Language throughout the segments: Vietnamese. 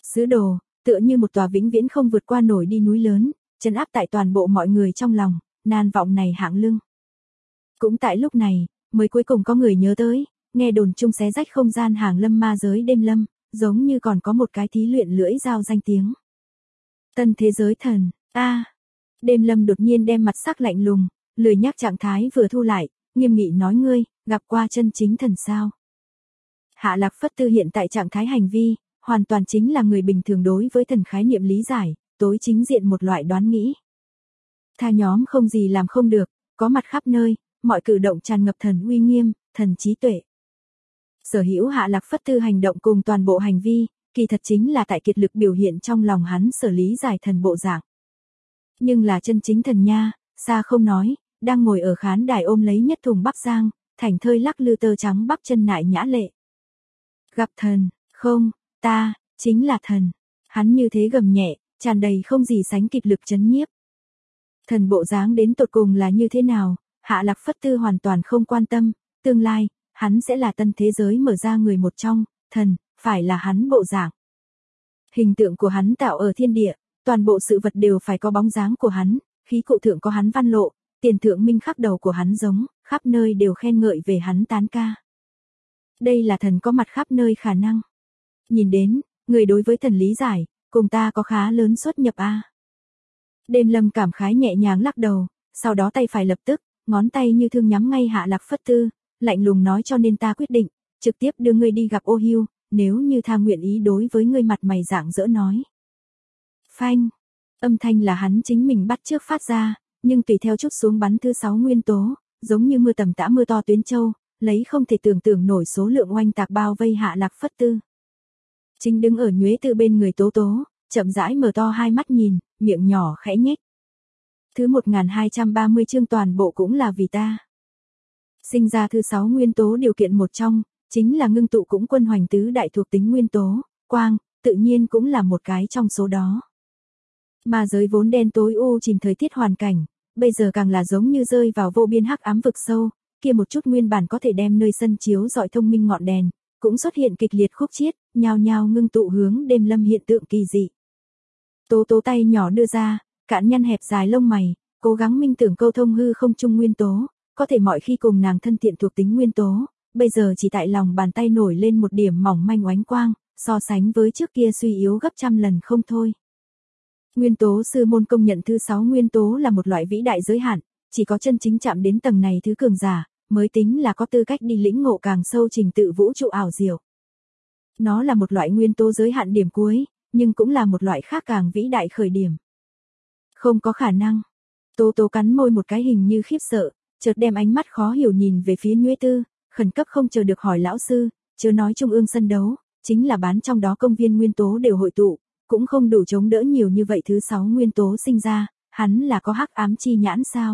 Sứ đồ, tựa như một tòa vĩnh viễn không vượt qua nổi đi núi lớn, trấn áp tại toàn bộ mọi người trong lòng, nan vọng này hạng lưng. Cũng tại lúc này, mới cuối cùng có người nhớ tới, nghe đồn chung xé rách không gian hàng lâm ma giới đêm lâm, giống như còn có một cái thí luyện lưỡi dao danh tiếng. Tân thế giới thần, đêm lâm đột nhiên đem mặt sắc lạnh lùng, lười nhác trạng thái vừa thu lại, nghiêm nghị nói ngươi, gặp qua chân chính thần sao. Hạ Lạc Phất Tư hiện tại trạng thái hành vi, hoàn toàn chính là người bình thường đối với thần khái niệm lý giải, tối chính diện một loại đoán nghĩ. Tha nhóm không gì làm không được, có mặt khắp nơi, mọi cử động tràn ngập thần uy nghiêm, thần trí tuệ. Sở hữu Hạ Lạc Phất Tư hành động cùng toàn bộ hành vi, kỳ thật chính là tại kiệt lực biểu hiện trong lòng hắn sở lý giải thần bộ dạng. Nhưng là chân chính thần nha, xa không nói, đang ngồi ở khán đài ôm lấy nhất thùng bắp rang, thảnh thơi lắc lư tơ trắng bắp chân nại nhã lệ. Gặp thần, không, ta, chính là thần. Hắn như thế gầm nhẹ, tràn đầy không gì sánh kịp lực chấn nhiếp. Thần bộ dáng đến tột cùng là như thế nào, Hạ Lạc Phất Tư hoàn toàn không quan tâm, tương lai, hắn sẽ là tân thế giới mở ra người một trong, thần, phải là hắn bộ dạng. Hình tượng của hắn tạo ở thiên địa, toàn bộ sự vật đều phải có bóng dáng của hắn, khí cụ thượng có hắn văn lộ, tiền thượng minh khắc đầu của hắn giống, khắp nơi đều khen ngợi về hắn tán ca. Đây là thần có mặt khắp nơi khả năng. Nhìn đến, người đối với thần lý giải, cùng ta có khá lớn xuất nhập a. Đêm lâm cảm khái nhẹ nhàng lắc đầu, sau đó tay phải lập tức, ngón tay như thương nhắm ngay Hạ Lạc Phất Tư, lạnh lùng nói cho nên ta quyết định, trực tiếp đưa ngươi đi gặp Ô Hưu, nếu như tha nguyện ý đối với ngươi mặt mày rạng rỡ nói. Phanh, âm thanh là hắn chính mình bắt trước phát ra, nhưng tùy theo chút xuống bắn thứ 6 nguyên tố, giống như mưa tầm tã mưa to tuyến châu, lấy không thể tưởng tượng nổi số lượng oanh tạc bao vây Hạ Lạc Phất Tư. Chính đứng ở nhuế từ bên người Tố Tố, chậm rãi mở to hai mắt nhìn, miệng nhỏ khẽ nhếch. Thứ 1230 chương toàn bộ cũng là vì ta. Sinh ra thứ 6 nguyên tố điều kiện một trong, chính là ngưng tụ cũng quân hoành tứ đại thuộc tính nguyên tố, quang, tự nhiên cũng là một cái trong số đó. Mà giới vốn đen tối u chìm thời tiết hoàn cảnh, bây giờ càng là giống như rơi vào vô biên hắc ám vực sâu, kia một chút nguyên bản có thể đem nơi sân chiếu dọi thông minh ngọn đèn, cũng xuất hiện kịch liệt khúc chiết, nhao nhao ngưng tụ hướng đêm lâm hiện tượng kỳ dị. Tố Tố tay nhỏ đưa ra, cạn nhăn hẹp dài lông mày, cố gắng minh tưởng câu thông hư không chung nguyên tố, có thể mọi khi cùng nàng thân thiện thuộc tính nguyên tố, bây giờ chỉ tại lòng bàn tay nổi lên một điểm mỏng manh oánh quang, so sánh với trước kia suy yếu gấp trăm lần không thôi. Nguyên tố sư môn công nhận thứ 6 nguyên tố là một loại vĩ đại giới hạn, chỉ có chân chính chạm đến tầng này thứ cường giả, mới tính là có tư cách đi lĩnh ngộ càng sâu trình tự vũ trụ ảo diệu. Nó là một loại nguyên tố giới hạn điểm cuối, nhưng cũng là một loại khác càng vĩ đại khởi điểm. Không có khả năng. Tố Tố cắn môi một cái hình như khiếp sợ, chợt đem ánh mắt khó hiểu nhìn về phía Nhuế Tư, khẩn cấp không chờ được hỏi lão sư, chớ nói trung ương sân đấu, chính là bán trong đó công viên nguyên tố đều hội tụ, cũng không đủ chống đỡ nhiều như vậy thứ 6 nguyên tố sinh ra, hắn là có hắc ám chi nhãn sao?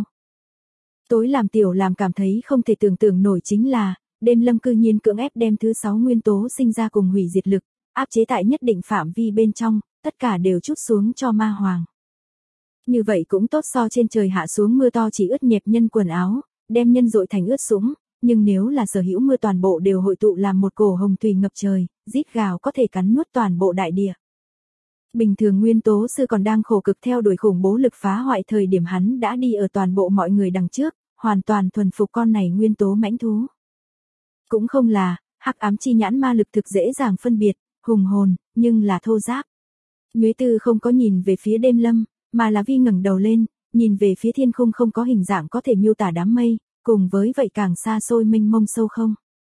Tối làm tiểu làm cảm thấy không thể tưởng tượng nổi chính là, đêm lâm cư nhiên cưỡng ép đem thứ 6 nguyên tố sinh ra cùng hủy diệt lực, áp chế tại nhất định phạm vi bên trong, tất cả đều trút xuống cho ma hoàng. Như vậy cũng tốt so trên trời hạ xuống mưa to chỉ ướt nhẹp nhân quần áo, đem nhân dội thành ướt sũng, nhưng nếu là sở hữu mưa toàn bộ đều hội tụ làm một cổ hồng thủy ngập trời, rít gào có thể cắn nuốt toàn bộ đại địa. Bình thường nguyên tố sư còn đang khổ cực theo đuổi khủng bố lực phá hoại thời điểm hắn đã đi ở toàn bộ mọi người đằng trước, hoàn toàn thuần phục con này nguyên tố mãnh thú. Cũng không là, hắc ám chi nhãn ma lực thực dễ dàng phân biệt, hùng hồn, nhưng là thô giáp. Nhuế Tư không có nhìn về phía đêm lâm, mà là vi ngẩng đầu lên, nhìn về phía thiên khung không có hình dạng có thể miêu tả đám mây, cùng với vậy càng xa xôi mênh mông sâu không.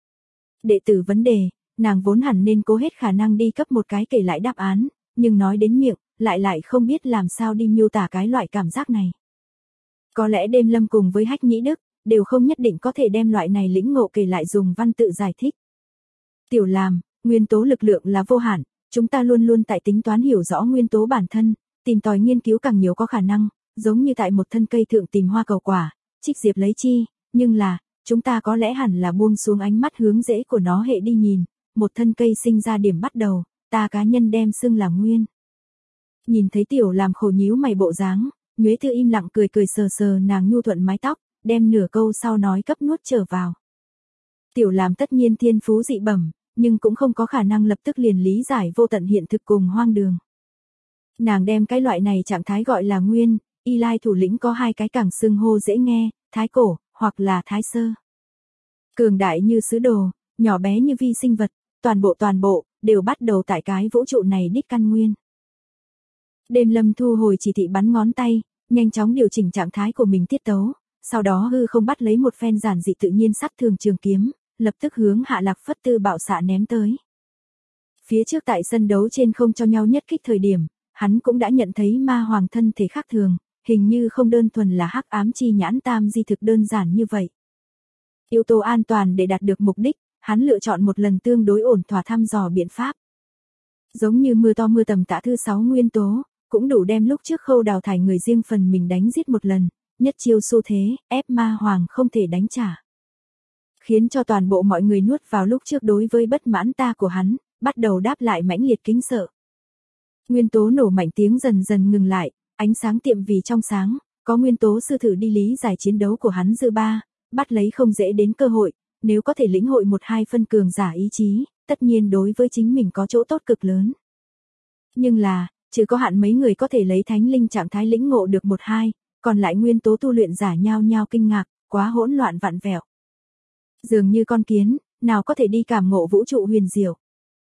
Đệ tử vấn đề, nàng vốn hẳn nên cố hết khả năng đi cấp một cái kể lại đáp án, nhưng nói đến miệng, lại không biết làm sao đi miêu tả cái loại cảm giác này. Có lẽ đêm lâm cùng với Hách Nhĩ Đức, đều không nhất định có thể đem loại này lĩnh ngộ kể lại dùng văn tự giải thích. Tiểu làm, nguyên tố lực lượng là vô hạn, chúng ta luôn luôn tại tính toán hiểu rõ nguyên tố bản thân, tìm tòi nghiên cứu càng nhiều có khả năng, giống như tại một thân cây thượng tìm hoa cầu quả, trích diệp lấy chi, nhưng là, chúng ta có lẽ hẳn là buông xuống ánh mắt hướng rễ của nó hệ đi nhìn, một thân cây sinh ra điểm bắt đầu, ta cá nhân đem xưng là nguyên. Nhìn thấy tiểu làm khổ nhíu mày bộ dáng, Nhuế Tư im lặng cười cười sờ sờ nàng nhu thuận mái tóc, đem nửa câu sau nói cấp nuốt trở vào. Tiểu làm tất nhiên thiên phú dị bẩm, nhưng cũng không có khả năng lập tức liền lý giải vô tận hiện thực cùng hoang đường. Nàng đem cái loại này trạng thái gọi là nguyên, Y Lai thủ lĩnh có hai cái càng xưng hô dễ nghe, thái cổ, hoặc là thái sơ. Cường đại như sứ đồ, nhỏ bé như vi sinh vật, toàn bộ, đều bắt đầu tại cái vũ trụ này đích căn nguyên. Đêm Lâm thu hồi chỉ thị bắn ngón tay, nhanh chóng điều chỉnh trạng thái của mình tiết tấu, sau đó hư không bắt lấy một phen giản dị tự nhiên sát thường trường kiếm, lập tức hướng Hạ Lạc Phất Tư bạo xạ ném tới. Phía trước tại sân đấu trên không cho nhau nhất kích thời điểm, hắn cũng đã nhận thấy ma hoàng thân thể khác thường, hình như không đơn thuần là hắc ám chi nhãn tam di thực đơn giản như vậy. Yếu tố an toàn để đạt được mục đích, hắn lựa chọn một lần tương đối ổn thỏa thăm dò biện pháp. Giống như mưa to mưa tầm tạ thứ 6 nguyên tố, cũng đủ đem lúc trước Khâu Đào thải người riêng phần mình đánh giết một lần, nhất chiêu xu thế, ép ma hoàng không thể đánh trả. Khiến cho toàn bộ mọi người nuốt vào lúc trước đối với bất mãn ta của hắn, bắt đầu đáp lại mãnh liệt kính sợ. Nguyên tố nổ mạnh tiếng dần dần ngừng lại, ánh sáng tiệm vì trong sáng, có nguyên tố sư thử đi lý giải chiến đấu của hắn dư ba, bắt lấy không dễ đến cơ hội, nếu có thể lĩnh hội một hai phân cường giả ý chí, tất nhiên đối với chính mình có chỗ tốt cực lớn. Nhưng là, chỉ có hạn mấy người có thể lấy thánh linh trạng thái lĩnh ngộ được một hai, còn lại nguyên tố tu luyện giả nhao nhao kinh ngạc, quá hỗn loạn vặn vẹo. Dường như con kiến, nào có thể đi cảm ngộ vũ trụ huyền diệu.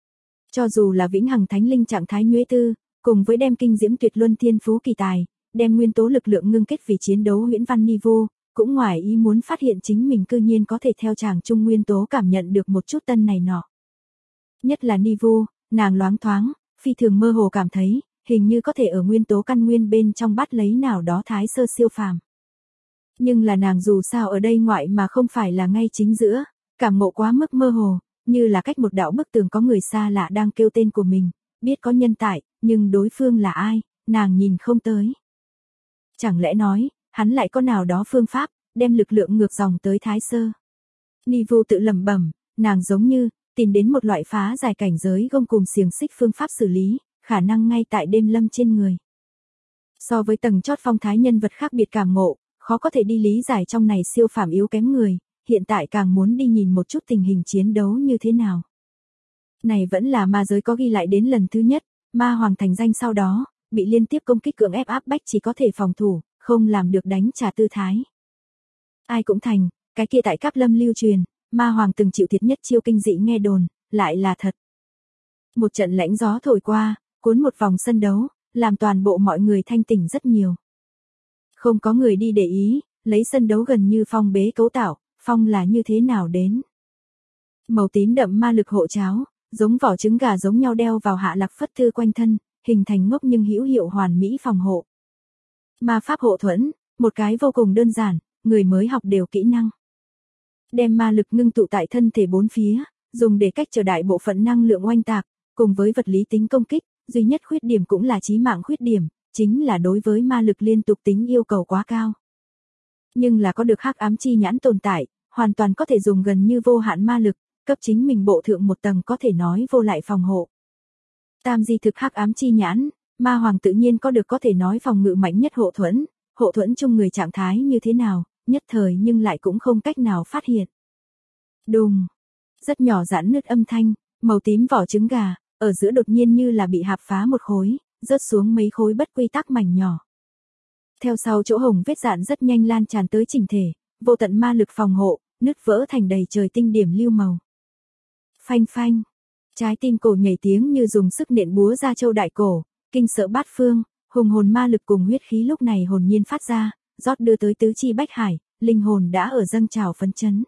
Cho dù là vĩnh hằng thánh linh trạng thái nhuế tư, cùng với đem kinh diễm tuyệt luân thiên phú kỳ tài, đem nguyên tố lực lượng ngưng kết vì chiến đấu huyễn văn ni vu, cũng ngoài ý muốn phát hiện chính mình cư nhiên có thể theo chàng trung nguyên tố cảm nhận được một chút tân này nọ. Nhất là ni vu, nàng loáng thoáng, phi thường mơ hồ cảm thấy, hình như có thể ở nguyên tố căn nguyên bên trong bắt lấy nào đó thái sơ siêu phàm. Nhưng là nàng dù sao ở đây ngoại mà không phải là ngay chính giữa, cảm ngộ quá mức mơ hồ, như là cách một đạo bức tường có người xa lạ đang kêu tên của mình, biết có nhân tại, nhưng đối phương là ai, nàng nhìn không tới. Chẳng lẽ nói, hắn lại có nào đó phương pháp, đem lực lượng ngược dòng tới thái sơ. Ni Vu tự lẩm bẩm, nàng giống như, tìm đến một loại phá giải cảnh giới gông cùng xiềng xích phương pháp xử lý, khả năng ngay tại Đêm Lâm trên người. So với tầng chót phong thái nhân vật khác biệt cảm ngộ, khó có thể đi lý giải trong này siêu phàm yếu kém người, hiện tại càng muốn đi nhìn một chút tình hình chiến đấu như thế nào. Này vẫn là ma giới có ghi lại đến lần thứ nhất, ma hoàng thành danh sau đó, bị liên tiếp công kích cưỡng ép áp bách chỉ có thể phòng thủ, không làm được đánh trả tư thái. Ai cũng thành, cái kia tại Cáp Lâm lưu truyền, ma hoàng từng chịu thiệt nhất chiêu kinh dị nghe đồn, lại là thật. Một trận lãnh gió thổi qua, cuốn một vòng sân đấu, làm toàn bộ mọi người thanh tỉnh rất nhiều. Không có người đi để ý, lấy sân đấu gần như phong bế cấu tạo, phong là như thế nào đến. Màu tím đậm ma lực hộ cháo, giống vỏ trứng gà giống nhau đeo vào Hạ Lạc Phất Tư quanh thân, hình thành ngốc nhưng hữu hiệu hoàn mỹ phòng hộ. Ma pháp hộ thuẫn, một cái vô cùng đơn giản, người mới học đều kỹ năng. Đem ma lực ngưng tụ tại thân thể bốn phía, dùng để cách trở đại bộ phận năng lượng oanh tạc, cùng với vật lý tính công kích, duy nhất khuyết điểm cũng là chí mạng khuyết điểm, chính là đối với ma lực liên tục tính yêu cầu quá cao. Nhưng là có được hắc ám chi nhãn tồn tại, hoàn toàn có thể dùng gần như vô hạn ma lực, cấp chính mình bộ thượng một tầng có thể nói vô lại phòng hộ. Tam di thực hắc ám chi nhãn, ma hoàng tự nhiên có được có thể nói phòng ngự mạnh nhất hộ thuẫn chung người trạng thái như thế nào, nhất thời nhưng lại cũng không cách nào phát hiện. Đùng, rất nhỏ giãn nứt âm thanh, màu tím vỏ trứng gà, ở giữa đột nhiên như là bị hạp phá một khối, rớt xuống mấy khối bất quy tắc mảnh nhỏ. Theo sau chỗ hồng vết dạn rất nhanh lan tràn tới chỉnh thể, vô tận ma lực phòng hộ, nứt vỡ thành đầy trời tinh điểm lưu màu. Phanh phanh, trái tim cổ nhảy tiếng như dùng sức nện búa ra châu đại cổ, kinh sợ bát phương, hùng hồn ma lực cùng huyết khí lúc này hồn nhiên phát ra, rót đưa tới tứ chi bách hải, linh hồn đã ở dâng trào phấn chấn.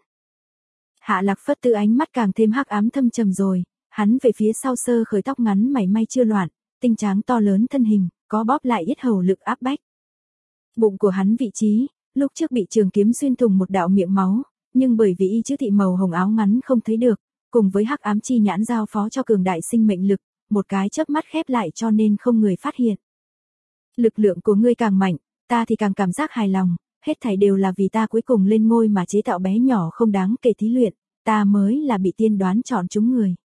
Hạ Lạc Phất Tư ánh mắt càng thêm hắc ám thâm trầm rồi, hắn về phía sau sơ khởi tóc ngắn mảy may chưa loạn, tinh tráng to lớn thân hình, có bóp lại yết hầu lực áp bách. Bụng của hắn vị trí, lúc trước bị trường kiếm xuyên thủng một đạo miệng máu, nhưng bởi vì y chữ thị màu hồng áo ngắn không thấy được, cùng với hắc ám chi nhãn giao phó cho cường đại sinh mệnh lực, một cái chớp mắt khép lại cho nên không người phát hiện. Lực lượng của ngươi càng mạnh, ta thì càng cảm giác hài lòng, hết thảy đều là vì ta cuối cùng lên ngôi mà chế tạo bé nhỏ không đáng kể thí luyện, ta mới là bị tiên đoán chọn chúng người.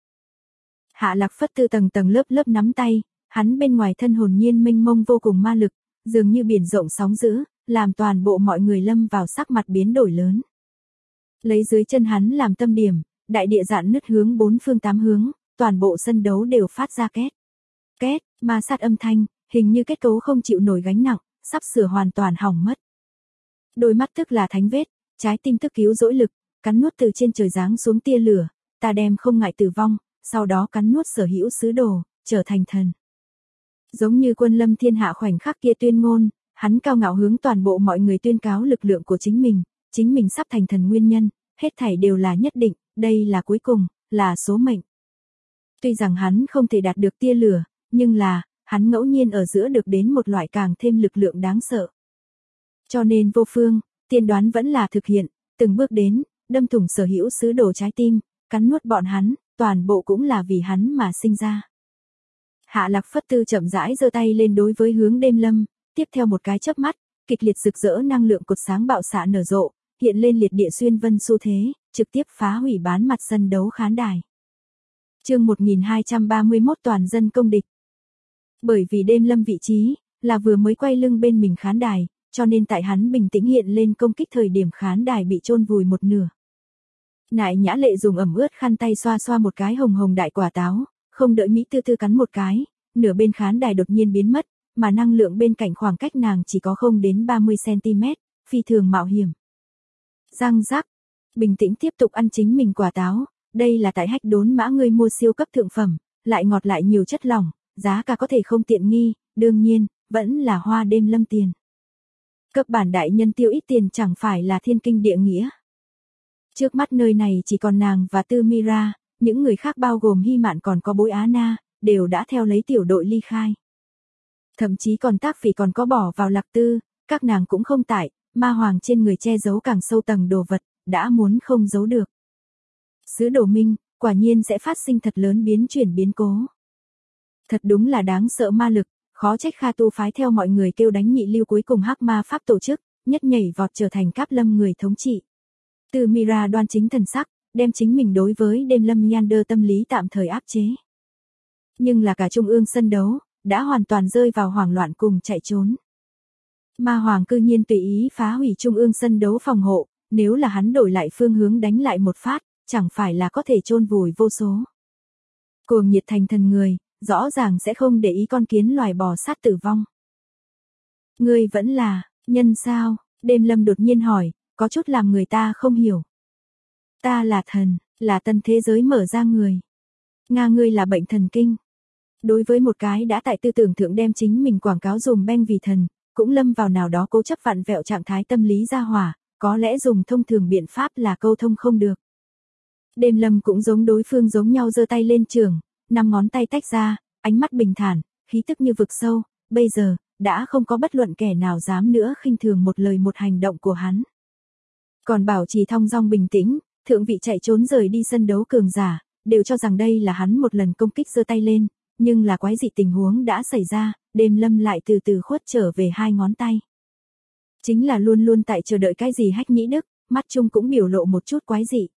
Hạ Lạc Phất Tư tầng tầng lớp lớp nắm tay, hắn bên ngoài thân hồn nhiên mênh mông vô cùng ma lực, dường như biển rộng sóng dữ, làm toàn bộ mọi người lâm vào sắc mặt biến đổi lớn. Lấy dưới chân hắn làm tâm điểm, đại địa rạn nứt hướng bốn phương tám hướng, toàn bộ sân đấu đều phát ra két. Két, ma sát âm thanh, hình như kết cấu không chịu nổi gánh nặng, sắp sửa hoàn toàn hỏng mất. Đôi mắt tức là thánh vết, trái tim tức cứu rỗi lực, cắn nuốt từ trên trời giáng xuống tia lửa, ta đem không ngại tử vong, sau đó cắn nuốt sở hữu sứ đồ, trở thành thần. Giống như quân lâm thiên hạ khoảnh khắc kia tuyên ngôn, hắn cao ngạo hướng toàn bộ mọi người tuyên cáo lực lượng của chính mình sắp thành thần nguyên nhân, hết thảy đều là nhất định, đây là cuối cùng, là số mệnh. Tuy rằng hắn không thể đạt được tia lửa, nhưng là, hắn ngẫu nhiên ở giữa được đến một loại càng thêm lực lượng đáng sợ. Cho nên vô phương, tiên đoán vẫn là thực hiện, từng bước đến, đâm thủng sở hữu sứ đồ trái tim, cắn nuốt bọn hắn, toàn bộ cũng là vì hắn mà sinh ra. Hạ Lạc Phất Tư chậm rãi giơ tay lên đối với hướng Đêm Lâm, tiếp theo một cái chớp mắt, kịch liệt rực rỡ năng lượng cột sáng bạo xạ nở rộ, hiện lên liệt địa xuyên vân xu thế, trực tiếp phá hủy bán mặt sân đấu khán đài. Chương 1231 toàn dân công địch. Bởi vì Đêm Lâm vị trí là vừa mới quay lưng bên mình khán đài, cho nên tại hắn bình tĩnh hiện lên công kích thời điểm khán đài bị chôn vùi một nửa. Nại Nhã Lệ dùng ẩm ướt khăn tay xoa xoa một cái hồng hồng đại quả táo, không đợi Mỹ Tư Tư cắn một cái, nửa bên khán đài đột nhiên biến mất, mà năng lượng bên cạnh khoảng cách nàng chỉ có không đến 30 cm, phi thường mạo hiểm. Răng rắc, bình tĩnh tiếp tục ăn chính mình quả táo, đây là tại Hách Đốn Mã ngươi mua siêu cấp thượng phẩm, lại ngọt lại nhiều chất lỏng, giá cả có thể không tiện nghi, đương nhiên, vẫn là Hoa Đêm Lâm tiền. Cấp bản đại nhân tiêu ít tiền chẳng phải là thiên kinh địa nghĩa. Trước mắt nơi này chỉ còn nàng và Tư Mira, những người khác bao gồm Hy Mạn còn có Bối Á Na, đều đã theo lấy tiểu đội ly khai. Thậm chí còn Tác Phỉ còn có bỏ vào Lạc Tư, các nàng cũng không tại, ma hoàng trên người che giấu càng sâu tầng đồ vật, đã muốn không giấu được. Sứ Đồ Minh, quả nhiên sẽ phát sinh thật lớn biến chuyển biến cố. Thật đúng là đáng sợ ma lực, khó trách Kha Tu phái theo mọi người kêu đánh nhị lưu cuối cùng Hắc Ma Pháp tổ chức, nhất nhảy vọt trở thành Cáp Lâm người thống trị. Tư Mira đoan chính thần sắc, đem chính mình đối với Đêm Lâm Nhan-đơ tâm lý tạm thời áp chế. Nhưng là cả trung ương sân đấu, đã hoàn toàn rơi vào hoảng loạn cùng chạy trốn. Ma Hoàng cư nhiên tùy ý phá hủy trung ương sân đấu phòng hộ, nếu là hắn đổi lại phương hướng đánh lại một phát, chẳng phải là có thể chôn vùi vô số. Cuồng nhiệt thành thần người, rõ ràng sẽ không để ý con kiến loài bò sát tử vong. Ngươi vẫn là, nhân sao? Đêm Lâm đột nhiên hỏi, có chút làm người ta không hiểu. Ta là thần, là tân thế giới mở ra người. Nga ngươi là bệnh thần kinh. Đối với một cái đã tại tư tưởng thượng đem chính mình quảng cáo dùm beng vì thần, cũng lâm vào nào đó cố chấp vặn vẹo trạng thái tâm lý ra hỏa, có lẽ dùng thông thường biện pháp là câu thông không được. Đêm Lâm cũng giống đối phương giống nhau giơ tay lên trường, 5 ngón tay tách ra, ánh mắt bình thản, khí tức như vực sâu, bây giờ, đã không có bất luận kẻ nào dám nữa khinh thường một lời một hành động của hắn. Còn bảo trì thong dong bình tĩnh, thượng vị chạy trốn rời đi sân đấu cường giả, đều cho rằng đây là hắn một lần công kích giơ tay lên, nhưng là quái dị tình huống đã xảy ra, Đêm Lâm lại từ từ khuất trở về 2 ngón tay. Chính là luôn luôn tại chờ đợi cái gì Hách Nhĩ Đức, mắt chung cũng biểu lộ một chút quái dị.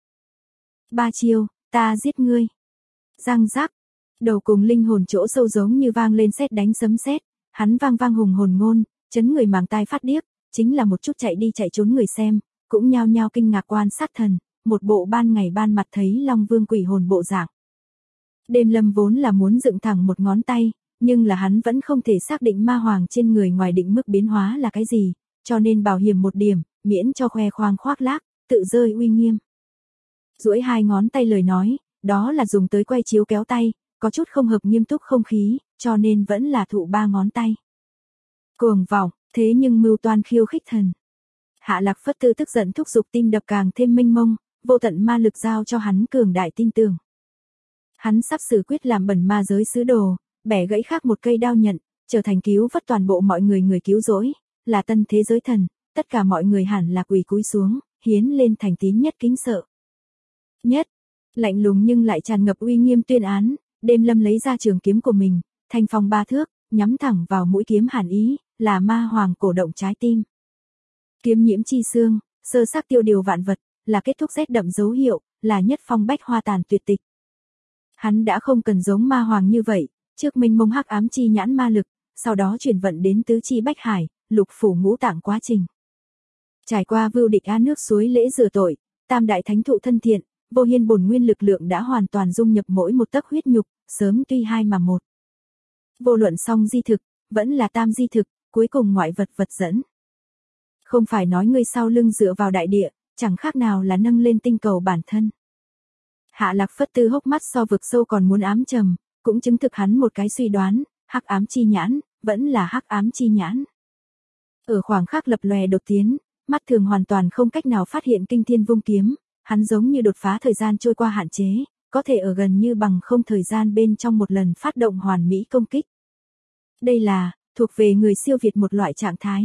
3 chiêu, ta giết ngươi. Răng rắc, đầu cùng linh hồn chỗ sâu giống như vang lên sét đánh sấm sét, hắn vang vang hùng hồn ngôn, chấn người màng tai phát điếc, chính là một chút chạy đi chạy trốn người xem, cũng nhao nhao kinh ngạc quan sát thần, một bộ ban ngày ban mặt thấy Long Vương quỷ hồn bộ dạng. Đêm Lâm vốn là muốn dựng thẳng một ngón tay, nhưng là hắn vẫn không thể xác định ma hoàng trên người ngoài định mức biến hóa là cái gì, cho nên bảo hiểm một điểm, miễn cho khoe khoang khoác lác, tự rơi uy nghiêm. Duỗi 2 ngón tay lời nói, đó là dùng tới quay chiếu kéo tay, có chút không hợp nghiêm túc không khí, cho nên vẫn là thụ 3 ngón tay. Cuồng vọng, thế nhưng mưu toan khiêu khích thần. Hạ Lạc Phất Tư tức giận thúc giục tim đập càng thêm mênh mông, vô tận ma lực giao cho hắn cường đại tin tưởng. Hắn sắp xử quyết làm bẩn ma giới sứ đồ, bẻ gãy khác một cây đao nhận, trở thành cứu vớt toàn bộ mọi người người cứu rỗi, là tân thế giới thần, tất cả mọi người hẳn là quỳ cúi xuống, hiến lên thành tín nhất kính sợ. Nhất, lạnh lùng nhưng lại tràn ngập uy nghiêm tuyên án, Đêm Lâm lấy ra trường kiếm của mình, thanh phong 3 thước, nhắm thẳng vào mũi kiếm hàn ý, là ma hoàng cổ động trái tim. Kiếm nhiễm chi xương, sơ sắc tiêu điều vạn vật, là kết thúc rét đậm dấu hiệu, là nhất phong bách hoa tàn tuyệt tịch. Hắn đã không cần giống ma hoàng như vậy, trước mênh mông hắc ám chi nhãn ma lực, sau đó chuyển vận đến tứ chi bách hải, lục phủ ngũ tạng quá trình. Trải qua vưu địch á nước suối lễ rửa tội, tam đại thánh thụ thân thiện, Vô Hiên bổn nguyên lực lượng đã hoàn toàn dung nhập mỗi một tấc huyết nhục, sớm tuy hai mà một. Vô luận song di thực, vẫn là tam di thực, cuối cùng ngoại vật vật dẫn. Không phải nói ngươi sau lưng dựa vào đại địa, chẳng khác nào là nâng lên tinh cầu bản thân. Hạ Lạc Phất Tư hốc mắt so vực sâu còn muốn ám trầm, cũng chứng thực hắn một cái suy đoán, hắc ám chi nhãn, vẫn là hắc ám chi nhãn. Ở khoảng khắc lập lòe đột tiến, mắt thường hoàn toàn không cách nào phát hiện kinh thiên vung kiếm, hắn giống như đột phá thời gian trôi qua hạn chế, có thể ở gần như bằng không thời gian bên trong một lần phát động hoàn mỹ công kích. Đây là, thuộc về người siêu việt một loại trạng thái.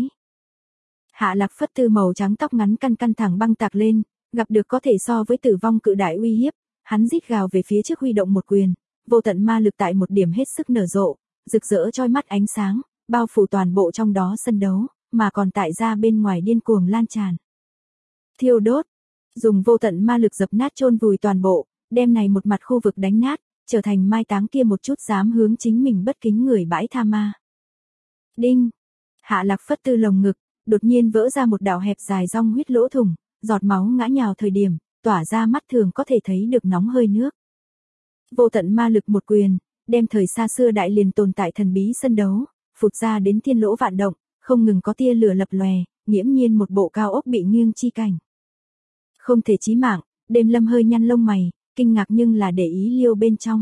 Hạ Lạc Phất Tư màu trắng tóc ngắn căn căn thẳng băng tạc lên, gặp được có thể so với tử vong cự đại uy hiếp, hắn rít gào về phía trước huy động một quyền, vô tận ma lực tại một điểm hết sức nở rộ, rực rỡ chói mắt ánh sáng, bao phủ toàn bộ trong đó sân đấu, mà còn tại ra bên ngoài điên cuồng lan tràn. Thiêu đốt, dùng vô tận ma lực dập nát chôn vùi toàn bộ, đem này một mặt khu vực đánh nát, trở thành mai táng kia một chút dám hướng chính mình bất kính người bãi tha ma. Đinh, Hạ Lạc Phất Tư lồng ngực, đột nhiên vỡ ra một đạo hẹp dài rong huyết lỗ thủng, giọt máu ngã nhào thời điểm, tỏa ra mắt thường có thể thấy được nóng hơi nước. Vô tận ma lực một quyền, đem thời xa xưa đại liền tồn tại thần bí sân đấu, phụt ra đến thiên lỗ vạn động, không ngừng có tia lửa lập lòe, nghiễm nhiên một bộ cao ốc bị nghiêng chi cảnh. Không thể chí mạng, Đêm Lâm hơi nhăn lông mày, kinh ngạc nhưng là để ý liêu bên trong.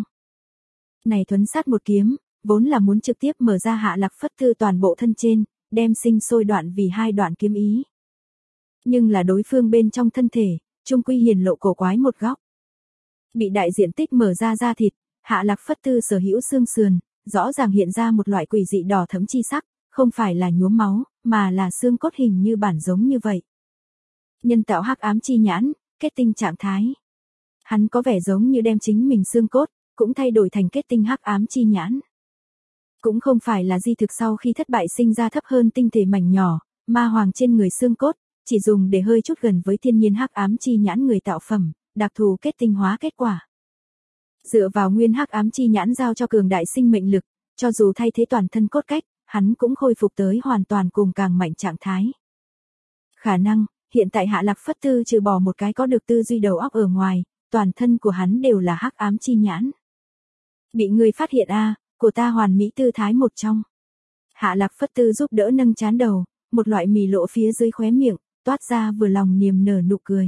Này thuấn sát một kiếm, vốn là muốn trực tiếp mở ra Hạ Lạc Phất Tư toàn bộ thân trên, đem sinh sôi đoạn vì hai đoạn kiếm ý. Nhưng là đối phương bên trong thân thể, trung quy hiển lộ cổ quái một góc. Bị đại diện tích mở ra da thịt, Hạ Lạc Phất Tư sở hữu xương sườn, rõ ràng hiện ra một loại quỷ dị đỏ thẫm chi sắc, không phải là nhuốm máu, mà là xương cốt hình như bản giống như vậy. Nhân tạo hắc ám chi nhãn, kết tinh trạng thái. Hắn có vẻ giống như đem chính mình xương cốt, cũng thay đổi thành kết tinh hắc ám chi nhãn. Cũng không phải là di thực sau khi thất bại sinh ra thấp hơn tinh thể mảnh nhỏ, ma hoàng trên người xương cốt, chỉ dùng để hơi chút gần với thiên nhiên hắc ám chi nhãn người tạo phẩm, đặc thù kết tinh hóa kết quả. Dựa vào nguyên hắc ám chi nhãn giao cho cường đại sinh mệnh lực, cho dù thay thế toàn thân cốt cách, hắn cũng khôi phục tới hoàn toàn cùng càng mạnh trạng thái. Khả năng, hiện tại Hạ Lạc Phất Tư trừ bỏ một cái có được tư duy đầu óc ở ngoài, toàn thân của hắn đều là hắc ám chi nhãn. Bị người phát hiện của ta hoàn mỹ tư thái một trong. Hạ Lạc Phất Tư giúp đỡ nâng trán đầu, một loại mì lộ phía dưới khóe miệng, toát ra vừa lòng niềm nở nụ cười.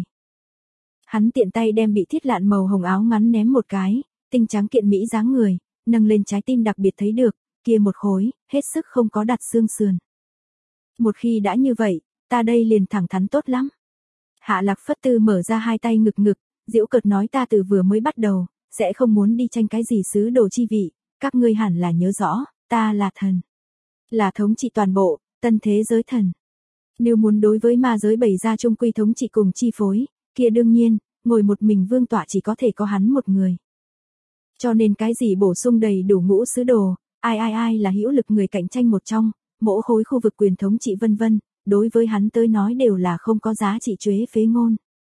Hắn tiện tay đem bị thiết lạn màu hồng áo ngắn ném một cái, tinh trắng kiện mỹ dáng người, nâng lên trái tim đặc biệt thấy được, kia một khối, hết sức không có đặt xương sườn. Một khi đã như vậy, ta đây liền thẳng thắn tốt lắm. Hạ Lạc Phất Tư mở ra hai tay ngực ngực, giễu cợt nói ta từ vừa mới bắt đầu, sẽ không muốn đi tranh cái gì sứ đồ chi vị, các ngươi hẳn là nhớ rõ, ta là thần. Là thống trị toàn bộ, tân thế giới thần. Nếu muốn đối với ma giới bày ra trung quy thống trị cùng chi phối, kia đương nhiên, ngồi một mình vương tọa chỉ có thể có hắn một người. Cho nên cái gì bổ sung đầy đủ ngũ sứ đồ, ai là hữu lực người cạnh tranh một trong, mỗi khối khu vực quyền thống trị vân vân, đối với hắn tới nói đều là không có giá trị chuế phế ngôn.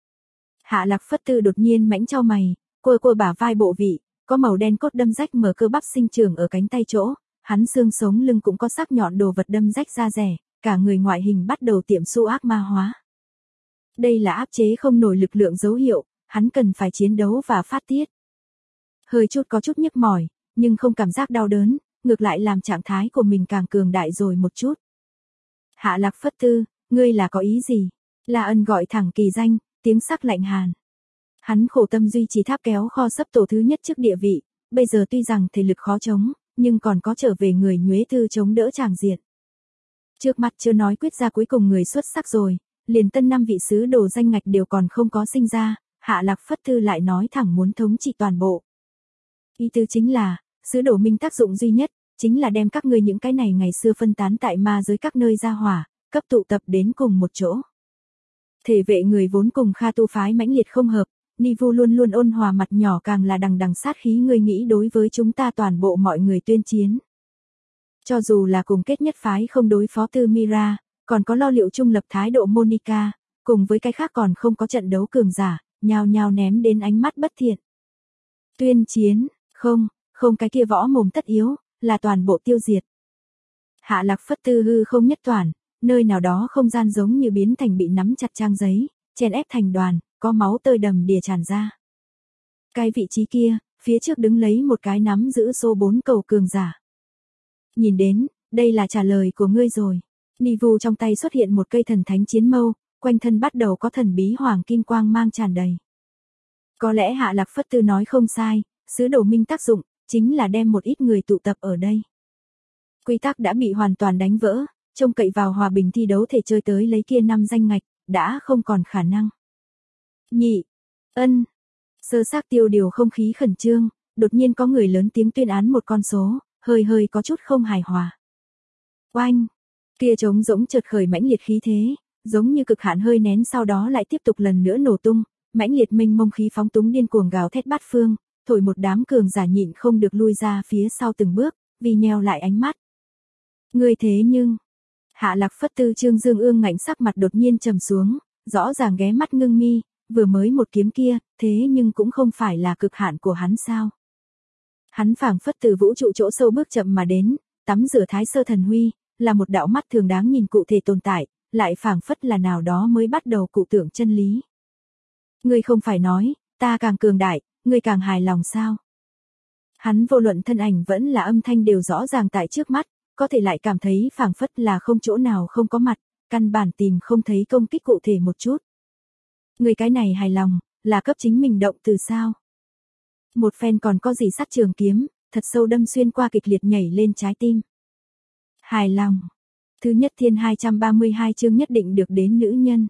Hạ Lạc Phất Tư đột nhiên mãnh chau mày, cô bả vai bộ vị, có màu đen cốt đâm rách mở cơ bắp sinh trưởng ở cánh tay chỗ, hắn xương sống lưng cũng có sắc nhọn đồ vật đâm rách da rẻ, cả người ngoại hình bắt đầu tiệm su ác ma hóa. Đây là áp chế không nổi lực lượng dấu hiệu, hắn cần phải chiến đấu và phát tiết. Hơi chút có chút nhức mỏi, nhưng không cảm giác đau đớn, ngược lại làm trạng thái của mình càng cường đại rồi một chút. Hạ Lạc Phất Tư, ngươi là có ý gì? La Ân gọi thẳng kỳ danh, tiếng sắc lạnh hàn. Hắn khổ tâm duy trì tháp kéo kho sấp tổ thứ nhất trước địa vị, bây giờ tuy rằng thể lực khó chống, nhưng còn có trở về người nhuế thư chống đỡ tràng diện. Trước mặt chưa nói quyết ra cuối cùng người xuất sắc rồi, liền tân 5 vị sứ đồ danh ngạch đều còn không có sinh ra, Hạ Lạc Phất Tư lại nói thẳng muốn thống trị toàn bộ. Ý tứ chính là, sứ đồ minh tác dụng duy nhất, chính là đem các ngươi những cái này ngày xưa phân tán tại ma giới các nơi ra hỏa, cấp tụ tập đến cùng một chỗ. Thể vệ người vốn cùng Kha tu phái mãnh liệt không hợp, Nivu luôn luôn ôn hòa mặt nhỏ càng là đằng đằng sát khí ngươi nghĩ đối với chúng ta toàn bộ mọi người tuyên chiến. Cho dù là cùng kết nhất phái không đối phó Tư Mira, còn có lo liệu trung lập thái độ Monica, cùng với cái khác còn không có trận đấu cường giả, nhao nhao ném đến ánh mắt bất thiện. Tuyên chiến, không cái kia võ mồm tất yếu, là toàn bộ tiêu diệt. Hạ Lạc Phất Tư hư không nhất toàn, nơi nào đó không gian giống như biến thành bị nắm chặt trang giấy, chèn ép thành đoàn, có máu tơi đầm đìa tràn ra. Cái vị trí kia, phía trước đứng lấy một cái nắm giữ số 4 cầu cường giả. Nhìn đến, đây là trả lời của ngươi rồi. Nivu trong tay xuất hiện một cây thần thánh chiến mâu, quanh thân bắt đầu có thần bí hoàng kim quang mang tràn đầy. Có lẽ Hạ Lạc Phất Tư nói không sai, sứ đồ minh tác dụng, chính là đem một ít người tụ tập ở đây. Quy tắc đã bị hoàn toàn đánh vỡ, trông cậy vào hòa bình thi đấu thể chơi tới lấy kia 5 danh ngạch, đã không còn khả năng. Nhị, ân, sơ xác tiêu điều không khí khẩn trương, đột nhiên có người lớn tiếng tuyên án một con số, hơi có chút không hài hòa. Oanh, kia trống rỗng chợt khởi mãnh liệt khí thế, giống như cực hạn hơi nén sau đó lại tiếp tục lần nữa nổ tung, mãnh liệt mênh mông khí phóng túng điên cuồng gào thét bát phương, thổi một đám cường giả nhịn không được lui ra phía sau từng bước, vì nheo lại ánh mắt. Ngươi thế nhưng, Hạ Lạc Phất Tư Trương Dương ương ngạnh sắc mặt đột nhiên trầm xuống, rõ ràng ghé mắt ngưng mi, vừa mới một kiếm kia, thế nhưng cũng không phải là cực hạn của hắn sao. Hắn phảng phất từ vũ trụ chỗ sâu bước chậm mà đến, tắm rửa thái sơ thần huy, là một đạo mắt thường đáng nhìn cụ thể tồn tại, lại phảng phất là nào đó mới bắt đầu cụ tưởng chân lý. Ngươi không phải nói, ta càng cường đại, ngươi càng hài lòng sao? Hắn vô luận thân ảnh vẫn là âm thanh đều rõ ràng tại trước mắt, có thể lại cảm thấy phảng phất là không chỗ nào không có mặt, căn bản tìm không thấy công kích cụ thể một chút. Ngươi cái này hài lòng, là cấp chính mình động từ sao? Một phen còn có gì sắt trường kiếm, thật sâu đâm xuyên qua kịch liệt nhảy lên trái tim. Hài lòng. Thứ nhất thiên 232 chương nhất định được đến nữ nhân.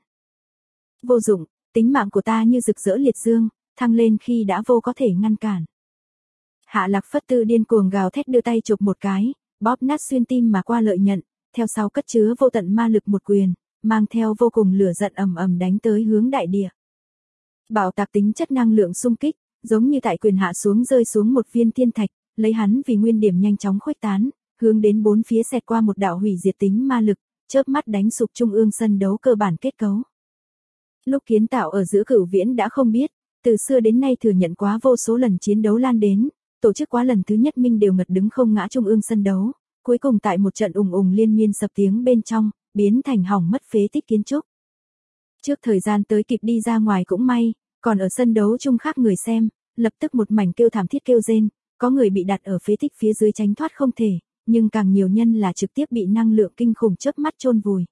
Vô dụng, tính mạng của ta như rực rỡ liệt dương, thăng lên khi đã vô có thể ngăn cản. Hạ Lạc Phất Tư điên cuồng gào thét đưa tay chụp một cái, bóp nát xuyên tim mà qua lợi nhận, theo sau cất chứa vô tận ma lực một quyền, mang theo vô cùng lửa giận ầm ầm đánh tới hướng đại địa. Bạo tạc tính chất năng lượng xung kích, giống như tại quyền hạ xuống rơi xuống một viên thiên thạch, lấy hắn vì nguyên điểm nhanh chóng khuếch tán, hướng đến bốn phía xẹt qua một đạo hủy diệt tính ma lực, chớp mắt đánh sụp trung ương sân đấu cơ bản kết cấu. Lúc kiến tạo ở giữa Cửu Viễn đã không biết, từ xưa đến nay thừa nhận quá vô số lần chiến đấu lan đến, tổ chức quá lần thứ nhất minh đều ngật đứng không ngã trung ương sân đấu, cuối cùng tại một trận ùng liên miên sập tiếng bên trong, biến thành hỏng mất phế tích kiến trúc. Trước thời gian tới kịp đi ra ngoài cũng may, còn ở sân đấu chung khác người xem, lập tức một mảnh kêu thảm thiết kêu rên, có người bị đặt ở phế tích phía dưới tránh thoát không thể, nhưng càng nhiều nhân là trực tiếp bị năng lượng kinh khủng chớp mắt chôn vùi.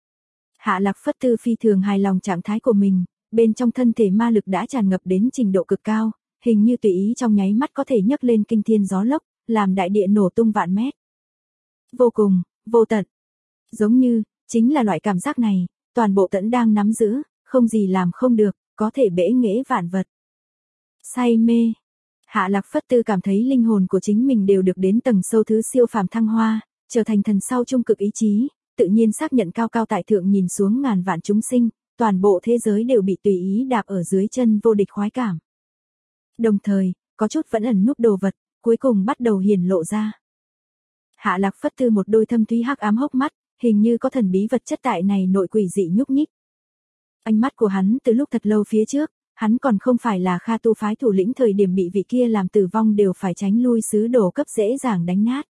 Hạ Lạc Phất Tư phi thường hài lòng trạng thái của mình, bên trong thân thể ma lực đã tràn ngập đến trình độ cực cao, hình như tùy ý trong nháy mắt có thể nhấc lên kinh thiên gió lốc, làm đại địa nổ tung vạn mét. Vô cùng, vô tận. Giống như, chính là loại cảm giác này, toàn bộ tẫn đang nắm giữ, không gì làm không được, có thể bẽ nghễ vạn vật. Say mê. Hạ Lạc Phất Tư cảm thấy linh hồn của chính mình đều được đến tầng sâu thứ siêu phàm thăng hoa, trở thành thần sau trung cực ý chí, tự nhiên xác nhận cao cao tại thượng nhìn xuống ngàn vạn chúng sinh, toàn bộ thế giới đều bị tùy ý đạp ở dưới chân vô địch khoái cảm. Đồng thời, có chút vẫn ẩn núp đồ vật, cuối cùng bắt đầu hiển lộ ra. Hạ Lạc Phất Tư một đôi thâm thúy hắc ám hốc mắt, hình như có thần bí vật chất tại này nội quỷ dị nhúc nhích. Ánh mắt của hắn từ lúc thật lâu phía trước, hắn còn không phải là Kha Tu phái thủ lĩnh thời điểm bị vị kia làm tử vong đều phải tránh lui sứ đồ cấp dễ dàng đánh nát.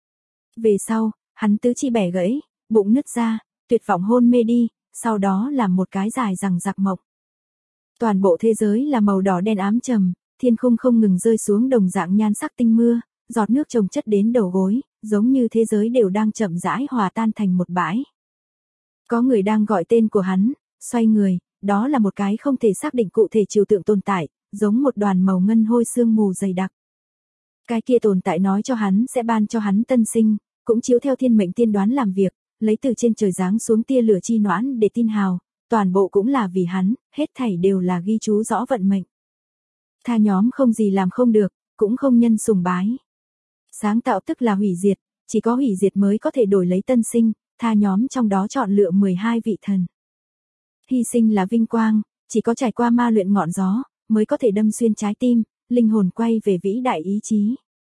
Về sau, hắn tứ chi bẻ gãy, bụng nứt ra, tuyệt vọng hôn mê đi, sau đó làm một cái dài rằng giặc mộng. Toàn bộ thế giới là màu đỏ đen ám trầm, thiên không không ngừng rơi xuống đồng dạng nhan sắc tinh mưa, giọt nước chồng chất đến đầu gối, giống như thế giới đều đang chậm rãi hòa tan thành một bãi. Có người đang gọi tên của hắn, xoay người, đó là một cái không thể xác định cụ thể trừu tượng tồn tại, giống một đoàn màu ngân hôi sương mù dày đặc. Cái kia tồn tại nói cho hắn sẽ ban cho hắn tân sinh, cũng chiếu theo thiên mệnh tiên đoán làm việc, lấy từ trên trời giáng xuống tia lửa chi noãn để tin hào, toàn bộ cũng là vì hắn, hết thảy đều là ghi chú rõ vận mệnh. Tha nhóm không gì làm không được, cũng không nhân sùng bái. Sáng tạo tức là hủy diệt, chỉ có hủy diệt mới có thể đổi lấy tân sinh, tha nhóm trong đó chọn lựa 12 vị thần. Hy sinh là vinh quang, chỉ có trải qua ma luyện ngọn gió, mới có thể đâm xuyên trái tim, linh hồn quay về vĩ đại ý chí.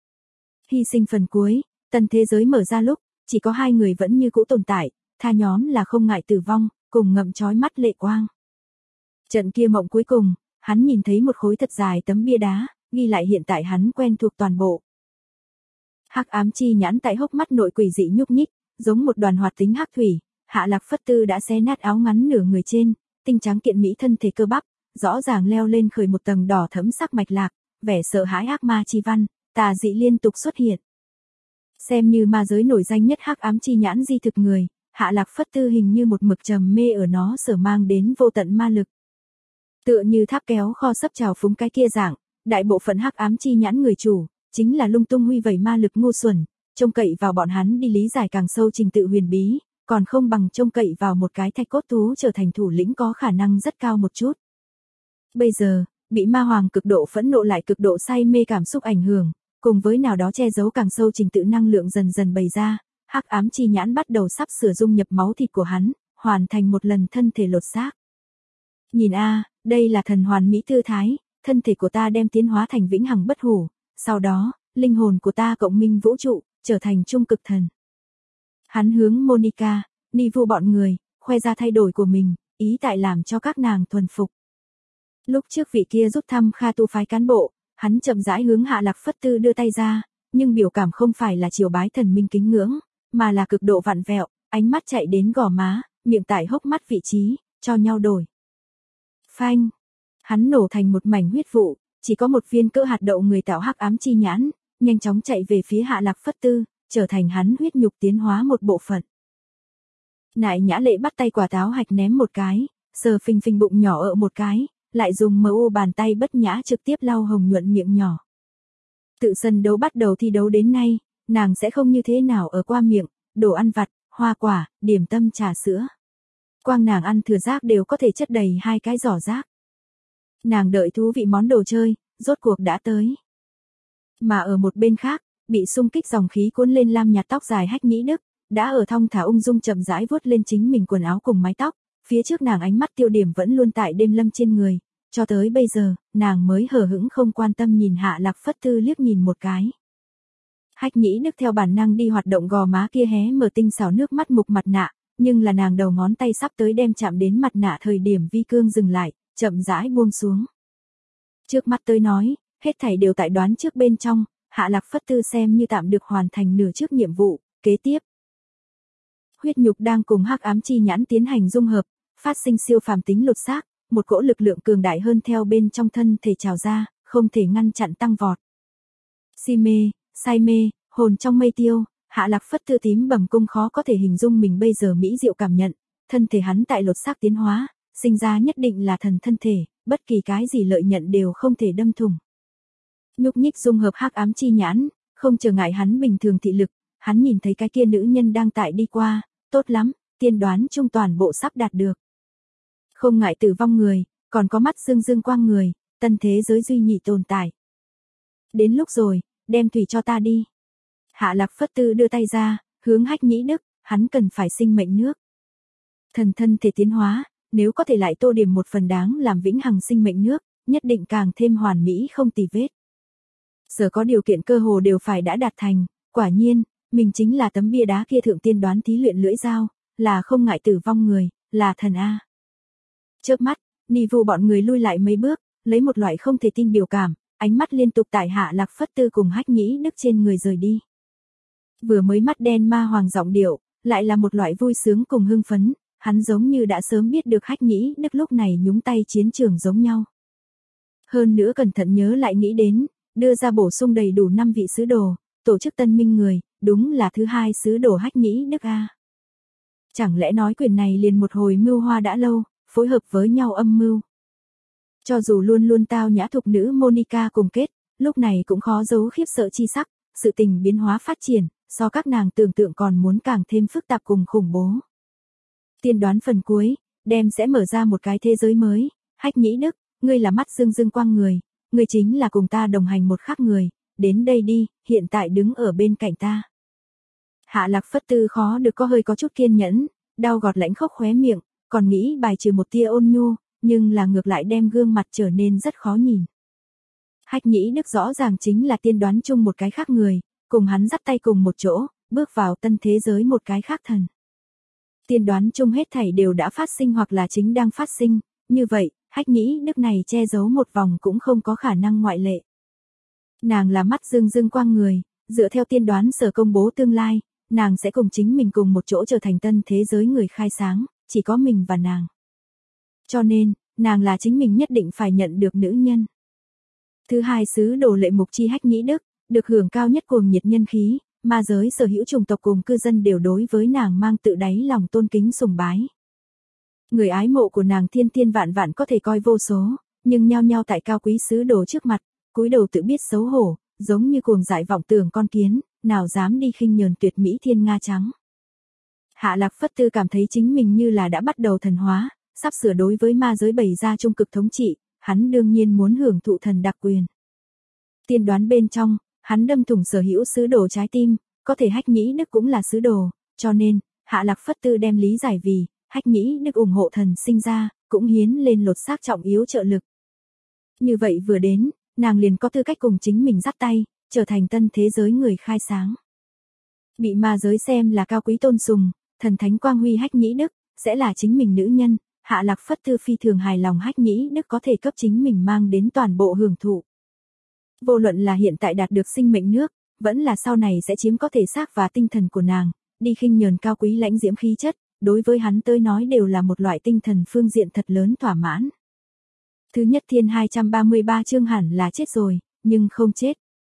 Hy sinh phần cuối, tân thế giới mở ra lúc, chỉ có hai người vẫn như cũ tồn tại, tha nhóm là không ngại tử vong, cùng ngậm chói mắt lệ quang. Trận kia mộng cuối cùng, hắn nhìn thấy một khối thật dài tấm bia đá, ghi lại hiện tại hắn quen thuộc toàn bộ. Hắc ám chi nhãn tại hốc mắt nội quỷ dị nhúc nhích, giống một đoàn hoạt tính hắc thủy, Hạ Lạc Phất Tư đã xé nát áo ngắn nửa người trên, tinh trắng kiện mỹ thân thể cơ bắp, rõ ràng leo lên khởi một tầng đỏ thẫm sắc mạch lạc, vẻ sợ hãi ác ma chi văn, tà dị liên tục xuất hiện. Xem như ma giới nổi danh nhất hắc ám chi nhãn di thực người, Hạ Lạc Phất Tư hình như một mực trầm mê ở nó sở mang đến vô tận ma lực. Tựa như tháp kéo kho sấp trào phúng cái kia dạng, đại bộ phận hắc ám chi nhãn người chủ, chính là lung tung huy vẩy ma lực ngu xuẩn, trông cậy vào bọn hắn đi lý giải càng sâu trình tự huyền bí, còn không bằng trông cậy vào một cái thạch cốt thú trở thành thủ lĩnh có khả năng rất cao một chút. Bây giờ, bị ma hoàng cực độ phẫn nộ lại cực độ say mê cảm xúc ảnh hưởng, cùng với nào đó che giấu càng sâu trình tự năng lượng dần dần bày ra, hắc ám chi nhãn bắt đầu sắp sửa dung nhập máu thịt của hắn, hoàn thành một lần thân thể lột xác. Nhìn đây là thần hoàn mỹ tư thái, thân thể của ta đem tiến hóa thành vĩnh hằng bất hủ, sau đó, linh hồn của ta cộng minh vũ trụ, trở thành trung cực thần. Hắn hướng Monica, Nivu bọn người, khoe ra thay đổi của mình, ý tại làm cho các nàng thuần phục. Lúc trước vị kia rút thăm Kha tu phái cán bộ, hắn chậm rãi hướng Hạ Lạc Phất Tư đưa tay ra, nhưng biểu cảm không phải là triều bái thần minh kính ngưỡng, mà là cực độ vặn vẹo, ánh mắt chạy đến gò má, miệng tại hốc mắt vị trí, cho nhau đổi. Phanh! Hắn nổ thành một mảnh huyết vụ, chỉ có một viên cỡ hạt đậu người tạo hắc ám chi nhãn, nhanh chóng chạy về phía Hạ Lạc Phất Tư, trở thành hắn huyết nhục tiến hóa một bộ phận. Nại Nhã Lệ bắt tay quả táo hạch ném một cái, sờ phình phình bụng nhỏ ở một cái, lại dùng MU bàn tay bất nhã trực tiếp lau hồng nhuận miệng nhỏ. Tự sân đấu bắt đầu thi đấu đến nay, nàng sẽ không như thế nào ở qua miệng, đồ ăn vặt, hoa quả, điểm tâm trà sữa. Quang nàng ăn thừa rác đều có thể chất đầy 2 cái giỏ rác. Nàng đợi thú vị món đồ chơi, rốt cuộc đã tới. Mà ở một bên khác, bị xung kích dòng khí cuốn lên lam nhạt tóc dài Hách Nhĩ Đức, đã ở thong thả ung dung chậm rãi vuốt lên chính mình quần áo cùng mái tóc, phía trước nàng ánh mắt tiêu điểm vẫn luôn tại đêm lâm trên người, cho tới bây giờ, nàng mới hờ hững không quan tâm nhìn Hạ Lạc Phất Tư liếc nhìn một cái. Hách Nhĩ Đức theo bản năng đi hoạt động gò má kia hé mở tinh xảo nước mắt mục mặt nạ, nhưng là nàng đầu ngón tay sắp tới đem chạm đến mặt nạ thời điểm vi cương dừng lại, chậm rãi buông xuống. Trước mắt tới nói, hết thảy đều tại đoán trước bên trong, Hạ Lạc Phất Tư xem như tạm được hoàn thành nửa trước nhiệm vụ, kế tiếp. Huyết nhục đang cùng hắc ám chi nhãn tiến hành dung hợp, phát sinh siêu phàm tính lột xác, một cỗ lực lượng cường đại hơn theo bên trong thân thể trào ra, không thể ngăn chặn tăng vọt. Si mê, say mê, hồn trong mây tiêu, Hạ Lạc Phất Tư tím bẩm cung khó có thể hình dung mình bây giờ mỹ diệu cảm nhận, thân thể hắn tại lột xác tiến hóa, sinh ra nhất định là thần thân thể, bất kỳ cái gì lợi nhận đều không thể đâm thủng. Nhúc nhích dung hợp hắc ám chi nhãn, không trở ngại hắn bình thường thị lực, hắn nhìn thấy cái kia nữ nhân đang tại đi qua, tốt lắm, tiên đoán chung toàn bộ sắp đạt được. Không ngại tử vong người, còn có mắt dương dương quang người, tân thế giới duy nhị tồn tại. Đến lúc rồi, đem thủy cho ta đi. Hạ Lạc Phất Tư đưa tay ra, hướng Hách Nhĩ Đức, hắn cần phải sinh mệnh nước. Thần thân thể tiến hóa, nếu có thể lại tô điểm một phần đáng làm vĩnh hằng sinh mệnh nước, nhất định càng thêm hoàn mỹ không tì vết. Giờ có điều kiện cơ hồ đều phải đã đạt thành, quả nhiên, mình chính là tấm bia đá kia thượng tiên đoán thí luyện lưỡi dao, là không ngại tử vong người, là thần A. Chớp mắt, Nivu bọn người lui lại mấy bước, lấy một loại không thể tin biểu cảm, ánh mắt liên tục tại Hạ Lạc Phất Tư cùng Hách Nhĩ Đức trên người rời đi. Vừa mới mắt đen ma hoàng giọng điệu, lại là một loại vui sướng cùng hưng phấn, hắn giống như đã sớm biết được Hách Nhĩ Đức lúc này nhúng tay chiến trường giống nhau. Hơn nữa cẩn thận nhớ lại nghĩ đến, đưa ra bổ sung đầy đủ 5 vị sứ đồ, tổ chức tân minh người, đúng là thứ 2 sứ đồ Hách Nhĩ Đức A. Chẳng lẽ nói quyền này liền một hồi mưu hoa đã lâu, phối hợp với nhau âm mưu. Cho dù luôn luôn tao nhã thục nữ Monica cùng kết, lúc này cũng khó giấu khiếp sợ chi sắc, sự tình biến hóa phát triển, so các nàng tưởng tượng còn muốn càng thêm phức tạp cùng khủng bố. Tiên đoán phần cuối, đem sẽ mở ra một cái thế giới mới, Hách Nhĩ Đức, ngươi là mắt dương dương quang người, ngươi chính là cùng ta đồng hành một khắc người, đến đây đi, hiện tại đứng ở bên cạnh ta. Hạ Lạc Phất Tư khó được có chút kiên nhẫn, đau gọt lãnh khốc khóe miệng, còn nghĩ bài trừ một tia ôn nhu, nhưng là ngược lại đem gương mặt trở nên rất khó nhìn. Hách Nhĩ Đức rõ ràng chính là tiên đoán chung một cái khác người, cùng hắn dắt tay cùng một chỗ, bước vào tân thế giới một cái khác thần. Tiên đoán chung hết thảy đều đã phát sinh hoặc là chính đang phát sinh, như vậy, Hách Nhĩ Đức này che giấu một vòng cũng không có khả năng ngoại lệ. Nàng là mắt dương dương quang người, dựa theo tiên đoán sở công bố tương lai, nàng sẽ cùng chính mình cùng một chỗ trở thành tân thế giới người khai sáng, chỉ có mình và nàng. Cho nên, nàng là chính mình nhất định phải nhận được nữ nhân. Thứ hai sứ đồ lệ mục chi Hách Nhĩ Đức, được hưởng cao nhất cuồng nhiệt nhân khí, ma giới sở hữu chủng tộc cùng cư dân đều đối với nàng mang tự đáy lòng tôn kính sùng bái. Người ái mộ của nàng thiên thiên vạn vạn có thể coi vô số, nhưng nhao nhao tại cao quý sứ đồ trước mặt, cúi đầu tự biết xấu hổ, giống như cuồng dại vọng tưởng con kiến, nào dám đi khinh nhờn tuyệt mỹ thiên nga trắng. Hạ Lạc Phất Tư cảm thấy chính mình như là đã bắt đầu thần hóa, sắp sửa đối với ma giới bày ra trung cực thống trị, hắn đương nhiên muốn hưởng thụ thần đặc quyền. Tiên đoán bên trong, hắn đâm thủng sở hữu sứ đồ trái tim, có thể Hách Nhĩ Đức cũng là sứ đồ, cho nên, Hạ Lạc Phất Tư đem lý giải vì, Hách Nhĩ Đức ủng hộ thần sinh ra, cũng hiến lên lột xác trọng yếu trợ lực. Như vậy vừa đến, nàng liền có tư cách cùng chính mình dắt tay, trở thành tân thế giới người khai sáng. Bị ma giới xem là cao quý tôn sùng, thần thánh quang huy Hách Nhĩ Đức, sẽ là chính mình nữ nhân, Hạ Lạc Phất Tư phi thường hài lòng Hách Nhĩ Đức có thể cấp chính mình mang đến toàn bộ hưởng thụ. Vô luận là hiện tại đạt được sinh mệnh nước, vẫn là sau này sẽ chiếm có thể xác và tinh thần của nàng, đi khinh nhờn cao quý lãnh diễm khí chất, đối với hắn tới nói đều là một loại tinh thần phương diện thật lớn thỏa mãn. Thứ nhất thiên 233 chương hẳn là chết rồi, nhưng không chết.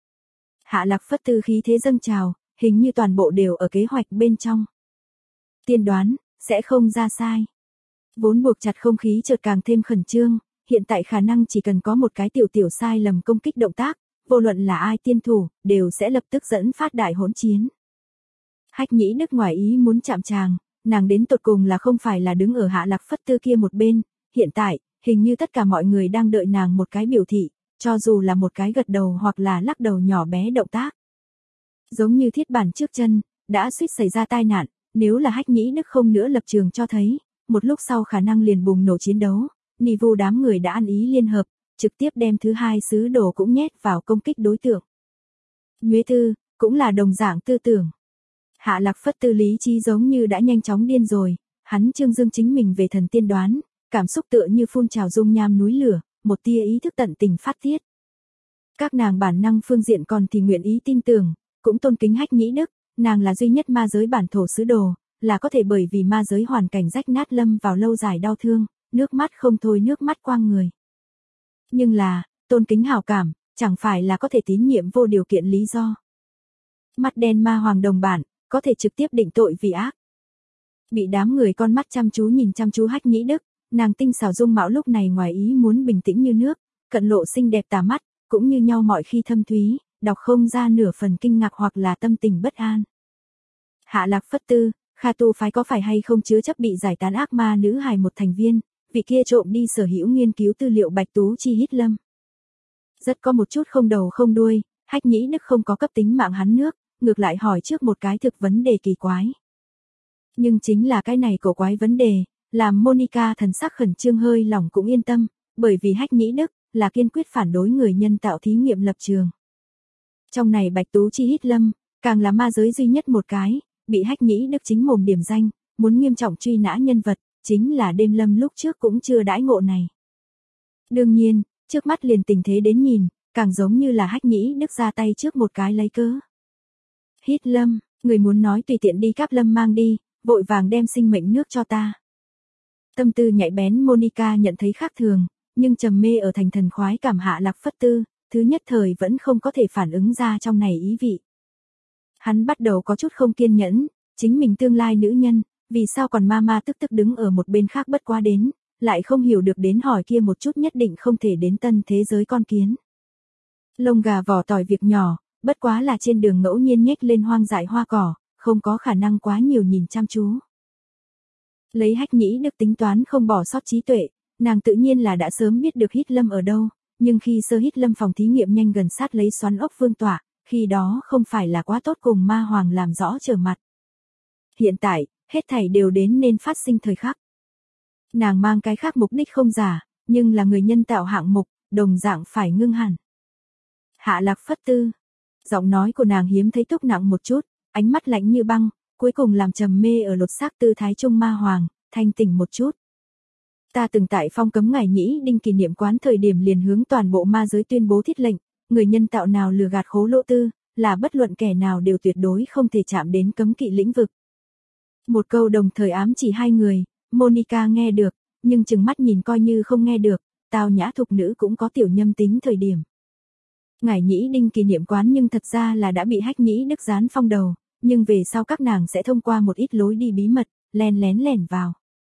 Hạ Lạc Phất Tư khí thế dâng trào, hình như toàn bộ đều ở kế hoạch bên trong. Tiên đoán, sẽ không ra sai. Vốn buộc chặt không khí chợt càng thêm khẩn trương, hiện tại khả năng chỉ cần có một cái tiểu sai lầm công kích động tác, vô luận là ai tiên thủ, đều sẽ lập tức dẫn phát đại hỗn chiến. Hách Nhĩ Đức ngoài ý muốn chạm tràng, nàng đến tột cùng là không phải là đứng ở Hạ Lạc Phất Tư kia một bên, hiện tại, hình như tất cả mọi người đang đợi nàng một cái biểu thị, cho dù là một cái gật đầu hoặc là lắc đầu nhỏ bé động tác. Giống như thiết bản trước chân, đã suýt xảy ra tai nạn, nếu là Hách Nhĩ Đức không nữa lập trường cho thấy, một lúc sau khả năng liền bùng nổ chiến đấu, nì vu đám người đã ăn ý liên hợp, trực tiếp đem thứ hai sứ đồ cũng nhét vào công kích đối tượng. Nhuế Tư, cũng là đồng dạng tư tưởng. Hạ Lạc Phất Tư lý trí giống như đã nhanh chóng điên rồi, hắn trương dương chính mình về thần tiên đoán, cảm xúc tựa như phun trào dung nham núi lửa, một tia ý thức tận tình phát tiết. Các nàng bản năng phương diện còn thì nguyện ý tin tưởng, cũng tôn kính Hách Nhĩ Đức, nàng là duy nhất ma giới bản thổ sứ đồ, là có thể bởi vì ma giới hoàn cảnh rách nát lâm vào lâu dài đau thương, nước mắt không thôi nước mắt quang người. Nhưng là, tôn kính hảo cảm, chẳng phải là có thể tín nhiệm vô điều kiện lý do. Mắt đen ma hoàng đồng bản, có thể trực tiếp định tội vì ác. Bị đám người con mắt chăm chú nhìn chăm chú Hách Nhĩ Đức, nàng tinh xảo dung mạo lúc này ngoài ý muốn bình tĩnh như nước, cận lộ xinh đẹp tà mắt, cũng như nhau mọi khi thâm thúy, đọc không ra nửa phần kinh ngạc hoặc là tâm tình bất an. Hạ Lạc Phất Tư, Kha Tu phái có phải hay không chứa chấp bị giải tán ác ma nữ hài một thành viên, vị kia trộm đi sở hữu nghiên cứu tư liệu Bạch Tú Chi Hít Lâm. Rất có một chút không đầu không đuôi, Hách Nhĩ Đức không có cấp tính mạng hắn nước, ngược lại hỏi trước một cái thực vấn đề kỳ quái. Nhưng chính là cái này cổ quái vấn đề, làm Monica thần sắc khẩn trương hơi lòng cũng yên tâm, bởi vì Hách Nhĩ Đức là kiên quyết phản đối người nhân tạo thí nghiệm lập trường. Trong này Bạch Tú Chi Hít Lâm, càng là ma giới duy nhất một cái, bị Hách Nhĩ Đức chính mồm điểm danh, muốn nghiêm trọng truy nã nhân vật, chính là Đêm Lâm lúc trước cũng chưa đãi ngộ này. Đương nhiên, trước mắt liền tình thế đến nhìn, càng giống như là Hách Nhĩ Đức ra tay trước một cái lấy cớ. Hít Lâm, người muốn nói tùy tiện đi Cáp Lâm mang đi, vội vàng đem sinh mệnh nước cho ta. Tâm tư nhạy bén Monica nhận thấy khác thường, nhưng trầm mê ở thành thần khoái cảm Hạ Lạc Phất Tư, thứ nhất thời vẫn không có thể phản ứng ra trong này ý vị. Hắn bắt đầu có chút không kiên nhẫn, chính mình tương lai nữ nhân, vì sao còn ma tức đứng ở một bên khác bất quá đến, lại không hiểu được đến hỏi kia một chút nhất định không thể đến tân thế giới con kiến. Lông gà vỏ tỏi việc nhỏ, bất quá là trên đường ngẫu nhiên nhếch lên hoang dại hoa cỏ, không có khả năng quá nhiều nhìn chăm chú. Lấy Hách Nhĩ Đức tính toán không bỏ sót trí tuệ, nàng tự nhiên là đã sớm biết được Hít Lâm ở đâu, nhưng khi sơ Hít Lâm phòng thí nghiệm nhanh gần sát lấy xoắn ốc vương tỏa, khi đó không phải là quá tốt cùng ma hoàng làm rõ trở mặt. Hiện tại, hết thảy đều đến nên phát sinh thời khắc. Nàng mang cái khác mục đích không giả, nhưng là người nhân tạo hạng mục, đồng dạng phải ngưng hẳn. Hạ Lạc Phất Tư, giọng nói của nàng hiếm thấy túc nặng một chút, ánh mắt lạnh như băng, cuối cùng làm trầm mê ở lột xác tư thái trung ma hoàng, thanh tỉnh một chút. Ta từng tại phong cấm ngày Nhĩ Đinh kỷ niệm quán thời điểm liền hướng toàn bộ ma giới tuyên bố thiết lệnh, người nhân tạo nào lừa gạt khố lỗ tư, là bất luận kẻ nào đều tuyệt đối không thể chạm đến cấm kỵ lĩnh vực. Một câu đồng thời ám chỉ hai người, Monica nghe được, nhưng chừng mắt nhìn coi như không nghe được, tao nhã thục nữ cũng có tiểu nhâm tính thời điểm. Ngải Nhĩ Đinh kỷ niệm quán nhưng thật ra là đã bị Hách Nhĩ Đức dán phong đầu, nhưng về sau các nàng sẽ thông qua một ít lối đi bí mật, len lén lẻn vào.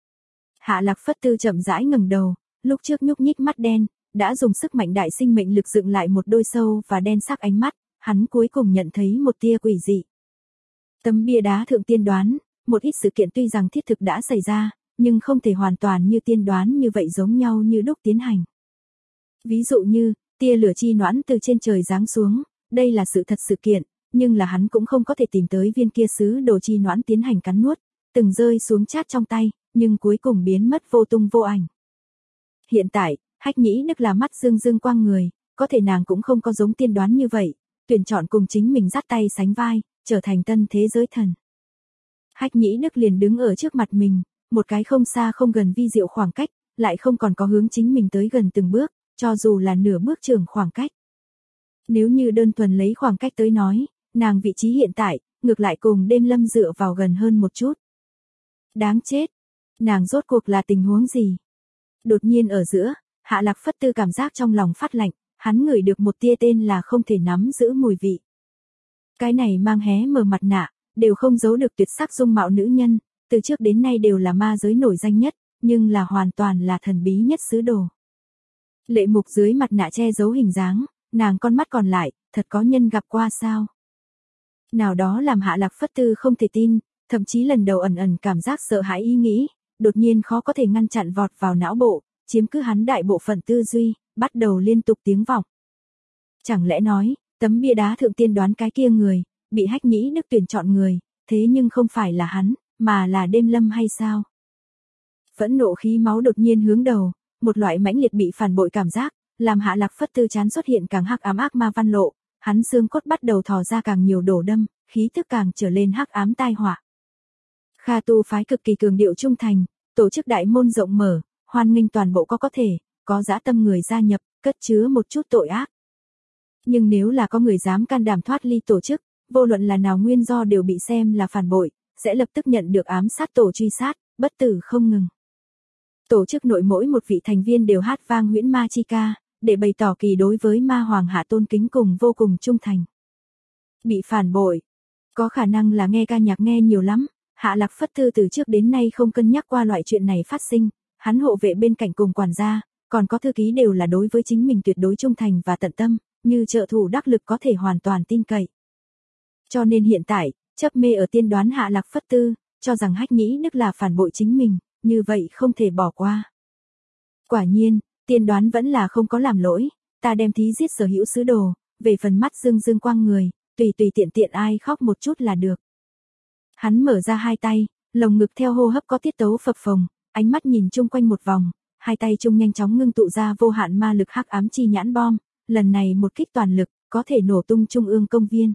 Hạ Lạc Phất Tư chậm rãi ngẩng đầu, lúc trước nhúc nhích mắt đen, đã dùng sức mạnh đại sinh mệnh lực dựng lại một đôi sâu và đen sắc ánh mắt, hắn cuối cùng nhận thấy một tia quỷ dị. Tấm bia đá thượng tiên đoán, một ít sự kiện tuy rằng thiết thực đã xảy ra, nhưng không thể hoàn toàn như tiên đoán như vậy giống nhau như đúc tiến hành. Ví dụ như, tia lửa chi noãn từ trên trời giáng xuống, đây là sự thật sự kiện, nhưng là hắn cũng không có thể tìm tới viên kia sứ đồ chi noãn tiến hành cắn nuốt, từng rơi xuống chát trong tay, nhưng cuối cùng biến mất vô tung vô ảnh. Hiện tại, Hách Nhĩ Đức là mắt dương dương quang người, có thể nàng cũng không có giống tiên đoán như vậy, tuyển chọn cùng chính mình dắt tay sánh vai, trở thành tân thế giới thần. Hách Nhĩ Đức liền đứng ở trước mặt mình, một cái không xa không gần vi diệu khoảng cách, lại không còn có hướng chính mình tới gần từng bước, cho dù là nửa bước trường khoảng cách. Nếu như đơn thuần lấy khoảng cách tới nói, nàng vị trí hiện tại, ngược lại cùng Đêm Lâm dựa vào gần hơn một chút. Đáng chết! Nàng rốt cuộc là tình huống gì? Đột nhiên ở giữa, Hạ Lạc Phất Tư cảm giác trong lòng phát lạnh, hắn ngửi được một tia tên là không thể nắm giữ mùi vị. Cái này mang hé mờ mặt nạ, đều không giấu được tuyệt sắc dung mạo nữ nhân, từ trước đến nay đều là ma giới nổi danh nhất, nhưng là hoàn toàn là thần bí nhất sứ đồ. Lệ Mục dưới mặt nạ che giấu hình dáng, nàng con mắt còn lại, thật có nhân gặp qua sao? Nào đó làm Hạ Lạc Phất Tư không thể tin, thậm chí lần đầu ẩn ẩn cảm giác sợ hãi ý nghĩ, đột nhiên khó có thể ngăn chặn vọt vào não bộ, chiếm cứ hắn đại bộ phận tư duy, bắt đầu liên tục tiếng vọng. Chẳng lẽ nói, tấm bia đá thượng tiên đoán cái kia người, bị Hách Nhĩ Đức tuyển chọn người, thế nhưng không phải là hắn, mà là Đêm Lâm hay sao? Phẫn nộ khí máu đột nhiên hướng đầu, một loại mãnh liệt bị phản bội cảm giác, làm Hạ Lạc Phất Tư chán xuất hiện càng hắc ám ác ma văn lộ, hắn xương cốt bắt đầu thò ra càng nhiều đổ đâm, khí thức càng trở lên hắc ám tai họa. Kha tu phái cực kỳ cường điệu trung thành, tổ chức đại môn rộng mở, hoan nghênh toàn bộ có thể, có dã tâm người gia nhập, cất chứa một chút tội ác. Nhưng nếu là có người dám can đảm thoát ly tổ chức, vô luận là nào nguyên do đều bị xem là phản bội, sẽ lập tức nhận được ám sát tổ truy sát, bất tử không ngừng. Tổ chức nội mỗi một vị thành viên đều hát vang huyễn ma chi ca, để bày tỏ kỳ đối với ma hoàng hạ tôn kính cùng vô cùng trung thành. Bị phản bội, có khả năng là nghe ca nhạc nghe nhiều lắm, Hạ Lạc Phất Tư từ trước đến nay không cân nhắc qua loại chuyện này phát sinh, hắn hộ vệ bên cạnh cùng quản gia, còn có thư ký đều là đối với chính mình tuyệt đối trung thành và tận tâm, như trợ thủ đắc lực có thể hoàn toàn tin cậy. Cho nên hiện tại, chấp mê ở tiên đoán Hạ Lạc Phất Tư, cho rằng Hách Nhĩ Đức là phản bội chính mình, như vậy không thể bỏ qua. Quả nhiên, tiên đoán vẫn là không có làm lỗi, ta đem thí giết sở hữu sứ đồ, về phần mắt dương dương quang người, tùy tùy tiện tiện ai khóc một chút là được. Hắn mở ra hai tay, lồng ngực theo hô hấp có tiết tấu phập phồng, ánh mắt nhìn chung quanh một vòng, hai tay chung nhanh chóng ngưng tụ ra vô hạn ma lực hắc ám chi nhãn bom, lần này một kích toàn lực, có thể nổ tung trung ương công viên.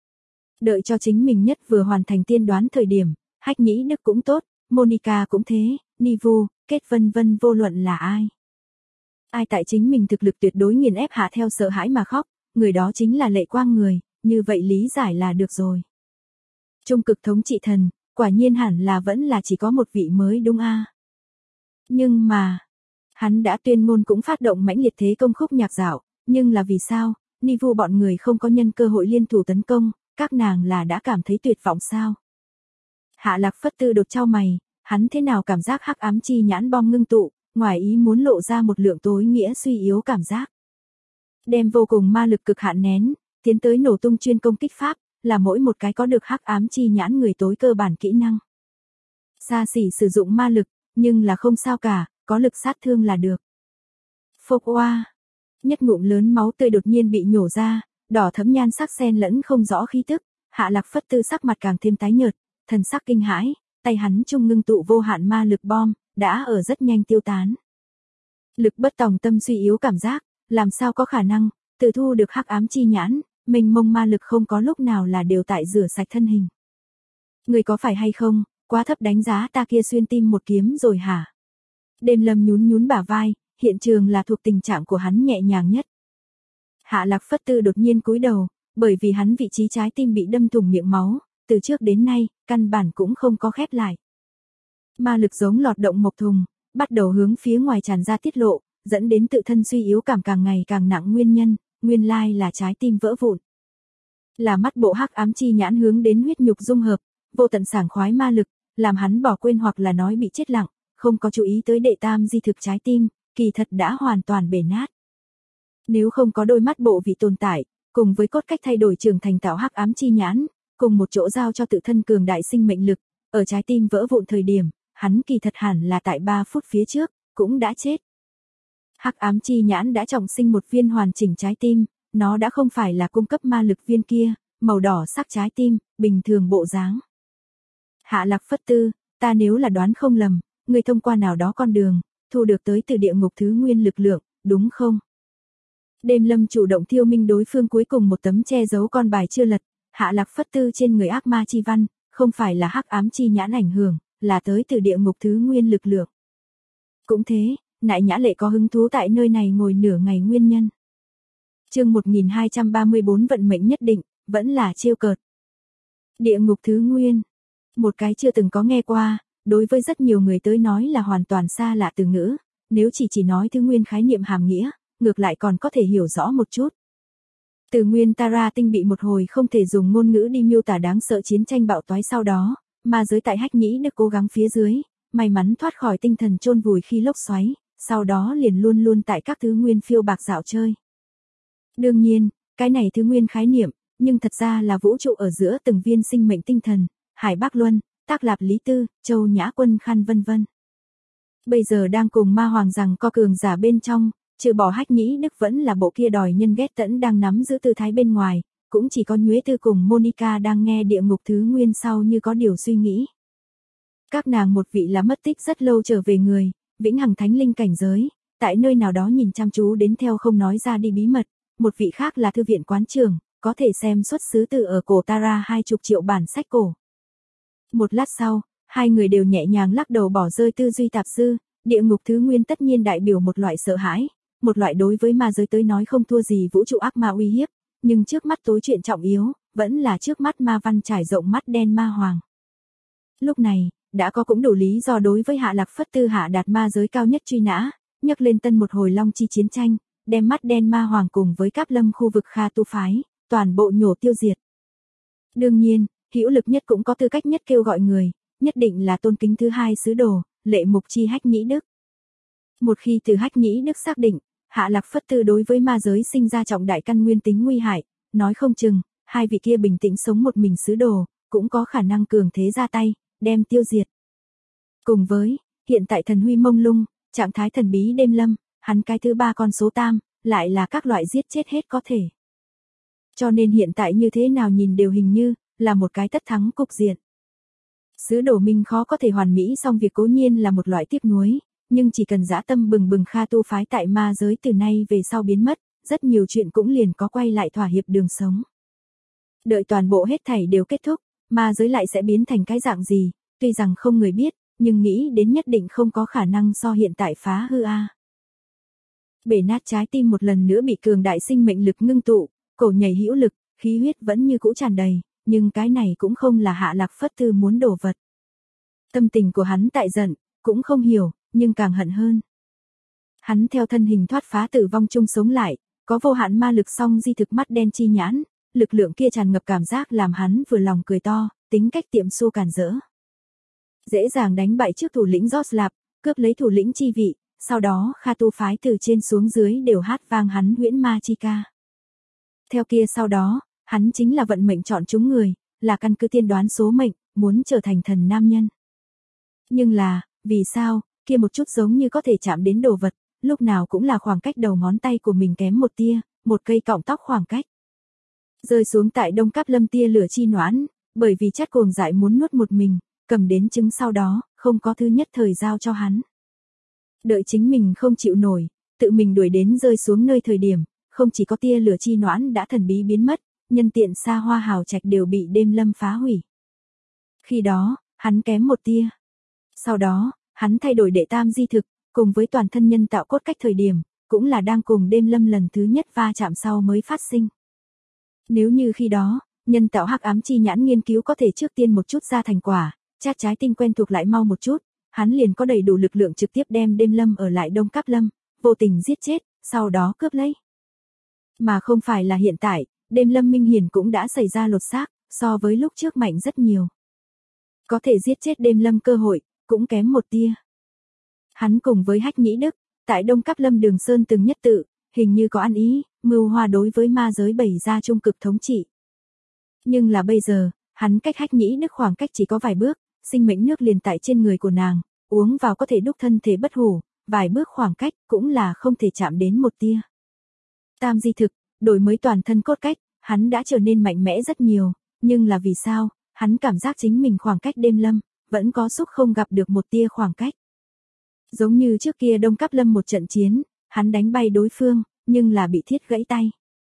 Đợi cho chính mình nhất vừa hoàn thành tiên đoán thời điểm, Hách Nhĩ Đức cũng tốt, Monica cũng thế, Nivu, Kết vân vân vô luận là ai. Ai tại chính mình thực lực tuyệt đối nghiền ép hạ theo sợ hãi mà khóc, người đó chính là Lệ Quang người, như vậy lý giải là được rồi. Trung cực thống trị thần, quả nhiên hẳn là vẫn là chỉ có một vị mới đúng a. Nhưng mà, hắn đã tuyên ngôn cũng phát động mãnh liệt thế công khúc nhạc dạo, nhưng là vì sao, Nivu bọn người không có nhân cơ hội liên thủ tấn công, các nàng là đã cảm thấy tuyệt vọng sao? Hạ Lạc Phất Tư đột chau mày, hắn thế nào cảm giác hắc ám chi nhãn bom ngưng tụ, ngoài ý muốn lộ ra một lượng tối nghĩa suy yếu cảm giác. Đem vô cùng ma lực cực hạn nén, tiến tới nổ tung chuyên công kích pháp, là mỗi một cái có được hắc ám chi nhãn người tối cơ bản kỹ năng. Xa xỉ sử dụng ma lực, nhưng là không sao cả, có lực sát thương là được. Phốc oa, nhất ngụm lớn máu tươi đột nhiên bị nhổ ra, đỏ thẫm nhan sắc xen lẫn không rõ khí tức, Hạ Lạc Phất Tư sắc mặt càng thêm tái nhợt, thần sắc kinh hãi, tay hắn trung ngưng tụ vô hạn ma lực bom, đã ở rất nhanh tiêu tán. Lực bất tòng tâm suy yếu cảm giác, làm sao có khả năng, tự thu được hắc ám chi nhãn, mênh mông ma lực không có lúc nào là đều tại rửa sạch thân hình. Người có phải hay không, quá thấp đánh giá ta kia xuyên tim một kiếm rồi hả? Đêm Lâm nhún nhún bả vai, hiện trường là thuộc tình trạng của hắn nhẹ nhàng nhất. Hạ Lạc Phất Tư đột nhiên cúi đầu, bởi vì hắn vị trí trái tim bị đâm thủng miệng máu, từ trước đến nay, căn bản cũng không có khép lại. Ma lực giống lọt động mộc thùng, bắt đầu hướng phía ngoài tràn ra tiết lộ, dẫn đến tự thân suy yếu cảm càng ngày càng nặng nguyên nhân, nguyên lai là trái tim vỡ vụn. Là mắt bộ hắc ám chi nhãn hướng đến huyết nhục dung hợp, vô tận sảng khoái ma lực, làm hắn bỏ quên hoặc là nói bị chết lặng, không có chú ý tới đệ tam di thực trái tim, kỳ thật đã hoàn toàn bể nát. Nếu không có đôi mắt bộ vị tồn tại, cùng với cốt cách thay đổi trưởng thành tạo hắc ám chi nhãn, cùng một chỗ giao cho tự thân cường đại sinh mệnh lực, ở trái tim vỡ vụn thời điểm, hắn kỳ thật hẳn là tại 3 phút phía trước, cũng đã chết. Hắc ám chi nhãn đã trọng sinh một viên hoàn chỉnh trái tim, nó đã không phải là cung cấp ma lực viên kia, màu đỏ sắc trái tim, bình thường bộ dáng. Hạ Lạc Phất Tư, ta nếu là đoán không lầm, người thông qua nào đó con đường, thu được tới từ địa ngục thứ nguyên lực lượng, đúng không? Đêm Lâm chủ động thiêu minh đối phương cuối cùng một tấm che giấu con bài chưa lật, Hạ Lạc Phất Tư trên người ác ma chi văn, không phải là hắc ám chi nhãn ảnh hưởng, là tới từ địa ngục thứ nguyên lực lượng. Cũng thế, Nại Nhã Lệ có hứng thú tại nơi này ngồi nửa ngày nguyên nhân. Chương 1234 vận mệnh nhất định, vẫn là trêu cợt. Địa ngục thứ nguyên, một cái chưa từng có nghe qua, đối với rất nhiều người tới nói là hoàn toàn xa lạ từ ngữ, nếu chỉ nói thứ nguyên khái niệm hàm nghĩa, ngược lại còn có thể hiểu rõ một chút. Từ nguyên Tara tinh bị một hồi không thể dùng ngôn ngữ đi miêu tả đáng sợ chiến tranh bạo toái sau đó, mà giới tại Hách Nhĩ Đức cố gắng phía dưới, may mắn thoát khỏi tinh thần chôn vùi khi lốc xoáy, sau đó liền luôn luôn tại các thứ nguyên phiêu bạc dạo chơi. Đương nhiên, cái này thứ nguyên khái niệm, nhưng thật ra là vũ trụ ở giữa từng viên sinh mệnh tinh thần, Hải Bác Luân, Tác Lạp Lý Tư, Châu Nhã Quân Khăn vân vân. Bây giờ đang cùng ma hoàng rằng co cường giả bên trong, trừ bỏ Hách Nhĩ Đức vẫn là bộ kia đòi nhân ghét tẫn đang nắm giữ tư thái bên ngoài, cũng chỉ có Nhuế Tư cùng Monica đang nghe địa ngục thứ nguyên sau như có điều suy nghĩ. Các nàng một vị là mất tích rất lâu trở về người, vĩnh hằng thánh linh cảnh giới, tại nơi nào đó nhìn chăm chú đến theo không nói ra đi bí mật, một vị khác là thư viện quán trưởng, có thể xem xuất xứ từ ở cổ Tara 20 triệu bản sách cổ. Một lát sau, hai người đều nhẹ nhàng lắc đầu bỏ rơi tư duy tạp dư, địa ngục thứ nguyên tất nhiên đại biểu một loại sợ hãi, một loại đối với ma giới tới nói không thua gì vũ trụ ác ma uy hiếp, nhưng trước mắt tối chuyện trọng yếu, vẫn là trước mắt ma văn trải rộng mắt đen ma hoàng. Lúc này, đã có cũng đủ lý do đối với Hạ Lạc Phất Tư hạ đạt ma giới cao nhất truy nã, nhấc lên tân một hồi long chi chiến tranh, đem mắt đen ma hoàng cùng với Cáp Lâm khu vực Kha tu phái, toàn bộ nhổ tiêu diệt. Đương nhiên, hữu lực nhất cũng có tư cách nhất kêu gọi người, nhất định là tôn kính thứ hai sứ đồ, Lệ Mục Chi Hách Nhĩ Đức. Một khi từ Hách Nhĩ Đức xác định, Hạ Lạc Phất Tư đối với ma giới sinh ra trọng đại căn nguyên tính nguy hại, nói không chừng, hai vị kia bình tĩnh sống một mình sứ đồ, cũng có khả năng cường thế ra tay, đem tiêu diệt. Cùng với, hiện tại thần huy mông lung, trạng thái thần bí đêm lâm, hắn cái thứ ba con số tam, lại là các loại giết chết hết có thể. Cho nên hiện tại như thế nào nhìn đều hình như, là một cái tất thắng cục diện. Sứ đồ minh khó có thể hoàn mỹ xong việc cố nhiên là một loại tiếc nuối, nhưng chỉ cần dã tâm bừng bừng Kha tu phái tại ma giới từ nay về sau biến mất, rất nhiều chuyện cũng liền có quay lại thỏa hiệp đường sống. Đợi toàn bộ hết thảy đều kết thúc, ma giới lại sẽ biến thành cái dạng gì, tuy rằng không người biết, nhưng nghĩ đến nhất định không có khả năng so hiện tại phá hư a. Bể nát trái tim một lần nữa bị cường đại sinh mệnh lực ngưng tụ, cổ nhảy hữu lực, khí huyết vẫn như cũ tràn đầy, nhưng cái này cũng không là Hạ Lạc Phất Tư muốn đổ vật. Tâm tình của hắn tại giận, cũng không hiểu, nhưng càng hận hơn. Hắn theo thân hình thoát phá tử vong chung sống lại, có vô hạn ma lực song di thực mắt đen chi nhãn, lực lượng kia tràn ngập cảm giác làm hắn vừa lòng cười to, tính cách tiệm xu càn rỡ. Dễ dàng đánh bại trước thủ lĩnh Joslap, cướp lấy thủ lĩnh chi vị, sau đó Kha tu phái từ trên xuống dưới đều hát vang hắn huyễn ma chi ca. Theo kia sau đó, hắn chính là vận mệnh chọn chúng người, là căn cứ tiên đoán số mệnh, muốn trở thành thần nam nhân. Nhưng là, vì sao, kia một chút giống như có thể chạm đến đồ vật, lúc nào cũng là khoảng cách đầu ngón tay của mình kém một tia, một cây cọng tóc khoảng cách. Rơi xuống tại Đông Cáp Lâm tia lửa chi noãn, bởi vì chất cuồng dại muốn nuốt một mình, cầm đến trứng sau đó, không có thứ nhất thời giao cho hắn. Đợi chính mình không chịu nổi, tự mình đuổi đến rơi xuống nơi thời điểm, không chỉ có tia lửa chi noãn đã thần bí biến mất, nhân tiện xa hoa hào trạch đều bị đêm lâm phá hủy. Khi đó, hắn kém một tia. Sau đó, hắn thay đổi đệ tam di thực, cùng với toàn thân nhân tạo cốt cách thời điểm, cũng là đang cùng đêm lâm lần thứ nhất va chạm sau mới phát sinh. Nếu như khi đó, nhân tạo hắc ám chi nhãn nghiên cứu có thể trước tiên một chút ra thành quả, chát trái tim quen thuộc lại mau một chút, hắn liền có đầy đủ lực lượng trực tiếp đem đêm lâm ở lại Đông Cáp Lâm, vô tình giết chết, sau đó cướp lấy. Mà không phải là hiện tại, đêm Lâm Minh Hiền cũng đã xảy ra lột xác, so với lúc trước mạnh rất nhiều. Có thể giết chết đêm Lâm cơ hội, cũng kém một tia. Hắn cùng với Hách Nhĩ Đức, tại Đông Cáp Lâm Đường Sơn từng nhất tự, hình như có ăn ý, mưu hoa đối với ma giới bày ra trung cực thống trị. Nhưng là bây giờ, hắn cách Hách Nhĩ Đức khoảng cách chỉ có vài bước, sinh mệnh nước liền tại trên người của nàng, uống vào có thể đúc thân thể bất hủ, vài bước khoảng cách cũng là không thể chạm đến một tia. Tam di thực, đổi mới toàn thân cốt cách, hắn đã trở nên mạnh mẽ rất nhiều, nhưng là vì sao, hắn cảm giác chính mình khoảng cách đêm Lâm, vẫn có xúc không gặp được một tia khoảng cách. Giống như trước kia Đông Cáp Lâm một trận chiến, hắn đánh bay đối phương, nhưng là bị thiết gãy tay.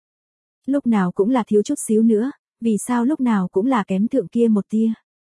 Lúc nào cũng là thiếu chút xíu nữa, vì sao lúc nào cũng là kém thượng kia một tia.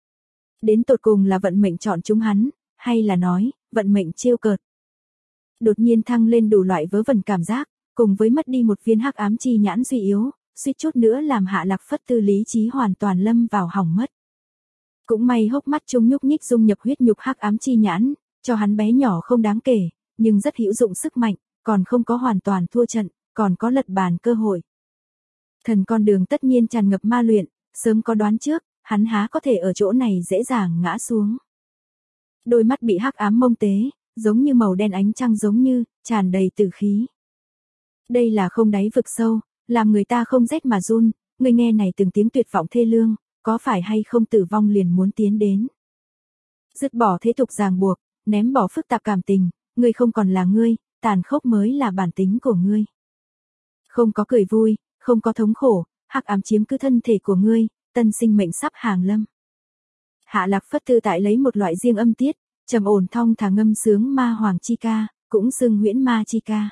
Đến tột cùng là vận mệnh chọn chúng hắn, hay là nói, vận mệnh trêu cợt. Đột nhiên thăng lên đủ loại vớ vẩn cảm giác, cùng với mất đi một viên hắc ám chi nhãn suy yếu, suýt chút nữa làm Hạ Lạc Phất Tư lý trí hoàn toàn lâm vào hỏng mất. Cũng may hốc mắt trung nhúc nhích dung nhập huyết nhục hắc ám chi nhãn, cho hắn bé nhỏ không đáng kể, nhưng rất hữu dụng sức mạnh, còn không có hoàn toàn thua trận, còn có lật bàn cơ hội. Thần con đường tất nhiên tràn ngập ma luyện, sớm có đoán trước, hắn há có thể ở chỗ này dễ dàng ngã xuống. Đôi mắt bị hắc ám mông tế, giống như màu đen ánh trăng giống như, tràn đầy tử khí. Đây là không đáy vực sâu, làm người ta không rét mà run, người nghe này từng tiếng tuyệt vọng thê lương, có phải hay không tử vong liền muốn tiến đến. Dứt bỏ thế tục ràng buộc, ném bỏ phức tạp cảm tình, ngươi không còn là ngươi, tàn khốc mới là bản tính của ngươi. Không có cười vui, không có thống khổ, hắc ám chiếm cứ thân thể của ngươi, tân sinh mệnh sắp hàng lâm. Hạ Lạc Phất Tư tại lấy một loại riêng âm tiết, trầm ổn thong thả ngâm sướng ma hoàng chi ca, cũng xưng huyễn ma chi ca.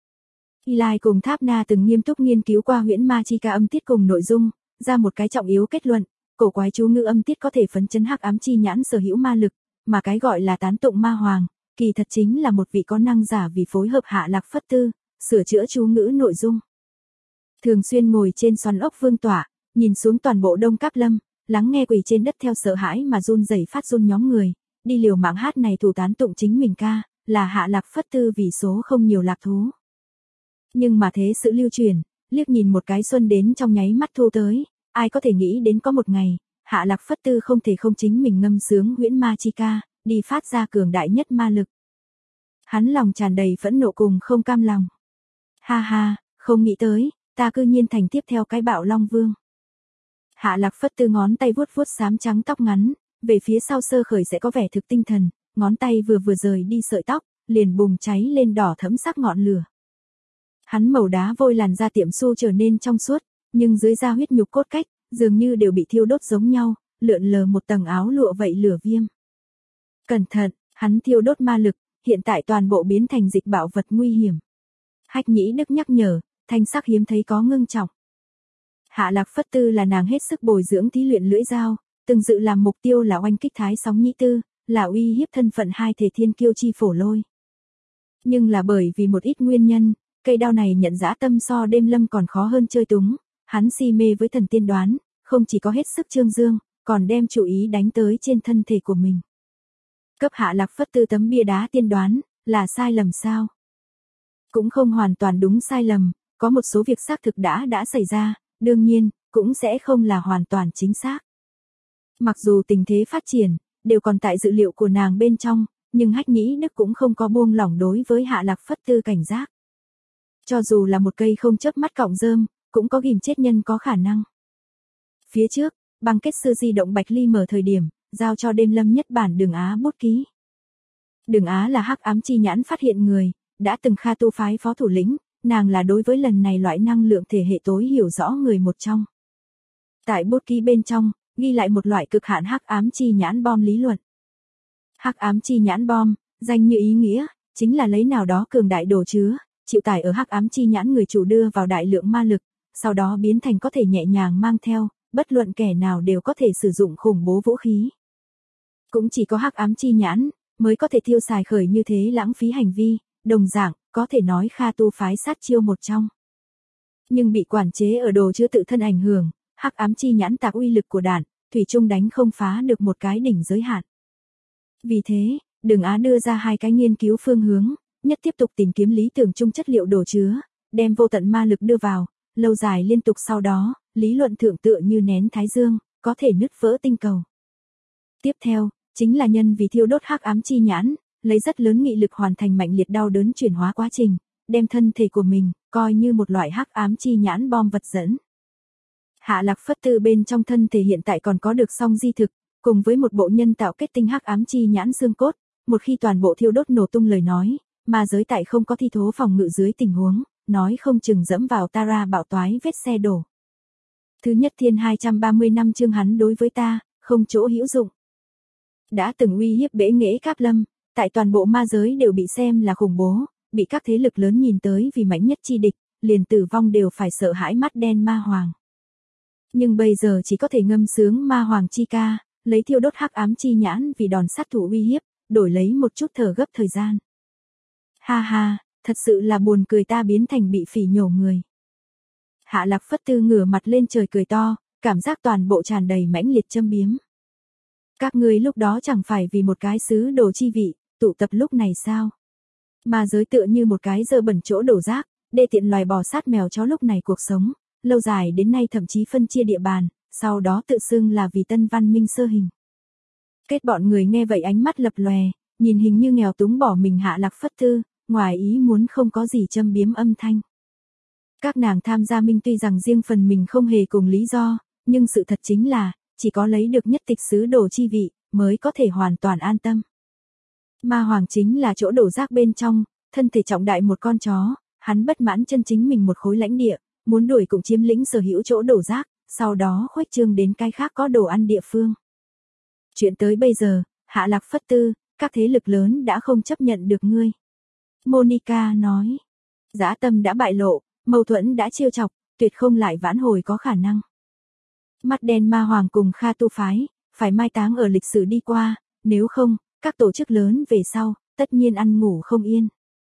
Y Lai cùng Tháp Na từng nghiêm túc nghiên cứu qua huyễn ma chi ca âm tiết cùng nội dung, ra một cái trọng yếu kết luận, cổ quái chú ngữ âm tiết có thể phấn chấn hắc ám chi nhãn sở hữu ma lực, mà cái gọi là tán tụng ma hoàng, kỳ thật chính là một vị có năng giả vì phối hợp Hạ Lạc Phất Tư, sửa chữa chú ngữ nội dung. Thường xuyên ngồi trên xoắn ốc vương tọa, nhìn xuống toàn bộ Đông Cáp Lâm, lắng nghe quỳ trên đất theo sợ hãi mà run rẩy phát run nhóm người, đi liều mạng hát này thủ tán tụng chính mình ca, là Hạ Lạc Phất Tư vì số không nhiều lạc thú. Nhưng mà thế sự lưu truyền, liếc nhìn một cái xuân đến trong nháy mắt thu tới, ai có thể nghĩ đến có một ngày, Hạ Lạc Phất Tư không thể không chính mình ngâm sướng huyễn ma chi ca, đi phát ra cường đại nhất ma lực. Hắn lòng tràn đầy phẫn nộ cùng không cam lòng. Ha ha, không nghĩ tới, ta cư nhiên thành tiếp theo cái bạo long vương. Hạ Lạc Phất Tư ngón tay vuốt vuốt xám trắng tóc ngắn, về phía sau sơ khởi sẽ có vẻ thực tinh thần, ngón tay vừa rời đi sợi tóc, liền bùng cháy lên đỏ thẫm sắc ngọn lửa. Hắn màu đá vôi làn da tiệm su trở nên trong suốt, nhưng dưới da huyết nhục cốt cách, dường như đều bị thiêu đốt giống nhau, lượn lờ một tầng áo lụa vậy lửa viêm. Cẩn thận, hắn thiêu đốt ma lực, hiện tại toàn bộ biến thành dịch bạo vật nguy hiểm. Hách Nhĩ Đức nhắc nhở, thanh sắc hiếm thấy có ngưng trọng. Hạ Lạc Phất Tư là nàng hết sức bồi dưỡng thí luyện lưỡi dao, từng dự làm mục tiêu là oanh kích Thái Sóng Nhĩ Tư, là uy hiếp thân phận hai thể thiên kiêu chi phổ lôi. Nhưng là bởi vì một ít nguyên nhân, cây đao này nhận dã tâm so đêm Lâm còn khó hơn chơi túng, hắn si mê với thần tiên đoán, không chỉ có hết sức trương dương, còn đem chủ ý đánh tới trên thân thể của mình. Cấp Hạ Lạc Phất Tư tấm bia đá tiên đoán, là sai lầm sao? Cũng không hoàn toàn đúng sai lầm, có một số việc xác thực đã xảy ra, đương nhiên, cũng sẽ không là hoàn toàn chính xác. Mặc dù tình thế phát triển, đều còn tại dự liệu của nàng bên trong, nhưng Hách Nhĩ Đức cũng không có buông lỏng đối với Hạ Lạc Phất Tư cảnh giác. Cho dù là một cây không chớp mắt cọng rơm, cũng có ghim chết nhân có khả năng. Phía trước, băng kết sư di động Bạch Ly mở thời điểm, giao cho đêm Lâm nhất bản Đường Á bút ký. Đường Á là hắc ám chi nhãn phát hiện người, đã từng Kha tu phái phó thủ lĩnh, nàng là đối với lần này loại năng lượng thể hệ tối hiểu rõ người một trong. Tại bút ký bên trong, ghi lại một loại cực hạn hắc ám chi nhãn bom lý luận. Hắc ám chi nhãn bom, danh như ý nghĩa, chính là lấy nào đó cường đại đồ chứa, chịu tải ở hắc ám chi nhãn người chủ đưa vào đại lượng ma lực, sau đó biến thành có thể nhẹ nhàng mang theo, bất luận kẻ nào đều có thể sử dụng khủng bố vũ khí. Cũng chỉ có hắc ám chi nhãn, mới có thể tiêu xài khởi như thế lãng phí hành vi, đồng dạng, có thể nói Kha tu phái sát chiêu một trong. Nhưng bị quản chế ở đồ chứa tự thân ảnh hưởng, hắc ám chi nhãn tạc uy lực của đạn, thủy chung đánh không phá được một cái đỉnh giới hạn. Vì thế, Đường Á đưa ra hai cái nghiên cứu phương hướng, nhất tiếp tục tìm kiếm lý tưởng chung chất liệu đồ chứa, đem vô tận ma lực đưa vào, lâu dài liên tục sau đó, lý luận thượng tựa như nén thái dương, có thể nứt vỡ tinh cầu. Tiếp theo, chính là nhân vì thiêu đốt hắc ám chi nhãn, lấy rất lớn nghị lực hoàn thành mạnh liệt đau đớn chuyển hóa quá trình, đem thân thể của mình coi như một loại hắc ám chi nhãn bom vật dẫn. Hạ Lạc Phất Tư bên trong thân thể hiện tại còn có được song di thực, cùng với một bộ nhân tạo kết tinh hắc ám chi nhãn xương cốt, một khi toàn bộ thiêu đốt nổ tung lời nói, mà giới tại không có thi thố phòng ngự dưới tình huống, nói không chừng dẫm vào Tara bạo toái vết xe đổ. Thứ nhất thiên 230 năm chương hắn đối với ta, không chỗ hữu dụng. Đã từng uy hiếp bể nghệ Cáp Lâm, tại toàn bộ ma giới đều bị xem là khủng bố, bị các thế lực lớn nhìn tới vì mạnh nhất chi địch, liền tử vong đều phải sợ hãi mắt đen ma hoàng. Nhưng bây giờ chỉ có thể ngâm sướng ma hoàng chi ca, lấy thiêu đốt hắc ám chi nhãn vì đòn sát thủ uy hiếp, đổi lấy một chút thở gấp thời gian. Ha ha, thật sự là buồn cười, ta biến thành bị phỉ nhổ người. Hạ Lạc Phất Tư ngửa mặt lên trời cười to, cảm giác toàn bộ tràn đầy mãnh liệt châm biếm. Các ngươi lúc đó chẳng phải vì một cái sứ đồ chi vị, tụ tập lúc này sao? Ma giới tựa như một cái dơ bẩn chỗ đổ rác, đê tiện loài bò sát mèo chó lúc này cuộc sống, lâu dài đến nay thậm chí phân chia địa bàn, sau đó tự xưng là vì tân văn minh sơ hình. Kết bọn người nghe vậy ánh mắt lập lòe, nhìn hình như nghèo túng bỏ mình Hạ Lạc Phất Tư, ngoài ý muốn không có gì châm biếm âm thanh. Các nàng tham gia minh tuy rằng riêng phần mình không hề cùng lý do, nhưng sự thật chính là, chỉ có lấy được nhất tịch sứ đồ chi vị, mới có thể hoàn toàn an tâm. Ma hoàng chính là chỗ đổ rác bên trong, thân thể trọng đại một con chó, hắn bất mãn chân chính mình một khối lãnh địa, muốn đuổi cùng chiếm lĩnh sở hữu chỗ đổ rác, sau đó khuếch trương đến cái khác có đồ ăn địa phương. Chuyện tới bây giờ, Hạ Lạc Phất Tư, các thế lực lớn đã không chấp nhận được ngươi. Monica nói, dã tâm đã bại lộ, mâu thuẫn đã chiêu chọc, tuyệt không lại vãn hồi có khả năng. Mắt đen ma hoàng cùng Kha Tu phái, phải mai táng ở lịch sử đi qua, nếu không, các tổ chức lớn về sau, tất nhiên ăn ngủ không yên.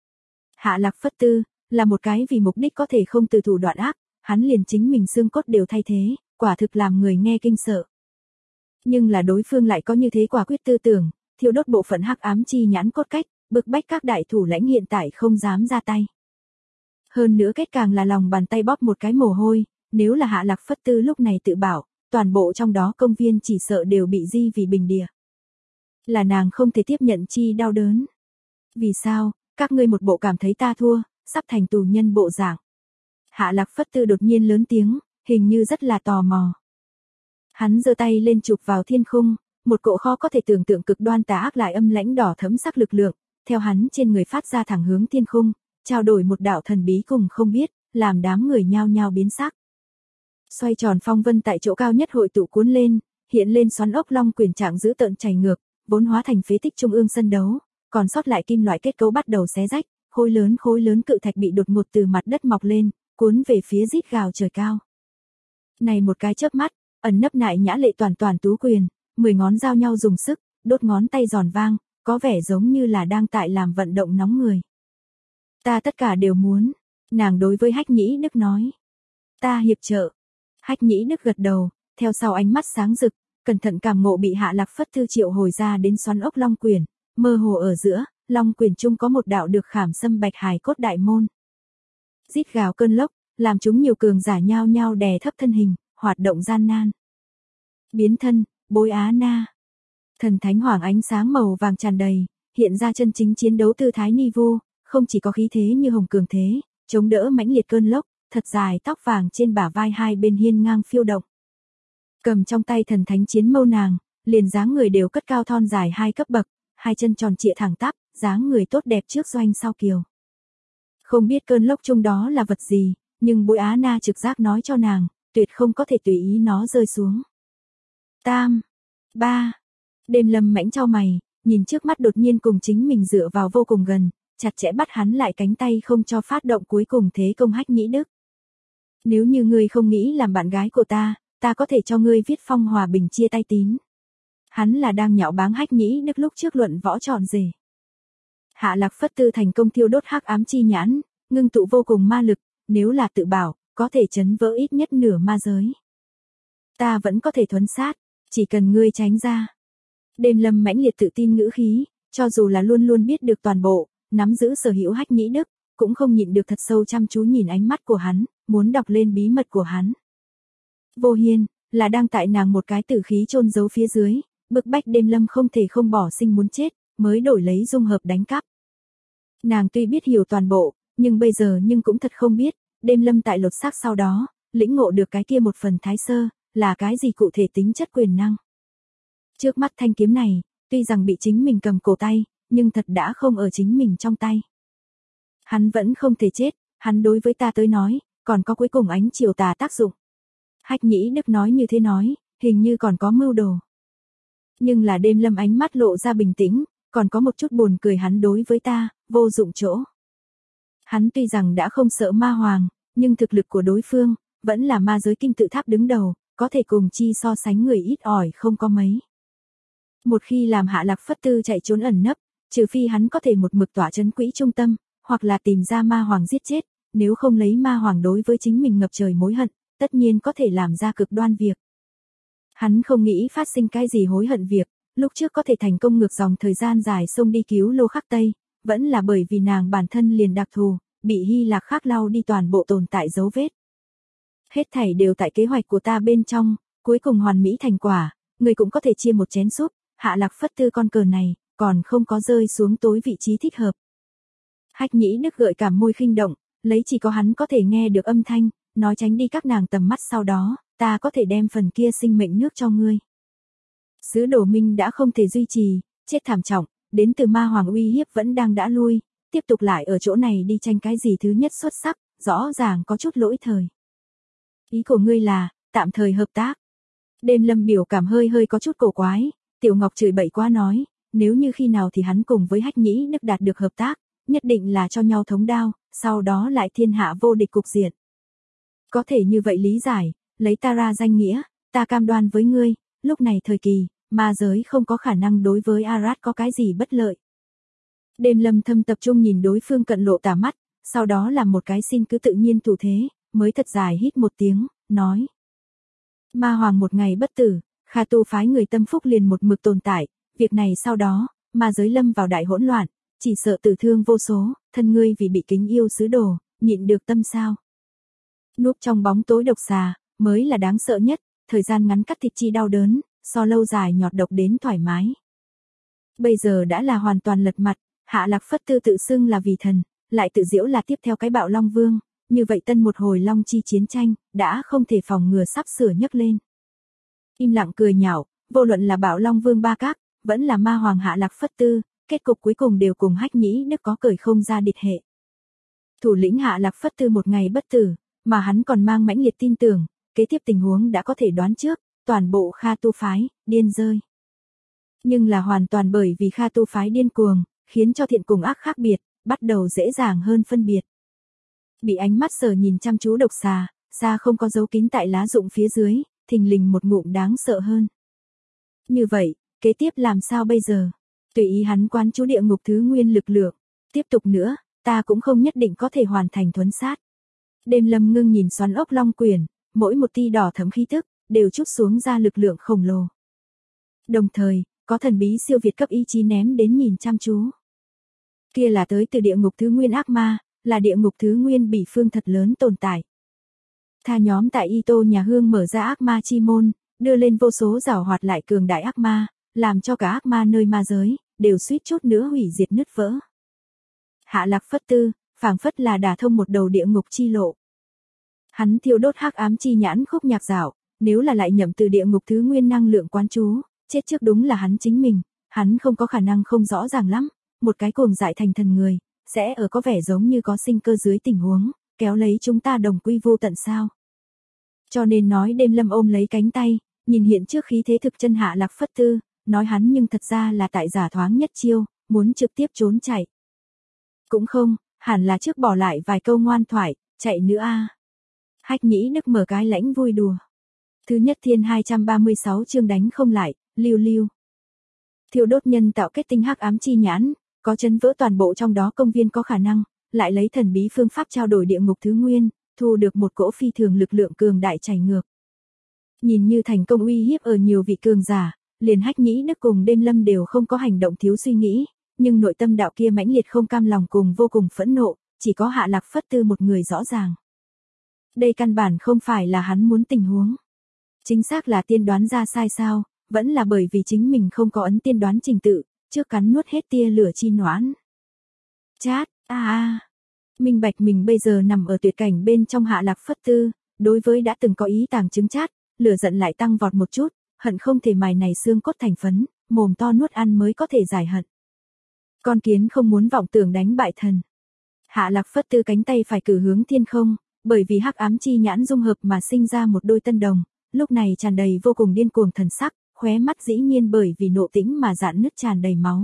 Hạ Lạc Phất Tư, là một cái vì mục đích có thể không từ thủ đoạn ác, hắn liền chính mình xương cốt đều thay thế, quả thực làm người nghe kinh sợ. Nhưng là đối phương lại có như thế quả quyết tư tưởng, thiêu đốt bộ phận hắc ám chi nhãn cốt cách, bức bách các đại thủ lãnh hiện tại không dám ra tay. Hơn nữa kết càng là lòng bàn tay bóp một cái mồ hôi, nếu là Hạ Lạc Phất Tư lúc này tự bảo, toàn bộ trong đó công viên chỉ sợ đều bị di vì bình địa. Là nàng không thể tiếp nhận chi đau đớn. Vì sao, các ngươi một bộ cảm thấy ta thua, sắp thành tù nhân bộ dạng. Hạ Lạc Phất Tư đột nhiên lớn tiếng, hình như rất là tò mò. Hắn giơ tay lên chụp vào thiên khung, một cỗ khó có thể tưởng tượng cực đoan tà ác lại âm lãnh đỏ thẫm sắc lực lượng, theo hắn trên người phát ra thẳng hướng thiên khung, trao đổi một đạo thần bí cùng không biết, làm đám người nhao nhao biến sắc. Xoay tròn phong vân tại chỗ cao nhất hội tụ cuốn lên, hiện lên xoắn ốc long quyền trạng giữ tợn chảy ngược, vốn hóa thành phế tích trung ương sân đấu, còn sót lại kim loại kết cấu bắt đầu xé rách, khối lớn cự thạch bị đột ngột từ mặt đất mọc lên, cuốn về phía rít gào trời cao. Này một cái chớp mắt, ẩn nấp nại nhã lệ toàn tú quyền, 10 ngón giao nhau dùng sức, đốt ngón tay giòn vang, có vẻ giống như là đang tại làm vận động nóng người. Ta tất cả đều muốn, nàng đối với Hách Nhĩ Đức nói. Ta hiệp trợ. Hách Nhĩ Đức gật đầu, theo sau ánh mắt sáng rực, cẩn thận cảm ngộ bị Hạ Lạc Phất Tư triệu hồi ra đến xoắn ốc long quyền, mơ hồ ở giữa, long quyền trung có một đạo được khảm xâm bạch hài cốt đại môn. Rít gào cơn lốc, làm chúng nhiều cường giả nhao nhao đè thấp thân hình, hoạt động gian nan. Biến thân, Bối Á Na. Thần thánh hoàng ánh sáng màu vàng tràn đầy, hiện ra chân chính chiến đấu tư thái ni vu, không chỉ có khí thế như hồng cường thế, chống đỡ mãnh liệt cơn lốc, thật dài tóc vàng trên bả vai hai bên hiên ngang phiêu động. Cầm trong tay thần thánh chiến mâu nàng, liền dáng người đều cất cao thon dài 2 cấp bậc, hai chân tròn trịa thẳng tắp, dáng người tốt đẹp trước doanh sau kiều. Không biết cơn lốc chung đó là vật gì, nhưng Bối Á Na trực giác nói cho nàng, tuyệt không có thể tùy ý nó rơi xuống. Tam, ba, Đêm Lâm mãnh chau mày, nhìn trước mắt đột nhiên cùng chính mình dựa vào vô cùng gần, chặt chẽ bắt hắn lại cánh tay không cho phát động cuối cùng thế công Hách Nhĩ Đức. Nếu như ngươi không nghĩ làm bạn gái của ta có thể cho ngươi viết phong hòa bình chia tay tín. Hắn là đang nhạo báng Hách Nhĩ Đức lúc trước luận võ trọn rể. Hạ Lạc Phất Tư thành công thiêu đốt hắc ám chi nhãn, ngưng tụ vô cùng ma lực, nếu là tự bảo, có thể chấn vỡ ít nhất nửa ma giới. Ta vẫn có thể thuấn sát, chỉ cần ngươi tránh ra. Đêm Lâm mãnh liệt tự tin ngữ khí, cho dù là luôn luôn biết được toàn bộ, nắm giữ sở hữu Hách Nhĩ Đức, cũng không nhịn được thật sâu chăm chú nhìn ánh mắt của hắn, muốn đọc lên bí mật của hắn. Vô Hiên, là đang tại nàng một cái tử khí chôn giấu phía dưới, bức bách Đêm Lâm không thể không bỏ sinh muốn chết, mới đổi lấy dung hợp đánh cắp. Nàng tuy biết hiểu toàn bộ, nhưng bây giờ cũng thật không biết, Đêm Lâm tại lột xác sau đó, lĩnh ngộ được cái kia một phần thái sơ, là cái gì cụ thể tính chất quyền năng. Trước mắt thanh kiếm này, tuy rằng bị chính mình cầm cổ tay, nhưng thật đã không ở chính mình trong tay. Hắn vẫn không thể chết, hắn đối với ta tới nói, còn có cuối cùng ánh chiều tà tác dụng. Hách Nhĩ Đức nói như thế nói, hình như còn có mưu đồ. Nhưng là Đêm Lâm ánh mắt lộ ra bình tĩnh, còn có một chút buồn cười hắn đối với ta, vô dụng chỗ. Hắn tuy rằng đã không sợ ma hoàng, nhưng thực lực của đối phương, vẫn là ma giới kim tự tháp đứng đầu, có thể cùng chi so sánh người ít ỏi không có mấy. Một khi làm Hạ Lạc Phất Tư chạy trốn ẩn nấp, trừ phi hắn có thể một mực tỏa chấn quỹ trung tâm, hoặc là tìm ra ma hoàng giết chết, nếu không lấy ma hoàng đối với chính mình ngập trời mối hận, tất nhiên có thể làm ra cực đoan việc. Hắn không nghĩ phát sinh cái gì hối hận việc, lúc trước có thể thành công ngược dòng thời gian dài xông đi cứu Lô Khắc Tây, vẫn là bởi vì nàng bản thân liền đặc thù, bị Hy Lạc Khắc lau đi toàn bộ tồn tại dấu vết. Hết thảy đều tại kế hoạch của ta bên trong, cuối cùng hoàn mỹ thành quả, người cũng có thể chia một chén súp, Hạ Lạc Phất Tư con cờ này, còn không có rơi xuống tối vị trí thích hợp. Hách Nhĩ Đức gợi cảm môi khinh động, lấy chỉ có hắn có thể nghe được âm thanh, nói tránh đi các nàng tầm mắt sau đó, ta có thể đem phần kia sinh mệnh nước cho ngươi. Sứ Đồ Minh đã không thể duy trì, chết thảm trọng, đến từ ma hoàng uy hiếp vẫn đang đã lui, tiếp tục lại ở chỗ này đi tranh cái gì thứ nhất xuất sắc, rõ ràng có chút lỗi thời. Ý của ngươi là, tạm thời hợp tác. Đêm Lâm biểu cảm hơi có chút cổ quái, Tiểu Ngọc chửi bậy quá nói, nếu như khi nào thì hắn cùng với Hách Nhĩ Đức đạt được hợp tác, nhất định là cho nhau thống đao, sau đó lại thiên hạ vô địch cục diện. Có thể như vậy lý giải, lấy ta ra danh nghĩa, ta cam đoan với ngươi, lúc này thời kỳ, ma giới không có khả năng đối với Arad có cái gì bất lợi. Đêm Lâm thâm tập trung nhìn đối phương cận lộ tà mắt, sau đó làm một cái xin cứ tự nhiên thủ thế, mới thật dài hít một tiếng, nói. Ma hoàng một ngày bất tử, Kha Tu phái người tâm phúc liền một mực tồn tại, việc này sau đó, ma giới lâm vào đại hỗn loạn, chỉ sợ tử thương vô số, thân ngươi vì bị kính yêu sứ đồ, nhịn được tâm sao. Núp trong bóng tối độc xà, mới là đáng sợ nhất, thời gian ngắn cắt thịt chi đau đớn, so lâu dài nhọt độc đến thoải mái. Bây giờ đã là hoàn toàn lật mặt, Hạ Lạc Phất Tư tự xưng là vì thần, lại tự diễu là tiếp theo cái bạo Long Vương, như vậy tân một hồi Long chi chiến tranh, đã không thể phòng ngừa sắp sửa nhấc lên. Im lặng cười nhạo, vô luận là bạo Long Vương Ba Các, vẫn là ma hoàng Hạ Lạc Phất Tư, kết cục cuối cùng đều cùng Hách Nhĩ Đức có cởi không ra địch hệ. Thủ lĩnh Hạ Lạc Phất Tư một ngày bất tử, mà hắn còn mang mãnh liệt tin tưởng, kế tiếp tình huống đã có thể đoán trước, toàn bộ Kha Tu phái, điên rơi. Nhưng là hoàn toàn bởi vì Kha Tu phái điên cuồng, khiến cho thiện cùng ác khác biệt, bắt đầu dễ dàng hơn phân biệt. Bị ánh mắt sở nhìn chăm chú độc xà, xa không có dấu kín tại lá rụng phía dưới, thình lình một ngụm đáng sợ hơn. Như vậy, kế tiếp làm sao bây giờ? Tùy ý hắn quán chú địa ngục thứ nguyên lực lượng, tiếp tục nữa, ta cũng không nhất định có thể hoàn thành thuấn sát. Đêm Lâm ngưng nhìn xoắn ốc long quyển, mỗi một tia đỏ thẫm khí tức, đều trút xuống ra lực lượng khổng lồ. Đồng thời, có thần bí siêu việt cấp ý chí ném đến nhìn chăm chú. Kia là tới từ địa ngục thứ nguyên ác ma, là địa ngục thứ nguyên bỉ phương thật lớn tồn tại. Tha nhóm tại Y Tô nhà Hương mở ra ác ma chi môn, đưa lên vô số giảo hoạt lại cường đại ác ma, làm cho cả ác ma nơi ma giới, đều suýt chút nữa hủy diệt nứt vỡ. Hạ Lạc Phất Tư, phảng phất là đả thông một đầu địa ngục chi lộ. Hắn thiêu đốt hắc ám chi nhãn khúc nhạc dạo, nếu là lại nhậm từ địa ngục thứ nguyên năng lượng quán chú, chết trước đúng là hắn chính mình, hắn không có khả năng không rõ ràng lắm, một cái cuồng dại thành thần người, sẽ ở có vẻ giống như có sinh cơ dưới tình huống, kéo lấy chúng ta đồng quy vô tận sao. Cho nên nói Đêm Lâm ôm lấy cánh tay, nhìn hiện trước khí thế thực chân Hạ Lạc Phất Tư, nói hắn nhưng thật ra là tại giả thoáng nhất chiêu, muốn trực tiếp trốn chạy. Cũng không, hẳn là trước bỏ lại vài câu ngoan thoại, chạy nữa a. Hách Nhĩ Đức mở cái lãnh vui đùa. Thứ nhất thiên 236 chương đánh không lại, lưu lưu. Thiêu đốt nhân tạo kết tinh hắc ám chi nhãn, có chấn vỡ toàn bộ trong đó công viên có khả năng, lại lấy thần bí phương pháp trao đổi địa ngục thứ nguyên, thu được một cỗ phi thường lực lượng cường đại chảy ngược. Nhìn như thành công uy hiếp ở nhiều vị cường giả, liền Hách Nhĩ Đức cùng Đêm Lâm đều không có hành động thiếu suy nghĩ, nhưng nội tâm đạo kia mãnh liệt không cam lòng cùng vô cùng phẫn nộ, chỉ có Hạ Lạc Phất Tư một người rõ ràng. Đây căn bản không phải là hắn muốn tình huống. Chính xác là tiên đoán ra sai sao, vẫn là bởi vì chính mình không có ấn tiên đoán trình tự, trước cắn nuốt hết tia lửa chi noãn. Chát, minh bạch mình bây giờ nằm ở tuyệt cảnh bên trong Hạ Lạc Phất Tư, đối với đã từng có ý tàng chứng chát, lửa giận lại tăng vọt một chút, hận không thể mài này xương cốt thành phấn, mồm to nuốt ăn mới có thể giải hận. Con kiến không muốn vọng tưởng đánh bại thần. Hạ Lạc Phất Tư cánh tay phải cử hướng thiên không, bởi vì hắc ám chi nhãn dung hợp mà sinh ra một đôi tân đồng, lúc này tràn đầy vô cùng điên cuồng thần sắc, khóe mắt dĩ nhiên bởi vì nộ tĩnh mà dạn nứt tràn đầy máu.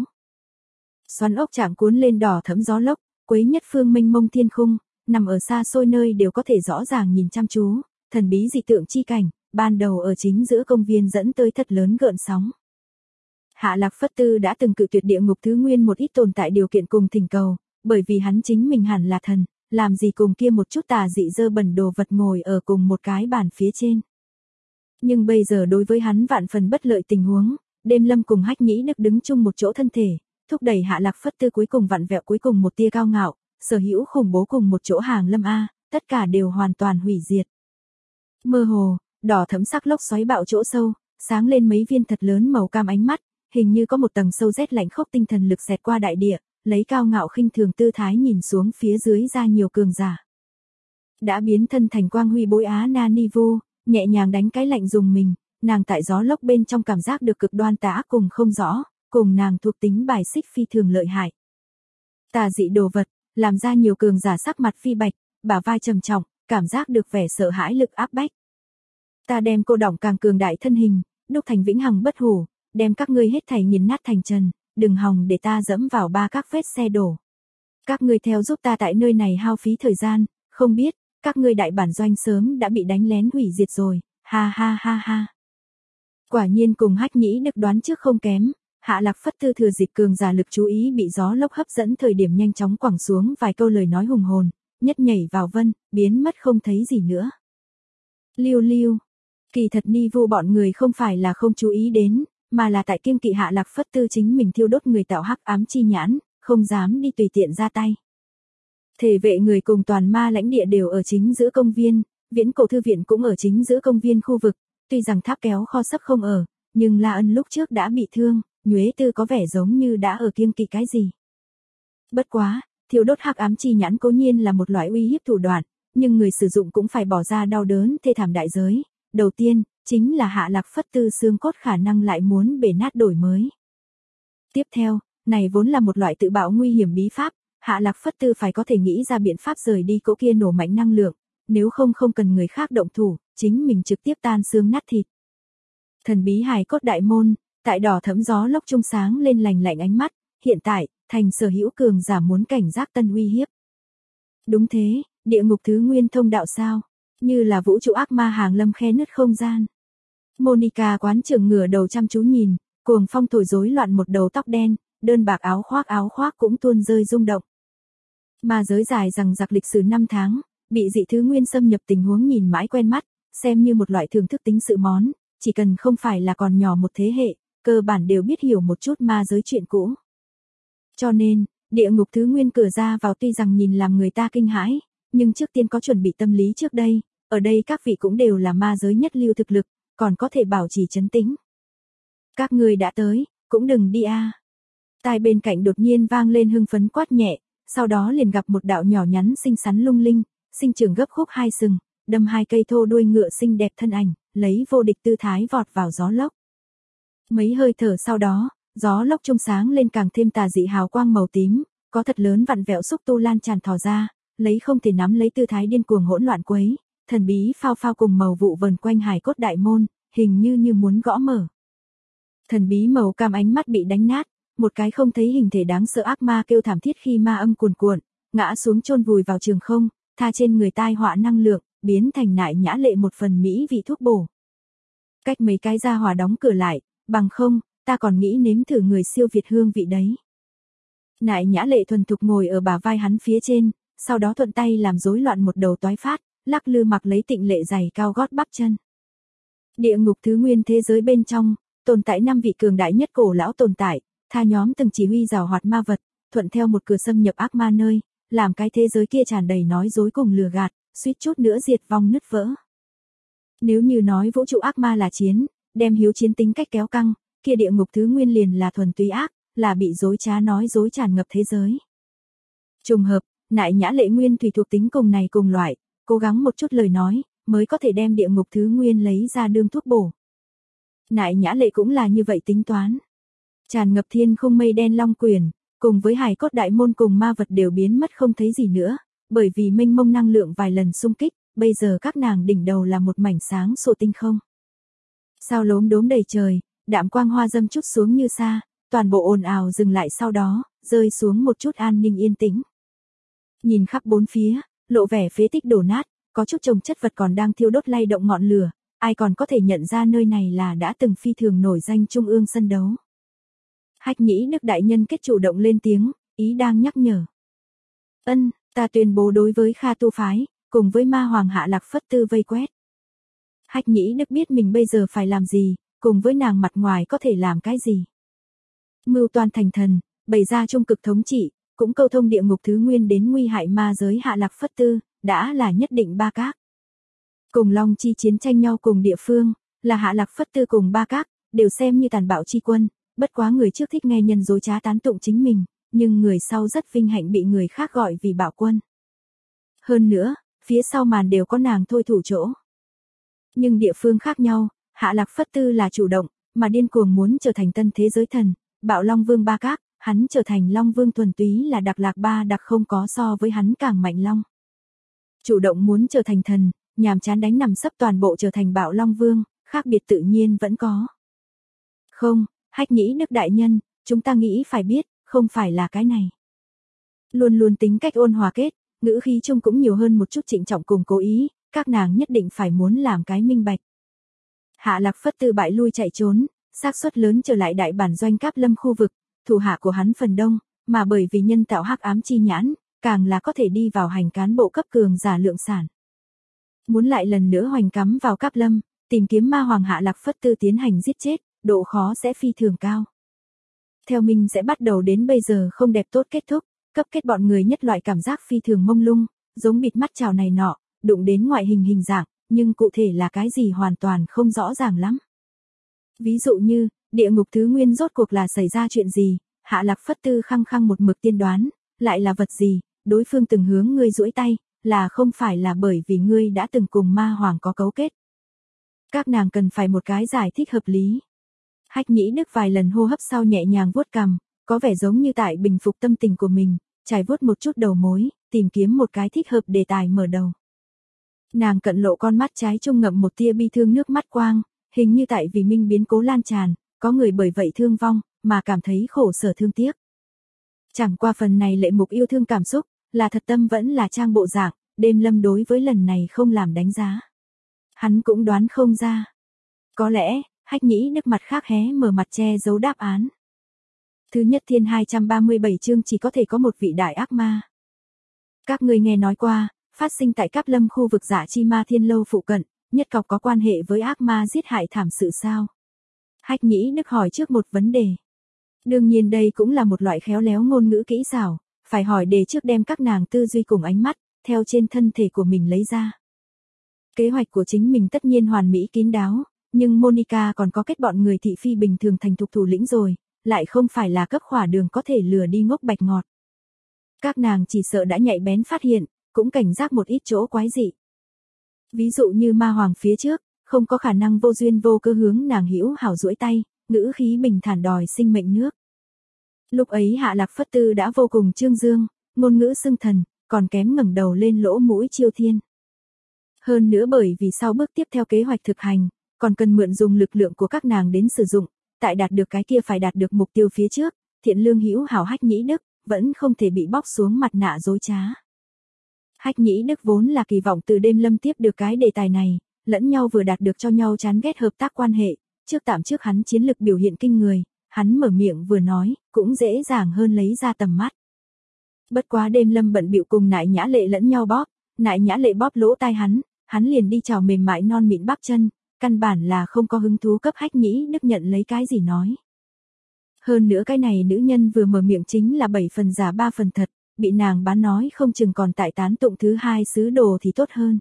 Xoắn ốc trạng cuốn lên đỏ thẫm gió lốc, quấy nhất phương mênh mông thiên khung, nằm ở xa xôi nơi đều có thể rõ ràng nhìn chăm chú, thần bí dị tượng chi cảnh, ban đầu ở chính giữa công viên dẫn tới thật lớn gợn sóng. Hạ Lạc Phất Tư đã từng cự tuyệt địa ngục thứ nguyên một ít tồn tại điều kiện cùng thỉnh cầu, bởi vì hắn chính mình hẳn là thần, làm gì cùng kia một chút tà dị dơ bẩn đồ vật ngồi ở cùng một cái bàn phía trên. Nhưng bây giờ đối với hắn vạn phần bất lợi tình huống, Đêm Lâm cùng Hách Nhĩ Đức đứng chung một chỗ thân thể, thúc đẩy Hạ Lạc Phất Tư cuối cùng vặn vẹo cuối cùng một tia cao ngạo, sở hữu khủng bố cùng một chỗ hàng lâm tất cả đều hoàn toàn hủy diệt. Mơ hồ, đỏ thẫm sắc lốc xoáy bạo chỗ sâu, sáng lên mấy viên thật lớn màu cam ánh mắt, hình như có một tầng sâu rét lạnh khốc tinh thần lực xẹt qua đại địa, lấy cao ngạo khinh thường tư thái nhìn xuống phía dưới ra nhiều cường giả. Đã biến thân thành quang huy bối Á Na Ni Vu, nhẹ nhàng đánh cái lạnh dùng mình, nàng tại gió lốc bên trong cảm giác được cực đoan tà ác cùng không rõ, cùng nàng thuộc tính bài xích phi thường lợi hại. Tà dị đồ vật, làm ra nhiều cường giả sắc mặt phi bạch, bả vai trầm trọng, cảm giác được vẻ sợ hãi lực áp bách. Ta đem cô đỏng càng cường đại thân hình, đúc thành vĩnh hằng bất hủ, đem các ngươi hết thảy nghiền nát thành trần, đừng hòng để ta dẫm vào ba các vết xe đổ. Các ngươi theo giúp ta tại nơi này hao phí thời gian, không biết, các ngươi đại bản doanh sớm đã bị đánh lén hủy diệt rồi, ha ha ha ha. Quả nhiên cùng Hách Nhĩ Đức đoán trước không kém, Hạ Lạc Phất Tư thừa dịp cường giả lực chú ý bị gió lốc hấp dẫn thời điểm nhanh chóng quẳng xuống vài câu lời nói hùng hồn, nhất nhảy vào vân, biến mất không thấy gì nữa. Liêu liêu, kỳ thật Ni Vu bọn người không phải là không chú ý đến, mà là tại kiêng kỵ Hạ Lạc Phất Tư chính mình thiêu đốt người tạo hắc ám chi nhãn, không dám đi tùy tiện ra tay. Thể vệ người cùng toàn ma lãnh địa đều ở chính giữa công viên, Viễn Cổ Thư Viện cũng ở chính giữa công viên khu vực, tuy rằng tháp kéo kho sắp không ở, nhưng La Ân lúc trước đã bị thương, Nhuế Tư có vẻ giống như đã ở kiêng kỵ cái gì. Bất quá, thiêu đốt hắc ám chi nhãn cố nhiên là một loại uy hiếp thủ đoạn, nhưng người sử dụng cũng phải bỏ ra đau đớn thê thảm đại giới. Đầu tiên, chính là Hạ Lạc Phất Tư xương cốt khả năng lại muốn bể nát đổi mới. Tiếp theo, này vốn là một loại tự bạo nguy hiểm bí pháp, Hạ Lạc Phất Tư phải có thể nghĩ ra biện pháp rời đi cỗ kia nổ mạnh năng lượng, nếu không không cần người khác động thủ, chính mình trực tiếp tan xương nát thịt. Thần bí hài cốt đại môn, tại đỏ thẫm gió lốc trung sáng lên lành lạnh ánh mắt, hiện tại, thành sở hữu cường giả muốn cảnh giác tân uy hiếp. Đúng thế, địa ngục thứ nguyên thông đạo sao, như là vũ trụ ác ma hàng lâm khe nứt không gian. Monica quán trưởng ngửa đầu chăm chú nhìn, cuồng phong thổi rối loạn một đầu tóc đen, đơn bạc áo khoác cũng tuôn rơi rung động. Ma giới dài rằng giặc lịch sử 5 tháng, bị dị thứ nguyên xâm nhập tình huống nhìn mãi quen mắt, xem như một loại thưởng thức tính sự món, chỉ cần không phải là còn nhỏ một thế hệ, cơ bản đều biết hiểu một chút ma giới chuyện cũ. Cho nên, địa ngục thứ nguyên cửa ra vào tuy rằng nhìn làm người ta kinh hãi, nhưng trước tiên có chuẩn bị tâm lý trước đây, ở đây các vị cũng đều là ma giới nhất lưu thực lực, còn có thể bảo trì trấn tĩnh. Các người đã tới, cũng đừng đi a. Tai bên cạnh đột nhiên vang lên hưng phấn quát nhẹ, sau đó liền gặp một đạo nhỏ nhắn xinh xắn lung linh, sinh trưởng gấp khúc hai sừng, đâm hai cây thô đuôi ngựa xinh đẹp thân ảnh, lấy vô địch tư thái vọt vào gió lốc. Mấy hơi thở sau đó, gió lốc trung sáng lên càng thêm tà dị hào quang màu tím, có thật lớn vặn vẹo xúc tu lan tràn thò ra, lấy không thể nắm lấy tư thái điên cuồng hỗn loạn quấy, thần bí phao phao cùng màu vụ vần quanh hài cốt đại môn, hình như muốn gõ mở. Thần bí màu cam ánh mắt bị đánh nát, một cái không thấy hình thể đáng sợ ác ma kêu thảm thiết khi ma âm cuồn cuộn, ngã xuống chôn vùi vào trường không, tha trên người tai họa năng lượng, biến thành nại nhã lệ một phần mỹ vị thuốc bổ. Cách mấy cái gia hỏa đóng cửa lại, bằng không, ta còn nghĩ nếm thử người siêu việt hương vị đấy. Nại nhã lệ thuần thục ngồi ở bả vai hắn phía trên, sau đó thuận tay làm rối loạn một đầu toái phát, lắc lư mặc lấy tịnh lệ giày cao gót bắp chân. Địa ngục thứ nguyên thế giới bên trong, tồn tại 5 vị cường đại nhất cổ lão tồn tại, tha nhóm từng chỉ huy giàu hoạt ma vật, thuận theo một cửa xâm nhập ác ma nơi, làm cái thế giới kia tràn đầy nói dối cùng lừa gạt, suýt chút nữa diệt vong nứt vỡ. Nếu như nói vũ trụ ác ma là chiến, đem hiếu chiến tính cách kéo căng, kia địa ngục thứ nguyên liền là thuần túy ác, là bị dối trá nói dối tràn ngập thế giới. Trùng hợp, Nại Nhã Lệ nguyên thủy thuộc tính cùng này cùng loại, cố gắng một chút lời nói, mới có thể đem địa ngục thứ nguyên lấy ra đương thuốc bổ. Nại Nhã Lệ cũng là như vậy tính toán. Tràn ngập thiên không mây đen long quyển, cùng với hài cốt đại môn cùng ma vật đều biến mất không thấy gì nữa, bởi vì mênh mông năng lượng vài lần xung kích, bây giờ các nàng đỉnh đầu là một mảnh sáng sủa tinh không. Sao lốm đốm đầy trời, đạm quang hoa dâm chút xuống như xa, toàn bộ ồn ào dừng lại sau đó, rơi xuống một chút an ninh yên tĩnh. Nhìn khắp bốn phía, lộ vẻ phế tích đổ nát, có chút chồng chất vật còn đang thiêu đốt lay động ngọn lửa, ai còn có thể nhận ra nơi này là đã từng phi thường nổi danh trung ương sân đấu. Hách Nhĩ Đức đại nhân kết chủ động lên tiếng, ý đang nhắc nhở. Ta tuyên bố đối với Kha tu phái, cùng với ma hoàng Hạ Lạc Phất Tư vây quét. Hách Nhĩ Đức biết mình bây giờ phải làm gì, cùng với nàng mặt ngoài có thể làm cái gì. Mưu toan thành thần, bày ra trung cực thống trị, cũng câu thông địa ngục thứ nguyên đến nguy hại ma giới Hạ Lạc Phất Tư, đã là nhất định ba các. Cùng Long chi chiến tranh nhau cùng địa phương, là Hạ Lạc Phất Tư cùng ba các, đều xem như tàn bạo chi quân, bất quá người trước thích nghe nhân dối trá tán tụng chính mình, nhưng người sau rất vinh hạnh bị người khác gọi vì bạo quân. Hơn nữa, phía sau màn đều có nàng thôi thủ chỗ. Nhưng địa phương khác nhau, Hạ Lạc Phất Tư là chủ động, mà điên cuồng muốn trở thành tân thế giới thần, bạo Long Vương ba các, hắn trở thành Long Vương thuần túy là đặc lạc ba đặc không có so với hắn càng mạnh long. Chủ động muốn trở thành thần, nhàm chán đánh nằm sấp toàn bộ trở thành bạo Long Vương, khác biệt tự nhiên vẫn có. Không, Hách Nhĩ Đức đại nhân, chúng ta nghĩ phải biết, không phải là cái này. Luôn luôn tính cách ôn hòa kết, ngữ khí chung cũng nhiều hơn một chút trịnh trọng cùng cố ý, các nàng nhất định phải muốn làm cái minh bạch. Hạ Lạc Phất Tư bại lui chạy trốn, xác suất lớn trở lại đại bản doanh Cáp Lâm khu vực, thủ hạ của hắn phần đông, mà bởi vì nhân tạo hắc ám chi nhãn, càng là có thể đi vào hành cán bộ cấp cường giả lượng sản. Muốn lại lần nữa hoành cắm vào Cáp Lâm, tìm kiếm ma hoàng Hạ Lạc Phất Tư tiến hành giết chết, độ khó sẽ phi thường cao. Theo mình sẽ bắt đầu đến bây giờ không đẹp tốt kết thúc, cấp kết bọn người nhất loại cảm giác phi thường mông lung, giống bịt mắt chào này nọ, đụng đến ngoại hình hình dạng, nhưng cụ thể là cái gì hoàn toàn không rõ ràng lắm. Ví dụ như, địa ngục thứ nguyên rốt cuộc là xảy ra chuyện gì, Hạ Lạc Phất Tư khăng khăng một mực tiên đoán, lại là vật gì, đối phương từng hướng ngươi duỗi tay, là không phải là bởi vì ngươi đã từng cùng ma hoàng có cấu kết. Các nàng cần phải một cái giải thích hợp lý. Hách Nhĩ Đức vài lần hô hấp sau nhẹ nhàng vuốt cằm, có vẻ giống như tại bình phục tâm tình của mình, trải vuốt một chút đầu mối, tìm kiếm một cái thích hợp đề tài mở đầu. Nàng cận lộ con mắt trái trung ngậm một tia bi thương nước mắt quang, hình như tại vì minh biến cố lan tràn, có người bởi vậy thương vong, mà cảm thấy khổ sở thương tiếc. Chẳng qua phần này lệ mục yêu thương cảm xúc, là thật tâm vẫn là trang bộ dạng, Đêm Lâm đối với lần này không làm đánh giá. Hắn cũng đoán không ra. Có lẽ, Hách Nhĩ Đức mặt khác hé mở mặt che giấu đáp án. Thứ nhất thiên 237 chương chỉ có thể có một vị đại ác ma. Các người nghe nói qua, phát sinh tại Cáp Lâm khu vực Dạ Chi Ma Thiên Lâu phụ cận, nhất cọc có quan hệ với ác ma giết hại thảm sự sao? Hách Nhĩ Đức hỏi trước một vấn đề. Đương nhiên đây cũng là một loại khéo léo ngôn ngữ kỹ xảo, phải hỏi đề trước đem các nàng tư duy cùng ánh mắt, theo trên thân thể của mình lấy ra. Kế hoạch của chính mình tất nhiên hoàn mỹ kín đáo, nhưng Monica còn có kết bọn người thị phi bình thường thành thục thủ lĩnh rồi, lại không phải là cấp khỏa đường có thể lừa đi ngốc bạch ngọt. Các nàng chỉ sợ đã nhạy bén phát hiện, cũng cảnh giác một ít chỗ quái dị. Ví dụ như ma hoàng phía trước, không có khả năng vô duyên vô cơ hướng nàng hữu hảo duỗi tay, ngữ khí bình thản đòi sinh mệnh nước. Lúc ấy Hạ Lạc Phất Tư đã vô cùng trương dương, ngôn ngữ xưng thần, còn kém ngẩng đầu lên lỗ mũi chiêu thiên. Hơn nữa bởi vì sau bước tiếp theo kế hoạch thực hành, còn cần mượn dùng lực lượng của các nàng đến sử dụng, tại đạt được cái kia phải đạt được mục tiêu phía trước, thiện lương hữu hảo Hách Nhĩ Đức, vẫn không thể bị bóc xuống mặt nạ dối trá. Hách Nhĩ Đức vốn là kỳ vọng từ Đêm Lâm tiếp được cái đề tài này, lẫn nhau vừa đạt được cho nhau chán ghét hợp tác quan hệ, trước hắn chiến lực biểu hiện kinh người, hắn mở miệng vừa nói, cũng dễ dàng hơn lấy ra tầm mắt. Bất quá Đêm Lâm bận bịu cùng Nại Nhã Lệ lẫn nhau bóp, Nại Nhã Lệ bóp lỗ tai hắn liền đi chào mềm mại non mịn bắp chân, căn bản là không có hứng thú cấp Hách Nhĩ Đức nhận lấy cái gì nói. Hơn nữa cái này nữ nhân vừa mở miệng chính là 7 phần giả 3 phần thật, bị nàng bán nói không chừng còn tại tán tụng thứ hai sứ đồ thì tốt hơn.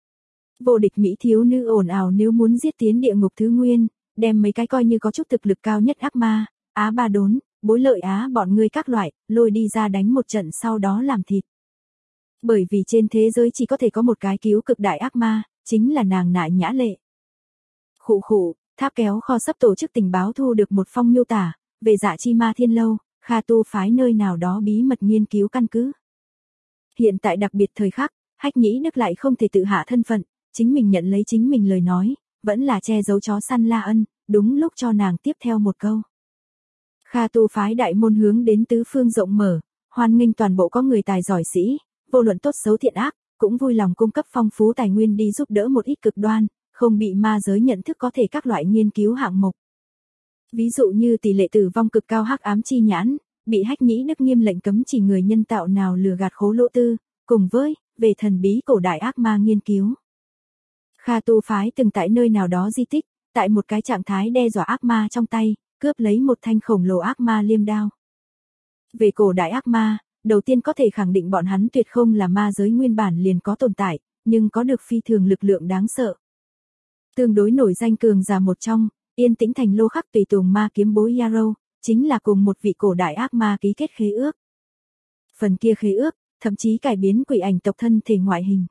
Vô địch Mỹ thiếu nữ ồn ào nếu muốn giết tiến địa ngục thứ nguyên, đem mấy cái coi như có chút thực lực cao nhất ác ma, Á Ba Đốn, Bối Lợi Á bọn ngươi các loại, lôi đi ra đánh một trận sau đó làm thịt. Bởi vì trên thế giới chỉ có thể có một cái cứu cực đại ác ma, chính là nàng Nại Nhã Lệ. Khụ khụ, tháp kéo kho sắp tổ chức tình báo thu được một phong miêu tả, về Dạ Chi Ma Thiên Lâu, Kha Tu phái nơi nào đó bí mật nghiên cứu căn cứ. Hiện tại đặc biệt thời khắc, Hách Nhĩ Đức lại không thể tự hạ thân phận, chính mình nhận lấy chính mình lời nói, vẫn là che giấu chó săn La Ân, đúng lúc cho nàng tiếp theo một câu. Kha Tu phái đại môn hướng đến tứ phương rộng mở, hoan nghênh toàn bộ có người tài giỏi sĩ, vô luận tốt xấu thiện ác, cũng vui lòng cung cấp phong phú tài nguyên đi giúp đỡ một ít cực đoan, không bị ma giới nhận thức có thể các loại nghiên cứu hạng mục. Ví dụ như tỷ lệ tử vong cực cao hắc ám chi nhãn, bị Hách Nhĩ Đức nghiêm lệnh cấm chỉ người nhân tạo nào lừa gạt Khố Lỗ Tư, cùng với về thần bí cổ đại ác ma nghiên cứu. Kha Tu phái từng tại nơi nào đó di tích, tại một cái trạng thái đe dọa ác ma trong tay, cướp lấy một thanh khổng lồ ác ma liêm đao. Về cổ đại ác ma, đầu tiên có thể khẳng định bọn hắn tuyệt không là ma giới nguyên bản liền có tồn tại, nhưng có được phi thường lực lượng đáng sợ. Tương đối nổi danh cường giả một trong, Yên Tĩnh Thành Lô Khắc tùy tùng ma kiếm bối Yarrow, chính là cùng một vị cổ đại ác ma ký kết khế ước. Phần kia khế ước, thậm chí cải biến quỷ ảnh tộc thân thể ngoại hình.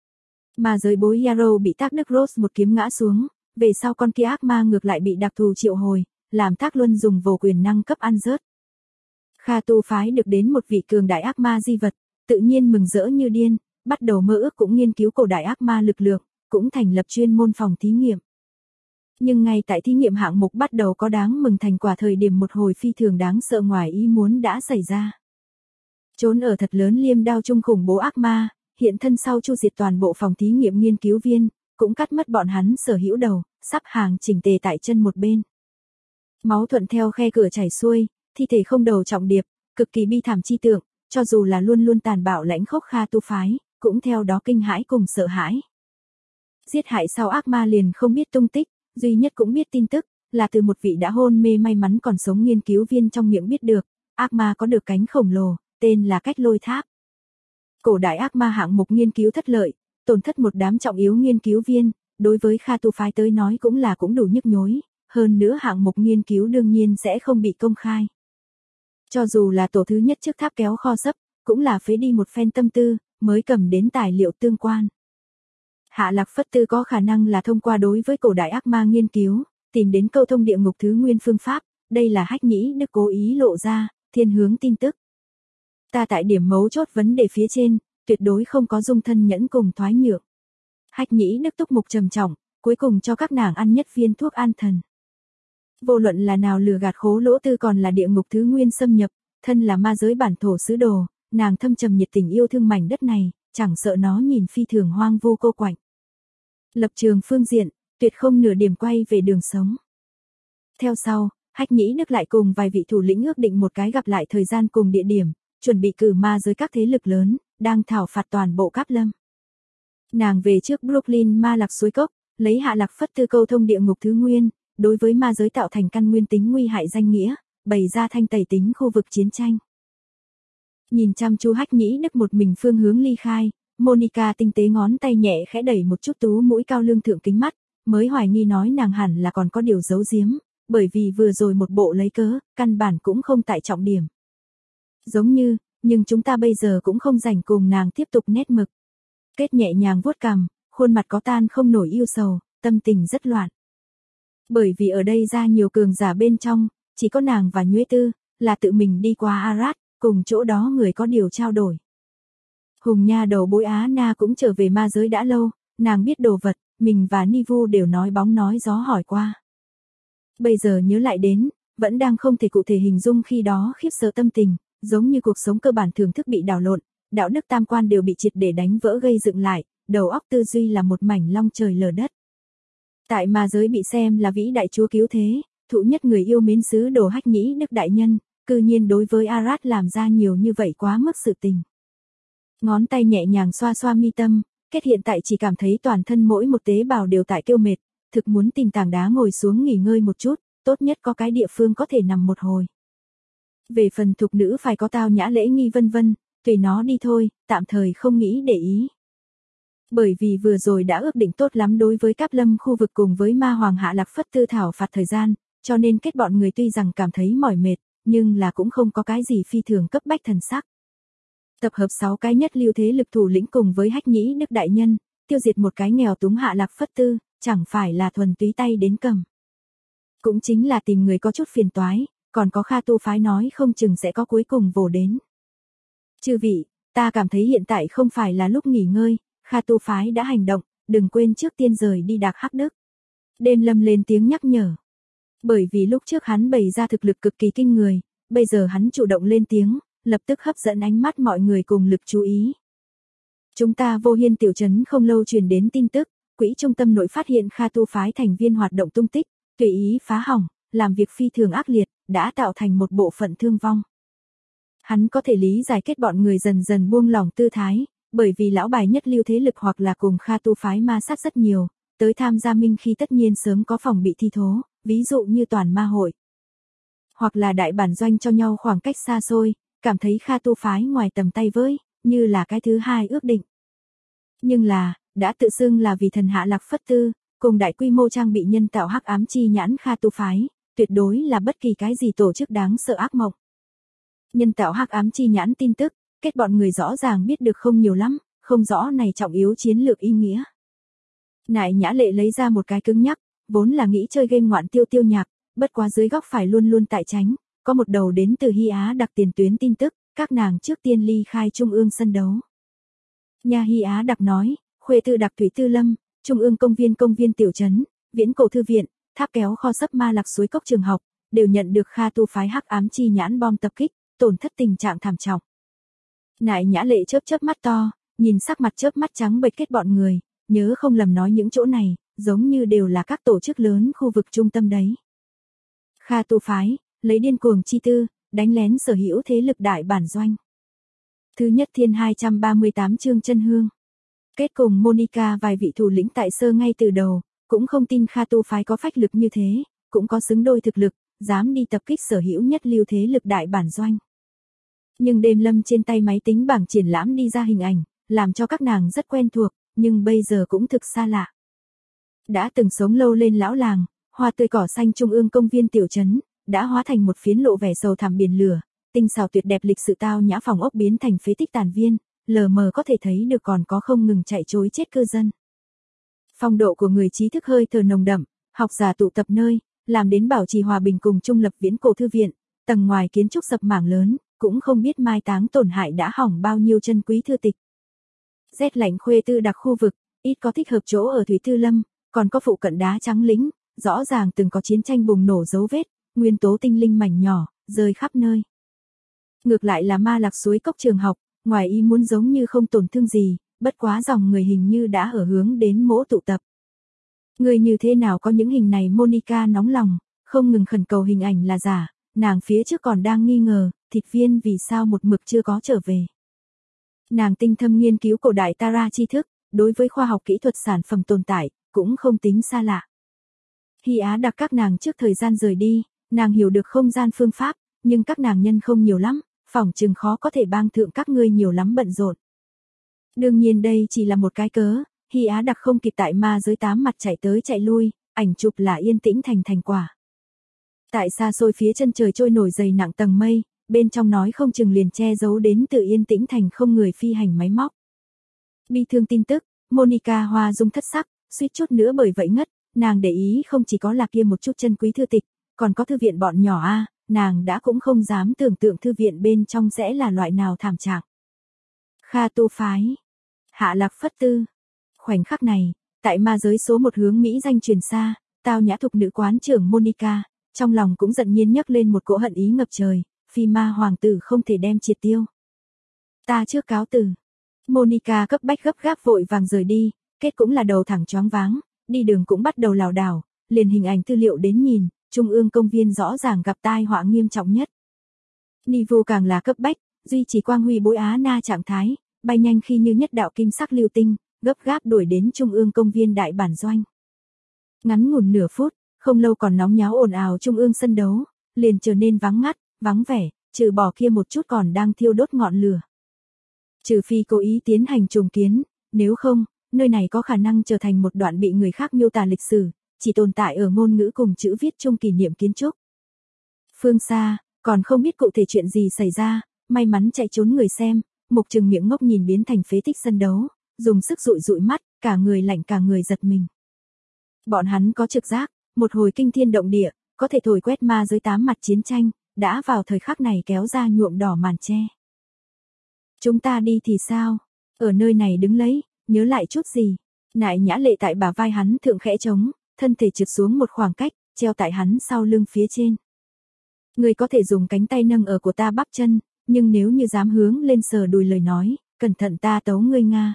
Ma giới bối Yarrow bị Thác Đức Rose một kiếm ngã xuống, về sau con kia ác ma ngược lại bị đặc thù triệu hồi, làm Thác Luân dùng vô quyền năng cấp ăn rớt. Kha Tu phái được đến một vị cường đại ác ma di vật, tự nhiên mừng rỡ như điên, bắt đầu mơ ước cũng nghiên cứu cổ đại ác ma lực lượng, cũng thành lập chuyên môn phòng thí nghiệm. Nhưng ngay tại thí nghiệm hạng mục bắt đầu có đáng mừng thành quả thời điểm một hồi phi thường đáng sợ ngoài ý muốn đã xảy ra. Trốn ở thật lớn liêm đao trung khủng bố ác ma, hiện thân sau chu diệt toàn bộ phòng thí nghiệm nghiên cứu viên, cũng cắt mất bọn hắn sở hữu đầu, sắp hàng chỉnh tề tại chân một bên. Máu thuận theo khe cửa chảy xuôi, thi thể không đầu trọng điệp, cực kỳ bi thảm chi tượng, cho dù là luôn luôn tàn bạo lãnh khốc Kha Tu phái, cũng theo đó kinh hãi cùng sợ hãi. Giết hại sau ác ma liền không biết tung tích, duy nhất cũng biết tin tức, là từ một vị đã hôn mê may mắn còn sống nghiên cứu viên trong miệng biết được, ác ma có được cánh khổng lồ, tên là Cách Lôi Tháp. Cổ đại ác ma hạng mục nghiên cứu thất lợi, tổn thất một đám trọng yếu nghiên cứu viên, đối với Kha Tu phái tới nói cũng đủ nhức nhối, hơn nữa hạng mục nghiên cứu đương nhiên sẽ không bị công khai. Cho dù là tổ thứ nhất trước tháp kéo kho sấp, cũng là phế đi một phen tâm tư, mới cầm đến tài liệu tương quan. Hạ Lạc Phất Tư có khả năng là thông qua đối với cổ đại ác ma nghiên cứu, tìm đến câu thông địa ngục thứ nguyên phương pháp, đây là Hách Nhĩ Đức cố ý lộ ra, thiên hướng tin tức. Ta tại điểm mấu chốt vấn đề phía trên, tuyệt đối không có dung thân nhẫn cùng thoái nhượng. Hách Nhĩ Đức túc mục trầm trọng, cuối cùng cho các nàng ăn nhất viên thuốc an thần. Vô luận là nào lừa gạt Khố Lỗ Tư còn là địa ngục thứ nguyên xâm nhập, thân là ma giới bản thổ sứ đồ, nàng thâm trầm nhiệt tình yêu thương mảnh đất này, chẳng sợ nó nhìn phi thường hoang vu cô quạnh. Lập trường phương diện, tuyệt không nửa điểm quay về đường sống. Theo sau, Hách Nhĩ Đức lại cùng vài vị thủ lĩnh ước định một cái gặp lại thời gian cùng địa điểm, chuẩn bị cử ma giới các thế lực lớn, đang thảo phạt toàn bộ Cáp Lâm. Nàng về trước Brooklyn ma lạc suối cốc, lấy Hạ Lạc Phất Tư câu thông địa ngục thứ nguyên, đối với ma giới tạo thành căn nguyên tính nguy hại danh nghĩa, bày ra thanh tẩy tính khu vực chiến tranh. Nhìn chăm chú Hách Nhĩ Đức một mình phương hướng ly khai, Monica tinh tế ngón tay nhẹ khẽ đẩy một chút tú mũi cao lương thượng kính mắt, mới hoài nghi nói nàng hẳn là còn có điều giấu giếm, bởi vì vừa rồi một bộ lấy cớ, căn bản cũng không tại trọng điểm. Giống như, nhưng chúng ta bây giờ cũng không rảnh cùng nàng tiếp tục nét mực. Kết nhẹ nhàng vuốt cằm, khuôn mặt có tan không nổi yêu sầu, tâm tình rất loạn. Bởi vì ở đây ra nhiều cường giả bên trong, chỉ có nàng và Nhuế Tư, là tự mình đi qua Arad, cùng chỗ đó người có điều trao đổi. Hùng nha đầu bối Á Na cũng trở về ma giới đã lâu, nàng biết đồ vật, mình và Nivu đều nói bóng nói gió hỏi qua. Bây giờ nhớ lại đến, vẫn đang không thể cụ thể hình dung khi đó khiếp sợ tâm tình, giống như cuộc sống cơ bản thưởng thức bị đảo lộn, đạo đức tam quan đều bị triệt để đánh vỡ gây dựng lại, đầu óc tư duy là một mảnh long trời lở đất. Tại ma giới bị xem là vĩ đại chúa cứu thế, thụ nhất người yêu mến sứ đồ Hách Nhĩ Đức đại nhân, cư nhiên đối với Arad làm ra nhiều như vậy quá mức sự tình. Ngón tay nhẹ nhàng xoa xoa mi tâm, kết hiện tại chỉ cảm thấy toàn thân mỗi một tế bào đều tại kêu mệt, thực muốn tìm tảng đá ngồi xuống nghỉ ngơi một chút, tốt nhất có cái địa phương có thể nằm một hồi. Về phần thục nữ phải có tao nhã lễ nghi vân vân, tùy nó đi thôi, tạm thời không nghĩ để ý. Bởi vì vừa rồi đã ước định tốt lắm đối với Cáp Lâm khu vực cùng với Ma Hoàng Hạ Lạc Phất Tư thảo phạt thời gian, cho nên kết bọn người tuy rằng cảm thấy mỏi mệt, nhưng là cũng không có cái gì phi thường cấp bách thần sắc. Tập hợp 6 cái nhất lưu thế lực thủ lĩnh cùng với Hách Nhĩ Đức đại nhân, tiêu diệt một cái nghèo túng Hạ Lạc Phất Tư, chẳng phải là thuần túy tay đến cầm. Cũng chính là tìm người có chút phiền toái, còn có Kha Tu phái nói không chừng sẽ có cuối cùng vồ đến. Chư vị, ta cảm thấy hiện tại không phải là lúc nghỉ ngơi, Kha Tu phái đã hành động, đừng quên trước tiên rời đi Đạc Hắc Đức. Đêm Lâm lên tiếng nhắc nhở. Bởi vì lúc trước hắn bày ra thực lực cực kỳ kinh người, bây giờ hắn chủ động lên tiếng, lập tức hấp dẫn ánh mắt mọi người cùng lực chú ý. Chúng ta Vô Hiên tiểu trấn không lâu truyền đến tin tức, quỹ trung tâm nội phát hiện Kha Tu phái thành viên hoạt động tung tích, tùy ý phá hỏng, làm việc phi thường ác liệt, đã tạo thành một bộ phận thương vong. Hắn có thể lý giải kết bọn người dần dần buông lỏng tư thái, bởi vì lão bài nhất lưu thế lực hoặc là cùng Kha Tu phái ma sát rất nhiều, tới tham gia minh khi tất nhiên sớm có phòng bị thi thố, ví dụ như toàn ma hội. Hoặc là đại bản doanh cho nhau khoảng cách xa xôi, cảm thấy Kha Tu phái ngoài tầm tay với, như là cái thứ hai ước định. Nhưng là, đã tự xưng là vì thần Hạ Lạc Phất Tư, cùng đại quy mô trang bị nhân tạo hắc ám chi nhãn Kha Tu phái, tuyệt đối là bất kỳ cái gì tổ chức đáng sợ ác mộng. Nhân tạo hắc ám chi nhãn tin tức, kết bọn người rõ ràng biết được không nhiều lắm, không rõ này trọng yếu chiến lược ý nghĩa. Nại Nhã Lệ lấy ra một cái cứng nhắc, vốn là nghĩ chơi game ngoạn tiêu tiêu nhạc, bất quá dưới góc phải luôn luôn tại tránh, có một đầu đến từ Hy Á đặc tiền tuyến tin tức, các nàng trước tiên ly khai trung ương sân đấu. Nhà Hy Á đặc nói, khuê tư đặc thủy tư lâm, trung ương công viên tiểu trấn, viễn cổ thư viện, tháp kéo kho sấp Ma Lạc suối cốc trường học, đều nhận được Kha Tu phái hắc ám chi nhãn bom tập kích, tổn thất tình trạng thảm trọng. Nại Nhã Lệ chớp chớp mắt to, nhìn sắc mặt chớp mắt trắng bệch kết bọn người, nhớ không lầm nói những chỗ này, giống như đều là các tổ chức lớn khu vực trung tâm đấy. Kha Tu phái, lấy điên cuồng chi tư, đánh lén sở hữu thế lực đại bản doanh. Thứ nhất thiên 238 chương chân hương. Kết cùng Monica vài vị thủ lĩnh tại sơ ngay từ đầu, cũng không tin Kha Tu phái có phách lực như thế, cũng có xứng đôi thực lực, dám đi tập kích sở hữu nhất lưu thế lực đại bản doanh. Nhưng Đêm Lâm trên tay máy tính bảng triển lãm đi ra hình ảnh, làm cho các nàng rất quen thuộc, nhưng bây giờ cũng thực xa lạ. Đã từng sống lâu lên lão làng, hoa tươi cỏ xanh trung ương công viên tiểu trấn, đã hóa thành một phiến lộ vẻ sầu thảm biển lửa, tinh xảo tuyệt đẹp lịch sự tao nhã phòng ốc biến thành phế tích tàn viên, lờ mờ có thể thấy được còn có không ngừng chạy trối chết cư dân. Phong độ của người trí thức hơi thở nồng đậm, học giả tụ tập nơi, làm đến bảo trì hòa bình cùng trung lập viễn cổ thư viện, tầng ngoài kiến trúc sập mảng lớn, cũng không biết mai táng tổn hại đã hỏng bao nhiêu chân quý thư tịch. Rét lạnh khuê tư đặc khu vực, ít có thích hợp chỗ ở Thủy Tư Lâm, còn có phụ cận đá trắng lĩnh, rõ ràng từng có chiến tranh bùng nổ dấu vết, nguyên tố tinh linh mảnh nhỏ, rơi khắp nơi. Ngược lại là Ma Lạc suối cốc trường học, ngoài ý muốn giống như không tổn thương gì, bất quá dòng người hình như đã ở hướng đến mỗ tụ tập. Người như thế nào có những hình này? Monica nóng lòng, không ngừng khẩn cầu hình ảnh là giả, nàng phía trước còn đang nghi ngờ, thịt viên vì sao một mực chưa có trở về. Nàng tinh thâm nghiên cứu cổ đại Tara tri thức, đối với khoa học kỹ thuật sản phẩm tồn tại, cũng không tính xa lạ. Hy Á đặc các nàng trước thời gian rời đi, nàng hiểu được không gian phương pháp, nhưng các nàng nhân không nhiều lắm, phỏng chừng khó có thể bang thượng các ngươi nhiều lắm bận rộn. Đương nhiên đây chỉ là một cái cớ, Hy Á đặc không kịp tại ma giới 8 mặt chạy tới chạy lui, ảnh chụp là yên tĩnh thành quả. Tại xa xôi phía chân trời trôi nổi dày nặng tầng mây, bên trong nói không chừng liền che giấu đến từ yên tĩnh thành không người phi hành máy móc. Bi thương tin tức, Monica hoa dung thất sắc, suýt chút nữa bởi vậy ngất, nàng để ý không chỉ có là kia một chút chân quý thư tịch, còn có thư viện bọn nhỏ a, nàng đã cũng không dám tưởng tượng thư viện bên trong sẽ là loại nào thảm trạng. Kha Tu phái, Hạ Lạc Phất Tư. Khoảnh khắc này, tại ma giới số một hướng Mỹ danh truyền xa, tao nhã thục nữ quán trưởng Monica, trong lòng cũng giận nhiên nhấc lên một cỗ hận ý ngập trời, phi ma hoàng tử không thể đem triệt tiêu. Ta trước cáo từ. Monica cấp bách gấp gáp vội vàng rời đi, kết cũng là đầu thẳng choáng váng, đi đường cũng bắt đầu lảo đảo, liền hình ảnh tư liệu đến nhìn, trung ương công viên rõ ràng gặp tai họa nghiêm trọng nhất. Nivu càng là cấp bách, duy trì quang huy bối á na trạng thái, bay nhanh khi như nhất đạo kim sắc lưu tinh, gấp gáp đuổi đến trung ương công viên đại bản doanh. Ngắn ngủn nửa phút, không lâu còn nóng nháo ồn ào trung ương sân đấu, liền trở nên vắng ngắt, vắng vẻ, trừ bỏ kia một chút còn đang thiêu đốt ngọn lửa. Trừ phi cố ý tiến hành trùng kiến, nếu không, nơi này có khả năng trở thành một đoạn bị người khác miêu tả lịch sử, chỉ tồn tại ở ngôn ngữ cùng chữ viết chung kỷ niệm kiến trúc. Phương xa, còn không biết cụ thể chuyện gì xảy ra, may mắn chạy trốn người xem, Mục Trừng miệng ngốc nhìn biến thành phế tích sân đấu, dùng sức dụi dụi mắt, cả người lạnh cả người giật mình. Bọn hắn có trực giác, một hồi kinh thiên động địa, có thể thổi quét ma giới 8 mặt chiến tranh, đã vào thời khắc này kéo ra nhuộm đỏ màn che. Chúng ta đi thì sao? Ở nơi này đứng lấy, nhớ lại chút gì? Nại Nhã Lệ tại bả vai hắn thượng khẽ trống, thân thể trượt xuống một khoảng cách, treo tại hắn sau lưng phía trên. Người có thể dùng cánh tay nâng ở của ta bắp chân, nhưng nếu như dám hướng lên sờ đùi lời nói, cẩn thận ta tấu ngươi Nga.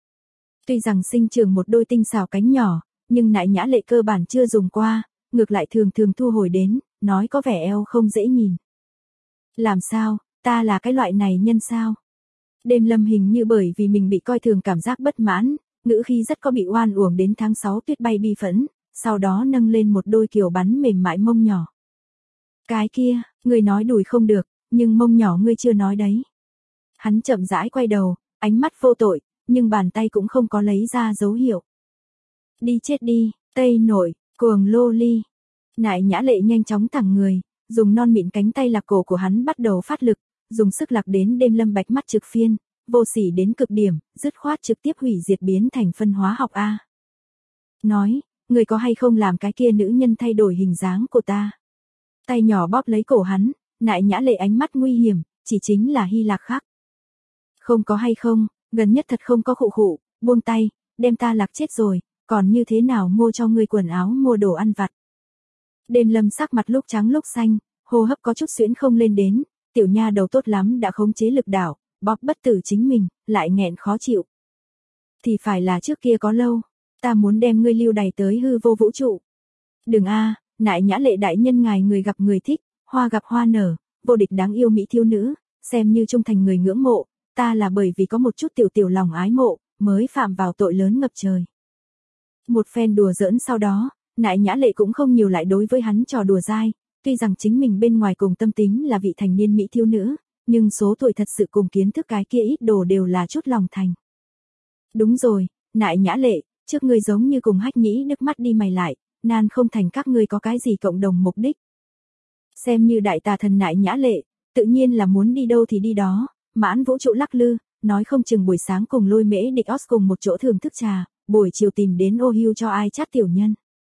Tuy rằng sinh trưởng một đôi tinh xảo cánh nhỏ, nhưng Nại Nhã Lệ cơ bản chưa dùng qua, ngược lại thường thường thu hồi đến, nói có vẻ eo không dễ nhìn. Làm sao, ta là cái loại này nhân sao? Đêm Lâm hình như bởi vì mình bị coi thường cảm giác bất mãn, ngữ khí rất có bị oan uổng đến tháng 6 tuyết bay bi phẫn, sau đó nâng lên một đôi kiều bắn mềm mại mông nhỏ. Cái kia, ngươi nói đùi không được, nhưng mông nhỏ ngươi chưa nói đấy. Hắn chậm rãi quay đầu, ánh mắt vô tội, nhưng bàn tay cũng không có lấy ra dấu hiệu. Đi chết đi, Tây Nội, cuồng lô ly. Nại Nhã Lệ nhanh chóng thẳng người, dùng non mịn cánh tay lạc cổ của hắn bắt đầu phát lực, dùng sức lạc đến Đêm Lâm bạch mắt trực phiên, vô sỉ đến cực điểm, dứt khoát trực tiếp hủy diệt biến thành phân hóa học A. Nói, người có hay không làm cái kia nữ nhân thay đổi hình dáng của ta? Tay nhỏ bóp lấy cổ hắn, Nại Nhã Lệ ánh mắt nguy hiểm, chỉ chính là Hy Lạc khác. Không có hay không, gần nhất thật không có khụ khụ, buông tay, đem ta lạc chết rồi, còn như thế nào mua cho ngươi quần áo mua đồ ăn vặt. Đêm Lâm sắc mặt lúc trắng lúc xanh, hô hấp có chút xuyễn không lên đến, tiểu nha đầu tốt lắm đã khống chế lực đảo, bóp bất tử chính mình, lại nghẹn khó chịu. Thì phải là trước kia có lâu, ta muốn đem ngươi lưu đày tới hư vô vũ trụ. Đừng a, Nại Nhã Lệ đại nhân ngài người gặp người thích, hoa gặp hoa nở, vô địch đáng yêu mỹ thiếu nữ, xem như trung thành người ngưỡng mộ, ta là bởi vì có một chút tiểu lòng ái mộ, mới phạm vào tội lớn ngập trời. Một phen đùa giỡn sau đó, Nại Nhã Lệ cũng không nhiều lại đối với hắn trò đùa dai, tuy rằng chính mình bên ngoài cùng tâm tính là vị thành niên mỹ thiếu nữ, nhưng số tuổi thật sự cùng kiến thức cái kia ít đồ đều là chút lòng thành. Đúng rồi, Nại Nhã Lệ, trước ngươi giống như cùng Hách Nhĩ nước mắt đi mày lại, nan không thành các ngươi có cái gì cộng đồng mục đích. Xem như đại tà thần Nại Nhã Lệ, tự nhiên là muốn đi đâu thì đi đó, mãn vũ trụ lắc lư, nói không chừng buổi sáng cùng Lôi Mễ Địch Os cùng một chỗ thưởng thức trà, buổi chiều tìm đến ô hưu cho ai chát tiểu nhân.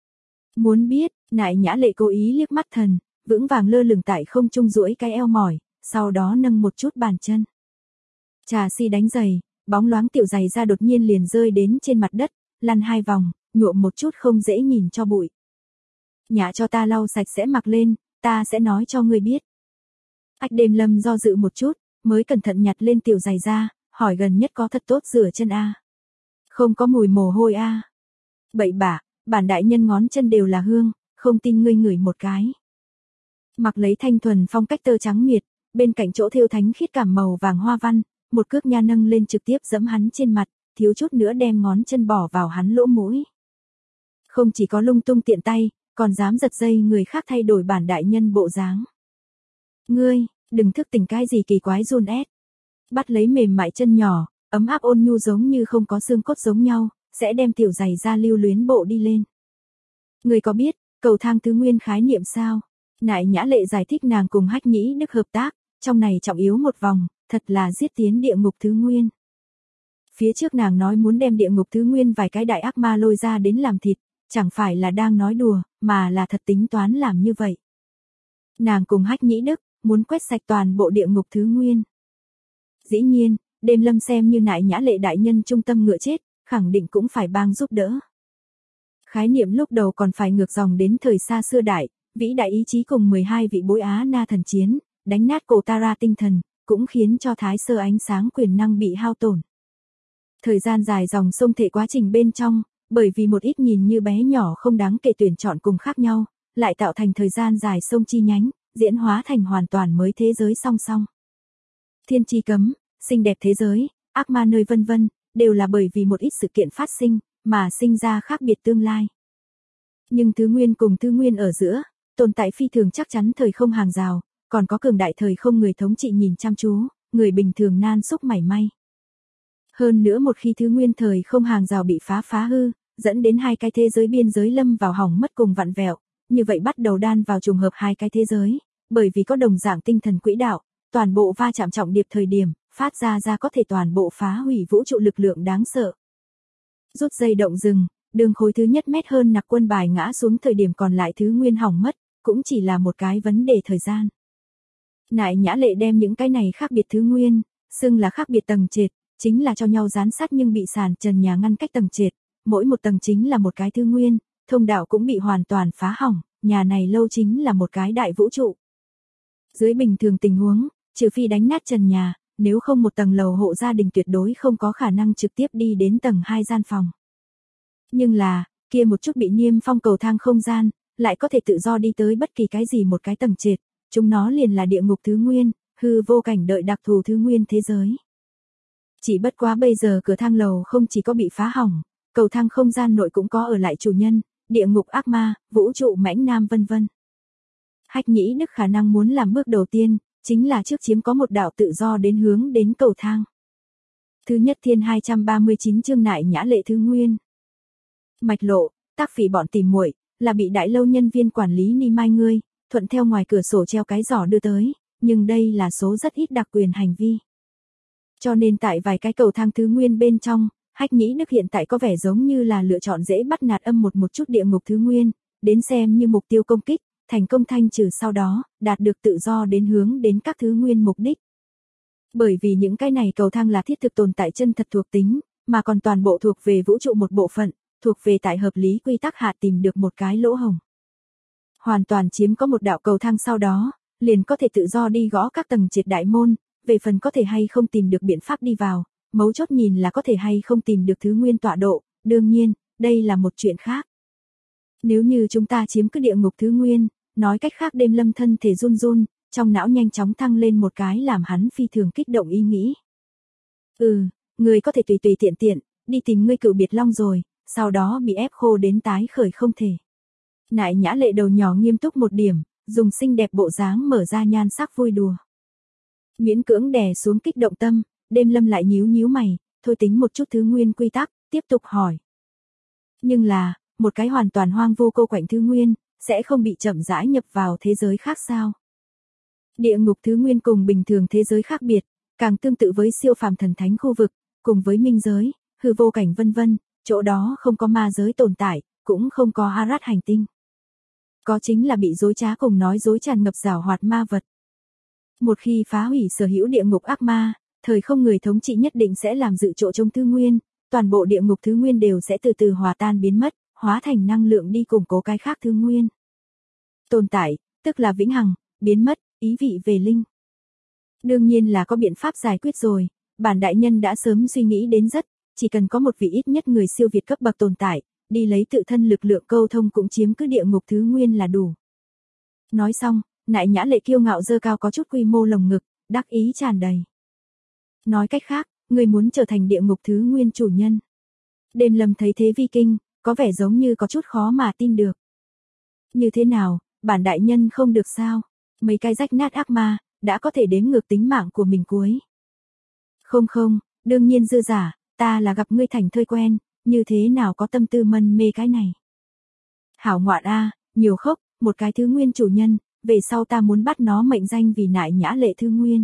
Muốn biết, Nại Nhã Lệ cố ý liếc mắt thần, vững vàng lơ lửng tại không trung duỗi cái eo mỏi, sau đó nâng một chút bàn chân. Trà si đánh giày, bóng loáng tiểu giày ra đột nhiên liền rơi đến trên mặt đất, lăn 2 vòng, nhuộm một chút không dễ nhìn cho bụi. Nhả cho ta lau sạch sẽ mặc lên, ta sẽ nói cho ngươi biết. Ách Đêm Lâm do dự một chút, mới cẩn thận nhặt lên tiểu giày ra, hỏi gần nhất có thật tốt rửa chân a? Không có mùi mồ hôi a? Bậy bạ, bản đại nhân ngón chân đều là hương, không tin ngươi ngửi một cái. Mặc lấy thanh thuần phong cách tơ trắng miệt, bên cạnh chỗ thêu thánh khiết cảm màu vàng hoa văn, một cước nha nâng lên trực tiếp giẫm hắn trên mặt, thiếu chút nữa đem ngón chân bỏ vào hắn lỗ mũi. Không chỉ có lung tung tiện tay, còn dám giật dây người khác thay đổi bản đại nhân bộ dáng. Ngươi, đừng thức tỉnh cái gì kỳ quái run ép. Bắt lấy mềm mại chân nhỏ, ấm áp ôn nhu giống như không có xương cốt giống nhau, sẽ đem tiểu giày ra lưu luyến bộ đi lên. Ngươi có biết, cầu thang thứ nguyên khái niệm sao? Nại Nhã Lệ giải thích nàng cùng Hách Nhĩ Đức hợp tác, trong này trọng yếu một vòng, thật là giết tiến địa ngục thứ nguyên. Phía trước nàng nói muốn đem địa ngục thứ nguyên vài cái đại ác ma lôi ra đến làm thịt, chẳng phải là đang nói đùa, mà là thật tính toán làm như vậy. Nàng cùng Hách Nhĩ Đức, muốn quét sạch toàn bộ địa ngục thứ nguyên. Dĩ nhiên, Đêm Lâm xem như Nại Nhã Lệ đại nhân trung tâm ngựa chết, khẳng định cũng phải bang giúp đỡ. Khái niệm lúc đầu còn phải ngược dòng đến thời xa xưa đại, vĩ đại ý chí cùng 12 vị bối Á Na thần chiến, đánh nát cổ Tara tinh thần, cũng khiến cho thái sơ ánh sáng quyền năng bị hao tổn. Thời gian dài dòng sông thể quá trình bên trong, bởi vì một ít nhìn như bé nhỏ không đáng kể tuyển chọn cùng khác nhau, lại tạo thành thời gian dài sông chi nhánh, diễn hóa thành hoàn toàn mới thế giới song song. Thiên chi cấm, xinh đẹp thế giới, ác ma nơi vân vân, đều là bởi vì một ít sự kiện phát sinh, mà sinh ra khác biệt tương lai. Nhưng thứ nguyên cùng thứ nguyên ở giữa, tồn tại phi thường chắc chắn thời không hàng rào, còn có cường đại thời không người thống trị nhìn chăm chú, người bình thường nan xúc mảy may. Hơn nữa một khi thứ nguyên thời không hàng rào bị phá hư, dẫn đến hai cái thế giới biên giới lâm vào hỏng mất cùng vặn vẹo, như vậy bắt đầu đan vào trùng hợp hai cái thế giới, bởi vì có đồng dạng tinh thần quỹ đạo, toàn bộ va chạm trọng điệp thời điểm, phát ra có thể toàn bộ phá hủy vũ trụ lực lượng đáng sợ. Rút dây động rừng, đường khối thứ nhất mét hơn nặc quân bài ngã xuống thời điểm còn lại thứ nguyên hỏng mất, cũng chỉ là một cái vấn đề thời gian. Nại Nhã Lệ đem những cái này khác biệt thứ nguyên, xưng là khác biệt tầng trệt, chính là cho nhau dán sát nhưng bị sàn trần nhà ngăn cách tầng trệt, mỗi một tầng chính là một cái thứ nguyên, thông đạo cũng bị hoàn toàn phá hỏng, nhà này lâu chính là một cái đại vũ trụ. Dưới bình thường tình huống, trừ phi đánh nát trần nhà, nếu không một tầng lầu hộ gia đình tuyệt đối không có khả năng trực tiếp đi đến tầng 2 gian phòng. Nhưng là, kia một chút bị niêm phong cầu thang không gian, lại có thể tự do đi tới bất kỳ cái gì một cái tầng trệt, chúng nó liền là địa ngục thứ nguyên, hư vô cảnh đợi đặc thù thứ nguyên thế giới. Chỉ bất quá bây giờ cửa thang lầu không chỉ có bị phá hỏng, cầu thang không gian nội cũng có ở lại chủ nhân, địa ngục ác ma, vũ trụ mãnh nam vân vân. Hách Nhĩ Đức khả năng muốn làm bước đầu tiên, chính là trước chiếm có một đạo tự do đến hướng đến cầu thang. Thứ nhất thiên 239 chương Nại Nhã Lệ thứ nguyên. Mạch lộ, Tác Phỉ bọn tìm muội, là bị đại lâu nhân viên quản lý Ni Mai ngươi, thuận theo ngoài cửa sổ treo cái giỏ đưa tới, nhưng đây là số rất ít đặc quyền hành vi. Cho nên tại vài cái cầu thang thứ nguyên bên trong, Hách Nhĩ Đức hiện tại có vẻ giống như là lựa chọn dễ bắt nạt âm một chút địa ngục thứ nguyên, đến xem như mục tiêu công kích, thành công thanh trừ sau đó, đạt được tự do đến hướng đến các thứ nguyên mục đích. Bởi vì những cái này cầu thang là thiết thực tồn tại chân thật thuộc tính, mà còn toàn bộ thuộc về vũ trụ một bộ phận, thuộc về tại hợp lý quy tắc hạ tìm được một cái lỗ hổng. Hoàn toàn chiếm có một đạo cầu thang sau đó, liền có thể tự do đi gõ các tầng triệt đại môn, về phần có thể hay không tìm được biện pháp đi vào, mấu chốt nhìn là có thể hay không tìm được thứ nguyên tọa độ, đương nhiên, đây là một chuyện khác. Nếu như chúng ta chiếm cứ địa ngục thứ nguyên, nói cách khác Đêm Lâm thân thể run run, trong não nhanh chóng thăng lên một cái làm hắn phi thường kích động ý nghĩ. Người có thể tùy tiện, đi tìm ngươi cựu biệt long rồi, sau đó bị ép khô đến tái khởi không thể. Nại Nhã Lệ đầu nhỏ nghiêm túc một điểm, dùng xinh đẹp bộ dáng mở ra nhan sắc vui đùa. Miễn cưỡng đè xuống kích động tâm, Đêm Lâm lại nhíu mày, thôi tính một chút thứ nguyên quy tắc, tiếp tục hỏi. Nhưng là, một cái hoàn toàn hoang vô cô quạnh thứ nguyên, sẽ không bị chậm rãi nhập vào thế giới khác sao? Địa ngục thứ nguyên cùng bình thường thế giới khác biệt, càng tương tự với siêu phàm thần thánh khu vực, cùng với minh giới, hư vô cảnh vân vân, chỗ đó không có ma giới tồn tại, cũng không có Arad hành tinh. Có chính là bị dối trá cùng nói dối tràn ngập giảo hoạt ma vật. Một khi phá hủy sở hữu địa ngục ác ma, thời không người thống trị nhất định sẽ làm dự chỗ trong thứ nguyên, toàn bộ địa ngục thứ nguyên đều sẽ từ từ hòa tan biến mất, hóa thành năng lượng đi củng cố cái khác thứ nguyên. Tồn tại, tức là vĩnh hằng, biến mất, ý vị về linh. Đương nhiên là có biện pháp giải quyết rồi, bản đại nhân đã sớm suy nghĩ đến rất, chỉ cần có một vị ít nhất người siêu việt cấp bậc tồn tại, đi lấy tự thân lực lượng câu thông cũng chiếm cứ địa ngục thứ nguyên là đủ. Nói xong, Nại Nhã Lệ kiêu ngạo dơ cao có chút quy mô lồng ngực, đắc ý tràn đầy. Nói cách khác, người muốn trở thành địa ngục thứ nguyên chủ nhân. Đêm Lâm thấy thế vi kinh, có vẻ giống như có chút khó mà tin được. Như thế nào, bản đại nhân không được sao? Mấy cái rách nát ác ma, đã có thể đếm ngược tính mạng của mình cuối. Không, đương nhiên dư giả, ta là gặp ngươi thành thơi quen, như thế nào có tâm tư mân mê cái này. Hảo ngoạn a, nhiều khốc, một cái thứ nguyên chủ nhân, về sau ta muốn bắt nó mệnh danh vì Nại Nhã Lệ thứ nguyên.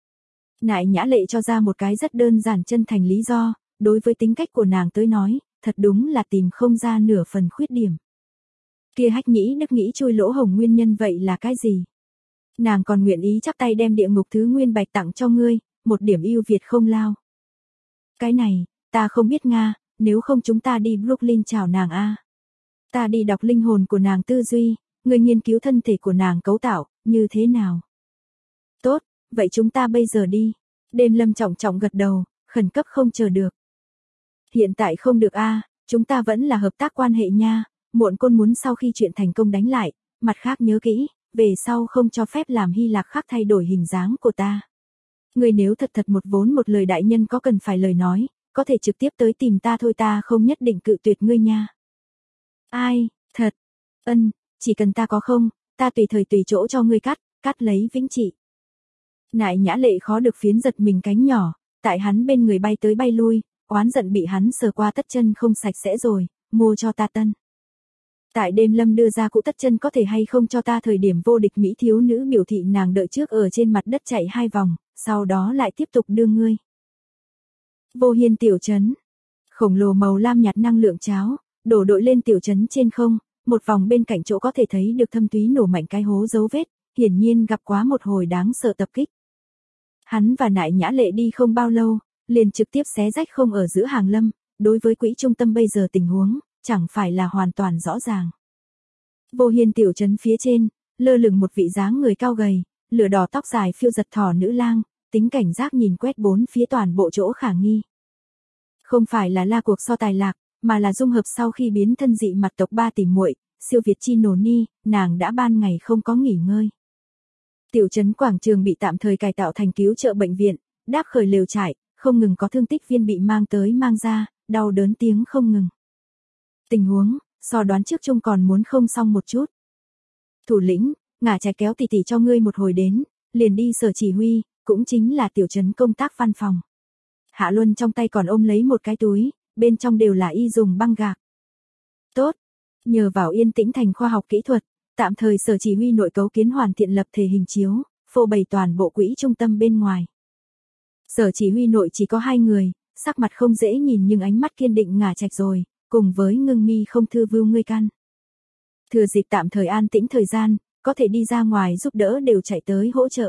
Nại Nhã Lệ cho ra một cái rất đơn giản chân thành lý do, đối với tính cách của nàng tới nói, thật đúng là tìm không ra nửa phần khuyết điểm. Kia Hách Nhĩ Đức nghĩ chui lỗ hổng nguyên nhân vậy là cái gì? Nàng còn nguyện ý chắp tay đem địa ngục thứ nguyên bạch tặng cho ngươi, một điểm ưu việt không lao. Cái này, ta không biết Nga, nếu không chúng ta đi Brooklyn chào nàng a. Ta đi đọc linh hồn của nàng tư duy, người nghiên cứu thân thể của nàng cấu tạo, như thế nào? Tốt, vậy chúng ta bây giờ đi. Đêm Lâm trọng gật đầu, khẩn cấp không chờ được. Hiện tại không được a, chúng ta vẫn là hợp tác quan hệ nha, muộn côn muốn sau khi chuyện thành công đánh lại, mặt khác nhớ kỹ, về sau không cho phép làm Hy Lạc khác thay đổi hình dáng của ta. Người nếu thật một vốn một lời đại nhân có cần phải lời nói, có thể trực tiếp tới tìm ta thôi, ta không nhất định cự tuyệt ngươi nha. Ai, thật, chỉ cần ta có không, ta tùy thời tùy chỗ cho ngươi cắt lấy vĩnh trị. Nại Nhã Lệ khó được phiến giật mình cánh nhỏ, tại hắn bên người bay tới bay lui, oán giận bị hắn sờ qua tất chân không sạch sẽ rồi, mua cho ta tân. Tại đêm Lâm đưa ra cũ tất chân có thể hay không cho ta thời điểm vô địch mỹ thiếu nữ biểu thị nàng đợi trước ở trên mặt đất chạy 2 vòng, sau đó lại tiếp tục đưa ngươi. Vô Hiên tiểu trấn. Khổng lồ màu lam nhạt năng lượng cháo, đổ đội lên tiểu trấn trên không, một vòng bên cạnh chỗ có thể thấy được thâm thúy nổ mạnh cái hố dấu vết, hiển nhiên gặp quá một hồi đáng sợ tập kích. Hắn và Nại Nhã Lệ đi không bao lâu, liền trực tiếp xé rách không ở giữa hàng lâm, đối với quỹ trung tâm bây giờ tình huống, chẳng phải là hoàn toàn rõ ràng. Vô Hiên tiểu trấn phía trên, lơ lửng một vị dáng người cao gầy, lửa đỏ tóc dài phiêu giật thỏ nữ lang, tính cảnh giác nhìn quét bốn phía toàn bộ chỗ khả nghi. Không phải là la cuộc so tài lạc, mà là dung hợp sau khi biến thân dị mặt tộc 3 tỷ muội, siêu việt chi nổ ni, nàng đã ban ngày không có nghỉ ngơi. Tiểu trấn quảng trường bị tạm thời cải tạo thành cứu trợ bệnh viện, đáp khởi lều trại, không ngừng có thương tích viên bị mang tới mang ra, đau đớn tiếng không ngừng. Tình huống, so đoán trước chung còn muốn không xong một chút. Thủ lĩnh, ngả trái kéo tỷ tỷ cho ngươi một hồi đến, liền đi sở chỉ huy, cũng chính là tiểu trấn công tác văn phòng. Hạ Luân trong tay còn ôm lấy một cái túi, bên trong đều là y dùng băng gạc. Tốt, nhờ vào yên tĩnh thành khoa học kỹ thuật, tạm thời sở chỉ huy nội cấu kiến hoàn thiện lập thể hình chiếu, phô bày toàn bộ quỹ trung tâm bên ngoài. Sở chỉ huy nội chỉ có 2 người, sắc mặt không dễ nhìn nhưng ánh mắt kiên định ngả trạch rồi, cùng với ngưng mi không thư vưu ngươi căn. Thừa dịp tạm thời an tĩnh thời gian, có thể đi ra ngoài giúp đỡ đều chạy tới hỗ trợ.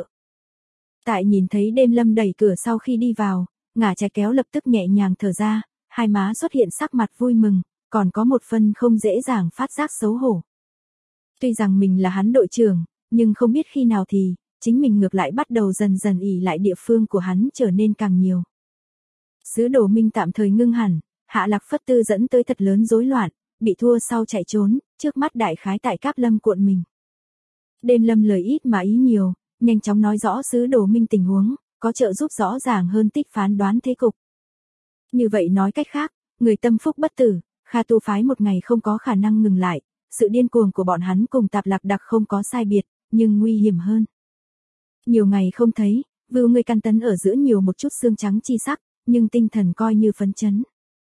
Tại nhìn thấy đêm Lâm đẩy cửa sau khi đi vào, ngả trạch kéo lập tức nhẹ nhàng thở ra, hai má xuất hiện sắc mặt vui mừng, còn có một phần không dễ dàng phát giác xấu hổ. Tuy rằng mình là hắn đội trưởng, nhưng không biết khi nào thì, chính mình ngược lại bắt đầu dần dần ỷ lại địa phương của hắn trở nên càng nhiều. Sứ đồ minh tạm thời ngưng hẳn, Hạ Lạc Phất Tư dẫn tới thật lớn rối loạn, bị thua sau chạy trốn, trước mắt đại khái tại Cáp Lâm cuộn mình. Đêm Lâm lời ít mà ý nhiều, nhanh chóng nói rõ sứ đồ minh tình huống, có trợ giúp rõ ràng hơn tích phán đoán thế cục. Như vậy nói cách khác, người tâm phúc bất tử, Kha tu phái một ngày không có khả năng ngừng lại, sự điên cuồng của bọn hắn cùng Tạp Lạc Đặc không có sai biệt, nhưng nguy hiểm hơn. Nhiều ngày không thấy, vưu người căn tấn ở giữa nhiều một chút xương trắng chi sắc, nhưng tinh thần coi như phấn chấn.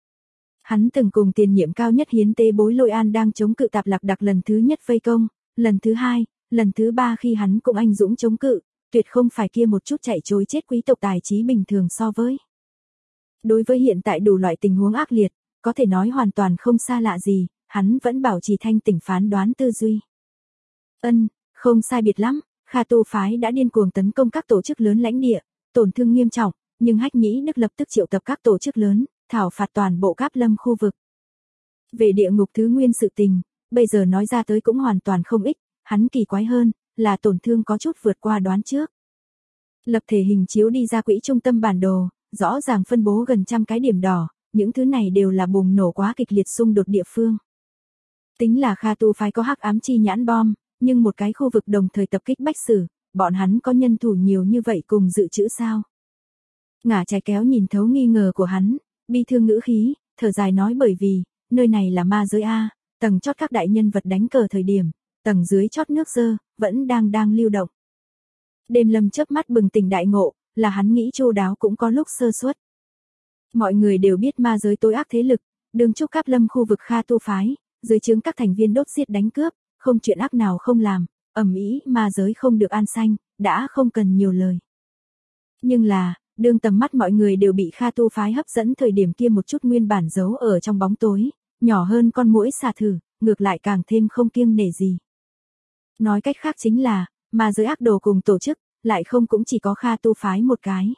Hắn từng cùng tiền nhiệm cao nhất hiến tế bối Lôi An đang chống cự Tạp Lạc Đặc lần thứ nhất vây công, lần thứ 2, lần thứ 3 khi hắn cũng anh dũng chống cự, tuyệt không phải kia một chút chạy trối chết quý tộc tài trí bình thường so với. Đối với hiện tại đủ loại tình huống ác liệt, có thể nói hoàn toàn không xa lạ gì, hắn vẫn bảo trì thanh tỉnh phán đoán tư duy. Không sai biệt lắm, Kha tu phái đã điên cuồng tấn công các tổ chức lớn lãnh địa, tổn thương nghiêm trọng, nhưng Hách Nhĩ Đức lập tức triệu tập các tổ chức lớn, thảo phạt toàn bộ Cáp Lâm khu vực. Về địa ngục thứ nguyên sự tình, bây giờ nói ra tới cũng hoàn toàn không ích, hắn kỳ quái hơn, là tổn thương có chút vượt qua đoán trước. Lập thể hình chiếu đi ra quỹ trung tâm bản đồ, rõ ràng phân bố gần 100 cái điểm đỏ, những thứ này đều là bùng nổ quá kịch liệt xung đột địa phương. Tính là Kha tu phái có hắc ám chi nhãn bom, nhưng một cái khu vực đồng thời tập kích Bách Sử, bọn hắn có nhân thủ nhiều như vậy cùng dự trữ sao? Ngả trái kéo nhìn thấu nghi ngờ của hắn, bi thương ngữ khí, thở dài nói bởi vì, nơi này là ma giới A, tầng chót các đại nhân vật đánh cờ thời điểm, tầng dưới chót nước dơ, vẫn đang lưu động. Đêm Lâm chớp mắt bừng tỉnh đại ngộ, là hắn nghĩ chu đáo cũng có lúc sơ suất. Mọi người đều biết ma giới tối ác thế lực, đường trúc Cáp Lâm khu vực Kha tu phái, dưới trướng các thành viên đốt giết đánh cướp, không chuyện ác nào không làm, ầm ĩ ma giới không được an xanh, đã không cần nhiều lời. Nhưng là, đương tầm mắt mọi người đều bị Kha tu phái hấp dẫn thời điểm kia một chút nguyên bản giấu ở trong bóng tối, nhỏ hơn con muỗi xà thử, ngược lại càng thêm không kiêng nể gì. Nói cách khác chính là, ma giới ác đồ cùng tổ chức, lại không cũng chỉ có Kha tu phái một cái.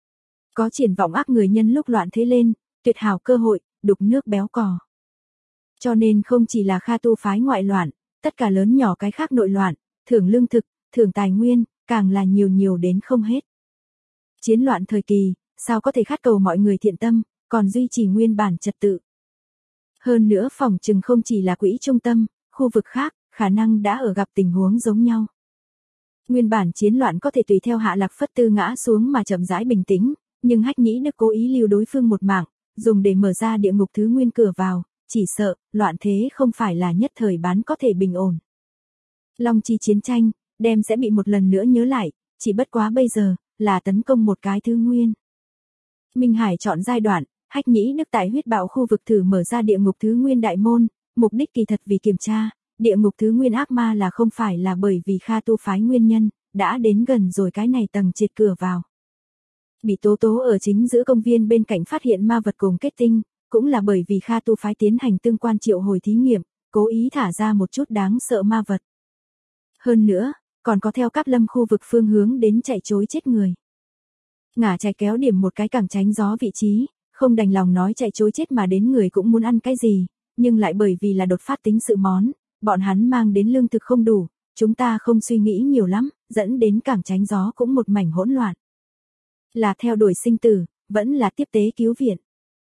Có triển vọng ác người nhân lúc loạn thế lên, tuyệt hảo cơ hội, đục nước béo cò. Cho nên không chỉ là Kha tu phái ngoại loạn, tất cả lớn nhỏ cái khác nội loạn, thưởng lương thực, thưởng tài nguyên, càng là nhiều đến không hết. Chiến loạn thời kỳ, sao có thể khát cầu mọi người thiện tâm, còn duy trì nguyên bản trật tự. Hơn nữa phòng trừng không chỉ là quỹ trung tâm, khu vực khác, khả năng đã ở gặp tình huống giống nhau. Nguyên bản chiến loạn có thể tùy theo Hạ Lạc Phất Tư ngã xuống mà chậm rãi bình tĩnh, nhưng Hách Nhĩ Đức cố ý lưu đối phương một mạng, dùng để mở ra địa ngục thứ nguyên cửa vào, chỉ sợ, loạn thế không phải là nhất thời bán có thể bình ổn. Long chi chiến tranh, đem sẽ bị một lần nữa nhớ lại, chỉ bất quá bây giờ, là tấn công một cái thứ nguyên. Minh Hải chọn giai đoạn, Hách Nhĩ Đức tại huyết bạo khu vực thử mở ra địa ngục thứ nguyên đại môn, mục đích kỳ thật vì kiểm tra, địa ngục thứ nguyên ác ma là không phải là bởi vì Kha tu phái nguyên nhân, đã đến gần rồi cái này tầng triệt cửa vào. Bị Tố Tố ở chính giữa công viên bên cạnh phát hiện ma vật cùng kết tinh, cũng là bởi vì Kha tu phái tiến hành tương quan triệu hồi thí nghiệm, cố ý thả ra một chút đáng sợ ma vật. Hơn nữa, còn có theo các lâm khu vực phương hướng đến chạy trối chết người. Ngả chạy kéo điểm một cái cẳng tránh gió vị trí, không đành lòng nói chạy trối chết mà đến người cũng muốn ăn cái gì, nhưng lại bởi vì là đột phát tính sự món, bọn hắn mang đến lương thực không đủ, chúng ta không suy nghĩ nhiều lắm, dẫn đến cẳng tránh gió cũng một mảnh hỗn loạn. Là theo đuổi sinh tử, vẫn là tiếp tế cứu viện.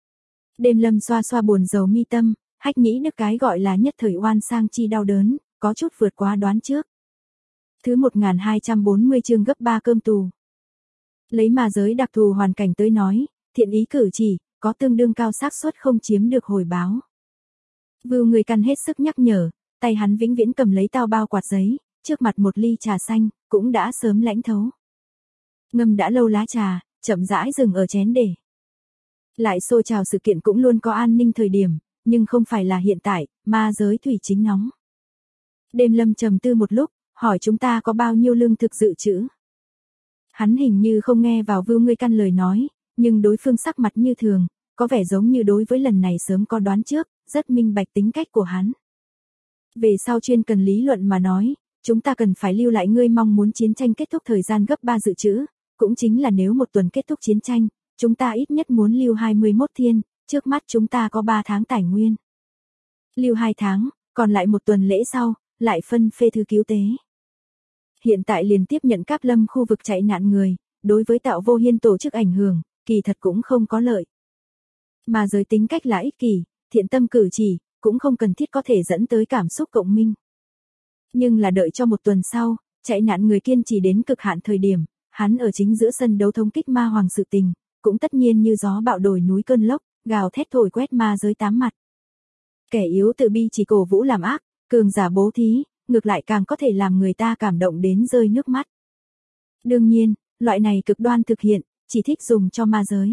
Đêm Lâm xoa xoa buồn rầu mi tâm, Hách Nhĩ Đức cái gọi là nhất thời oan sang chi đau đớn, có chút vượt quá đoán trước. Thứ 1240 chương gấp 3 cơm tù. Lấy ma giới đặc thù hoàn cảnh tới nói, thiện ý cử chỉ, có tương đương cao xác suất không chiếm được hồi báo. Vưu người căn hết sức nhắc nhở, tay hắn vĩnh viễn cầm lấy tao bao quạt giấy, trước mặt một ly trà xanh, cũng đã sớm lãnh thấu. Ngâm đã lâu lá trà, chậm rãi dừng ở chén để. Lại xôi trào sự kiện cũng luôn có an ninh thời điểm, nhưng không phải là hiện tại, ma giới thủy chính nóng. Đêm Lâm trầm tư một lúc, hỏi chúng ta có bao nhiêu lương thực dự trữ. Hắn hình như không nghe vào Vưu người căn lời nói, nhưng đối phương sắc mặt như thường, có vẻ giống như đối với lần này sớm có đoán trước, rất minh bạch tính cách của hắn. Về sau chuyên cần lý luận mà nói, chúng ta cần phải lưu lại ngươi mong muốn chiến tranh kết thúc thời gian gấp 3 dự trữ, cũng chính là nếu một tuần kết thúc chiến tranh, chúng ta ít nhất muốn lưu 21 thiên, trước mắt chúng ta có 3 tháng tài nguyên. Lưu 2 tháng, còn lại một tuần lễ sau, lại phân phê thư cứu tế. Hiện tại liền tiếp nhận các lâm khu vực chạy nạn người, đối với tạo vô hiên tổ chức ảnh hưởng, kỳ thật cũng không có lợi. Mà giới tính cách là ích kỷ, thiện tâm cử chỉ, cũng không cần thiết có thể dẫn tới cảm xúc cộng minh. Nhưng là đợi cho một tuần sau, chạy nạn người kiên trì đến cực hạn thời điểm, hắn ở chính giữa sân đấu thống kích ma hoàng sự tình, cũng tất nhiên như gió bạo đồi núi cơn lốc, gào thét thổi quét ma giới 8 mặt. Kẻ yếu tự bi chỉ cổ vũ làm ác, cường giả bố thí, ngược lại càng có thể làm người ta cảm động đến rơi nước mắt. Đương nhiên, loại này cực đoan thực hiện, chỉ thích dùng cho ma giới.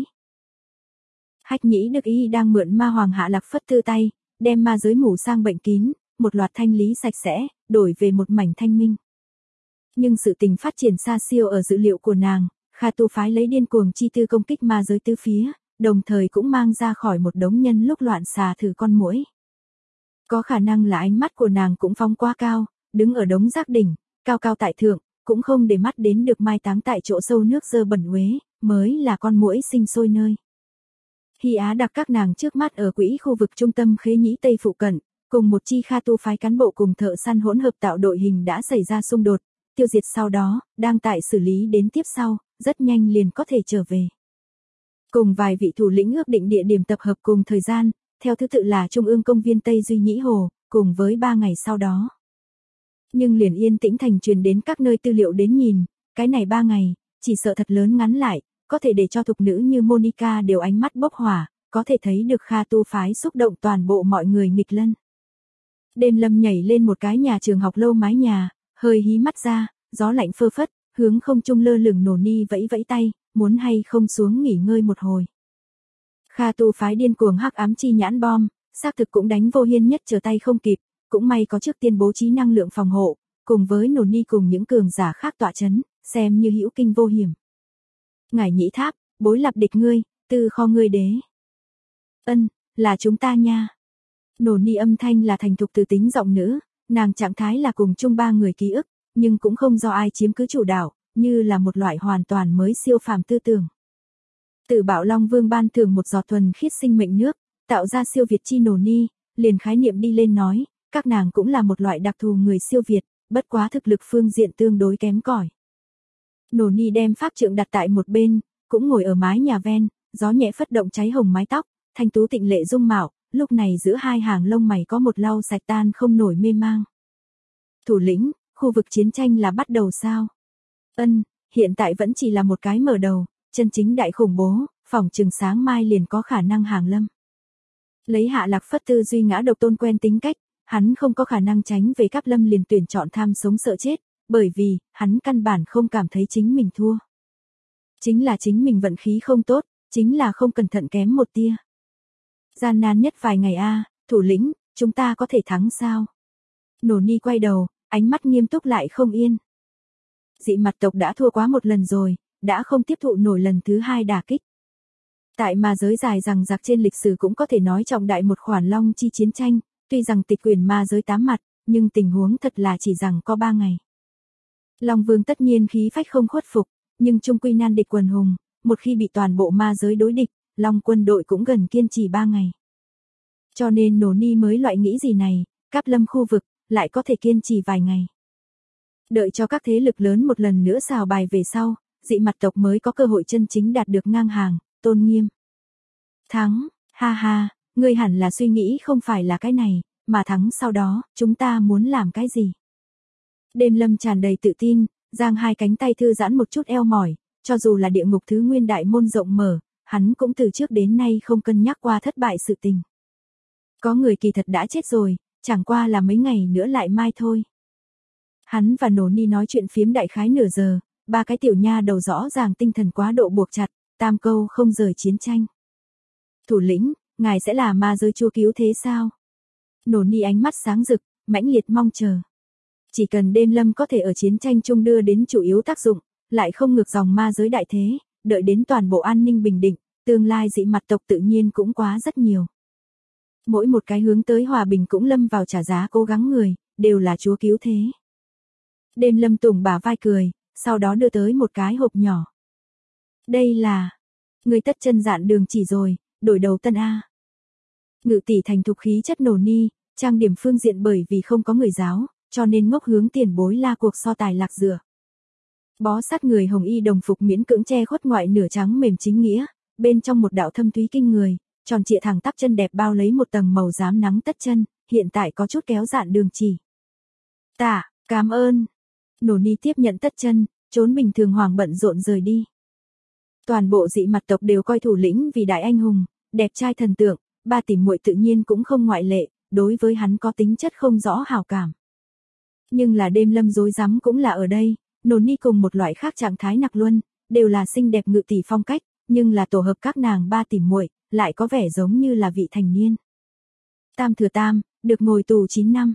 Hách Nhĩ Đức y đang mượn ma hoàng Hạ Lạc Phất Tư tay, đem ma giới mù sang bệnh kín, một loạt thanh lý sạch sẽ, đổi về một mảnh thanh minh. Nhưng sự tình phát triển xa siêu ở dữ liệu của nàng, Kha tu phái lấy điên cuồng chi tư công kích ma giới tứ phía, đồng thời cũng mang ra khỏi một đống nhân lúc loạn xà thử con muỗi. Có khả năng là ánh mắt của nàng cũng phóng quá cao, đứng ở đống rác đỉnh, cao cao tại thượng, cũng không để mắt đến được mai táng tại chỗ sâu nước dơ bẩn uế, mới là con muỗi sinh sôi nơi. Hy Á đặt các nàng trước mắt ở quỹ khu vực trung tâm Khế Nhĩ Tây phụ cận, cùng một chi Kha tu phái cán bộ cùng thợ săn hỗn hợp tạo đội hình đã xảy ra xung đột, tiêu diệt sau đó, đang tại xử lý đến tiếp sau, rất nhanh liền có thể trở về. Cùng vài vị thủ lĩnh ước định địa điểm tập hợp cùng thời gian, theo thứ tự là Trung ương công viên Tây Duy Nhĩ Hồ, cùng với 3 ngày sau đó. Nhưng liền yên tĩnh thành truyền đến các nơi tư liệu đến nhìn, cái này 3 ngày, chỉ sợ thật lớn ngắn lại, có thể để cho thục nữ như Monica đều ánh mắt bốc hỏa, có thể thấy được Kha tu phái xúc động toàn bộ mọi người nghịch lân. Đêm Lâm nhảy lên một cái nhà trường học lâu mái nhà, hơi hí mắt ra, gió lạnh phơ phất, hướng không trung lơ lửng Nổ Ni vẫy vẫy tay, muốn hay không xuống nghỉ ngơi một hồi. Kha tu phái điên cuồng hắc ám chi nhãn bom, xác thực cũng đánh vô hiên nhất trở tay không kịp, cũng may có trước tiên bố trí năng lượng phòng hộ, cùng với Nổ Ni cùng những cường giả khác tọa chấn, xem như hữu kinh vô hiểm. Ngải Nhĩ Tháp, bối lạp địch ngươi, tư kho ngươi đế. Ân, là chúng ta nha. Nổ Ni âm thanh là thành thục từ tính giọng nữ, nàng trạng thái là cùng chung 3 người ký ức, nhưng cũng không do ai chiếm cứ chủ đạo, như là một loại hoàn toàn mới siêu phàm tư tưởng. Từ Bảo Long Vương ban thưởng một giọt thuần khiết sinh mệnh nước, tạo ra siêu việt chi Nổ Ni, liền khái niệm đi lên nói, các nàng cũng là một loại đặc thù người siêu việt, bất quá thực lực phương diện tương đối kém cỏi. Nổ Ni đem pháp trượng đặt tại một bên, cũng ngồi ở mái nhà ven, gió nhẹ phất động cháy hồng mái tóc, thanh tú tịnh lệ dung mạo, lúc này giữa hai hàng lông mày có một lau sạch tan không nổi mê mang. Thủ lĩnh, khu vực chiến tranh là bắt đầu sao? Ân, hiện tại vẫn chỉ là một cái mở đầu, chân chính đại khủng bố, phỏng chừng sáng mai liền có khả năng hàng lâm. Lấy Hạ Lạc Phất tư duy ngã độc tôn quen tính cách, hắn không có khả năng tránh về Cáp Lâm liền tuyển chọn tham sống sợ chết, bởi vì, hắn căn bản không cảm thấy chính mình thua. Chính là chính mình vận khí không tốt, chính là không cẩn thận kém một tia. Gian nan nhất vài ngày thủ lĩnh, chúng ta có thể thắng sao? Nổ ni quay đầu, ánh mắt nghiêm túc lại không yên. Dị mặt tộc đã thua quá một lần rồi, đã không tiếp thụ nổi lần thứ hai đả kích. Tại ma giới dài rằng giặc trên lịch sử cũng có thể nói trọng đại một khoản long chi chiến tranh, tuy rằng tịch quyển ma giới 8 mặt, nhưng tình huống thật là chỉ rằng có 3 ngày. Long Vương tất nhiên khí phách không khuất phục, nhưng trung quy nan địch quần hùng, một khi bị toàn bộ ma giới đối địch, Long quân đội cũng gần kiên trì 3 ngày. Cho nên Nổ Ni mới loại nghĩ gì này, Cáp Lâm khu vực, lại có thể kiên trì vài ngày. Đợi cho các thế lực lớn một lần nữa xào bài về sau, dị mặt tộc mới có cơ hội chân chính đạt được ngang hàng, tôn nghiêm. Thắng, ha ha, ngươi hẳn là suy nghĩ không phải là cái này, mà thắng sau đó, chúng ta muốn làm cái gì? Đêm Lâm tràn đầy tự tin, giang hai cánh tay thư giãn một chút eo mỏi, cho dù là địa ngục thứ nguyên đại môn rộng mở, hắn cũng từ trước đến nay không cân nhắc qua thất bại sự tình. Có người kỳ thật đã chết rồi, chẳng qua là mấy ngày nữa lại mai thôi. Hắn và Nổ Ni nói chuyện phiếm đại khái nửa giờ, 3 cái tiểu nha đầu rõ ràng tinh thần quá độ buộc chặt, tam câu không rời chiến tranh. Thủ lĩnh, ngài sẽ là ma giới chúa cứu thế sao? Nổ Ni ánh mắt sáng rực, mãnh liệt mong chờ. Chỉ cần Đêm Lâm có thể ở chiến tranh chung đưa đến chủ yếu tác dụng, lại không ngược dòng ma giới đại thế, đợi đến toàn bộ an ninh bình định, tương lai dị mặt tộc tự nhiên cũng quá rất nhiều. Mỗi một cái hướng tới hòa bình cũng lâm vào trả giá cố gắng người, đều là chúa cứu thế. Đêm Lâm tùng bả vai cười, sau đó đưa tới một cái hộp nhỏ. Đây là... Người tất chân dạn đường chỉ rồi, đổi đầu tân A. Ngự tỷ thành thục khí chất Nổ Ni, trang điểm phương diện bởi vì không có người giáo, cho nên ngốc hướng tiền bối la cuộc so tài lạc dựa. Bó sát người hồng y đồng phục miễn cưỡng che khuất ngoại nửa trắng mềm chính nghĩa, bên trong một đạo thâm thúy kinh người, tròn trịa thẳng tắp chân đẹp bao lấy một tầng màu xám nắng tất chân, hiện tại có chút kéo dạn đường chỉ. Tạ, cảm ơn. Nổ Ni tiếp nhận tất chân, trốn bình thường hoàng bận rộn rời đi. Toàn bộ dị mặt tộc đều coi thủ lĩnh vì đại anh hùng, đẹp trai thần tượng, 3 tỷ muội tự nhiên cũng không ngoại lệ, đối với hắn có tính chất không rõ hảo cảm. Nhưng là Đêm Lâm rối rắm cũng là ở đây, Nổ Ni cùng một loại khác trạng thái nặc luân, đều là xinh đẹp ngự tỷ phong cách, nhưng là tổ hợp các nàng 3 tỷ muội, lại có vẻ giống như là vị thành niên. Tam thừa tam, được ngồi tù 9 năm.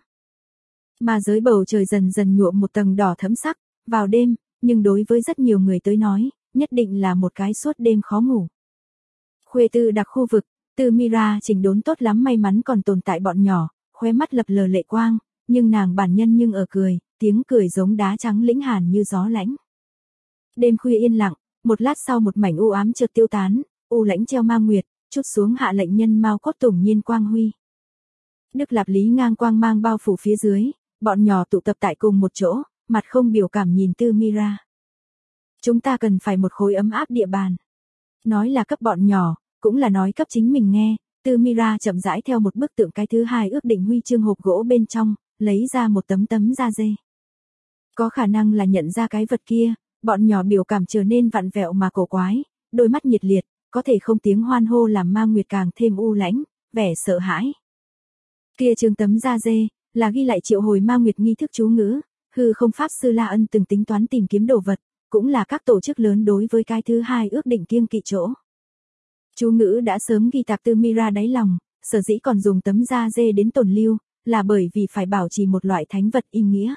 Mà giới bầu trời dần dần nhuộm một tầng đỏ thẫm sắc, vào đêm, nhưng đối với rất nhiều người tới nói, nhất định là một cái suốt đêm khó ngủ. Khuê tư đặc khu vực, Tư Mira chỉnh đốn tốt lắm, may mắn còn tồn tại bọn nhỏ, khóe mắt lập lờ lệ quang, nhưng nàng bản nhân nhưng ở cười, tiếng cười giống đá trắng lĩnh hàn như gió lãnh. Đêm khuya yên lặng, một lát sau một mảnh u ám chợt tiêu tán, u lãnh treo ma nguyệt, chút xuống hạ lệnh nhân mao cốt tủng nhiên quang huy. Đức Lạp Lý ngang quang mang bao phủ phía dưới, bọn nhỏ tụ tập tại cùng một chỗ, mặt không biểu cảm nhìn Tư Mira. Chúng ta cần phải một khối ấm áp địa bàn. Nói là cấp bọn nhỏ, cũng là nói cấp chính mình nghe, Tư Mira chậm rãi theo một bức tượng cái thứ hai ước định huy chương hộp gỗ bên trong, lấy ra một tấm da dê. Có khả năng là nhận ra cái vật kia, bọn nhỏ biểu cảm trở nên vặn vẹo mà cổ quái, đôi mắt nhiệt liệt, có thể không tiếng hoan hô làm ma nguyệt càng thêm u lãnh, vẻ sợ hãi. Kia trường tấm da dê, là ghi lại triệu hồi ma nguyệt nghi thức chú ngữ, hư không pháp sư La Ân từng tính toán tìm kiếm đồ vật, cũng là các tổ chức lớn đối với cái thứ hai ước định kiêng kỵ chỗ. Chú ngữ đã sớm ghi tạc Tư Mira đáy lòng, sở dĩ còn dùng tấm da dê đến tồn lưu, là bởi vì phải bảo trì một loại thánh vật ý nghĩa.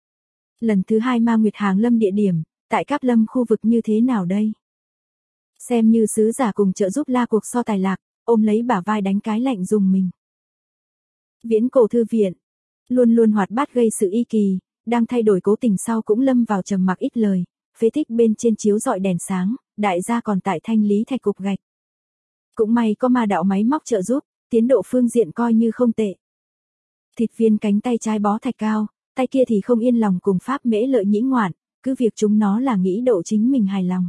Lần thứ hai ma nguyệt hàng lâm địa điểm, tại Cáp Lâm khu vực như thế nào đây? Xem như sứ giả cùng trợ giúp la cuộc so tài lạc, ôm lấy bả vai đánh cái lạnh dùng mình. Viễn cổ thư viện, luôn luôn hoạt bát gây sự y kỳ, đang thay đổi cố tình sau cũng lâm vào trầm mặc ít lời, phế tích bên trên chiếu dọi đèn sáng, đại gia còn tại thanh lý thạch cục gạch. Cũng may có ma đạo máy móc trợ giúp, tiến độ phương diện coi như không tệ. Thịt viên cánh tay trái bó thạch cao, tay kia thì không yên lòng cùng pháp mễ lợi nhĩ ngoạn, cứ việc chúng nó là nghĩ độ chính mình hài lòng.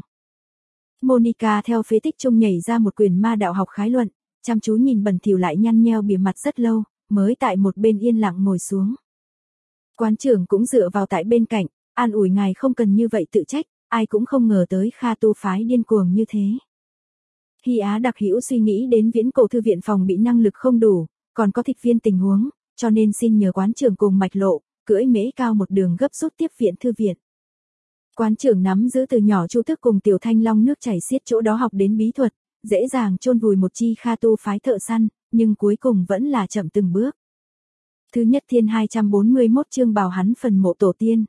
Monica theo phế tích chung nhảy ra một quyển ma đạo học khái luận, chăm chú nhìn bẩn thỉu lại nhăn nheo bìa mặt rất lâu, mới tại một bên yên lặng ngồi xuống. Quán trưởng cũng dựa vào tại bên cạnh, an ủi ngài không cần như vậy tự trách, ai cũng không ngờ tới Kha tu phái điên cuồng như thế. Hy Á đặc hữu suy nghĩ đến viễn cổ thư viện phòng bị năng lực không đủ, còn có thịt viên tình huống, cho nên xin nhờ quán trưởng cùng mạch lộ, cưỡi mễ cao một đường gấp rút tiếp viện thư viện. Quán trưởng nắm giữ từ nhỏ Chu Thức cùng Tiểu Thanh Long nước chảy xiết chỗ đó học đến bí thuật, dễ dàng chôn vùi một chi Kha tu phái thợ săn, nhưng cuối cùng vẫn là chậm từng bước. Thứ nhất Thiên 241 chương bào hắn phần mộ tổ tiên.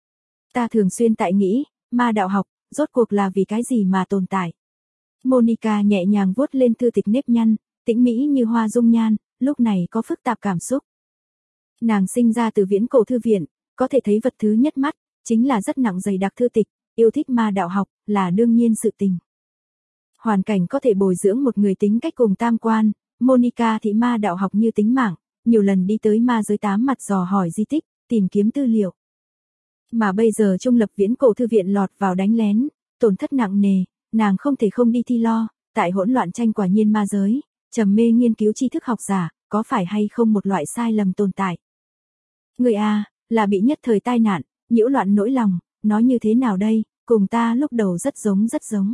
Ta thường xuyên tại nghĩ, ma đạo học, rốt cuộc là vì cái gì mà tồn tại. Monica nhẹ nhàng vuốt lên thư tịch nếp nhăn, tĩnh mỹ như hoa dung nhan, lúc này có phức tạp cảm xúc. Nàng sinh ra từ viễn cổ thư viện, có thể thấy vật thứ nhất mắt, chính là rất nặng dày đặc thư tịch, yêu thích ma đạo học, là đương nhiên sự tình. Hoàn cảnh có thể bồi dưỡng một người tính cách cùng tam quan, Monica thị ma đạo học như tính mạng, nhiều lần đi tới ma giới 8 mặt dò hỏi di tích, tìm kiếm tư liệu. Mà bây giờ trung lập viễn cổ thư viện lọt vào đánh lén, tổn thất nặng nề, nàng không thể không đi thi lo, tại hỗn loạn tranh quả nhiên ma giới, trầm mê nghiên cứu tri thức học giả, có phải hay không một loại sai lầm tồn tại. Người A, là bị nhất thời tai nạn, nhiễu loạn nỗi lòng, nói như thế nào đây, cùng ta lúc đầu rất giống.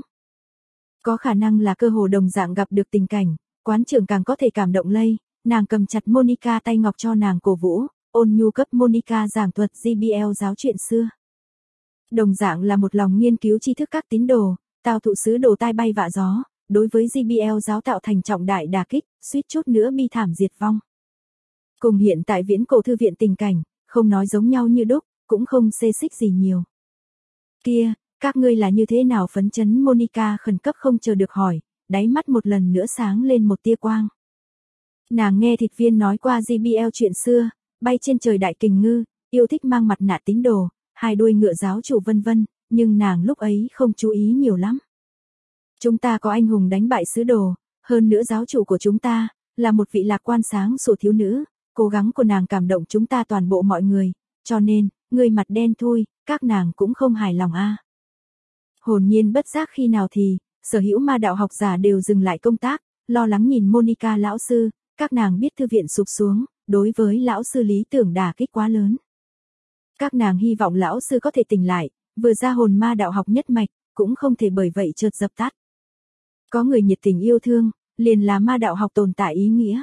Có khả năng là cơ hồ đồng dạng gặp được tình cảnh, quán trưởng càng có thể cảm động lây, nàng cầm chặt Monica tay ngọc cho nàng cổ vũ, ôn nhu cấp Monica giảng thuật GBL giáo chuyện xưa. Đồng dạng là một lòng nghiên cứu tri thức các tín đồ, tào thụ sứ đồ tai bay vạ gió, đối với GBL giáo tạo thành trọng đại đả kích, suýt chút nữa bi thảm diệt vong. Cùng hiện tại viễn cổ thư viện tình cảnh, không nói giống nhau như đúc, cũng không xê xích gì nhiều. Kia, các ngươi là như thế nào phấn chấn Monica khẩn cấp không chờ được hỏi, đáy mắt một lần nữa sáng lên một tia quang. Nàng nghe thịt viên nói qua GBL chuyện xưa, bay trên trời đại kình ngư, yêu thích mang mặt nạ tín đồ, hai đuôi ngựa giáo chủ vân vân, nhưng nàng lúc ấy không chú ý nhiều lắm. Chúng ta có anh hùng đánh bại sứ đồ, hơn nữa giáo chủ của chúng ta, là một vị lạc quan sáng sủa thiếu nữ, cố gắng của nàng cảm động chúng ta toàn bộ mọi người, cho nên, người mặt đen thui, các nàng cũng không hài lòng a. Hồn nhiên bất giác khi nào thì, sở hữu ma đạo học giả đều dừng lại công tác, lo lắng nhìn Monica lão sư, các nàng biết thư viện sụp xuống, đối với lão sư lý tưởng đả kích quá lớn. Các nàng hy vọng lão sư có thể tỉnh lại, vừa ra hồn ma đạo học nhất mạch, cũng không thể bởi vậy chợt dập tắt. Có người nhiệt tình yêu thương, liền là ma đạo học tồn tại ý nghĩa.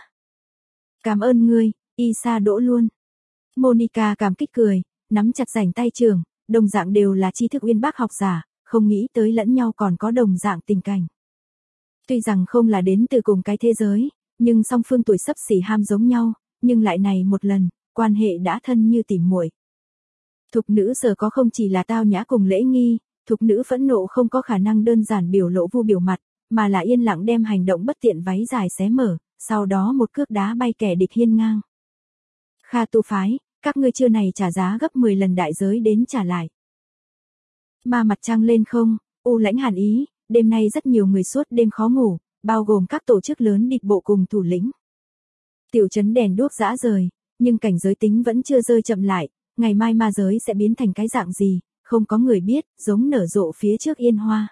Cảm ơn ngươi, Isa đỗ luôn. Monica cảm kích cười, nắm chặt rảnh tay trường, đồng dạng đều là tri thức uyên bác học giả, không nghĩ tới lẫn nhau còn có đồng dạng tình cảnh. Tuy rằng không là đến từ cùng cái thế giới, nhưng song phương tuổi xấp xỉ ham giống nhau, nhưng lại này một lần, quan hệ đã thân như tỉ muội. Thục nữ sở có không chỉ là tao nhã cùng lễ nghi, thục nữ phẫn nộ không có khả năng đơn giản biểu lộ vu biểu mặt, mà là yên lặng đem hành động bất tiện váy dài xé mở, sau đó một cước đá bay kẻ địch hiên ngang. Kha tu phái, các ngươi chưa này trả giá gấp 10 lần đại giới đến trả lại. Ma mặt trăng lên không, u lãnh hàn ý, đêm nay rất nhiều người suốt đêm khó ngủ, bao gồm các tổ chức lớn địch bộ cùng thủ lĩnh. Tiểu trấn đèn đuốc rã rời, nhưng cảnh giới tính vẫn chưa rơi chậm lại, ngày mai ma giới sẽ biến thành cái dạng gì, không có người biết, giống nở rộ phía trước yên hoa.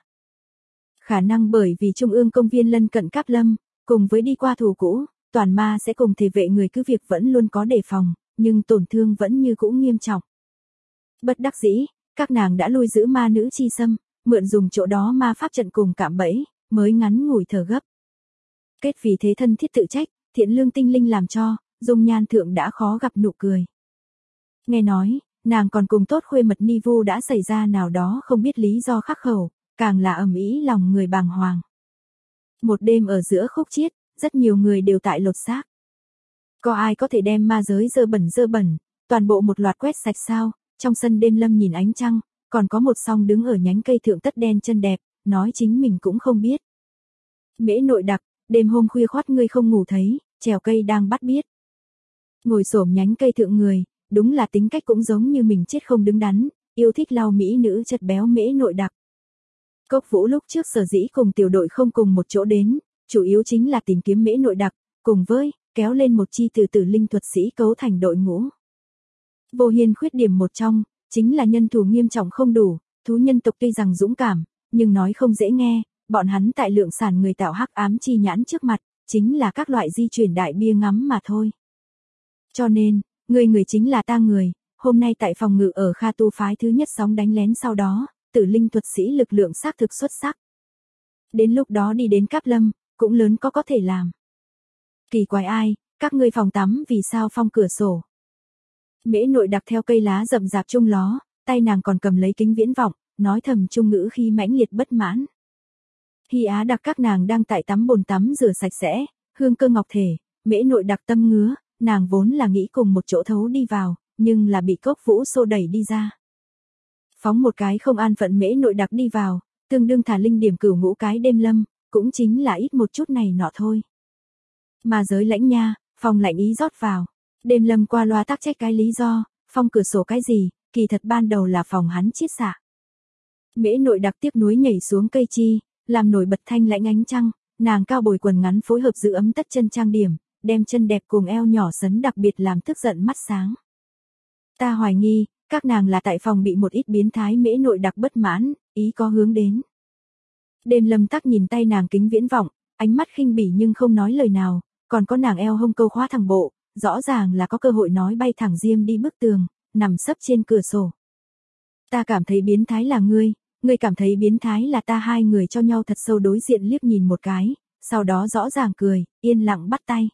Khả năng bởi vì trung ương công viên lân cận Cáp Lâm, cùng với đi qua thù cũ, toàn ma sẽ cùng thể vệ người cứ việc vẫn luôn có đề phòng, nhưng tổn thương vẫn như cũ nghiêm trọng. Bất đắc dĩ, các nàng đã lui giữ ma nữ chi xâm, mượn dùng chỗ đó ma pháp trận cùng cạm bẫy, mới ngắn ngủi thở gấp. Kết vì thế thân thiết tự trách, thiện lương tinh linh làm cho, dung nhan thượng đã khó gặp nụ cười. Nghe nói, nàng còn cùng tốt khuê mật Ni Vu đã xảy ra nào đó không biết lý do khắc khẩu, càng là ầm ĩ lòng người bàng hoàng. Một đêm ở giữa khúc chiết, rất nhiều người đều tại lột xác. Có ai có thể đem ma giới dơ bẩn, toàn bộ một loạt quét sạch sao? Trong sân đêm lâm nhìn ánh trăng, còn có một song đứng ở nhánh cây thượng tất đen chân đẹp, nói chính mình cũng không biết. Mễ nội đặc, đêm hôm khuya khoắt ngươi không ngủ thấy, trèo cây đang bắt biết. Ngồi xổm nhánh cây thượng người, đúng là tính cách cũng giống như mình chết không đứng đắn, yêu thích lau mỹ nữ chật béo mễ nội đặc. Cốc Vũ lúc trước sở dĩ cùng tiểu đội không cùng một chỗ đến, chủ yếu chính là tìm kiếm mễ nội đặc, cùng với kéo lên một chi từ tử linh thuật sĩ cấu thành đội ngũ. Vô Hiên khuyết điểm một trong, chính là nhân thủ nghiêm trọng không đủ, thú nhân tộc tuy rằng dũng cảm, nhưng nói không dễ nghe, bọn hắn tại lượng sản người tạo hắc ám chi nhãn trước mặt, chính là các loại di chuyển đại bia ngắm mà thôi. Cho nên, người chính là ta người, hôm nay tại phòng ngự ở Kha tu phái thứ nhất sóng đánh lén sau đó, tử linh thuật sĩ lực lượng xác thực xuất sắc. Đến lúc đó đi đến Cáp Lâm, cũng lớn có thể làm. Kỳ quái ai, các ngươi phòng tắm vì sao phong cửa sổ. Mễ nội đặc theo cây lá rậm rạp chung ló, tay nàng còn cầm lấy kính viễn vọng, nói thầm trung ngữ khi mãnh liệt bất mãn. Hy Á Đặc các nàng đang tại tắm bồn tắm rửa sạch sẽ, hương cơ ngọc thể, Mễ Nội Đặc tâm ngứa, nàng vốn là nghĩ cùng một chỗ thấu đi vào, nhưng là bị Cốc Vũ xô đẩy đi ra. Phóng một cái không an phận Mễ Nội Đặc đi vào, tương đương thả linh điểm cửu ngũ cái đêm lâm, cũng chính là ít một chút này nọ thôi. Mà giới lãnh nha, Phong lạnh ý rót vào. Đêm lâm qua loa tác trách cái lý do, Phong cửa sổ cái gì, kỳ thật ban đầu là phòng hắn chiết xạ. Mễ Nội Đặc tiếc nuối nhảy xuống cây chi, làm nổi bật thanh lãnh ánh trăng, nàng cao bồi quần ngắn phối hợp giữ ấm tất chân trang điểm, đem chân đẹp cùng eo nhỏ sấn đặc biệt làm tức giận mắt sáng. Ta hoài nghi, các nàng là tại phòng bị một ít biến thái Mễ Nội Đặc bất mãn, ý có hướng đến. Đêm lâm tắc nhìn tay nàng kính viễn vọng, ánh mắt khinh bỉ nhưng không nói lời nào, còn có nàng eo hông câu khóa thẳng bộ, rõ ràng là có cơ hội nói bay thẳng diêm đi bức tường, nằm sấp trên cửa sổ. Ta cảm thấy biến thái là ngươi cảm thấy biến thái là ta, hai người cho nhau thật sâu đối diện liếc nhìn một cái, sau đó rõ ràng cười, yên lặng bắt tay.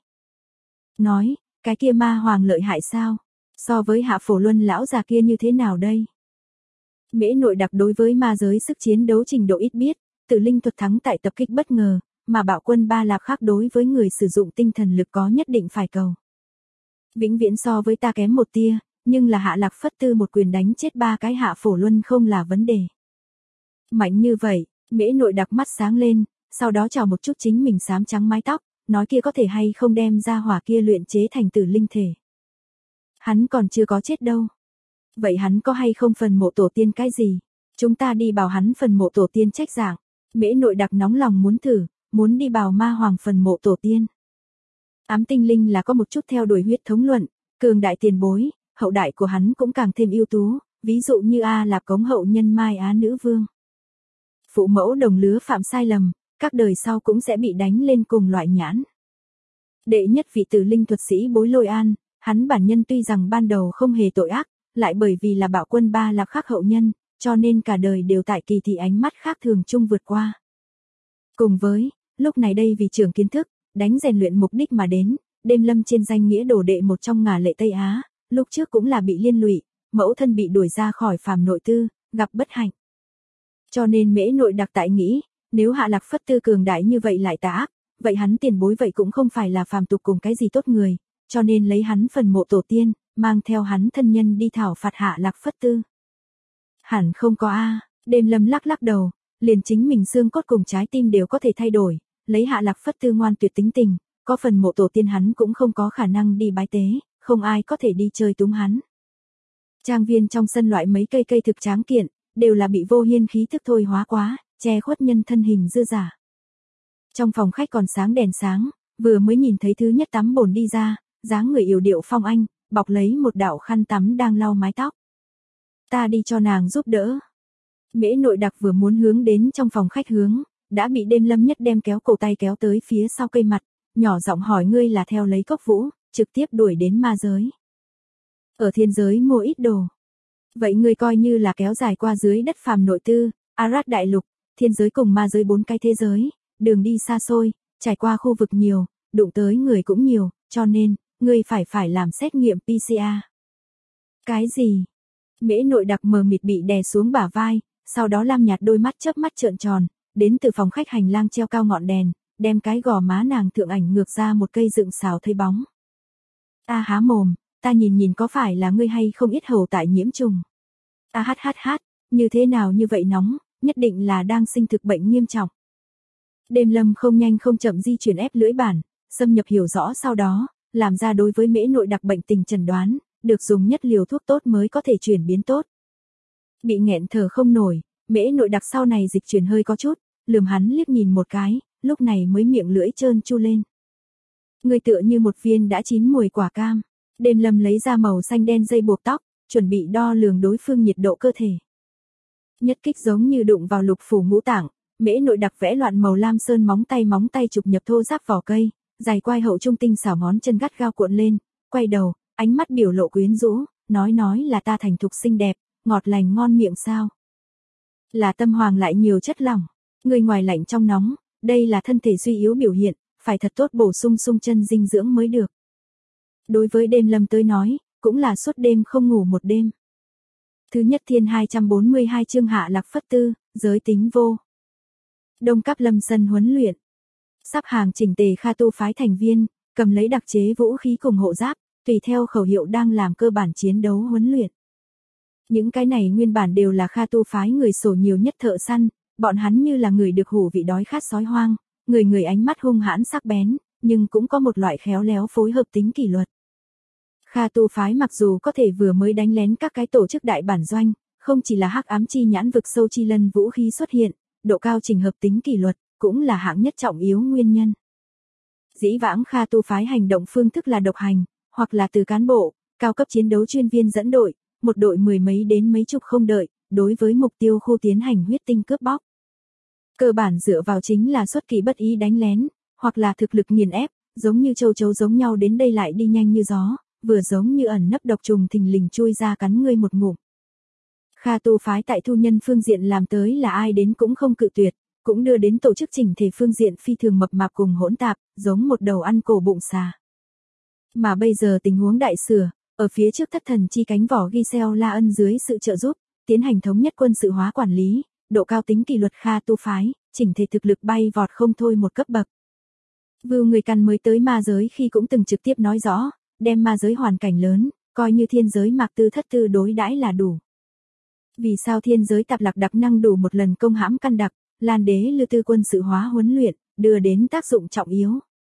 Nói, cái kia ma hoàng lợi hại sao? So với Hạ Phổ Luân lão già kia như thế nào đây? Mễ Nội Đặc đối với ma giới sức chiến đấu trình độ ít biết, Tử linh thuật thắng tại tập kích bất ngờ, mà Bạo Quân Ba Lạc khác đối với người sử dụng tinh thần lực có nhất định phải cầu. Vĩnh viễn so với ta kém một tia, nhưng là Hạ Lạc Phất Tư một quyền đánh chết 3 cái Hạ Phổ Luân không là vấn đề. Mạnh như vậy, Mễ Nội Đặc mắt sáng lên, sau đó chào một chút chính mình xám trắng mái tóc, nói kia có thể hay không đem ra hỏa kia luyện chế thành tử linh thể. Hắn còn chưa có chết đâu. Vậy hắn có hay không phần mộ tổ tiên cái gì? Chúng ta đi bảo hắn phần mộ tổ tiên trách dạng. Mễ Nội Đặc nóng lòng muốn thử, muốn đi bảo ma hoàng phần mộ tổ tiên. Ám tinh linh là có một chút theo đuổi huyết thống luận, cường đại tiền bối, hậu đại của hắn cũng càng thêm ưu tú, ví dụ như A Lạp Cống hậu nhân Mai Á nữ vương. Phụ mẫu đồng lứa phạm sai lầm, các đời sau cũng sẽ bị đánh lên cùng loại nhãn. Đệ nhất vị tử linh thuật sĩ Bối Lôi An, hắn bản nhân tuy rằng ban đầu không hề tội ác, lại bởi vì là Bạo Quân Ba Lạc khác hậu nhân, cho nên cả đời đều tại kỳ thị ánh mắt khác thường chung vượt qua. Cùng với, lúc này đây vì trưởng kiến thức, đánh rèn luyện mục đích mà đến, Đêm lâm trên danh nghĩa đồ đệ một trong Ngà Lệ Tây Á, lúc trước cũng là bị liên lụy, mẫu thân bị đuổi ra khỏi phàm nội tư, gặp bất hạnh. Cho nên Mễ Nội Đặc tại nghĩ, nếu Hạ Lạc Phất Tư cường đại như vậy lại tà ác, vậy hắn tiền bối vậy cũng không phải là phàm tục cùng cái gì tốt người, cho nên lấy hắn phần mộ tổ tiên, mang theo hắn thân nhân đi thảo phạt Hạ Lạc Phất Tư. Hẳn không có a. Đêm lâm lắc lắc đầu, liền chính mình xương cốt cùng trái tim đều có thể thay đổi, lấy Hạ Lạc Phất Tư ngoan tuyệt tính tình, có phần mộ tổ tiên hắn cũng không có khả năng đi bái tế, không ai có thể đi chơi túng hắn. Trang viên trong sân loại mấy cây thực tráng kiện, đều là bị vô hiên khí thức thôi hóa quá, che khuất nhân thân hình dư giả. Trong phòng khách còn sáng đèn sáng, vừa mới nhìn thấy thứ nhất tắm bồn đi ra, dáng người yểu điệu phong anh, bọc lấy một đạo khăn tắm đang lau mái tóc. Ta đi cho nàng giúp đỡ. Mễ Nội Đặc vừa muốn hướng đến trong phòng khách hướng, đã bị Đêm lâm nhất đem kéo cổ tay kéo tới phía sau cây mặt, nhỏ giọng hỏi ngươi là theo lấy Cốc Vũ, trực tiếp đuổi đến ma giới. Ở thiên giới mua ít đồ. Vậy ngươi coi như là kéo dài qua dưới đất phàm nội tư, Arad đại lục, thiên giới cùng ma giới 4 cái thế giới, đường đi xa xôi, trải qua khu vực nhiều, đụng tới người cũng nhiều, cho nên, ngươi phải làm xét nghiệm PCR. Cái gì? Mễ Nội Đặc mờ mịt bị đè xuống bả vai, sau đó lam nhạt đôi mắt chớp mắt trợn tròn, đến từ phòng khách hành lang treo cao ngọn đèn, đem cái gò má nàng thượng ảnh ngược ra một cây dựng xào thấy bóng. Ta há mồm, ta nhìn có phải là ngươi hay không ít hầu tại nhiễm trùng. Hát, như thế nào như vậy nóng, nhất định là đang sinh thực bệnh nghiêm trọng. Đêm lâm không nhanh không chậm di chuyển ép lưỡi bản, xâm nhập hiểu rõ sau đó, làm ra đối với Mễ Nội Đặc bệnh tình chẩn đoán, được dùng nhất liều thuốc tốt mới có thể chuyển biến tốt. Bị nghẹn thở không nổi, Mễ Nội Đặc sau này dịch chuyển hơi có chút, lườm hắn liếc nhìn một cái, lúc này mới miệng lưỡi trơn chu lên. Người tựa như một viên đã chín mùi quả cam. Đêm lâm lấy ra màu xanh đen dây buộc tóc, chuẩn bị đo lường đối phương nhiệt độ cơ thể. Nhất kích giống như đụng vào lục phủ ngũ tạng, Mễ Nội Đặc vẽ loạn màu lam sơn móng tay chụp nhập thô ráp vỏ cây, dài quai hậu trung tinh xảo ngón chân gắt gao cuộn lên, quay đầu, ánh mắt biểu lộ quyến rũ, nói là ta thành thục xinh đẹp, ngọt lành ngon miệng sao? Là tâm hoàng lại nhiều chất lỏng, người ngoài lạnh trong nóng, đây là thân thể suy yếu biểu hiện, phải thật tốt bổ sung chân dinh dưỡng mới được. Đối với Đêm lâm tới nói, cũng là suốt đêm không ngủ một đêm. Thứ nhất thiên 242 chương Hạ Lạc Phất Tư, giới tính vô. Đông Cáp Lâm sân huấn luyện. Sắp hàng chỉnh tề Kha tu phái thành viên, cầm lấy đặc chế vũ khí cùng hộ giáp, tùy theo khẩu hiệu đang làm cơ bản chiến đấu huấn luyện. Những cái này nguyên bản đều là Kha tu phái người sổ nhiều nhất thợ săn, bọn hắn như là người được hủ vị đói khát sói hoang, người ánh mắt hung hãn sắc bén, nhưng cũng có một loại khéo léo phối hợp tính kỷ luật. Kha tu phái mặc dù có thể vừa mới đánh lén các cái tổ chức đại bản doanh, không chỉ là hắc ám chi nhãn vực sâu chi lân vũ khí xuất hiện, độ cao trình hợp tính kỷ luật, cũng là hạng nhất trọng yếu nguyên nhân. Dĩ vãng Kha tu phái hành động phương thức là độc hành, hoặc là từ cán bộ, cao cấp chiến đấu chuyên viên dẫn đội, một đội mười mấy đến mấy chục không đợi, đối với mục tiêu khu tiến hành huyết tinh cướp bóc. Cơ bản dựa vào chính là xuất kỳ bất ý đánh lén, hoặc là thực lực nghiền ép, giống như châu chấu giống nhau đến đây lại đi nhanh như gió, vừa giống như ẩn nấp độc trùng thình lình chui ra cắn ngươi một ngụm. Kha tu phái tại thu nhân phương diện làm tới là ai đến cũng không cự tuyệt, cũng đưa đến tổ chức chỉnh thể phương diện phi thường mập mạp cùng hỗn tạp, giống một đầu ăn cổ bụng xà. Mà bây giờ tình huống đại sửa, ở phía trước thất thần chi cánh vỏ Giselle La Ân dưới sự trợ giúp, tiến hành thống nhất quân sự hóa quản lý, độ cao tính kỷ luật Kha tu phái, chỉnh thể thực lực bay vọt không thôi một cấp bậc. Vưu Người Căn mới tới ma giới khi cũng từng trực tiếp nói rõ, đem ma giới hoàn cảnh lớn, coi như thiên giới mạc tư thất tư đối đãi là đủ. Vì sao thiên giới tạp lạc đặc năng đủ một lần công hãm căn đặc, Lan đế lưu tư quân sự hóa huấn luyện, đưa đến tác dụng trọng yếu.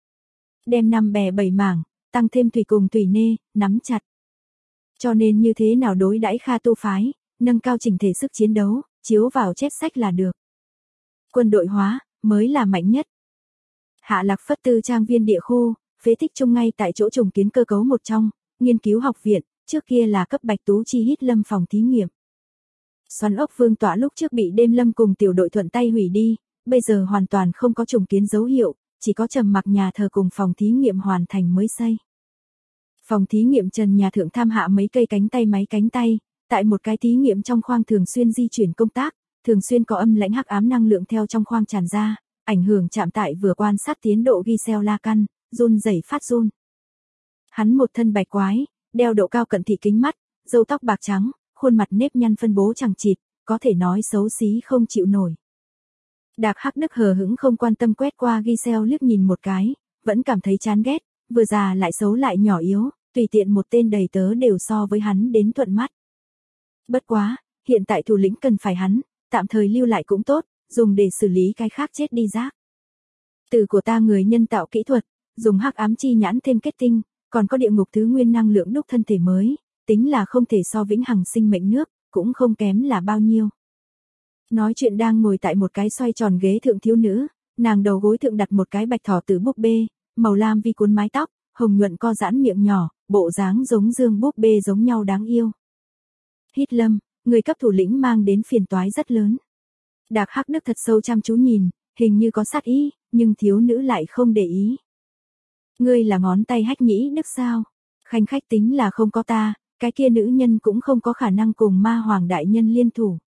Đem 5 bè 7 mảng, tăng thêm thủy cùng thủy nê, nắm chặt. Cho nên như thế nào đối đãi Kha tu phái, nâng cao chỉnh thể sức chiến đấu, chiếu vào chép sách là được. Quân đội hóa, mới là mạnh nhất. Hạ Lạc Phất Tư trang viên địa khu, phế tích chung ngay tại chỗ trùng kiến cơ cấu một trong, nghiên cứu học viện, trước kia là cấp Bạch Tú Chi Hít Lâm phòng thí nghiệm. Xoắn ốc vương tọa lúc trước bị đêm lâm cùng tiểu đội thuận tay hủy đi, bây giờ hoàn toàn không có trùng kiến dấu hiệu, chỉ có trầm mặc nhà thờ cùng phòng thí nghiệm hoàn thành mới xây. Phòng thí nghiệm trần nhà thượng tham hạ mấy cây cánh tay máy cánh tay, tại một cái thí nghiệm trong khoang thường xuyên di chuyển công tác, thường xuyên có âm lãnh hắc ám năng lượng theo trong khoang tràn ra, ảnh hưởng chạm tại vừa quan sát tiến độ Giselle La Căn, run rẩy phát run. Hắn một thân bạch quái, đeo độ cao cận thị kính mắt, râu tóc bạc trắng, khuôn mặt nếp nhăn phân bố chằng chịt, có thể nói xấu xí không chịu nổi. Đạc Hắc Đức hờ hững không quan tâm quét qua Giselle liếc nhìn một cái, vẫn cảm thấy chán ghét, vừa già lại xấu lại nhỏ yếu, tùy tiện một tên đầy tớ đều so với hắn đến thuận mắt. Bất quá, hiện tại thủ lĩnh cần phải hắn, tạm thời lưu lại cũng tốt, dùng để xử lý cái khác chết đi rác. Từ của ta người nhân tạo kỹ thuật, dùng hắc ám chi nhãn thêm kết tinh, còn có địa ngục thứ nguyên năng lượng đúc thân thể mới, tính là không thể so vĩnh hằng sinh mệnh nước, cũng không kém là bao nhiêu. Nói chuyện đang ngồi tại một cái xoay tròn ghế thượng thiếu nữ, nàng đầu gối thượng đặt một cái bạch thỏ tử búp bê, màu lam vi cuốn mái tóc, hồng nhuận co giãn miệng nhỏ, bộ dáng giống dương búp bê giống nhau đáng yêu. Hít Lâm, người cấp thủ lĩnh mang đến phiền toái rất lớn. Đạc Hắc Đức thật sâu chăm chú nhìn, hình như có sát ý, nhưng thiếu nữ lại không để ý. Ngươi là ngón tay Hách Nhĩ Đức sao? Khanh khách tính là không có ta, cái kia nữ nhân cũng không có khả năng cùng ma hoàng đại nhân liên thủ.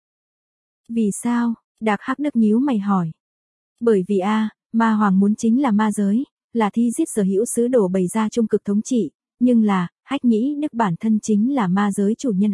Vì sao? Đạc Hắc Đức nhíu mày hỏi. Bởi vì ma hoàng muốn chính là ma giới, là thi giết sở hữu sứ đồ bày ra trung cực thống trị, nhưng là, Hách Nhĩ Đức bản thân chính là ma giới chủ nhân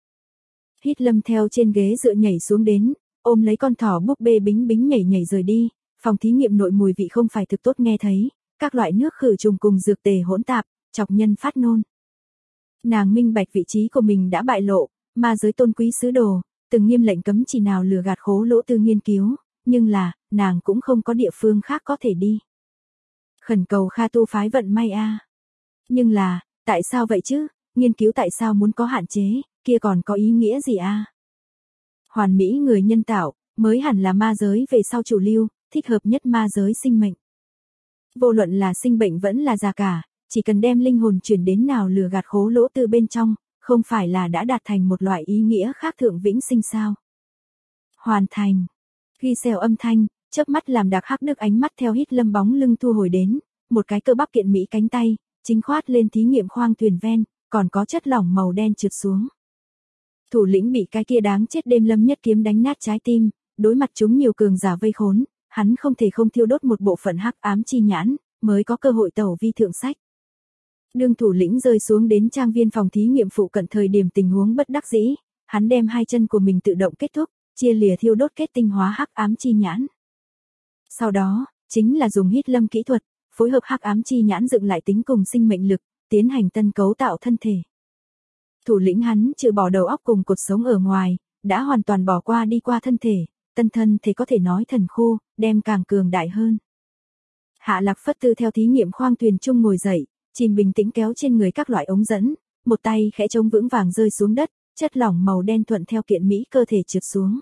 Hít Lâm theo trên ghế dựa nhảy xuống đến, ôm lấy con thỏ búp bê bính bính nhảy nhảy rời đi, phòng thí nghiệm nội mùi vị không phải thực tốt nghe thấy, các loại nước khử trùng cùng dược tề hỗn tạp, chọc nhân phát nôn. Nàng minh bạch vị trí của mình đã bại lộ, ma giới tôn quý sứ đồ, từng nghiêm lệnh cấm chỉ nào lừa gạt khố lỗ tư nghiên cứu, nhưng là, nàng cũng không có địa phương khác có thể đi. Khẩn cầu Kha tu phái vận may Nhưng là, tại sao vậy chứ, nghiên cứu tại sao muốn có hạn chế, kia còn có ý nghĩa gì Hoàn mỹ người nhân tạo, mới hẳn là ma giới về sau chủ lưu, thích hợp nhất ma giới sinh mệnh. Vô luận là sinh bệnh vẫn là già cả, chỉ cần đem linh hồn chuyển đến nào lừa gạt khố lỗ tư bên trong, không phải là đã đạt thành một loại ý nghĩa khác thượng vĩnh sinh sao. Hoàn thành. Giselle âm thanh, chớp mắt làm Đạc Hắc Đức ánh mắt theo Hít Lâm bóng lưng thu hồi đến, một cái cơ bắp kiện mỹ cánh tay, chính khoát lên thí nghiệm khoang thuyền ven, còn có chất lỏng màu đen trượt xuống. Thủ lĩnh bị cái kia đáng chết đêm lâm nhất kiếm đánh nát trái tim, đối mặt chúng nhiều cường giả vây khốn, hắn không thể không thiêu đốt một bộ phận hắc ám chi nhãn, mới có cơ hội tẩu vi thượng sách. Đương thủ lĩnh rơi xuống đến trang viên phòng thí nghiệm phụ cận thời điểm tình huống bất đắc dĩ, hắn đem hai chân của mình tự động kết thúc, chia lìa thiêu đốt kết tinh hóa hắc ám chi nhãn. Sau đó, chính là dùng hít lâm kỹ thuật, phối hợp hắc ám chi nhãn dựng lại tính cùng sinh mệnh lực, tiến hành tân cấu tạo thân thể. Thủ lĩnh hắn trừ bỏ đầu óc cùng cột sống ở ngoài, đã hoàn toàn bỏ qua đi qua thân thể, tân thân thể có thể nói thần khô, đem càng cường đại hơn. Hạ Lạc Phất Tư theo thí nghiệm khoang thuyền chung ngồi dậy, chìm bình tĩnh kéo trên người các loại ống dẫn, một tay khẽ chống vững vàng rơi xuống đất, chất lỏng màu đen thuận theo kiện mỹ cơ thể trượt xuống.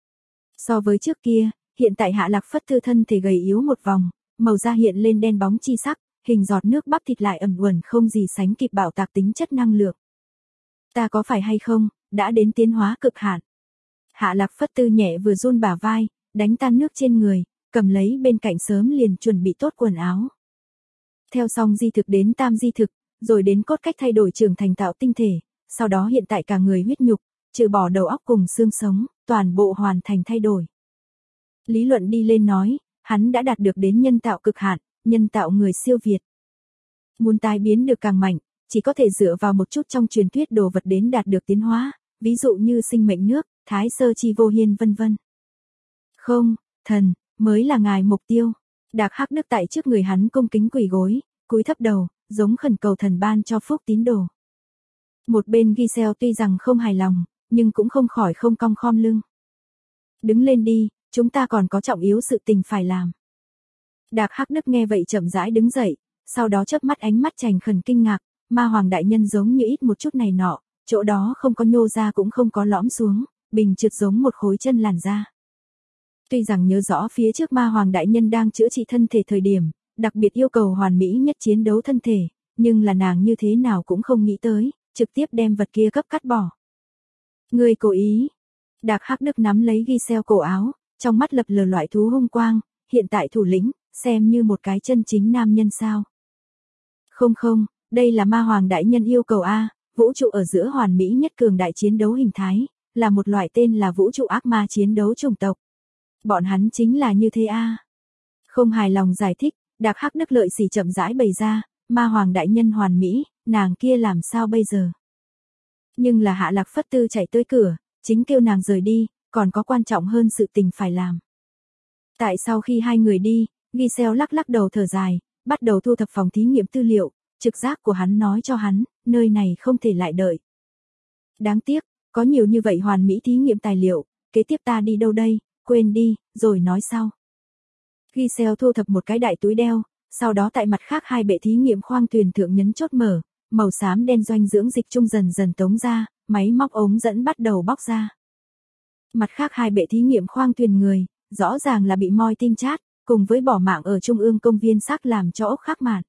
So với trước kia, hiện tại Hạ Lạc Phất Tư thân thể gầy yếu một vòng, màu da hiện lên đen bóng chi sắc, hình giọt nước bắp thịt lại ẩn uẩn không gì sánh kịp bạo tạc tính chất năng lượng. Ta có phải hay không, đã đến tiến hóa cực hạn. Hạ Lạc Phất Tư nhẹ vừa run bả vai, đánh tan nước trên người, cầm lấy bên cạnh sớm liền chuẩn bị tốt quần áo. Theo xong di thực đến tam di thực, rồi đến cốt cách thay đổi trưởng thành tạo tinh thể, sau đó hiện tại cả người huyết nhục, trừ bỏ đầu óc cùng xương sống, toàn bộ hoàn thành thay đổi. Lý luận đi lên nói, hắn đã đạt được đến nhân tạo cực hạn, nhân tạo người siêu việt. Muốn tái biến được càng mạnh, chỉ có thể dựa vào một chút trong truyền thuyết đồ vật đến đạt được tiến hóa, ví dụ như sinh mệnh nước, thái sơ chi vô hiên vân vân. Không, thần, mới là ngài mục tiêu. Đạc Hắc Đức tại trước người hắn cung kính quỳ gối, cúi thấp đầu, giống khẩn cầu thần ban cho phúc tín đồ. Một bên Giselle tuy rằng không hài lòng, nhưng cũng không khỏi không cong khom lưng. Đứng lên đi, chúng ta còn có trọng yếu sự tình phải làm. Đạc Hắc Đức nghe vậy chậm rãi đứng dậy, sau đó chớp mắt ánh mắt trành khẩn kinh ngạc, ma hoàng đại nhân giống như ít một chút này nọ, chỗ đó không có nhô ra cũng không có lõm xuống, bình trượt giống một khối chân làn da. Tuy rằng nhớ rõ phía trước ma hoàng đại nhân đang chữa trị thân thể thời điểm, đặc biệt yêu cầu hoàn mỹ nhất chiến đấu thân thể, nhưng là nàng như thế nào cũng không nghĩ tới, trực tiếp đem vật kia cấp cắt bỏ. Ngươi cố ý. Đạc Hắc Đức nắm lấy Giselle cổ áo, trong mắt lập lờ loại thú hung quang, hiện tại thủ lĩnh, xem như một cái chân chính nam nhân sao. Không, đây là ma hoàng đại nhân yêu cầu A, vũ trụ ở giữa hoàn mỹ nhất cường đại chiến đấu hình thái, là một loại tên là vũ trụ ác ma chiến đấu chủng tộc. Bọn hắn chính là như thế A. Không hài lòng giải thích, Đạc Hắc Đức lợi sỉ chậm rãi bày ra, ma hoàng đại nhân hoàn mỹ, nàng kia làm sao bây giờ. Nhưng là Hạ Lạc Phất Tư chạy tới cửa, chính kêu nàng rời đi, còn có quan trọng hơn sự tình phải làm. Tại sau khi hai người đi, Giselle lắc lắc đầu thở dài, bắt đầu thu thập phòng thí nghiệm tư liệu, trực giác của hắn nói cho hắn, nơi này không thể lại đợi. Đáng tiếc, có nhiều như vậy hoàn mỹ thí nghiệm tài liệu, kế tiếp ta đi đâu đây, quên đi, rồi nói sau. Giselle thu thập một cái đại túi đeo, sau đó tại mặt khác hai bệ thí nghiệm khoang thuyền thượng nhấn chốt mở, màu xám đen doanh dưỡng dịch trung dần dần tống ra, máy móc ống dẫn bắt đầu bóc ra. Mặt khác hai bệ thí nghiệm khoang thuyền người, rõ ràng là bị moi tim chát, cùng với bỏ mạng ở trung ương công viên xác làm cho ốc khắc mạn.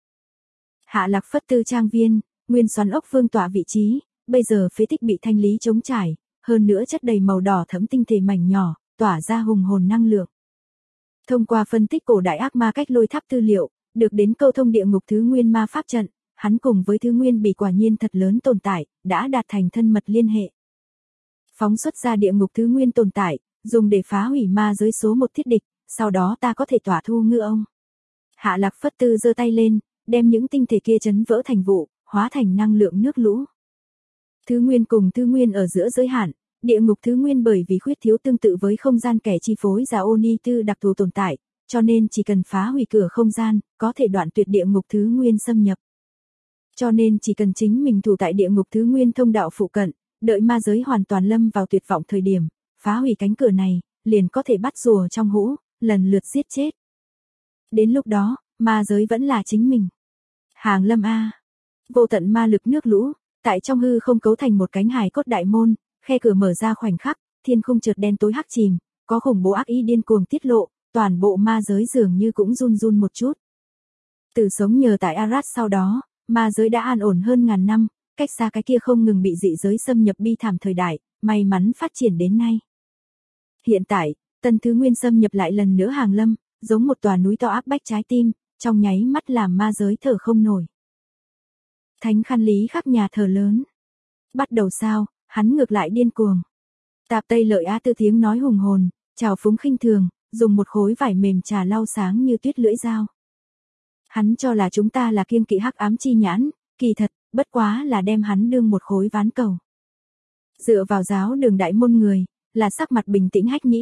Hạ Lạc Phất Tư trang viên, nguyên xoắn ốc vương tọa vị trí, bây giờ phế tích bị thanh lý trống trải, hơn nữa chất đầy màu đỏ thẫm tinh thể mảnh nhỏ, tỏa ra hùng hồn năng lượng. Thông qua phân tích cổ đại ác ma cách lôi tháp tư liệu, được đến câu thông địa ngục thứ nguyên ma pháp trận, hắn cùng với thứ nguyên bị quả nhiên thật lớn tồn tại, đã đạt thành thân mật liên hệ. Phóng xuất ra địa ngục thứ nguyên tồn tại, dùng để phá hủy ma giới số một thiết địch, sau đó ta có thể tỏa thu ngư ông. Hạ Lạc Phất Tư giơ tay lên, đem những tinh thể kia chấn vỡ thành vụ, hóa thành năng lượng nước lũ. Thứ nguyên cùng thứ nguyên ở giữa giới hạn, địa ngục thứ nguyên bởi vì khuyết thiếu tương tự với không gian kẻ chi phối giả Oni Tư đặc thù tồn tại, cho nên chỉ cần phá hủy cửa không gian, có thể đoạn tuyệt địa ngục thứ nguyên xâm nhập. Cho nên chỉ cần chính mình thủ tại địa ngục thứ nguyên thông đạo phụ cận, đợi ma giới hoàn toàn lâm vào tuyệt vọng thời điểm, phá hủy cánh cửa này, liền có thể bắt rùa trong hũ, lần lượt giết chết. Đến lúc đó, ma giới vẫn là chính mình. Hàng lâm A. Vô tận ma lực nước lũ, tại trong hư không cấu thành một cánh hài cốt đại môn, khe cửa mở ra khoảnh khắc, thiên khung chợt đen tối hắc chìm, có khủng bố ác ý điên cuồng tiết lộ, toàn bộ ma giới dường như cũng run run một chút. Từ sống nhờ tại Arad sau đó, ma giới đã an ổn hơn ngàn năm, cách xa cái kia không ngừng bị dị giới xâm nhập bi thảm thời đại, may mắn phát triển đến nay. Hiện tại, tân thứ nguyên xâm nhập lại lần nữa hàng lâm, giống một tòa núi to áp bách trái tim, trong nháy mắt làm ma giới thở không nổi. Thánh Khăn Lý khắp nhà thờ lớn. Bắt đầu sao, hắn ngược lại điên cuồng. Tạp Tây Lợi Á Tư tiếng nói hùng hồn, trào phúng khinh thường, dùng một khối vải mềm trà lau sáng như tuyết lưỡi dao. Hắn cho là chúng ta là kiêng kỵ hắc ám chi nhãn, kỳ thật, bất quá là đem hắn đương một khối ván cầu. Dựa vào giáo đường đại môn người, là sắc mặt bình tĩnh Hách Nhĩ Đức,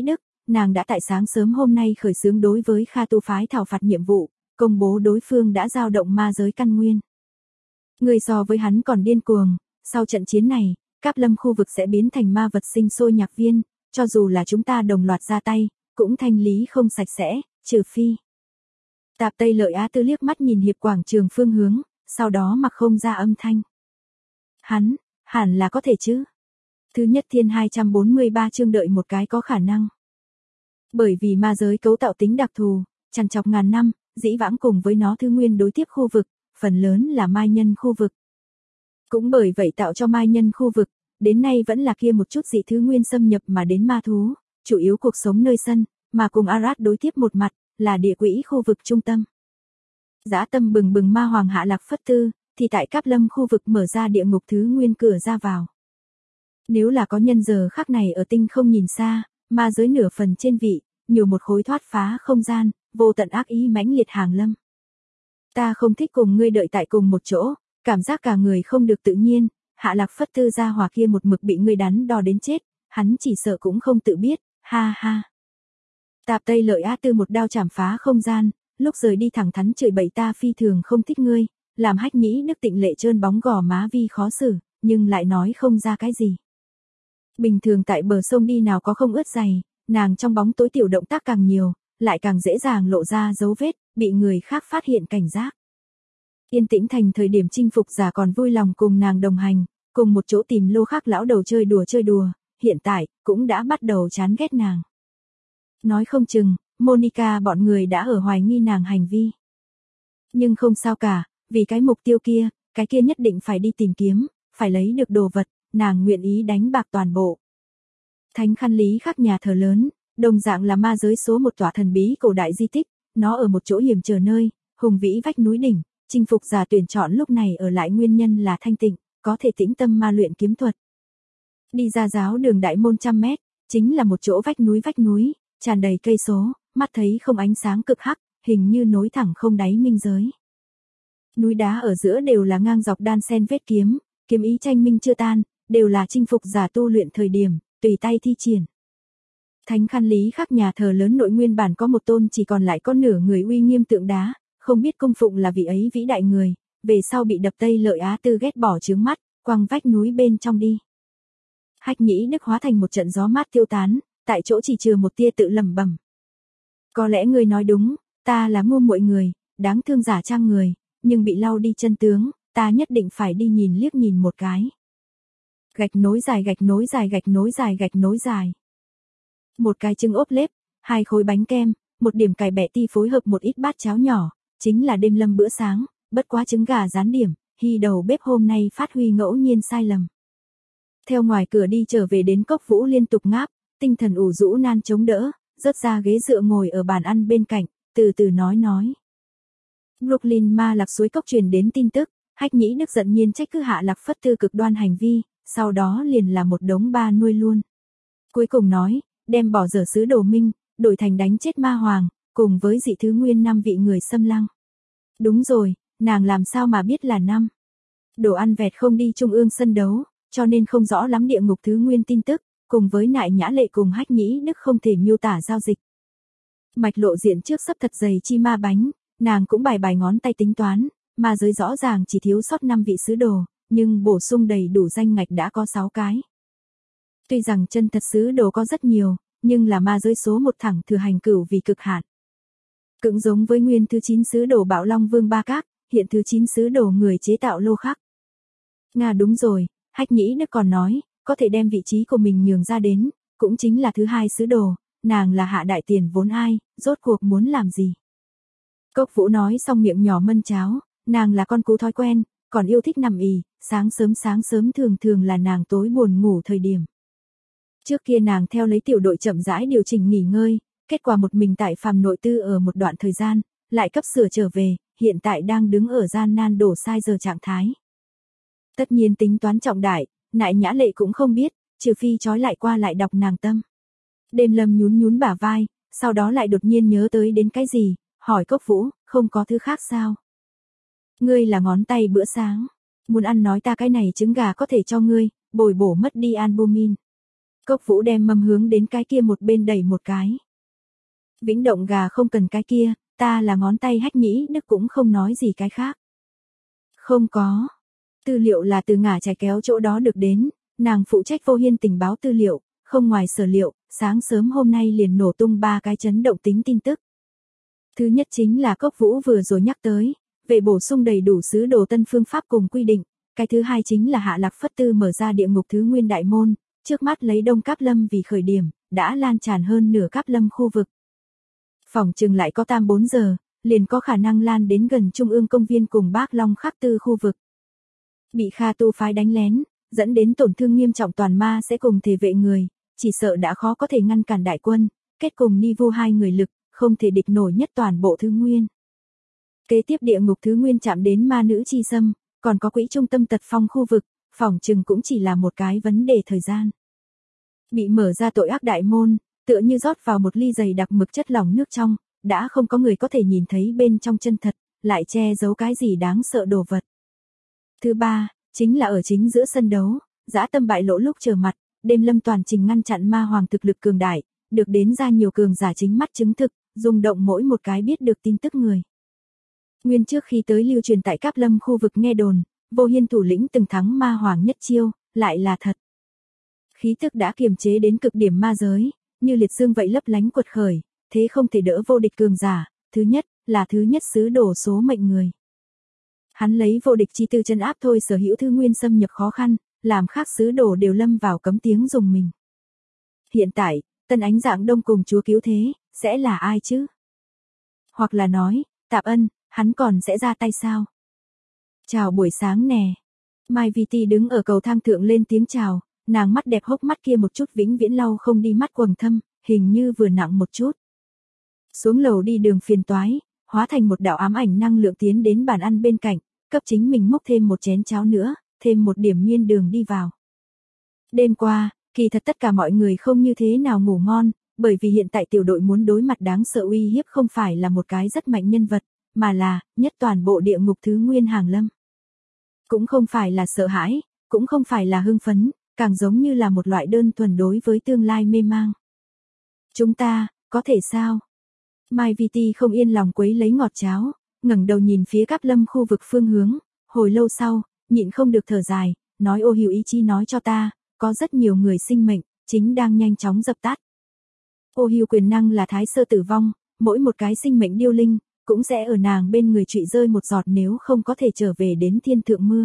nàng đã tại sáng sớm hôm nay khởi xướng đối với Kha Tu phái thảo phạt nhiệm vụ, công bố đối phương đã giao động ma giới căn nguyên. Người so với hắn còn điên cuồng, sau trận chiến này, Cáp Lâm khu vực sẽ biến thành ma vật sinh sôi nhạc viên, cho dù là chúng ta đồng loạt ra tay, cũng thanh lý không sạch sẽ, trừ phi. Tạp Tây Lợi Á Tư liếc mắt nhìn hiệp quảng trường phương hướng, sau đó mặc không ra âm thanh. Hắn, hẳn là có thể chứ. Thứ nhất thiên 243 chương đợi một cái có khả năng. Bởi vì ma giới cấu tạo tính đặc thù, trằn trọc ngàn năm, dĩ vãng cùng với nó thứ nguyên đối tiếp khu vực, phần lớn là mai nhân khu vực. Cũng bởi vậy tạo cho mai nhân khu vực, đến nay vẫn là kia một chút dị thứ nguyên xâm nhập mà đến ma thú, chủ yếu cuộc sống nơi sân, mà cùng Arad đối tiếp một mặt, là địa quỹ khu vực trung tâm. Dã tâm bừng bừng ma hoàng Hạ Lạc Phất Tư, thì tại Cáp Lâm khu vực mở ra địa ngục thứ nguyên cửa ra vào. Nếu là có nhân giờ khắc này ở tinh không nhìn xa, ma giới nửa phần trên vị, nhiều một khối thoát phá không gian, vô tận ác ý mãnh liệt hàng lâm. Ta không thích cùng ngươi đợi tại cùng một chỗ, cảm giác cả người không được tự nhiên, Hạ Lạc Phất Tư gia hỏa kia một mực bị ngươi đắn đo đến chết, hắn chỉ sợ cũng không tự biết, ha ha. Tạp Tây Lợi Á Tư một đao chảm phá không gian, lúc rời đi thẳng thắn chửi bậy ta phi thường không thích ngươi, làm Hách Nhĩ Đức Tịnh lệ trơn bóng gò má vi khó xử, nhưng lại nói không ra cái gì. Bình thường tại bờ sông đi nào có không ướt giày, nàng trong bóng tối tiểu động tác càng nhiều, lại càng dễ dàng lộ ra dấu vết, bị người khác phát hiện cảnh giác. Yên tĩnh thành thời điểm chinh phục giả còn vui lòng cùng nàng đồng hành, cùng một chỗ tìm lô khác lão đầu chơi đùa, hiện tại, cũng đã bắt đầu chán ghét nàng. Nói không chừng, Monica bọn người đã ở hoài nghi nàng hành vi. Nhưng không sao cả, vì cái mục tiêu kia, cái kia nhất định phải đi tìm kiếm, phải lấy được đồ vật, nàng nguyện ý đánh bạc toàn bộ. Thánh Khăn Lý Khắc nhà thờ lớn, đồng dạng là ma giới số một tòa thần bí cổ đại di tích, nó ở một chỗ hiểm trở nơi, hùng vĩ vách núi đỉnh, chinh phục giả tuyển chọn lúc này ở lại nguyên nhân là thanh tịnh, có thể tĩnh tâm ma luyện kiếm thuật. Đi ra giáo đường đại môn 100 mét, chính là một chỗ vách núi, tràn đầy cây số, mắt thấy không ánh sáng cực hắc, hình như nối thẳng không đáy minh giới. Núi đá ở giữa đều là ngang dọc đan xen vết kiếm, kiếm ý tranh minh chưa tan, đều là chinh phục giả tu luyện thời điểm, tùy tay thi triển. Thánh Khăn Lý Khắc nhà thờ lớn nội nguyên bản có một tôn chỉ còn lại có nửa người uy nghiêm tượng đá, không biết cung phụng là vị ấy vĩ đại người, về sau bị Đập Tây Lợi Á Tư ghét bỏ chướng mắt, quăng vách núi bên trong đi. Hách Nhĩ Đức hóa thành một trận gió mát tiêu tán, tại chỗ chỉ chừa một tia tự lẩm bẩm. Có lẽ ngươi nói đúng, ta là ngu muội người, đáng thương giả trang người, nhưng bị lau đi chân tướng, ta nhất định phải đi liếc nhìn một cái. Gạch nối dài. Một cái trứng ốp lết, 2 khối bánh kem, một điểm cải bẹ ti phối hợp một ít bát cháo nhỏ, chính là đêm lâm bữa sáng, bất quá trứng gà rán điểm, Hy đầu bếp hôm nay phát huy ngẫu nhiên sai lầm. Theo ngoài cửa đi trở về đến Cốc Vũ liên tục ngáp, tinh thần ủ rũ nan chống đỡ, rớt ra ghế dựa ngồi ở bàn ăn bên cạnh, từ từ nói. Brooklyn ma lạc suối cốc truyền đến tin tức, Hách Nhĩ Đức giận nhiên trách cứ Hạ Lạc Phất Tư cực đoan hành vi, sau đó liền là một đống ba nuôi luôn. Cuối cùng nói, đem bỏ dở sứ đồ minh, đổi thành đánh chết ma hoàng, cùng với dị thứ nguyên 5 vị người xâm lăng. Đúng rồi, nàng làm sao mà biết là 5. Đồ ăn vẹt không đi trung ương sân đấu, cho nên không rõ lắm địa ngục thứ nguyên tin tức, cùng với Nại Nhã Lệ cùng Hách Nhĩ Đức không thể miêu tả giao dịch. Mạch lộ diện trước sắp thật dày chi ma bánh, nàng cũng bài ngón tay tính toán, mà giới rõ ràng chỉ thiếu sót 5 vị sứ đồ, nhưng bổ sung đầy đủ danh ngạch đã có 6 cái. Tuy rằng chân thật sứ đồ có rất nhiều, nhưng là ma giới số 1 thẳng thừa hành cửu vì cực hạn. Cũng giống với nguyên thứ 9 sứ đồ Bạo Long Vương Ba Các, hiện thứ 9 sứ đồ người chế tạo Lô Khắc. Nga đúng rồi, Hách Nhĩ Đức còn nói, có thể đem vị trí của mình nhường ra đến, cũng chính là thứ 2 sứ đồ, nàng là hạ đại tiền vốn ai, rốt cuộc muốn làm gì. Cốc Vũ nói xong miệng nhỏ mân cháo, nàng là con cú thói quen, còn yêu thích nằm ì, sáng sớm thường là nàng tối buồn ngủ thời điểm. Trước kia nàng theo lấy tiểu đội chậm rãi điều chỉnh nghỉ ngơi, kết quả một mình tại phàm nội tư ở một đoạn thời gian, lại cấp sửa trở về, hiện tại đang đứng ở gian nan đổ sai giờ trạng thái. Tất nhiên tính toán trọng đại, Nại Nhã Lệ cũng không biết, trừ phi trói lại qua lại đọc nàng tâm. Đêm Lâm nhún bả vai, sau đó lại đột nhiên nhớ tới đến cái gì, hỏi Cốc Vũ, không có thứ khác sao? Ngươi là ngón tay bữa sáng, muốn ăn nói ta cái này trứng gà có thể cho ngươi, bồi bổ mất đi albumin. Cốc Vũ đem mâm hướng đến cái kia một bên đẩy một cái. Vĩnh Động Gà không cần cái kia, ta là ngón tay Hách Nhĩ Đức cũng không nói gì cái khác. Không có. Tư liệu là từ Ngả Chải kéo chỗ đó được đến, nàng phụ trách Vô Hiên tình báo tư liệu, không ngoài sở liệu, sáng sớm hôm nay liền nổ tung 3 cái chấn động tính tin tức. Thứ nhất chính là Cốc Vũ vừa rồi nhắc tới, về bổ sung đầy đủ sứ đồ tân phương pháp cùng quy định, cái thứ hai chính là Hạ Lạc Phất Tư mở ra địa ngục thứ nguyên đại môn, trước mắt lấy Đông Cáp Lâm vì khởi điểm, đã lan tràn hơn nửa Cáp Lâm khu vực. Phỏng chừng lại có 4 giờ, liền có khả năng lan đến gần Trung ương công viên cùng Bác Long Khắc Tư khu vực. Bị Kha Tu phái đánh lén, dẫn đến tổn thương nghiêm trọng toàn ma sẽ cùng thể vệ người, chỉ sợ đã khó có thể ngăn cản đại quân, kết cùng Ni Vu hai người lực, không thể địch nổi nhất toàn bộ thứ nguyên. Kế tiếp địa ngục thứ nguyên chạm đến ma nữ chi xâm, còn có quỹ trung tâm tật phong khu vực, phỏng chừng cũng chỉ là một cái vấn đề thời gian. Bị mở ra tội ác đại môn, tựa như rót vào một ly dày đặc mực chất lỏng nước trong, đã không có người có thể nhìn thấy bên trong chân thật, lại che giấu cái gì đáng sợ đồ vật. Thứ ba, chính là ở chính giữa sân đấu, dã tâm bại lộ lúc trở mặt, Đêm Lâm toàn trình ngăn chặn ma hoàng thực lực cường đại, được đến ra nhiều cường giả chính mắt chứng thực, rung động mỗi một cái biết được tin tức người. Nguyên trước khi tới lưu truyền tại Cáp Lâm khu vực nghe đồn, Vô Hiên thủ lĩnh từng thắng ma hoàng nhất chiêu, lại là thật. Khí tức đã kiềm chế đến cực điểm ma giới, như liệt dương vậy lấp lánh quật khởi, thế không thể đỡ vô địch cường giả, thứ nhất, là thứ nhất sứ đồ số mệnh người. Hắn lấy vô địch chi tư chân áp thôi sở hữu thứ nguyên xâm nhập khó khăn, làm khác sứ đồ đều lâm vào cấm tiếng dùng mình. Hiện tại, Tân Ánh Dạng Đông cùng Chúa Cứu Thế, sẽ là ai chứ? Hoặc là nói, Tạp Ân, hắn còn sẽ ra tay sao? Chào buổi sáng nè. Mai Vi Ti đứng ở cầu thang thượng lên tiếng chào, nàng mắt đẹp hốc mắt kia một chút vĩnh viễn lau không đi mắt quầng thâm, hình như vừa nặng một chút. Xuống lầu đi đường phiền toái, hóa thành một đạo ám ảnh năng lượng tiến đến bàn ăn bên cạnh, cấp chính mình múc thêm một chén cháo nữa, thêm một điểm miên đường đi vào. Đêm qua, kỳ thật tất cả mọi người không như thế nào ngủ ngon, bởi vì hiện tại tiểu đội muốn đối mặt đáng sợ uy hiếp không phải là một cái rất mạnh nhân vật, mà là, nhất toàn bộ địa ngục thứ nguyên hàng lâm. Cũng không phải là sợ hãi, cũng không phải là hưng phấn, càng giống như là một loại đơn thuần đối với tương lai mê mang. Chúng ta, có thể sao? Mai Vi Ti không yên lòng quấy lấy ngọt cháo, ngẩng đầu nhìn phía Cáp Lâm khu vực phương hướng, hồi lâu sau, nhịn không được thở dài, nói Ô Hiểu ý chí nói cho ta, có rất nhiều người sinh mệnh, chính đang nhanh chóng dập tắt. Ô Hiểu quyền năng là thái sơ tử vong, mỗi một cái sinh mệnh điêu linh, cũng sẽ ở nàng bên người trụy rơi một giọt nếu không có thể trở về đến thiên thượng mưa.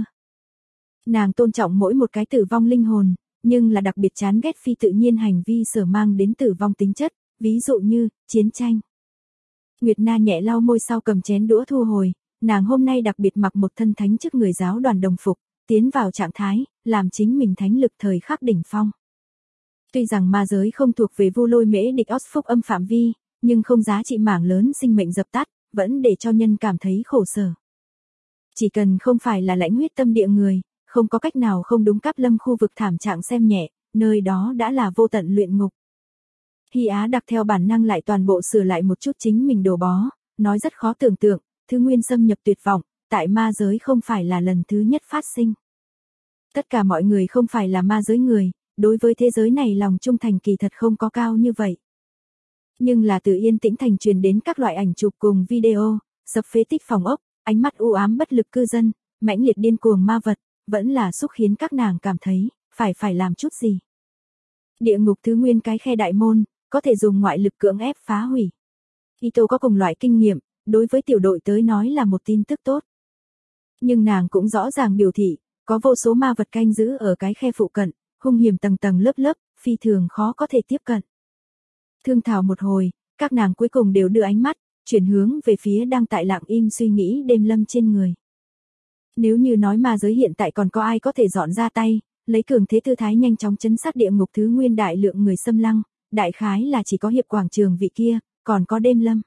Nàng tôn trọng mỗi một cái tử vong linh hồn, nhưng là đặc biệt chán ghét phi tự nhiên hành vi sở mang đến tử vong tính chất, ví dụ như, chiến tranh. Nguyệt Na nhẹ lau môi sau cầm chén đũa thu hồi, nàng hôm nay đặc biệt mặc một thân thánh chức người giáo đoàn đồng phục, tiến vào trạng thái, làm chính mình thánh lực thời khắc đỉnh phong. Tuy rằng ma giới không thuộc về Vu Lôi Mễ địch phúc âm phạm vi, nhưng không giá trị mảng lớn sinh mệnh dập tắt, vẫn để cho nhân cảm thấy khổ sở. Chỉ cần không phải là lãnh huyết tâm địa người, không có cách nào không đúng Cáp Lâm khu vực thảm trạng xem nhẹ, nơi đó đã là vô tận luyện ngục. Hy Á đặc theo bản năng lại toàn bộ sửa lại một chút chính mình đồ bó, nói rất khó tưởng tượng, thứ nguyên xâm nhập tuyệt vọng, tại ma giới không phải là lần thứ nhất phát sinh. Tất cả mọi người không phải là ma giới người, đối với thế giới này lòng trung thành kỳ thật không có cao như vậy. Nhưng là từ Yên Tĩnh Thành truyền đến các loại ảnh chụp cùng video, sập phế tích phòng ốc, ánh mắt u ám bất lực cư dân, mãnh liệt điên cuồng ma vật, vẫn là xúc khiến các nàng cảm thấy, phải làm chút gì. Địa ngục thứ nguyên cái khe đại môn, có thể dùng ngoại lực cưỡng ép phá hủy. Ito có cùng loại kinh nghiệm, đối với tiểu đội tới nói là một tin tức tốt. Nhưng nàng cũng rõ ràng biểu thị, có vô số ma vật canh giữ ở cái khe phụ cận, hung hiểm tầng tầng lớp lớp, phi thường khó có thể tiếp cận. Thương thảo một hồi, các nàng cuối cùng đều đưa ánh mắt, chuyển hướng về phía đang tại lặng im suy nghĩ Đêm Lâm trên người. Nếu như nói ma giới hiện tại còn có ai có thể dọn ra tay, lấy cường thế tư thái nhanh chóng chấn sát địa ngục thứ nguyên đại lượng người xâm lăng, đại khái là chỉ có hiệp quảng trường vị kia, còn có Đêm Lâm.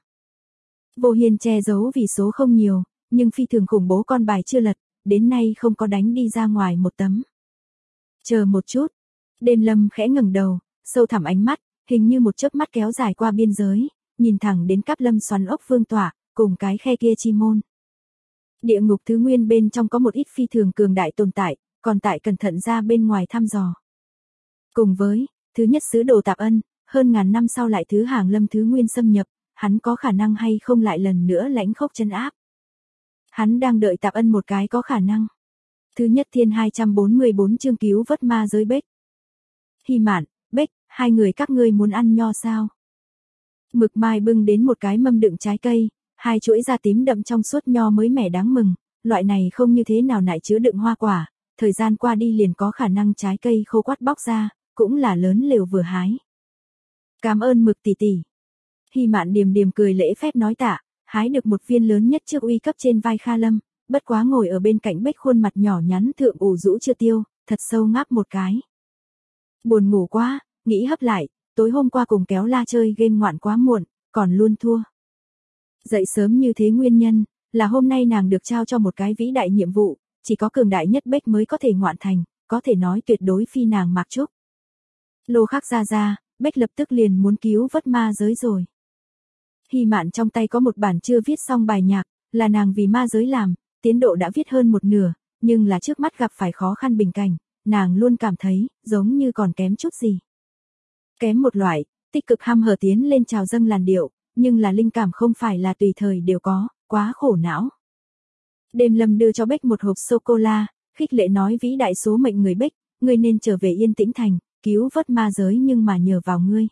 Vô Hiên che giấu vì số không nhiều, nhưng phi thường khủng bố con bài chưa lật, đến nay không có đánh đi ra ngoài một tấm. Chờ một chút, Đêm Lâm khẽ ngẩng đầu, sâu thẳm ánh mắt, hình như một chớp mắt kéo dài qua biên giới, nhìn thẳng đến Cáp Lâm xoắn ốc vương tỏa, cùng cái khe kia chi môn. Địa ngục thứ nguyên bên trong có một ít phi thường cường đại tồn tại, còn tại cẩn thận ra bên ngoài thăm dò. Cùng với, thứ nhất sứ đồ Tạp Ân, hơn ngàn năm sau lại thứ Hàng Lâm Thứ Nguyên xâm nhập, hắn có khả năng hay không lại lần nữa lãnh khốc trấn áp. Hắn đang đợi Tạp Ân một cái có khả năng. Thứ nhất thiên 244 chương cứu vớt ma giới Bếch. Hy Mạn, Bếch, hai người các ngươi muốn ăn nho sao? Mực Mai bưng đến một cái mâm đựng trái cây, hai chuỗi da tím đậm trong suốt nho mới mẻ đáng mừng, loại này không như thế nào nại chứa đựng hoa quả, thời gian qua đi liền có khả năng trái cây khô quắt bóc ra, cũng là lớn lều vừa hái. Cảm ơn Mực tỷ tỷ. Hy Mạn điềm điềm cười lễ phép nói tạ, hái được một viên lớn nhất trước uy cấp trên vai Kha Lâm, bất quá ngồi ở bên cạnh Bếch khuôn mặt nhỏ nhắn thượng ủ rũ chưa tiêu, thật sâu ngáp một cái. Buồn ngủ quá, nghĩ hấp lại, tối hôm qua cùng kéo la chơi game ngoạn quá muộn, còn luôn thua. Dậy sớm như thế nguyên nhân, là hôm nay nàng được trao cho một cái vĩ đại nhiệm vụ, chỉ có cường đại nhất Bếch mới có thể ngoạn thành, có thể nói tuyệt đối phi nàng mặc trúc. Lô khắc ra, Bếch lập tức liền muốn cứu vớt ma giới rồi. Hy Mạn trong tay có một bản chưa viết xong bài nhạc, là nàng vì ma giới làm, tiến độ đã viết hơn một nửa, nhưng là trước mắt gặp phải khó khăn bình cảnh, nàng luôn cảm thấy, giống như còn kém chút gì. Kém một loại, tích cực hăm hở tiến lên trào dâng làn điệu, nhưng là linh cảm không phải là tùy thời đều có, quá khổ não. Đêm Lâm đưa cho Bếch một hộp sô-cô-la, khích lệ nói vĩ đại số mệnh người Bếch, ngươi nên trở về Yên Tĩnh Thành, cứu vớt ma giới nhưng mà nhờ vào ngươi.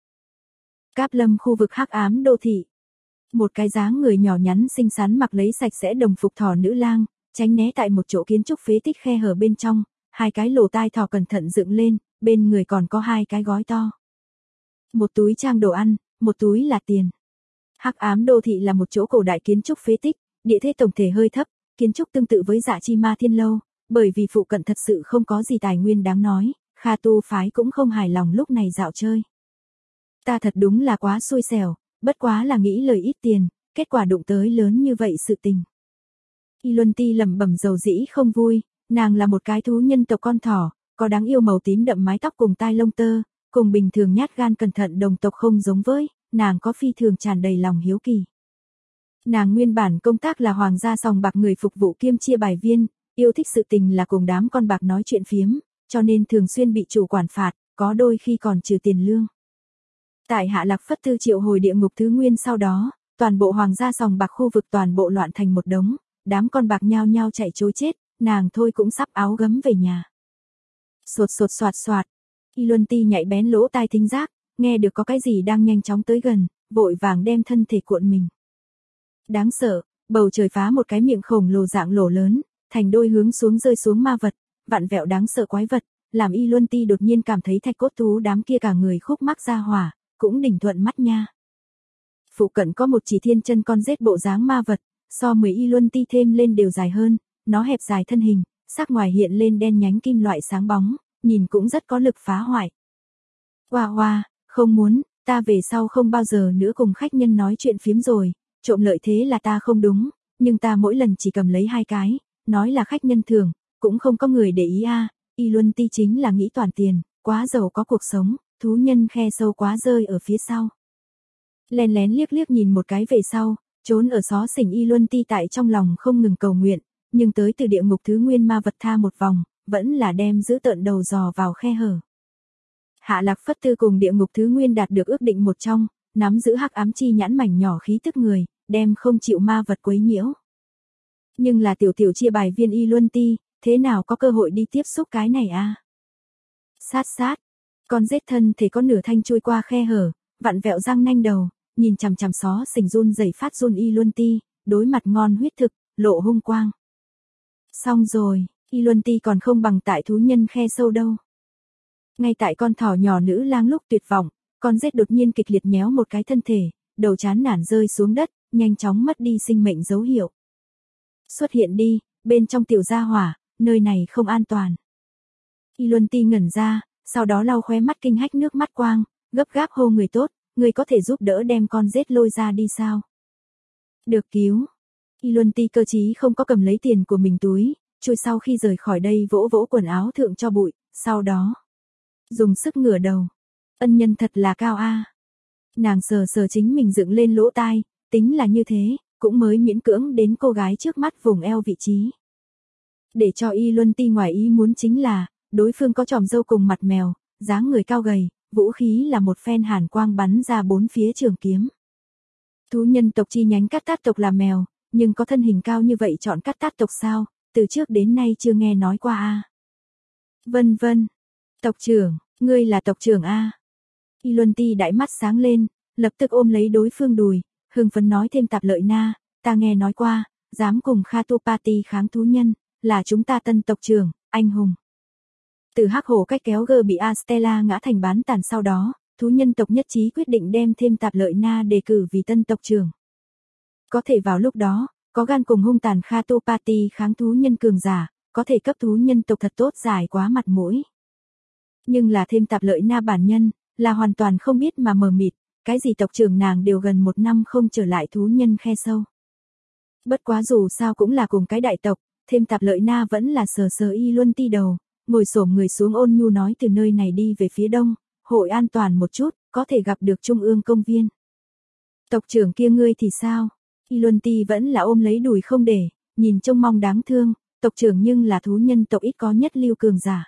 Cáp Lâm khu vực hắc ám đô thị. Một cái dáng người nhỏ nhắn xinh xắn mặc lấy sạch sẽ đồng phục thỏ nữ lang, tránh né tại một chỗ kiến trúc phế tích khe hở bên trong, hai cái lỗ tai thỏ cẩn thận dựng lên, bên người còn có hai cái gói to. Một túi trang đồ ăn, một túi là tiền. Hắc ám đô thị là một chỗ cổ đại kiến trúc phế tích, địa thế tổng thể hơi thấp, kiến trúc tương tự với Dạ Chi Ma Thiên Lâu, bởi vì phụ cận thật sự không có gì tài nguyên đáng nói, Kha Tu phái cũng không hài lòng lúc này dạo chơi. Ta thật đúng là quá xui xẻo, bất quá là nghĩ lời ít tiền, kết quả đụng tới lớn như vậy sự tình. Y Luân Ti lẩm bẩm dầu dĩ không vui, nàng là một cái thú nhân tộc con thỏ, có đáng yêu màu tím đậm mái tóc cùng tai lông tơ, cùng bình thường nhát gan cẩn thận đồng tộc không giống với, nàng có phi thường tràn đầy lòng hiếu kỳ. Nàng nguyên bản công tác là hoàng gia sòng bạc người phục vụ kiêm chia bài viên, yêu thích sự tình là cùng đám con bạc nói chuyện phiếm, cho nên thường xuyên bị chủ quản phạt, có đôi khi còn trừ tiền lương. Tại Hạ Lạc Phất Tư triệu hồi địa ngục thứ nguyên sau đó, toàn bộ hoàng gia sòng bạc khu vực toàn bộ loạn thành một đống, đám con bạc nhao nhao chạy trối chết, nàng thôi cũng sắp áo gấm về nhà. Sột sột soạt soạt, Y Luân Ti nhạy bén lỗ tai thính giác, nghe được có cái gì đang nhanh chóng tới gần, vội vàng đem thân thể cuộn mình. Đáng sợ, bầu trời phá một cái miệng khổng lồ dạng lỗ lớn, thành đôi hướng xuống rơi xuống ma vật, vặn vẹo đáng sợ quái vật, làm Y Luân Ti đột nhiên cảm thấy thạch cốt thú đám kia cả người khúc mắc ra hỏa, cũng đỉnh thuận mắt nha. Phụ cận có một chỉ thiên chân con rết bộ dáng ma vật, so 10 Y Luân Ti thêm lên đều dài hơn, nó hẹp dài thân hình, sắc ngoài hiện lên đen nhánh kim loại sáng bóng, nhìn cũng rất có lực phá hoại. Hoa hoa, không muốn, ta về sau không bao giờ nữa cùng khách nhân nói chuyện phiếm rồi, trộm lợi thế là ta không đúng, nhưng ta mỗi lần chỉ cầm lấy 2 cái, nói là khách nhân thường, cũng không có người để ý a. Y Luân Ti chính là nghĩ toàn tiền, quá giàu có cuộc sống, thú nhân khe sâu quá rơi ở phía sau. Lén lén liếc liếc nhìn một cái về sau, trốn ở xó xỉnh Y Luân Ti tại trong lòng không ngừng cầu nguyện, nhưng tới từ địa ngục thứ nguyên ma vật tha một vòng, vẫn là đem giữ tợn đầu dò vào khe hở. Hạ Lạc Phất Tư cùng địa ngục thứ nguyên đạt được ước định một trong, nắm giữ hắc ám chi nhãn mảnh nhỏ khí tức người, đem không chịu ma vật quấy nhiễu. Nhưng là tiểu tiểu chia bài viên Y Luân Ti, thế nào có cơ hội đi tiếp xúc cái này a? Sát sát, con rết thân thể có nửa thanh chui qua khe hở, vặn vẹo răng nanh đầu, nhìn chằm chằm xó xỉnh run rẩy phát run Y Luân Ti, đối mặt ngon huyết thực, lộ hung quang. Xong rồi, Y Luân Ti còn không bằng tại thú nhân khe sâu đâu. Ngay tại con thỏ nhỏ nữ lang lúc tuyệt vọng, con rết đột nhiên kịch liệt nhéo một cái thân thể, đầu chán nản rơi xuống đất, nhanh chóng mất đi sinh mệnh dấu hiệu. Xuất hiện đi, bên trong tiểu gia hỏa, nơi này không an toàn. Y Luân Ti ngẩn ra, sau đó lau khóe mắt kinh hách nước mắt quang, gấp gáp hô người tốt, người có thể giúp đỡ đem con rết lôi ra đi sao? Được cứu. Y Luân Ti cơ trí không có cầm lấy tiền của mình túi, chui sau khi rời khỏi đây vỗ vỗ quần áo thượng cho bụi, sau đó dùng sức ngửa đầu. Ân nhân thật là cao a. Nàng sờ sờ chính mình dựng lên lỗ tai, tính là như thế, cũng mới miễn cưỡng đến cô gái trước mắt vùng eo vị trí. Để cho Y Luân Ti ngoài ý muốn chính là, đối phương có tròm râu cùng mặt mèo, dáng người cao gầy, vũ khí là một phen hàn quang bắn ra bốn phía trường kiếm. Thú nhân tộc chi nhánh Cát Tát tộc là mèo, nhưng có thân hình cao như vậy chọn Cát Tát tộc sao, từ trước đến nay chưa nghe nói qua a. Vân vân. Tộc trưởng, ngươi là tộc trưởng a. Y Luân Ti đại mắt sáng lên, lập tức ôm lấy đối phương đùi, hưng phấn nói thêm Tạp Lợi Na, ta nghe nói qua, dám cùng Khatopati kháng thú nhân, là chúng ta tân tộc trưởng, anh hùng. Từ Hắc Hổ cách kéo gờ bị Astella ngã thành bán tàn sau đó, thú nhân tộc nhất trí quyết định đem thêm Tạp Lợi Na đề cử vì tân tộc trưởng. Có thể vào lúc đó, có gan cùng hung tàn Khatopati kháng thú nhân cường giả, có thể cấp thú nhân tộc thật tốt giải quá mặt mũi. Nhưng là thêm Tạp Lợi Na bản nhân, là hoàn toàn không biết mà mờ mịt, cái gì tộc trưởng nàng đều gần 1 năm không trở lại thú nhân khe sâu. Bất quá dù sao cũng là cùng cái đại tộc, thêm Tạp Lợi Na vẫn là sờ sờ Y Luân Ti đầu, ngồi xổm người xuống ôn nhu nói từ nơi này đi về phía đông, hội an toàn một chút, có thể gặp được trung ương công viên. Tộc trưởng kia ngươi thì sao? Y Luân Ti vẫn là ôm lấy đùi không để, nhìn trông mong đáng thương, tộc trưởng nhưng là thú nhân tộc ít có nhất lưu cường giả.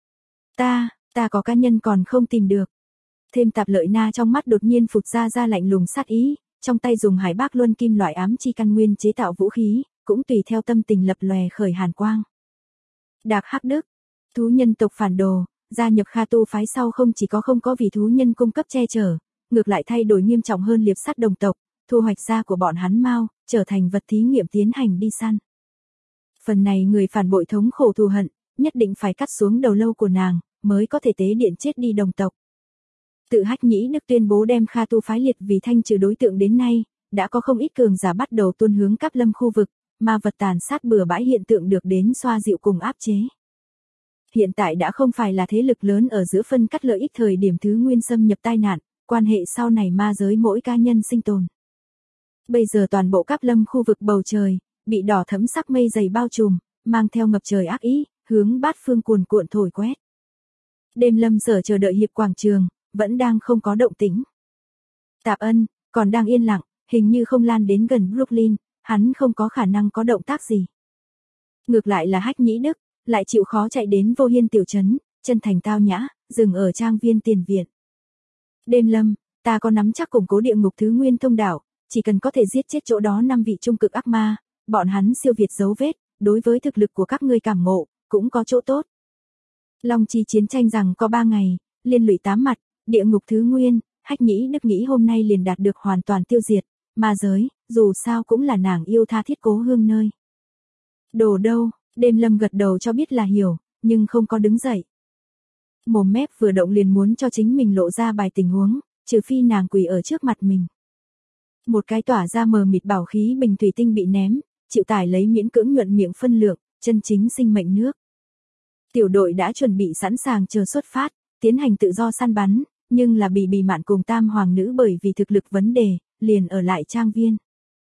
Ta có cá nhân còn không tìm được. Thêm Tạp Lợi Na trong mắt đột nhiên phụt ra lạnh lùng sát ý, trong tay dùng Hải Bác Luân kim loại ám chi căn nguyên chế tạo vũ khí, cũng tùy theo tâm tình lập lòe khởi hàn quang. Đạc Hắc Đức, thú nhân tộc phản đồ, gia nhập Khatu phái sau không chỉ không có vì thú nhân cung cấp che chở, ngược lại thay đổi nghiêm trọng hơn liệp sắt đồng tộc, thu hoạch da của bọn hắn mau, trở thành vật thí nghiệm tiến hành đi săn. Phần này người phản bội thống khổ thù hận, nhất định phải cắt xuống đầu lâu của nàng, mới có thể tế điện chết đi đồng tộc. Tự Hách Nhĩ Đức tuyên bố đem Khatu phái liệt vì thanh trừ đối tượng đến nay, đã có không ít cường giả bắt đầu tuôn hướng Cáp Lâm khu vực, mà vật tàn sát bừa bãi hiện tượng được đến xoa dịu cùng áp chế. Hiện tại đã không phải là thế lực lớn ở giữa phân cắt lợi ích thời điểm thứ nguyên xâm nhập tai nạn, quan hệ sau này ma giới mỗi cá nhân sinh tồn. Bây giờ toàn bộ Cáp Lâm khu vực bầu trời, bị đỏ thẫm sắc mây dày bao trùm, mang theo ngập trời ác ý, hướng bát phương cuồn cuộn thổi quét. Đêm Lâm Sở chờ đợi hiệp quảng trường, vẫn đang không có động tĩnh. Tạp Ân, còn đang yên lặng, hình như không lan đến gần Brooklyn, hắn không có khả năng có động tác gì. Ngược lại là Hách Nhĩ Đức, lại chịu khó chạy đến Vô Hiên tiểu trấn, chân thành tao nhã, dừng ở trang viên tiền viện. Đêm Lâm, ta có nắm chắc củng cố địa ngục thứ nguyên thông đạo, chỉ cần có thể giết chết chỗ đó 5 vị trung cực ác ma, bọn hắn siêu việt dấu vết, đối với thực lực của các ngươi cảm ngộ, cũng có chỗ tốt. Long chi chiến tranh rằng có 3 ngày, liên lụy 8 mặt, địa ngục thứ nguyên, Hách Nhĩ Đức nghĩ hôm nay liền đạt được hoàn toàn tiêu diệt, ma giới, dù sao cũng là nàng yêu tha thiết cố hương nơi. Đồ đâu, Đêm Lâm gật đầu cho biết là hiểu, nhưng không có đứng dậy. Mồm mép vừa động liền muốn cho chính mình lộ ra bài tình huống, trừ phi nàng quỳ ở trước mặt mình. Một cái tỏa ra mờ mịt bảo khí bình thủy tinh bị ném, chịu tải lấy miễn cưỡng nhuận miệng phân lượng, chân chính sinh mệnh nước. Tiểu đội đã chuẩn bị sẵn sàng chờ xuất phát, tiến hành tự do săn bắn, nhưng là Bì Mạn cùng Tam Hoàng nữ bởi vì thực lực vấn đề, liền ở lại trang viên.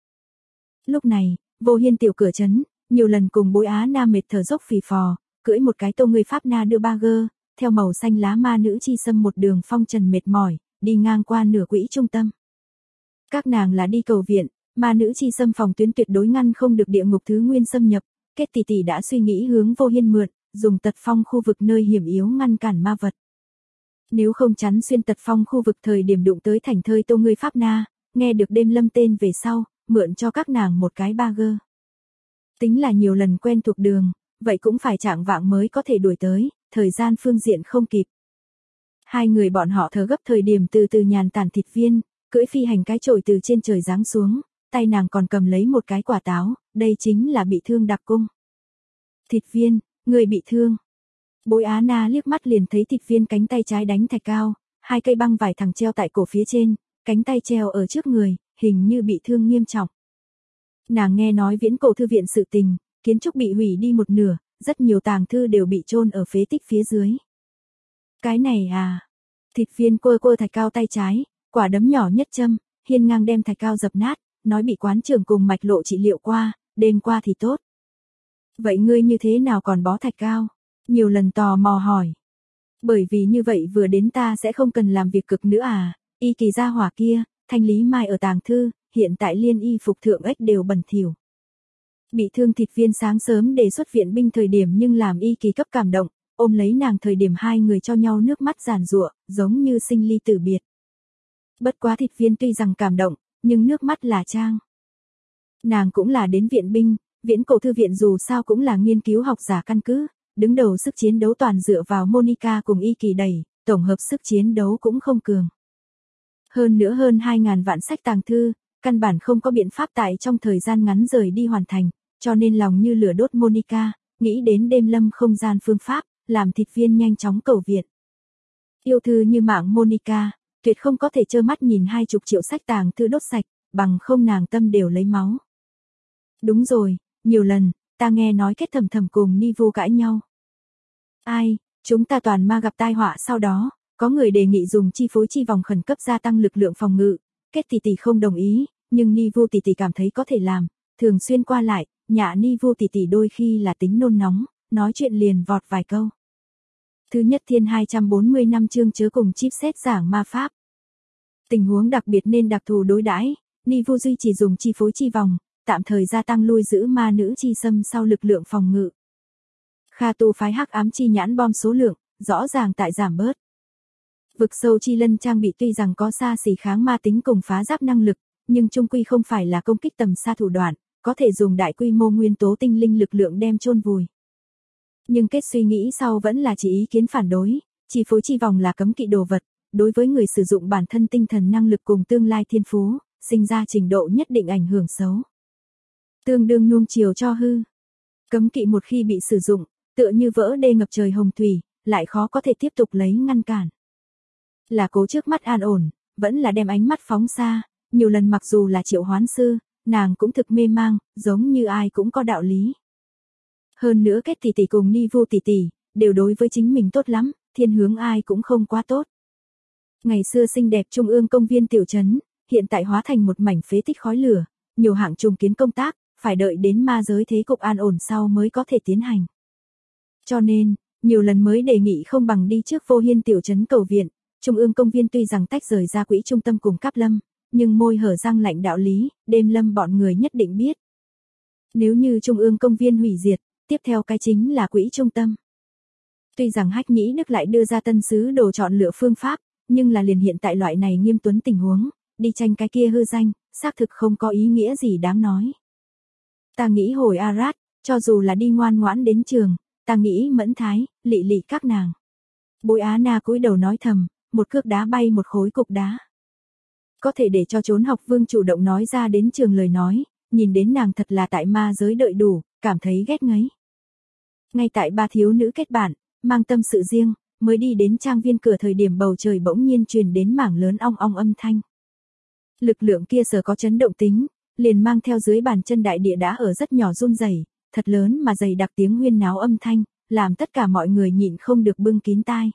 Lúc này, Vô Hiên tiểu cửa trấn, nhiều lần cùng Bối Á Na mệt thở dốc phì phò, cưỡi một cái tô người Pháp Na đưa ba gơ, theo màu xanh lá ma nữ chi xâm một đường phong trần mệt mỏi, đi ngang qua nửa quỹ trung tâm. Các nàng là đi cầu viện, ma nữ chi xâm phòng tuyến tuyệt đối ngăn không được địa ngục thứ nguyên xâm nhập, kết tỷ tỷ đã suy nghĩ hướng Vô Hiên mượn, dùng tật phong khu vực nơi hiểm yếu ngăn cản ma vật. Nếu không chắn xuyên tật phong khu vực thời điểm đụng tới thành thơi tô người Pháp Na, nghe được Đêm Lâm tên về sau, mượn cho các nàng một cái ba gơ. Tính là nhiều lần quen thuộc đường, vậy cũng phải chạng vạng mới có thể đuổi tới, thời gian phương diện không kịp. Hai người bọn họ thở gấp thời điểm từ từ nhàn tản Thịt Viên, cưỡi phi hành cái chổi từ trên trời giáng xuống, tay nàng còn cầm lấy một cái quả táo, đây chính là bị thương đặc cung. Thịt Viên, người bị thương. Bối Á Na liếc mắt liền thấy Thịt Viên cánh tay trái đánh thạch cao, 2 cây băng vải thẳng treo tại cổ phía trên, cánh tay treo ở trước người, hình như bị thương nghiêm trọng. Nàng nghe nói Viễn Cổ thư viện sự tình, kiến trúc bị hủy đi một nửa, rất nhiều tàng thư đều bị chôn ở phế tích phía dưới. Cái này à? Thịt Viên quơ thạch cao tay trái, quả đấm nhỏ nhất châm, hiên ngang đem thạch cao dập nát, nói bị quán trưởng cùng mạch lộ trị liệu qua, đêm qua thì tốt. Vậy ngươi như thế nào còn bó thạch cao? Nhiều lần tò mò hỏi. Bởi vì như vậy vừa đến ta sẽ không cần làm việc cực nữa à, y kỳ gia hỏa kia, thanh lý mai ở tàng thư, hiện tại liên y phục thượng ếch đều bẩn thỉu. Bị thương Thịt Viên sáng sớm đề xuất viện binh thời điểm nhưng làm y kỳ cấp cảm động, ôm lấy nàng thời điểm hai người cho nhau nước mắt giàn giụa, giống như sinh ly tử biệt. Bất quá Thịt Viên tuy rằng cảm động, nhưng nước mắt là trang. Nàng cũng là đến viện binh, Viễn Cổ Thư viện dù sao cũng là nghiên cứu học giả căn cứ, đứng đầu sức chiến đấu toàn dựa vào Monica cùng Y Kỳ đẩy, tổng hợp sức chiến đấu cũng không cường. Hơn nữa hơn 2.000 vạn sách tàng thư, căn bản không có biện pháp tại trong thời gian ngắn rời đi hoàn thành, cho nên lòng như lửa đốt Monica, nghĩ đến đêm lâm không gian phương pháp, làm Thịt Viên nhanh chóng cầu viện. Yêu thư như mạng Monica, tuyệt không có thể trơ mắt nhìn 20 triệu sách tàng thư đốt sạch, bằng không nàng tâm đều lấy máu. Đúng rồi, nhiều lần, ta nghe nói kết thầm thầm cùng Ni Vu cãi nhau. Ai, chúng ta toàn ma gặp tai họa sau đó, có người đề nghị dùng chi phối chi vòng khẩn cấp gia tăng lực lượng phòng ngự, kết tỷ tỷ không đồng ý, nhưng Ni Vu tỷ tỷ cảm thấy có thể làm, thường xuyên qua lại, nhạ Ni Vu tỷ tỷ đôi khi là tính nôn nóng, nói chuyện liền vọt vài câu. Thứ nhất thiên 240 năm chương chớ cùng chipset giảng ma pháp. Tình huống đặc biệt nên đặc thù đối đãi, Ni Vu duy chỉ dùng chi phối chi vòng, tạm thời gia tăng lui giữ ma nữ chi xâm sau lực lượng phòng ngự. Kha tu phái hắc ám chi nhãn bom số lượng, rõ ràng tại giảm bớt. Vực sâu chi lân trang bị tuy rằng có xa xỉ kháng ma tính cùng phá giáp năng lực, nhưng chung quy không phải là công kích tầm xa thủ đoạn, có thể dùng đại quy mô nguyên tố tinh linh lực lượng đem chôn vùi. Nhưng kết suy nghĩ sau vẫn là chỉ ý kiến phản đối, chi phối chi vòng là cấm kỵ đồ vật, đối với người sử dụng bản thân tinh thần năng lực cùng tương lai thiên phú, sinh ra trình độ nhất định ảnh hưởng xấu. Tương đương nuông chiều cho hư. Cấm kỵ một khi bị sử dụng, tựa như vỡ đê ngập trời hồng thủy, lại khó có thể tiếp tục lấy ngăn cản. Là cố trước mắt an ổn, vẫn là đem ánh mắt phóng xa, nhiều lần mặc dù là triệu hoán sư, nàng cũng thực mê mang, giống như ai cũng có đạo lý. Hơn nữa kết tỷ tỷ cùng Ni Vu tỷ tỷ, đều đối với chính mình tốt lắm, thiên hướng ai cũng không quá tốt. Ngày xưa xinh đẹp trung ương công viên tiểu trấn, hiện tại hóa thành một mảnh phế tích khói lửa, nhiều hạng trùng kiến công tác, phải đợi đến ma giới thế cục an ổn sau mới có thể tiến hành. Cho nên, nhiều lần mới đề nghị không bằng đi trước Vô Hiên tiểu trấn cầu viện, trung ương công viên tuy rằng tách rời ra quỹ trung tâm cùng Cáp Lâm, nhưng môi hở răng lạnh đạo lý, đêm lâm bọn người nhất định biết. Nếu như trung ương công viên hủy diệt, tiếp theo cái chính là quỹ trung tâm. Tuy rằng Hách Nhĩ Đức lại đưa ra tân sứ đồ chọn lựa phương pháp, nhưng là liền hiện tại loại này nghiêm tuấn tình huống, đi tranh cái kia hư danh, xác thực không có ý nghĩa gì đáng nói. Ta nghĩ hồi Arad, cho dù là đi ngoan ngoãn đến trường, ta nghĩ Mẫn Thái, Lị Lị các nàng. Bối Á Na cúi đầu nói thầm, một cước đá bay một khối cục đá. Có thể để cho trốn học vương chủ động nói ra đến trường lời nói, nhìn đến nàng thật là tại ma giới đợi đủ, cảm thấy ghét ngấy. Ngay tại ba thiếu nữ kết bạn, mang tâm sự riêng, mới đi đến trang viên cửa thời điểm bầu trời bỗng nhiên truyền đến mảng lớn ong ong âm thanh. Lực lượng kia sở có chấn động tính, liền mang theo dưới bàn chân đại địa đã ở rất nhỏ run rẩy, thật lớn mà dày đặc tiếng huyên náo âm thanh, làm tất cả mọi người nhịn không được bưng kín tai.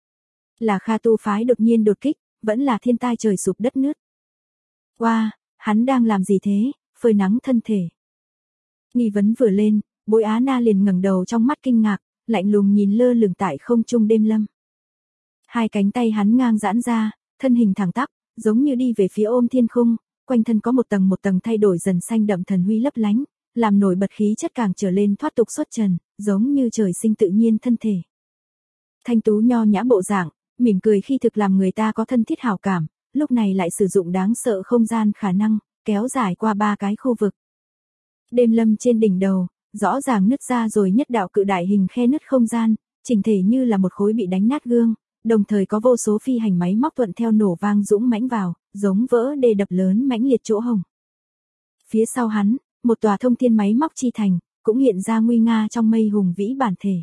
Là Kha tu phái đột nhiên đột kích, vẫn là thiên tai trời sụp đất nứt. Wow, hắn đang làm gì thế, phơi nắng thân thể. Nghi vấn vừa lên, Bối Á Na liền ngẩng đầu trong mắt kinh ngạc, lạnh lùng nhìn lơ lửng tại không trung đêm lâm. Hai cánh tay hắn ngang giãn ra, thân hình thẳng tắp, giống như đi về phía ôm thiên khung, quanh thân có một tầng thay đổi dần xanh đậm thần huy lấp lánh, làm nổi bật khí chất càng trở lên thoát tục xuất trần, giống như trời sinh tự nhiên thân thể. Thanh tú nho nhã bộ dạng, mỉm cười khi thực làm người ta có thân thiết hảo cảm, lúc này lại sử dụng đáng sợ không gian khả năng, kéo dài qua 3 cái khu vực. Đêm lâm trên đỉnh đầu, rõ ràng nứt ra rồi nhất đạo cự đại hình khe nứt không gian, chỉnh thể như là một khối bị đánh nát gương, đồng thời có vô số phi hành máy móc thuận theo nổ vang dũng mãnh vào, giống vỡ đê đập lớn mãnh liệt chỗ hồng. Phía sau hắn, một tòa thông thiên máy móc chi thành, cũng hiện ra nguy nga trong mây hùng vĩ bản thể.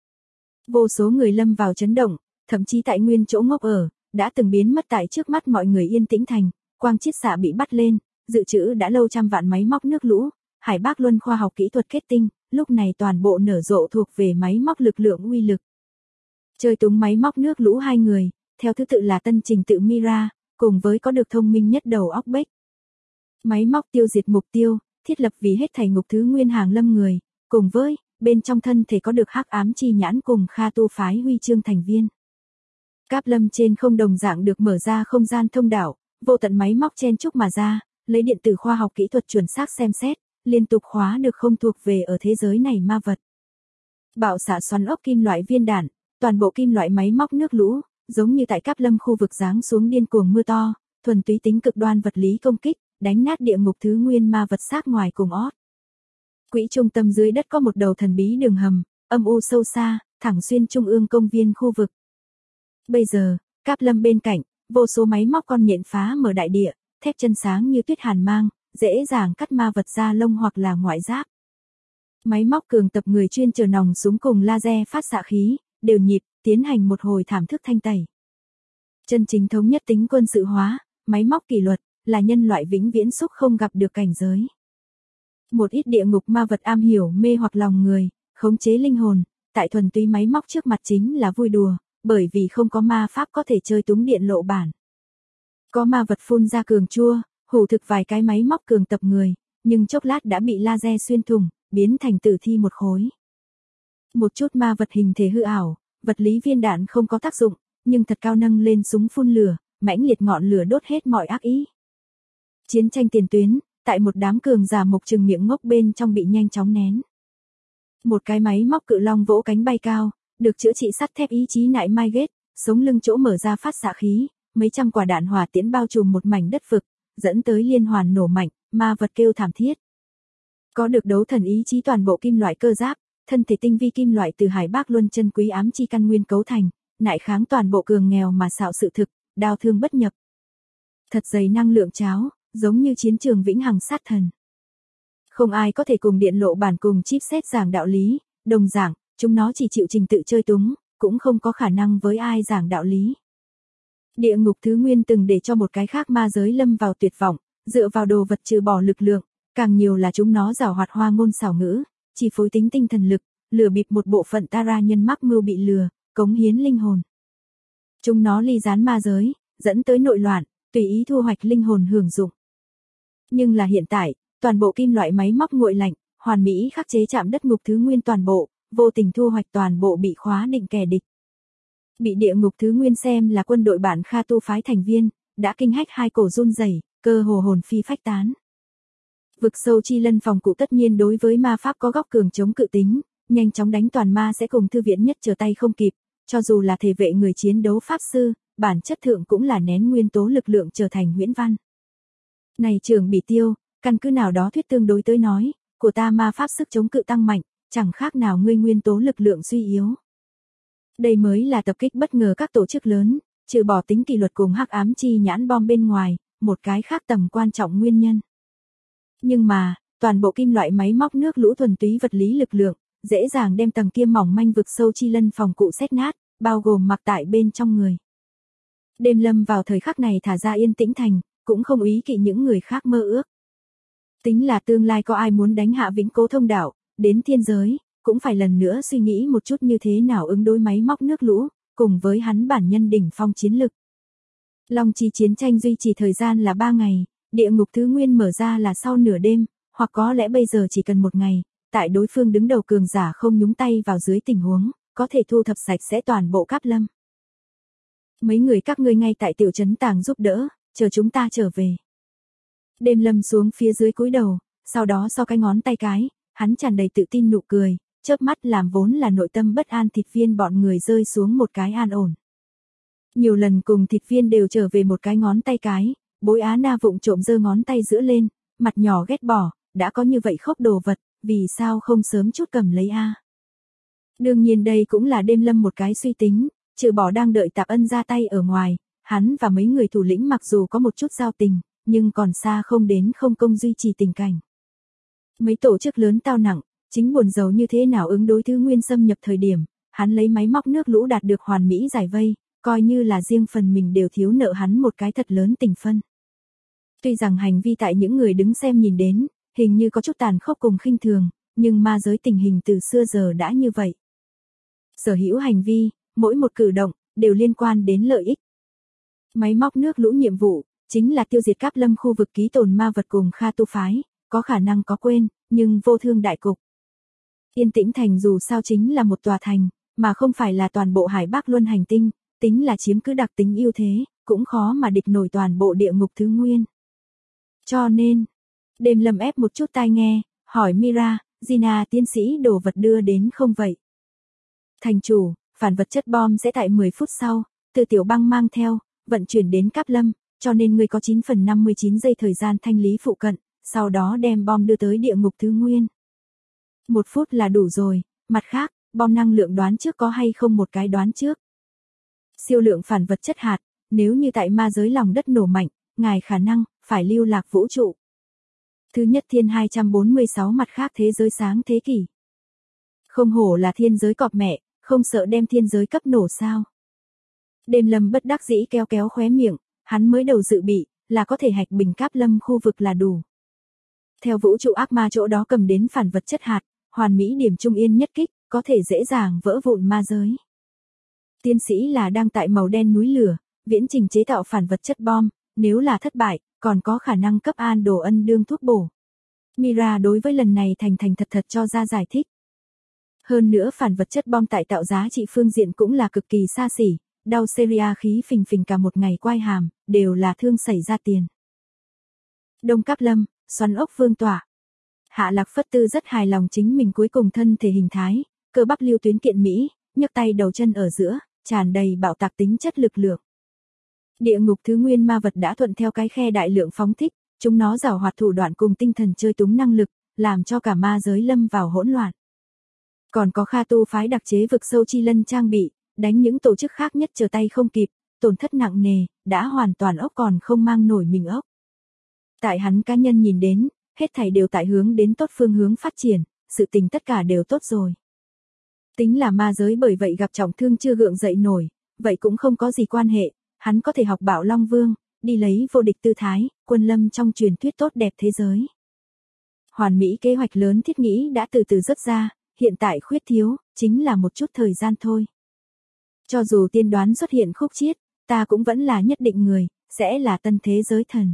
Vô số người lâm vào chấn động, thậm chí tại nguyên chỗ ngốc ở, đã từng biến mất tại trước mắt mọi người yên tĩnh thành, quang chiết xạ bị bắt lên, dự trữ đã lâu trăm vạn máy móc nước lũ, Hải Bác Luân khoa học kỹ thuật kết tinh, lúc này toàn bộ nở rộ thuộc về máy móc lực lượng uy lực. Chơi túng máy móc nước lũ hai người, theo thứ tự là tân trình tự Mira, cùng với có được thông minh nhất đầu óc Bếch. Máy móc tiêu diệt mục tiêu, thiết lập vì hết thảy ngục thứ nguyên hàng lâm người, cùng với, bên trong thân thể có được hắc ám chi nhãn cùng Kha tu phái huy chương thành viên. Cáp lâm trên không đồng dạng được mở ra không gian thông đạo, vô tận máy móc chen chúc mà ra, lấy điện tử khoa học kỹ thuật chuẩn xác xem xét, liên tục khóa được không thuộc về ở thế giới này ma vật. Bạo xạ xoắn ốc kim loại viên đạn, toàn bộ kim loại máy móc nước lũ, giống như tại Cáp Lâm khu vực giáng xuống điên cuồng mưa to, thuần túy tính cực đoan vật lý công kích, đánh nát địa ngục thứ nguyên ma vật xác ngoài cùng ót. Quỹ trung tâm dưới đất có một đầu thần bí đường hầm, âm u sâu xa, thẳng xuyên trung ương công viên khu vực. Bây giờ, Cáp Lâm bên cạnh, vô số máy móc con nhện phá mở đại địa, thép chân sáng như tuyết hàn mang, dễ dàng cắt ma vật da lông hoặc là ngoại giáp. Máy móc cường tập người chuyên chờ nòng súng cùng laser phát xạ khí, đều nhịp, tiến hành một hồi thảm thức thanh tẩy. Chân chính thống nhất tính quân sự hóa, máy móc kỷ luật, là nhân loại vĩnh viễn xúc không gặp được cảnh giới. Một ít địa ngục ma vật am hiểu mê hoặc lòng người, khống chế linh hồn, tại thuần túy máy móc trước mặt chính là vui đùa, bởi vì không có ma pháp có thể chơi túng điện lộ bản. Có ma vật phun ra cường chua, hủ thực vài cái máy móc cường tập người, nhưng chốc lát đã bị laser xuyên thủng, biến thành tử thi một khối. Một chút ma vật hình thể hư ảo, vật lý viên đạn không có tác dụng, nhưng thật cao nâng lên súng phun lửa, mãnh liệt ngọn lửa đốt hết mọi ác ý. Chiến tranh tiền tuyến, tại một đám cường giả mộc trừng miệng ngốc bên trong bị nhanh chóng nén. Một cái máy móc cự long vỗ cánh bay cao, được chữa trị sắt thép ý chí nại mai ghét, sống lưng chỗ mở ra phát xạ khí, mấy trăm quả đạn hỏa tiễn bao trùm một mảnh đất vực, dẫn tới liên hoàn nổ mạnh, ma vật kêu thảm thiết. Có được đấu thần ý chí toàn bộ kim loại cơ giáp, thân thể tinh vi kim loại từ Hải Bác Luân chân quý ám chi căn nguyên cấu thành, nại kháng toàn bộ cường nghèo mà xạo sự thực, đao thương bất nhập. Thật dày năng lượng cháo, giống như chiến trường vĩnh hằng sát thần. Không ai có thể cùng điện lộ bản cùng chipset giảng đạo lý, đồng giảng, chúng nó chỉ chịu trình tự chơi túng, cũng không có khả năng với ai giảng đạo lý. Địa ngục thứ nguyên từng để cho một cái khác ma giới lâm vào tuyệt vọng, dựa vào đồ vật trừ bỏ lực lượng, càng nhiều là chúng nó giảo hoạt hoa ngôn xảo ngữ, chỉ phối tính tinh thần lực, lừa bịp một bộ phận Tara nhân mắc mưu bị lừa, cống hiến linh hồn. Chúng nó ly gián ma giới, dẫn tới nội loạn, tùy ý thu hoạch linh hồn hưởng dụng. Nhưng là hiện tại, toàn bộ kim loại máy móc nguội lạnh, hoàn mỹ khắc chế chạm đất ngục thứ nguyên toàn bộ, vô tình thu hoạch toàn bộ bị khóa định kẻ địch. Bị địa ngục thứ nguyên xem là quân đội bản Kha Tu phái thành viên, đã kinh hách hai cổ run rẩy, cơ hồ hồn phi phách tán. Vực sâu chi lân phòng cụ tất nhiên đối với ma pháp có góc cường chống cự tính, nhanh chóng đánh toàn ma sẽ cùng thư viện nhất trở tay không kịp, cho dù là thể vệ người chiến đấu pháp sư, bản chất thượng cũng là nén nguyên tố lực lượng trở thành huyễn văn. Này trường Bỉ Tiêu, căn cứ nào đó thuyết tương đối tới nói, của ta ma pháp sức chống cự tăng mạnh, chẳng khác nào ngươi nguyên tố lực lượng suy yếu. Đây mới là tập kích bất ngờ các tổ chức lớn, trừ bỏ tính kỷ luật cùng hắc ám chi nhãn bom bên ngoài, một cái khác tầm quan trọng nguyên nhân. Nhưng mà, toàn bộ kim loại máy móc nước lũ thuần túy vật lý lực lượng, dễ dàng đem tầng kia mỏng manh vực sâu chi lân phòng cụ xét nát, bao gồm mặc tại bên trong người. Đêm Lâm vào thời khắc này thả ra yên tĩnh thành, cũng không ý kỵ những người khác mơ ước. Tính là tương lai có ai muốn đánh hạ Vĩnh Cố Thông Đạo, đến thiên giới, cũng phải lần nữa suy nghĩ một chút như thế nào ứng đối máy móc nước lũ, cùng với hắn bản nhân đỉnh phong chiến lực. Long chi chiến tranh duy trì thời gian là 3 ngày, địa ngục thứ nguyên mở ra là sau nửa đêm, hoặc có lẽ bây giờ chỉ cần 1 ngày, tại đối phương đứng đầu cường giả không nhúng tay vào dưới tình huống, có thể thu thập sạch sẽ toàn bộ Cáp Lâm. Mấy người các ngươi ngay tại tiểu trấn tàng giúp đỡ, chờ chúng ta trở về. Đêm Lâm xuống phía dưới cúi đầu, sau đó so cái ngón tay cái, hắn tràn đầy tự tin nụ cười, chớp mắt làm vốn là nội tâm bất an thịt viên bọn người rơi xuống một cái an ổn. Nhiều lần cùng thịt viên đều trở về một cái ngón tay cái, Bối Á Na vụng trộm giơ ngón tay giữa lên, mặt nhỏ ghét bỏ, đã có như vậy khốc đồ vật, vì sao không sớm chút cầm lấy a? Đương nhiên đây cũng là Đêm Lâm một cái suy tính, trừ bỏ đang đợi Tạp Ân ra tay ở ngoài, hắn và mấy người thủ lĩnh mặc dù có một chút giao tình, nhưng còn xa không đến không công duy trì tình cảnh. Mấy tổ chức lớn tao nặng, chính buồn rầu như thế nào ứng đối thứ nguyên xâm nhập thời điểm, hắn lấy máy móc nước lũ đạt được hoàn mỹ giải vây, coi như là riêng phần mình đều thiếu nợ hắn một cái thật lớn tình phân. Tuy rằng hành vi tại những người đứng xem nhìn đến, hình như có chút tàn khốc cùng khinh thường, nhưng ma giới tình hình từ xưa giờ đã như vậy. Sở hữu hành vi, mỗi một cử động, đều liên quan đến lợi ích. Máy móc nước lũ nhiệm vụ, chính là tiêu diệt Cáp Lâm khu vực ký tồn ma vật cùng Kha Tu phái, có khả năng có quên, nhưng vô thương đại cục. Yên Tĩnh Thành dù sao chính là một tòa thành, mà không phải là toàn bộ Hải Bác Luân hành tinh, tính là chiếm cứ đặc tính ưu thế, cũng khó mà địch nổi toàn bộ địa ngục thứ nguyên. Cho nên, Đêm Lâm ép một chút tai nghe, hỏi Mira, Gina tiến sĩ đồ vật đưa đến không vậy? Thành chủ, phản vật chất bom sẽ tại 10 phút sau, từ Tiểu Băng mang theo, vận chuyển đến Cáp Lâm, cho nên ngươi có 9/59 giây thời gian thanh lý phụ cận, sau đó đem bom đưa tới địa ngục thứ nguyên. 1 phút là đủ rồi, mặt khác, bom năng lượng đoán trước có hay không một cái đoán trước. Siêu lượng phản vật chất hạt, nếu như tại ma giới lòng đất nổ mạnh, ngài khả năng phải lưu lạc vũ trụ. Thứ nhất thiên 246 mặt khác thế giới sáng thế kỷ. Không hổ là thiên giới cọp mẹ, không sợ đem thiên giới cấp nổ sao. Đêm Lâm bất đắc dĩ kéo kéo khóe miệng, hắn mới đầu dự bị, là có thể hạch bình Cáp Lâm khu vực là đủ. Theo vũ trụ ác ma chỗ đó cầm đến phản vật chất hạt, hoàn mỹ điểm trung yên nhất kích, có thể dễ dàng vỡ vụn ma giới. Tiến sĩ là đang tại màu đen núi lửa, viễn trình chế tạo phản vật chất bom, nếu là thất bại, còn có khả năng cấp An Đồ Ân đương thuốc bổ. Mira đối với lần này thành thật thật cho ra giải thích. Hơn nữa phản vật chất bom tại tạo giá trị phương diện cũng là cực kỳ xa xỉ, đau Syria khí phình phình cả một ngày quai hàm, đều là thương xảy ra tiền. Đông Cáp Lâm, xoắn ốc vương tỏa. Hạ Lạc Phất Tư rất hài lòng chính mình cuối cùng thân thể hình thái, cơ bắp lưu tuyến kiện mỹ, nhấc tay đầu chân ở giữa, tràn đầy bạo tạc tính chất lực lượng. Địa ngục thứ nguyên ma vật đã thuận theo cái khe đại lượng phóng thích, chúng nó giảo hoạt thủ đoạn cùng tinh thần chơi túng năng lực, làm cho cả ma giới lâm vào hỗn loạn. Còn có Kha Tu phái đặc chế vực sâu chi lân trang bị, đánh những tổ chức khác nhất trở tay không kịp, tổn thất nặng nề, đã hoàn toàn ốc còn không mang nổi mình ốc. Tại hắn cá nhân nhìn đến, hết thảy đều tại hướng đến tốt phương hướng phát triển, sự tình tất cả đều tốt rồi. Tính là ma giới bởi vậy gặp trọng thương chưa gượng dậy nổi, vậy cũng không có gì quan hệ, hắn có thể học Bạo Long Vương, đi lấy vô địch tư thái, quân lâm trong truyền thuyết tốt đẹp thế giới. Hoàn mỹ kế hoạch lớn thiết nghĩ đã từ từ rớt ra, hiện tại khuyết thiếu, chính là một chút thời gian thôi. Cho dù tiên đoán xuất hiện khúc chiết, ta cũng vẫn là nhất định người, sẽ là tân thế giới thần.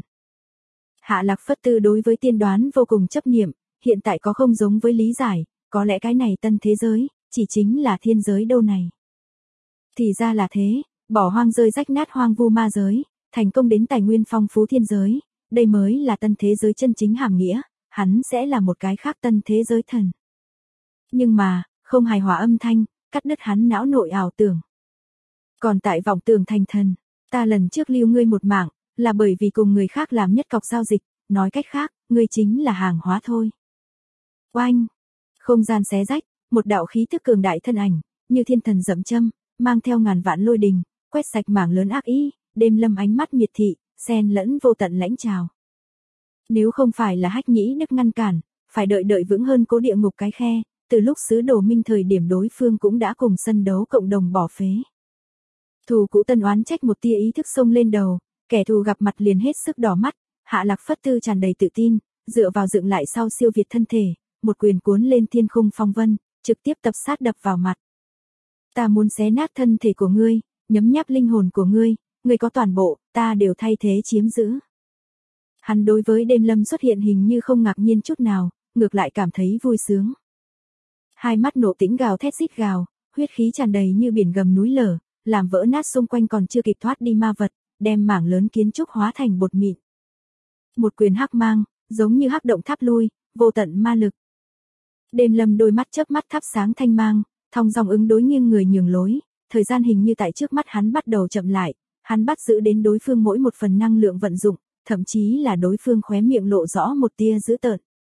Hạ Lạc Phất Tư đối với tiên đoán vô cùng chấp niệm, hiện tại có không giống với lý giải, có lẽ cái này tân thế giới, chỉ chính là thiên giới đâu này. Thì ra là thế, bỏ hoang rơi rách nát hoang vu ma giới, thành công đến tài nguyên phong phú thiên giới, đây mới là tân thế giới chân chính hàm nghĩa, hắn sẽ là một cái khác tân thế giới thần. Nhưng mà, không hài hòa âm thanh, cắt đứt hắn não nội ảo tưởng. Còn tại vọng tưởng thành thần, ta lần trước lưu ngươi một mạng, là bởi vì cùng người khác làm nhất cọc giao dịch, nói cách khác, ngươi chính là hàng hóa thôi. Oanh! Không gian xé rách, một đạo khí thức cường đại thân ảnh, như thiên thần dẫm châm, mang theo ngàn vạn lôi đình, quét sạch mảng lớn ác ý, Đêm Lâm ánh mắt miệt thị, xen lẫn vô tận lãnh trào. Nếu không phải là Hách Nhĩ Đức ngăn cản, phải đợi vững hơn cố địa ngục cái khe, từ lúc sứ đồ minh thời điểm đối phương cũng đã cùng sân đấu cộng đồng bỏ phế. Thù cũ tân oán trách một tia ý thức xông lên đầu, kẻ thù gặp mặt liền hết sức đỏ mắt, Hạ Lạc Phất Tư tràn đầy tự tin, dựa vào dựng lại sau siêu việt thân thể, một quyền cuốn lên thiên khung phong vân, trực tiếp tập sát đập vào mặt. Ta muốn xé nát thân thể của ngươi, nhấm nháp linh hồn của ngươi có toàn bộ, ta đều thay thế chiếm giữ. Hắn đối với Đêm Lâm xuất hiện hình như không ngạc nhiên chút nào, ngược lại cảm thấy vui sướng. Hai mắt nộ tĩnh gào thét rít gào, huyết khí tràn đầy như biển gầm núi lở, làm vỡ nát xung quanh còn chưa kịp thoát đi ma vật, đem mảng lớn kiến trúc hóa thành bột mịn. Một quyền hắc mang, giống như hắc động tháp lui, vô tận ma lực. Đêm Lâm đôi mắt chớp mắt thắp sáng thanh mang, thong dong ứng đối nghiêng người nhường lối, thời gian hình như tại trước mắt hắn bắt đầu chậm lại, hắn bắt giữ đến đối phương mỗi một phần năng lượng vận dụng, thậm chí là đối phương khóe miệng lộ rõ một tia dữ tợn.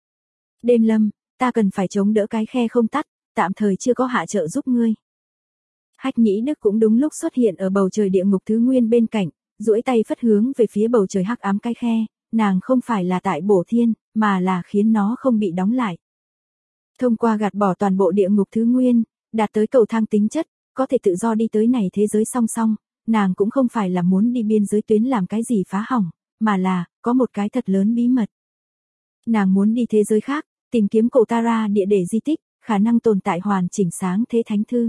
Đêm Lâm, ta cần phải chống đỡ cái khe không tắt, tạm thời chưa có hạ trợ giúp ngươi. Hách Nhĩ Đức cũng đúng lúc xuất hiện ở bầu trời địa ngục thứ nguyên bên cạnh, duỗi tay phất hướng về phía bầu trời hắc ám cái khe, nàng không phải là tại bổ thiên, mà là khiến nó không bị đóng lại. Thông qua gạt bỏ toàn bộ địa ngục thứ nguyên, đạt tới cầu thang tính chất, có thể tự do đi tới này thế giới song song, nàng cũng không phải là muốn đi biên giới tuyến làm cái gì phá hỏng, mà là, có một cái thật lớn bí mật. Nàng muốn đi thế giới khác, tìm kiếm cổ Tara địa để di tích, khả năng tồn tại hoàn chỉnh sáng thế thánh thư.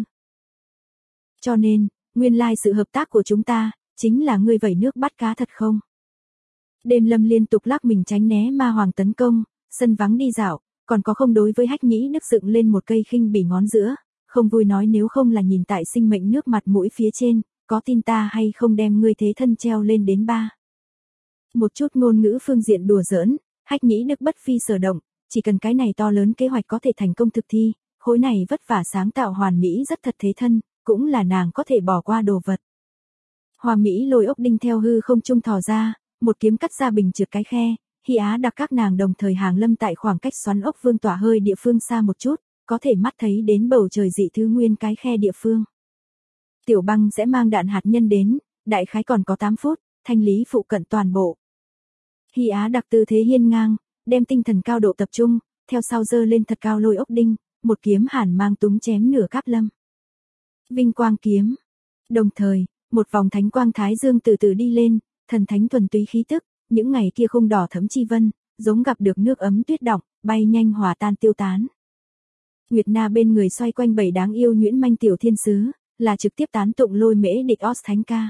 Cho nên, nguyên lai sự hợp tác của chúng ta, chính là ngươi vẩy nước bắt cá thật không? Đêm Lâm liên tục lắc mình tránh né ma hoàng tấn công, sân vắng đi dạo, còn có không đối với Hách Nhĩ Đức dựng lên một cây khinh bỉ ngón giữa, không vui nói nếu không là nhìn tại sinh mệnh nước mặt mũi phía trên, có tin ta hay không đem ngươi thế thân treo lên đến ba. Một chút ngôn ngữ phương diện đùa giỡn, Hách Nhĩ Đức bất phi sở động, chỉ cần cái này to lớn kế hoạch có thể thành công thực thi, khối này vất vả sáng tạo hoàn mỹ rất thật thế thân, cũng là nàng có thể bỏ qua đồ vật. Hoa mỹ lôi ốc đinh theo hư không trung thò ra, một kiếm cắt ra bình trượt cái khe, Hy Á đặc các nàng đồng thời hàng lâm tại khoảng cách xoắn ốc vương tỏa hơi địa phương xa một chút, có thể mắt thấy đến bầu trời dị thứ nguyên cái khe địa phương. Tiểu Băng sẽ mang đạn hạt nhân đến, đại khái còn có 8 phút, thanh lý phụ cận toàn bộ. Hy Á đặc tư thế hiên ngang, đem tinh thần cao độ tập trung, theo sau giơ lên thật cao lôi ốc đinh, một kiếm hàn mang túng chém nửa Cáp Lâm. Vinh quang kiếm. Đồng thời, một vòng thánh quang thái dương từ từ đi lên, thần thánh thuần túy khí tức, những ngày kia khung đỏ thẫm chi vân, giống gặp được nước ấm tuyết đọng, bay nhanh hòa tan tiêu tán. Nguyệt Na bên người xoay quanh 7 đáng yêu nhuyễn manh tiểu thiên sứ, là trực tiếp tán tụng lôi mễ địch os thánh ca.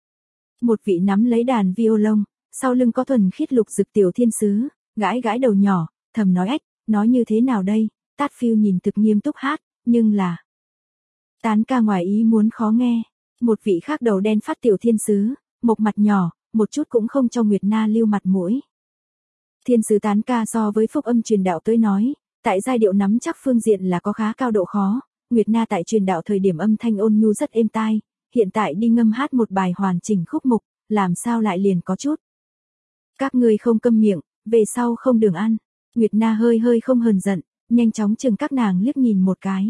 Một vị nắm lấy đàn violon, sau lưng có thuần khiết lục dực tiểu thiên sứ, gãi gãi đầu nhỏ, thầm nói ếch, nói như thế nào đây, Tát Phiêu nhìn thực nghiêm túc hát, nhưng là tán ca ngoài ý muốn khó nghe. Một vị khác đầu đen phát tiểu thiên sứ, một mặt nhỏ, một chút cũng không cho Nguyệt Na lưu mặt mũi. Thiên sứ tán ca so với phúc âm truyền đạo tới nói, tại giai điệu nắm chắc phương diện là có khá cao độ khó, Nguyệt Na tại truyền đạo thời điểm âm thanh ôn nhu rất êm tai, hiện tại đi ngâm hát một bài hoàn chỉnh khúc mục, làm sao lại liền có chút. Các ngươi không câm miệng, về sau không đường ăn. Nguyệt Na hơi hơi không hờn giận, nhanh chóng chừng các nàng liếc nhìn một cái.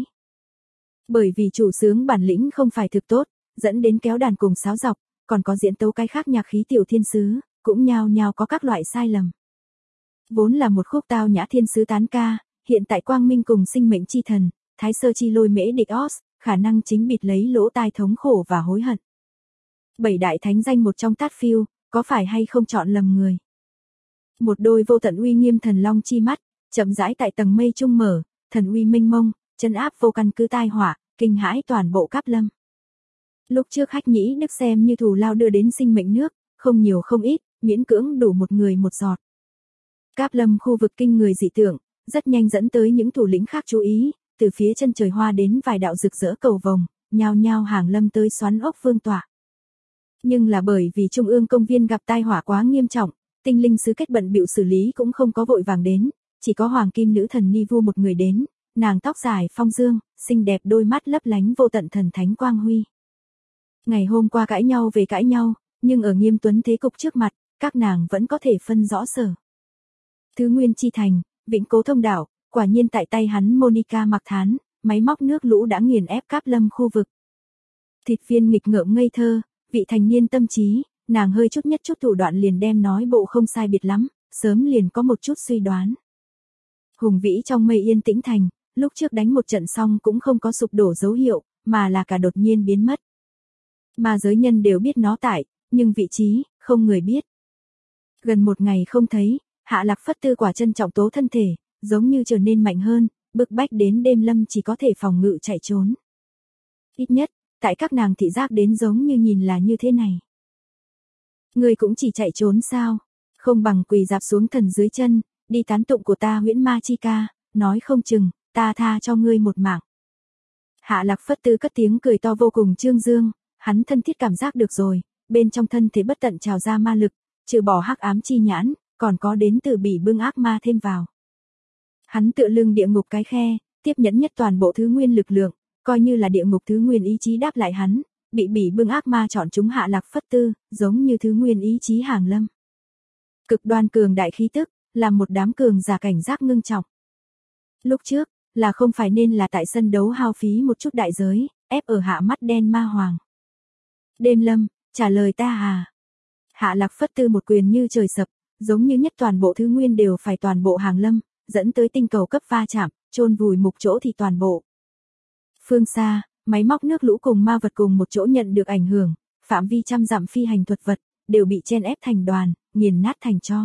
Bởi vì chủ sướng bản lĩnh không phải thực tốt, dẫn đến kéo đàn cùng sáo dọc, còn có diễn tấu cái khác nhạc khí tiểu thiên sứ, cũng nhao nhao có các loại sai lầm. Vốn là một khúc tao nhã thiên sứ tán ca, hiện tại quang minh cùng sinh mệnh chi thần, thái sơ chi lôi mễ địch os, khả năng chính bịt lấy lỗ tai thống khổ và hối hận. 7 đại thánh danh một trong Tát Phiêu, có phải hay không chọn lầm người. Một đôi vô tận uy nghiêm thần long chi mắt, chậm rãi tại tầng mây trung mở, thần uy minh mông, chân áp vô căn cứ tai họa, kinh hãi toàn bộ Cáp Lâm. Lúc trước Hách Nhĩ Đức xem như thù lao đưa đến sinh mệnh nước, không nhiều không ít, miễn cưỡng đủ một người một giọt. Cáp Lâm khu vực kinh người dị tượng, rất nhanh dẫn tới những thủ lĩnh khác chú ý, từ phía chân trời hoa đến vài đạo rực rỡ cầu vồng, nhao nhao hàng lâm tới xoắn ốc vương tọa. Nhưng là bởi vì trung ương công viên gặp tai họa quá nghiêm trọng, tinh linh sứ kết bận bịu xử lý cũng không có vội vàng đến, chỉ có hoàng kim nữ thần Ni Vu một người đến, nàng tóc dài phong dương, xinh đẹp đôi mắt lấp lánh vô tận thần thánh quang huy. Ngày hôm qua cãi nhau về cãi nhau, nhưng ở nghiêm tuấn thế cục trước mặt, các nàng vẫn có thể phân rõ sở. Thứ Nguyên Chi Thành, Vĩnh Cố Thông Đảo, quả nhiên tại tay hắn Monica mặc thán, máy móc nước lũ đã nghiền ép Cáp Lâm khu vực. Thịt viên nghịch ngợm ngây thơ, vị thành niên tâm trí, nàng hơi chút nhất chút thủ đoạn liền đem nói bộ không sai biệt lắm, sớm liền có một chút suy đoán. Hùng vĩ trong mây yên tĩnh thành, lúc trước đánh một trận xong cũng không có sụp đổ dấu hiệu, mà là cả đột nhiên biến mất. Mà giới nhân đều biết nó tại, nhưng vị trí, không người biết. Gần một ngày không thấy, Hạ Lạc Phất Tư quả trân trọng tố thân thể, giống như trở nên mạnh hơn, bức bách đến đêm lâm chỉ có thể phòng ngự chạy trốn. Ít nhất, tại các nàng thị giác đến giống như nhìn là như thế này. Ngươi cũng chỉ chạy trốn sao, không bằng quỳ dạp xuống thần dưới chân, đi tán tụng của ta huyễn ma chi ca, nói không chừng, ta tha cho ngươi một mạng. Hạ Lạc Phất Tư cất tiếng cười to vô cùng trương dương, hắn thân thiết cảm giác được rồi, bên trong thân thể bất tận trào ra ma lực, trừ bỏ hắc ám chi nhãn, còn có đến từ bỉ bưng ác ma thêm vào. Hắn tựa lưng địa ngục cái khe, tiếp nhẫn nhất toàn bộ thứ nguyên lực lượng, coi như là địa ngục thứ nguyên ý chí đáp lại hắn, bị bỉ bưng ác ma chọn chúng Hạ Lạc Phất Tư, giống như thứ nguyên ý chí hàng lâm. Cực đoan cường đại khí tức, làm một đám cường giả cảnh giác ngưng trọng. Lúc trước, là không phải nên là tại sân đấu hao phí một chút đại giới, ép ở hạ mắt đen ma hoàng. Đêm lâm, trả lời ta à. Hạ Lạc Phất Tư một quyền như trời sập, giống như nhất toàn bộ thứ nguyên đều phải toàn bộ hàng lâm, dẫn tới tinh cầu cấp va chạm, chôn vùi mục chỗ thì toàn bộ. Phương xa, máy móc nước lũ cùng ma vật cùng một chỗ nhận được ảnh hưởng, phạm vi trăm dặm phi hành thuật vật, đều bị chen ép thành đoàn, nghiền nát thành tro.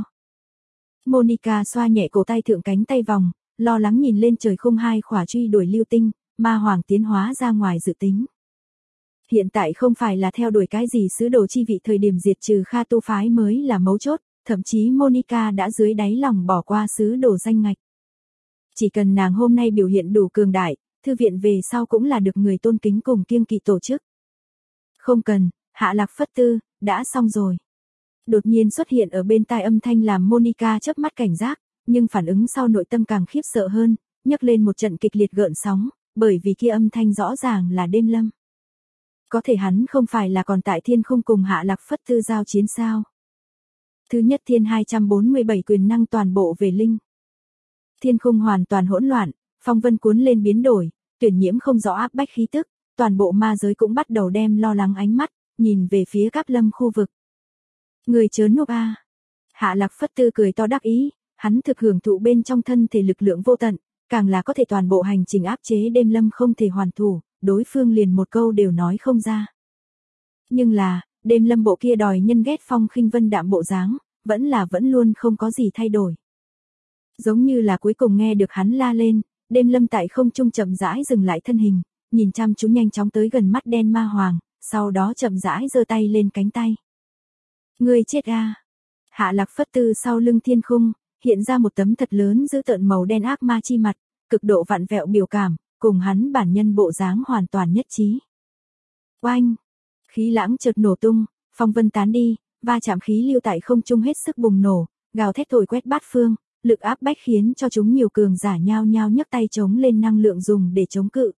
Monica xoa nhẹ cổ tay thượng cánh tay vòng, lo lắng nhìn lên trời khung hai khỏa truy đuổi lưu tinh, ma hoàng tiến hóa ra ngoài dự tính. Hiện tại không phải là theo đuổi cái gì sứ đồ chi vị thời điểm diệt trừ Kha tu phái mới là mấu chốt, thậm chí Monica đã dưới đáy lòng bỏ qua sứ đồ danh ngạch. Chỉ cần nàng hôm nay biểu hiện đủ cường đại, thư viện về sau cũng là được người tôn kính cùng kiêng kỵ tổ chức. Không cần, Hạ Lạc Phất Tư, đã xong rồi. Đột nhiên xuất hiện ở bên tai âm thanh làm Monica chớp mắt cảnh giác, nhưng phản ứng sau nội tâm càng khiếp sợ hơn, nhấc lên một trận kịch liệt gợn sóng, bởi vì kia âm thanh rõ ràng là Đêm Lâm. Có thể hắn không phải là còn tại thiên khung cùng Hạ Lạc Phất Tư giao chiến sao? Thứ nhất thiên 247 quyền năng toàn bộ về linh. Thiên khung hoàn toàn hỗn loạn, phong vân cuốn lên biến đổi, tuyển nhiễm không rõ áp bách khí tức, toàn bộ ma giới cũng bắt đầu đem lo lắng ánh mắt, nhìn về phía Cáp Lâm khu vực. Người chớ núp a. Hạ Lạc Phất Tư cười to đắc ý, hắn thực hưởng thụ bên trong thân thể lực lượng vô tận, càng là có thể toàn bộ hành trình áp chế Đêm Lâm không thể hoàn thủ, đối phương liền một câu đều nói không ra. Nhưng là, Đêm Lâm bộ kia đòi nhân ghét phong khinh vân đạm bộ dáng, vẫn luôn không có gì thay đổi. Giống như là cuối cùng nghe được hắn la lên, Đêm Lâm tại không trung chậm rãi dừng lại thân hình, nhìn chăm chú nhanh chóng tới gần mắt đen ma hoàng, sau đó chậm rãi giơ tay lên cánh tay. Ngươi chết a. Hạ Lạc Phất Tư sau lưng thiên khung, hiện ra một tấm thật lớn dữ tợn màu đen ác ma chi mặt, cực độ vặn vẹo biểu cảm, cùng hắn bản nhân bộ dáng hoàn toàn nhất trí. Oanh! Khí lãng chợt nổ tung, phong vân tán đi, va chạm khí lưu tại không trung hết sức bùng nổ, gào thét thổi quét bát phương, lực áp bách khiến cho chúng nhiều cường giả nhao nhao nhấc tay chống lên năng lượng dùng để chống cự.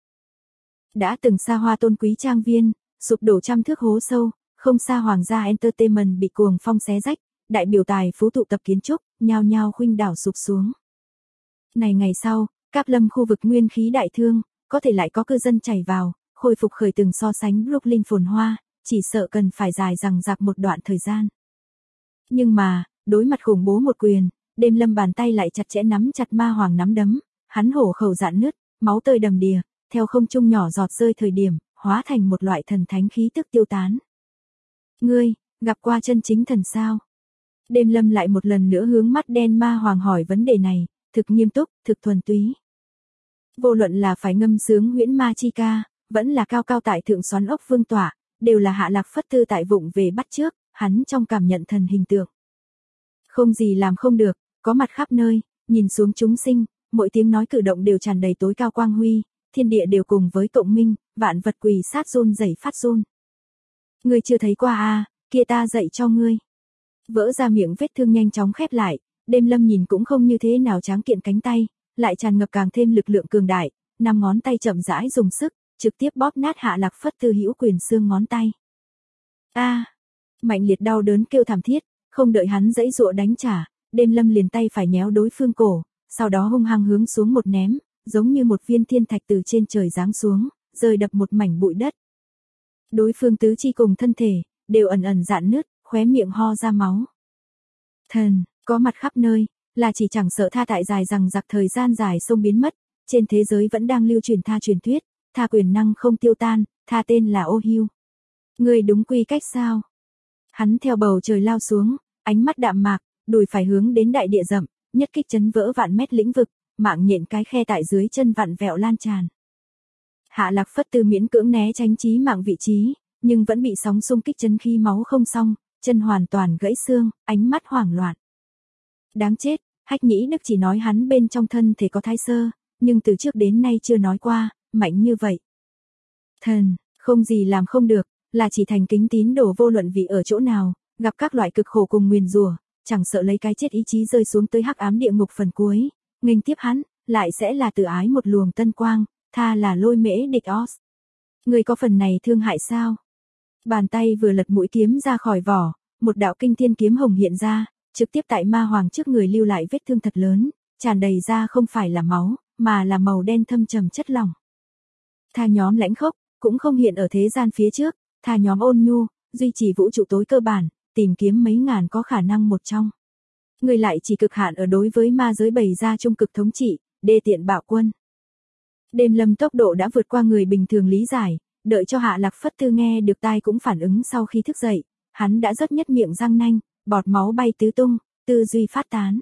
Đã từng xa hoa tôn quý trang viên, sụp đổ trăm thước hố sâu, không xa Hoàng gia Entertainment bị cuồng phong xé rách, đại biểu tài phú tụ tập kiến trúc, nhao nhao khuynh đảo sụp xuống. Này ngày sau, Cáp Lâm khu vực nguyên khí đại thương, có thể lại có cư dân chảy vào, khôi phục khởi từng so sánh Brooklyn phồn hoa, chỉ sợ cần phải dài dằng dặc một đoạn thời gian. Nhưng mà, đối mặt khủng bố một quyền, Đêm Lâm bàn tay lại chặt chẽ nắm chặt ma hoàng nắm đấm, hắn hổ khẩu dạn nứt, máu tươi đầm đìa, theo không trung nhỏ giọt rơi thời điểm, hóa thành một loại thần thánh khí tức tiêu tán. Ngươi, gặp qua chân chính thần sao? Đêm Lâm lại một lần nữa hướng mắt đen ma hoàng hỏi vấn đề này, thực nghiêm túc, thực thuần túy. Vô luận là phải ngâm sướng huyễn ma chi ca, vẫn là cao cao tại thượng xoắn ốc vương tỏa, đều là Hạ Lạc Phất Tư tại vụng về bắt trước, hắn trong cảm nhận thần hình tượng. Không gì làm không được, có mặt khắp nơi, nhìn xuống chúng sinh, mỗi tiếng nói cử động đều tràn đầy tối cao quang huy, thiên địa đều cùng với cộng minh, vạn vật quỳ sát run rẩy phát run. Ngươi chưa thấy qua à, kia ta dạy cho ngươi. Vỡ ra miệng vết thương nhanh chóng khép lại, Đêm Lâm nhìn cũng không như thế nào tráng kiện cánh tay, lại tràn ngập càng thêm lực lượng cường đại, 5 ngón tay chậm rãi dùng sức, trực tiếp bóp nát Hạ Lạc Phất Tư hữu quyền xương ngón tay. A! Mạnh liệt đau đớn kêu thảm thiết, không đợi hắn giãy giụa đánh trả, Đêm Lâm liền tay phải nhéo đối phương cổ, sau đó hung hăng hướng xuống một ném, giống như một viên thiên thạch từ trên trời giáng xuống, rơi đập một mảnh bụi đất. Đối phương tứ chi cùng thân thể đều ẩn ẩn rạn nứt, khóe miệng ho ra máu. Thần, có mặt khắp nơi, là chỉ chẳng sợ tha tại dài rằng giặc thời gian dài sông biến mất, trên thế giới vẫn đang lưu truyền tha truyền thuyết, tha quyền năng không tiêu tan, tha tên là Ô Hưu. Ngươi đúng quy cách sao? Hắn theo bầu trời lao xuống, ánh mắt đạm mạc, đùi phải hướng đến đại địa rậm, nhất kích chấn vỡ vạn mét lĩnh vực, mạng nhện cái khe tại dưới chân vặn vẹo lan tràn. Hạ Lạc Phất Tư miễn cưỡng né tránh chí mạng vị trí, nhưng vẫn bị sóng xung kích chấn khi máu không xong, chân hoàn toàn gãy xương, ánh mắt hoảng loạn. Đáng chết, Hách Nhĩ Đức chỉ nói hắn bên trong thân thể có thai sơ, nhưng từ trước đến nay chưa nói qua, mạnh như vậy. Thần, không gì làm không được, là chỉ thành kính tín đồ vô luận vì ở chỗ nào, gặp các loại cực khổ cùng nguyền rủa, chẳng sợ lấy cái chết ý chí rơi xuống tới hắc ám địa ngục phần cuối, nghênh tiếp hắn, lại sẽ là tự ái một luồng tân quang, tha là lôi mễ địch os. Người có phần này thương hại sao? Bàn tay vừa lật mũi kiếm ra khỏi vỏ, một đạo kinh thiên kiếm hồng hiện ra, trực tiếp tại ma hoàng trước người lưu lại vết thương thật lớn, tràn đầy ra không phải là máu, mà là màu đen thâm trầm chất lỏng. Tha nhóm lãnh khốc, cũng không hiện ở thế gian phía trước, tha nhóm ôn nhu, duy trì vũ trụ tối cơ bản, tìm kiếm mấy ngàn có khả năng một trong. Người lại chỉ cực hạn ở đối với ma giới bày ra trung cực thống trị, đê tiện bạo quân. Đêm Lâm tốc độ đã vượt qua người bình thường lý giải, đợi cho Hạ Lạc Phất Tư nghe được tai cũng phản ứng sau khi thức dậy, hắn đã rớt nhất miệng răng nanh, bọt máu bay tứ tung, tư duy phát tán.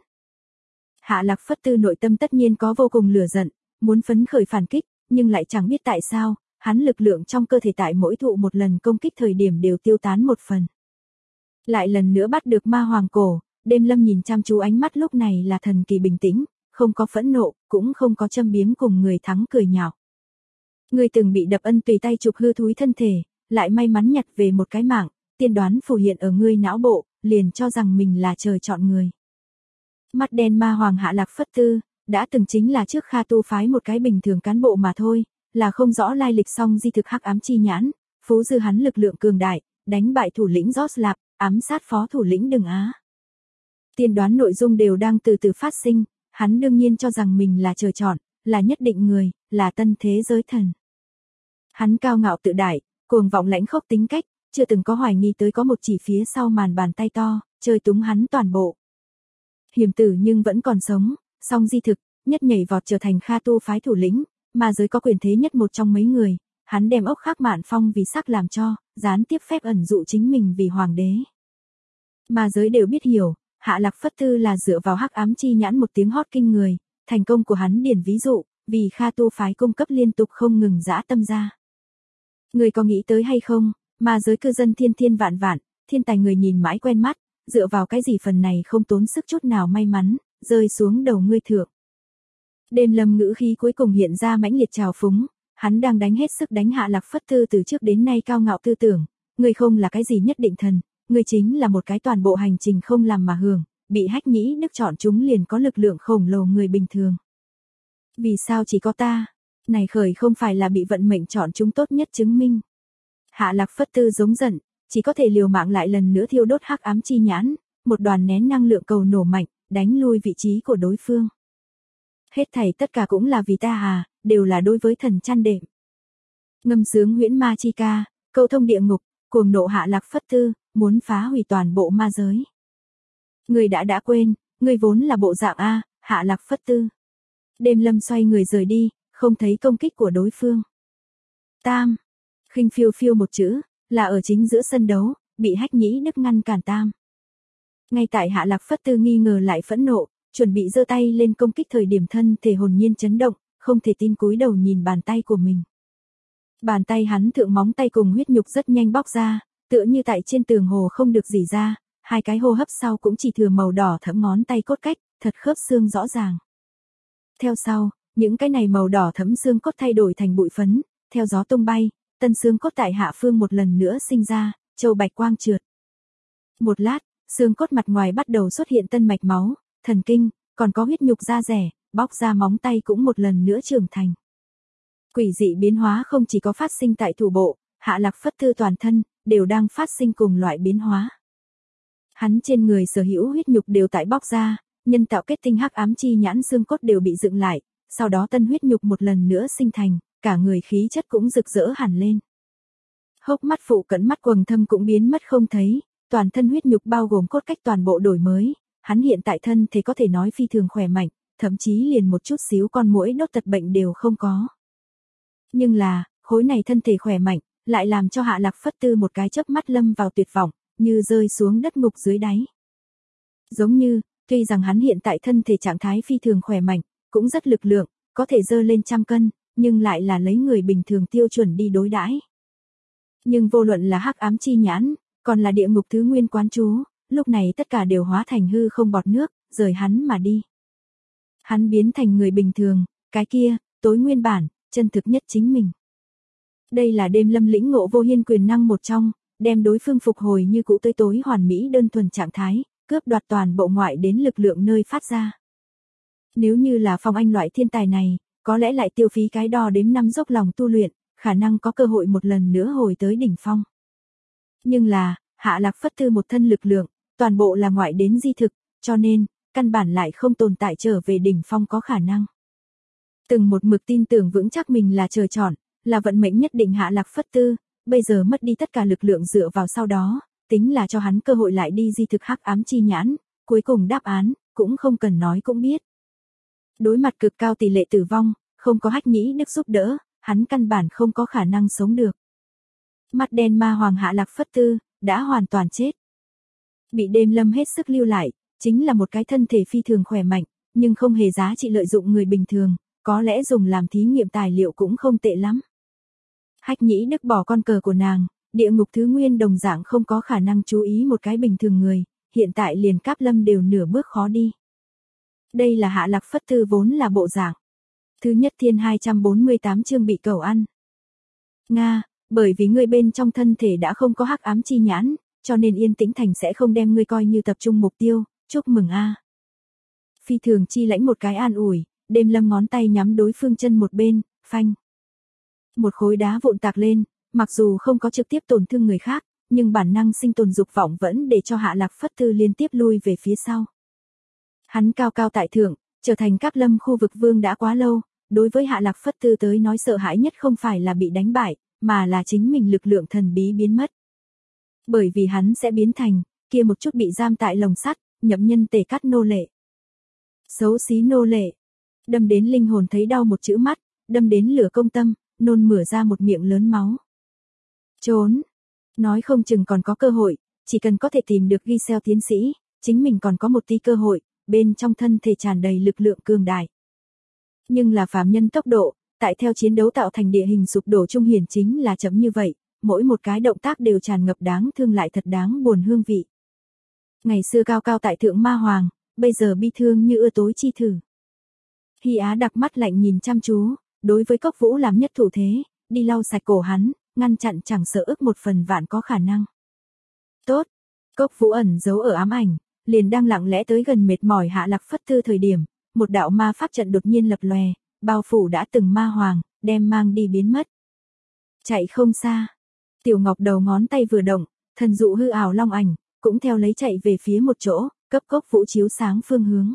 Hạ Lạc Phất Tư nội tâm tất nhiên có vô cùng lửa giận, muốn phấn khởi phản kích, nhưng lại chẳng biết tại sao, hắn lực lượng trong cơ thể tại mỗi thụ một lần công kích thời điểm đều tiêu tán một phần. Lại lần nữa bắt được ma hoàng cổ, Đêm Lâm nhìn chăm chú ánh mắt lúc này là thần kỳ bình tĩnh, không có phẫn nộ, cũng không có châm biếm cùng người thắng cười nhạo. Người từng bị đập ân tùy tay chụp hư thúi thân thể, lại may mắn nhặt về một cái mạng, tiên đoán phù hiện ở ngươi não bộ, liền cho rằng mình là trời chọn người. Mắt đen ma hoàng Hạ Lạc Phất Tư, đã từng chính là trước Kha Tu phái một cái bình thường cán bộ mà thôi, là không rõ lai lịch song di thực hắc ám chi nhãn, phú dư hắn lực lượng cường đại, đánh bại thủ lĩnh George Lạp, ám sát phó thủ lĩnh Đừng Á. Tiên đoán nội dung đều đang từ từ phát sinh, hắn đương nhiên cho rằng mình là trời chọn, là nhất định người, là tân thế giới thần. Hắn cao ngạo tự đại, cuồng vọng lãnh khốc tính cách, chưa từng có hoài nghi tới có một chỉ phía sau màn bàn tay to, chơi túng hắn toàn bộ. Hiểm tử nhưng vẫn còn sống, song di thực, nhất nhảy vọt trở thành Kha Tu phái thủ lĩnh, mà giới có quyền thế nhất một trong mấy người, hắn đem ốc Khắc Mạn Phong vì sắc làm cho, gián tiếp phép ẩn dụ chính mình vì hoàng đế. Mà giới đều biết hiểu, Hạ Lạc Phất Tư là dựa vào hắc ám chi nhãn một tiếng hót kinh người, thành công của hắn điển ví dụ, vì Kha Tu phái cung cấp liên tục không ngừng dã tâm ra. Người có nghĩ tới hay không, mà giới cư dân thiên thiên vạn vạn, thiên tài người nhìn mãi quen mắt, dựa vào cái gì phần này không tốn sức chút nào may mắn, rơi xuống đầu ngươi thượng. Đêm Lâm ngữ khí cuối cùng hiện ra mãnh liệt trào phúng, hắn đang đánh hết sức đánh Hạ Lạc Phất Tư từ trước đến nay cao ngạo tư tưởng, ngươi không là cái gì nhất định thần, ngươi chính là một cái toàn bộ hành trình không làm mà hưởng, bị Hách Nhĩ Đức chọn chúng liền có lực lượng khổng lồ người bình thường. Vì sao chỉ có ta? Này khởi không phải là bị vận mệnh chọn chúng tốt nhất chứng minh. Hạ Lạc Phất Tư giống giận, chỉ có thể liều mạng lại lần nữa thiêu đốt hắc ám chi nhãn, một đoàn nén năng lượng cầu nổ mạnh, đánh lui vị trí của đối phương. Hết thảy tất cả cũng là vì ta à, đều là đối với thần chăn đệm. Ngâm sướng huyễn ma chi ca, câu thông địa ngục, cuồng nộ Hạ Lạc Phất Tư, muốn phá hủy toàn bộ ma giới. Người đã quên, người vốn là bộ dạng A, Hạ Lạc Phất Tư. Đêm Lâm xoay người rời đi, không thấy công kích của đối phương. Tam, khinh phiêu phiêu một chữ, là ở chính giữa sân đấu, bị Hách Nhĩ Đức ngăn cản tam. Ngay tại Hạ Lạc Phất Tư nghi ngờ lại phẫn nộ, chuẩn bị giơ tay lên công kích thời điểm thân thể hồn nhiên chấn động, không thể tin cúi đầu nhìn bàn tay của mình. Bàn tay hắn thượng móng tay cùng huyết nhục rất nhanh bóc ra, tựa như tại trên tường hồ không được gì ra, hai cái hô hấp sau cũng chỉ thừa màu đỏ thẫm ngón tay cốt cách, thật khớp xương rõ ràng. Theo sau, những cái này màu đỏ thẫm xương cốt thay đổi thành bụi phấn, theo gió tung bay, tân xương cốt tại hạ phương một lần nữa sinh ra, châu bạch quang trượt. Một lát, xương cốt mặt ngoài bắt đầu xuất hiện tân mạch máu, thần kinh, còn có huyết nhục da rẻ, bóc ra móng tay cũng một lần nữa trưởng thành. Quỷ dị biến hóa không chỉ có phát sinh tại thủ bộ, Hạ Lạc Phất Tư toàn thân, đều đang phát sinh cùng loại biến hóa. Hắn trên người sở hữu huyết nhục đều tại bóc ra, nhân tạo kết tinh hắc ám chi nhãn xương cốt đều bị dựng lại, sau đó tân huyết nhục một lần nữa sinh thành, cả người khí chất cũng rực rỡ hẳn lên. Hốc mắt phụ cận mắt quầng thâm cũng biến mất không thấy, toàn thân huyết nhục bao gồm cốt cách toàn bộ đổi mới, hắn hiện tại thân thể có thể nói phi thường khỏe mạnh, thậm chí liền một chút xíu con muỗi đốt tật bệnh đều không có. Nhưng là, khối này thân thể khỏe mạnh, lại làm cho Hạ Lạc Phất Tư một cái chớp mắt lâm vào tuyệt vọng, như rơi xuống đất ngục dưới đáy. Giống như, tuy rằng hắn hiện tại thân thể trạng thái phi thường khỏe mạnh, cũng rất lực lượng, có thể dơ lên 100 cân, nhưng lại là lấy người bình thường tiêu chuẩn đi đối đãi. Nhưng vô luận là hắc ám chi nhãn, còn là địa ngục thứ nguyên quán trú, lúc này tất cả đều hóa thành hư không bọt nước, rời hắn mà đi. Hắn biến thành người bình thường, cái kia, tối nguyên bản, chân thực nhất chính mình. Đây là Đêm Lâm lĩnh ngộ vô hiên quyền năng một trong, đem đối phương phục hồi như cũ tới tối hoàn mỹ đơn thuần trạng thái, cướp đoạt toàn bộ ngoại đến lực lượng nơi phát ra. Nếu như là Phong Anh loại thiên tài này, có lẽ lại tiêu phí cái đo đếm năm dốc lòng tu luyện, khả năng có cơ hội một lần nữa hồi tới đỉnh phong. Nhưng là, Hạ Lạc Phất Tư một thân lực lượng, toàn bộ là ngoại đến di thực, cho nên, căn bản lại không tồn tại trở về đỉnh phong có khả năng. Từng một mực tin tưởng vững chắc mình là trời chọn, là vận mệnh nhất định Hạ Lạc Phất Tư, bây giờ mất đi tất cả lực lượng dựa vào sau đó, tính là cho hắn cơ hội lại đi di thực hắc ám chi nhãn, cuối cùng đáp án, cũng không cần nói cũng biết. Đối mặt cực cao tỷ lệ tử vong, không có Hách Nhĩ Đức giúp đỡ, hắn căn bản không có khả năng sống được. Mắt đen ma hoàng Hạ Lạc Phất Tư, đã hoàn toàn chết. Bị Đêm Lâm hết sức lưu lại, chính là một cái thân thể phi thường khỏe mạnh, nhưng không hề giá trị lợi dụng người bình thường, có lẽ dùng làm thí nghiệm tài liệu cũng không tệ lắm. Hách Nhĩ Đức bỏ con cờ của nàng, địa ngục thứ nguyên đồng dạng không có khả năng chú ý một cái bình thường người, hiện tại liền Cáp Lâm đều nửa bước khó đi. Đây là Hạ Lạc Phất Tư vốn là bộ dạng. Thứ nhất thiên 248 chương bị cầu ăn. Nga, bởi vì ngươi bên trong thân thể đã không có hắc ám chi nhãn, cho nên Yên Tĩnh Thành sẽ không đem ngươi coi như tập trung mục tiêu, chúc mừng a. Phi thường chi lãnh một cái an ủi, Đêm Lâm ngón tay nhắm đối phương chân một bên, phanh. Một khối đá vụn tạc lên, mặc dù không có trực tiếp tổn thương người khác, nhưng bản năng sinh tồn dục vọng vẫn để cho Hạ Lạc Phất Tư liên tiếp lui về phía sau. Hắn cao cao tại thượng, trở thành Cáp Lâm khu vực vương đã quá lâu, đối với Hạ Lạc Phất Tư tới nói sợ hãi nhất không phải là bị đánh bại, mà là chính mình lực lượng thần bí biến mất. Bởi vì hắn sẽ biến thành, kia một chút bị giam tại lồng sắt, nhậm nhân tề cắt nô lệ. Xấu xí nô lệ. Đâm đến linh hồn thấy đau một chữ mắt, đâm đến lửa công tâm, nôn mửa ra một miệng lớn máu. Trốn. Nói không chừng còn có cơ hội, chỉ cần có thể tìm được Giselle tiến sĩ, chính mình còn có một tí cơ hội, bên trong thân thể tràn đầy lực lượng cường đại. Nhưng là phàm nhân tốc độ, tại theo chiến đấu tạo thành địa hình sụp đổ trung hiển chính là chậm như vậy, mỗi một cái động tác đều tràn ngập đáng thương lại thật đáng buồn hương vị. Ngày xưa cao cao tại thượng ma hoàng, bây giờ bi thương như ưa tối chi thử. Hy Á đặc mắt lạnh nhìn chăm chú, đối với Cốc Vũ làm nhất thủ thế, đi lau sạch cổ hắn, ngăn chặn chẳng sợ ức một phần vạn có khả năng. Tốt, Cốc Vũ ẩn giấu ở ám ảnh, liền đang lặng lẽ tới gần mệt mỏi Hạ Lạc Phất Tư thời điểm, một đạo ma pháp trận đột nhiên lập lòe, bao phủ đã từng ma hoàng, đem mang đi biến mất. Chạy không xa, Tiểu Ngọc đầu ngón tay vừa động, thần dụ hư ảo long ảnh, cũng theo lấy chạy về phía một chỗ, cấp Cốc Vũ chiếu sáng phương hướng.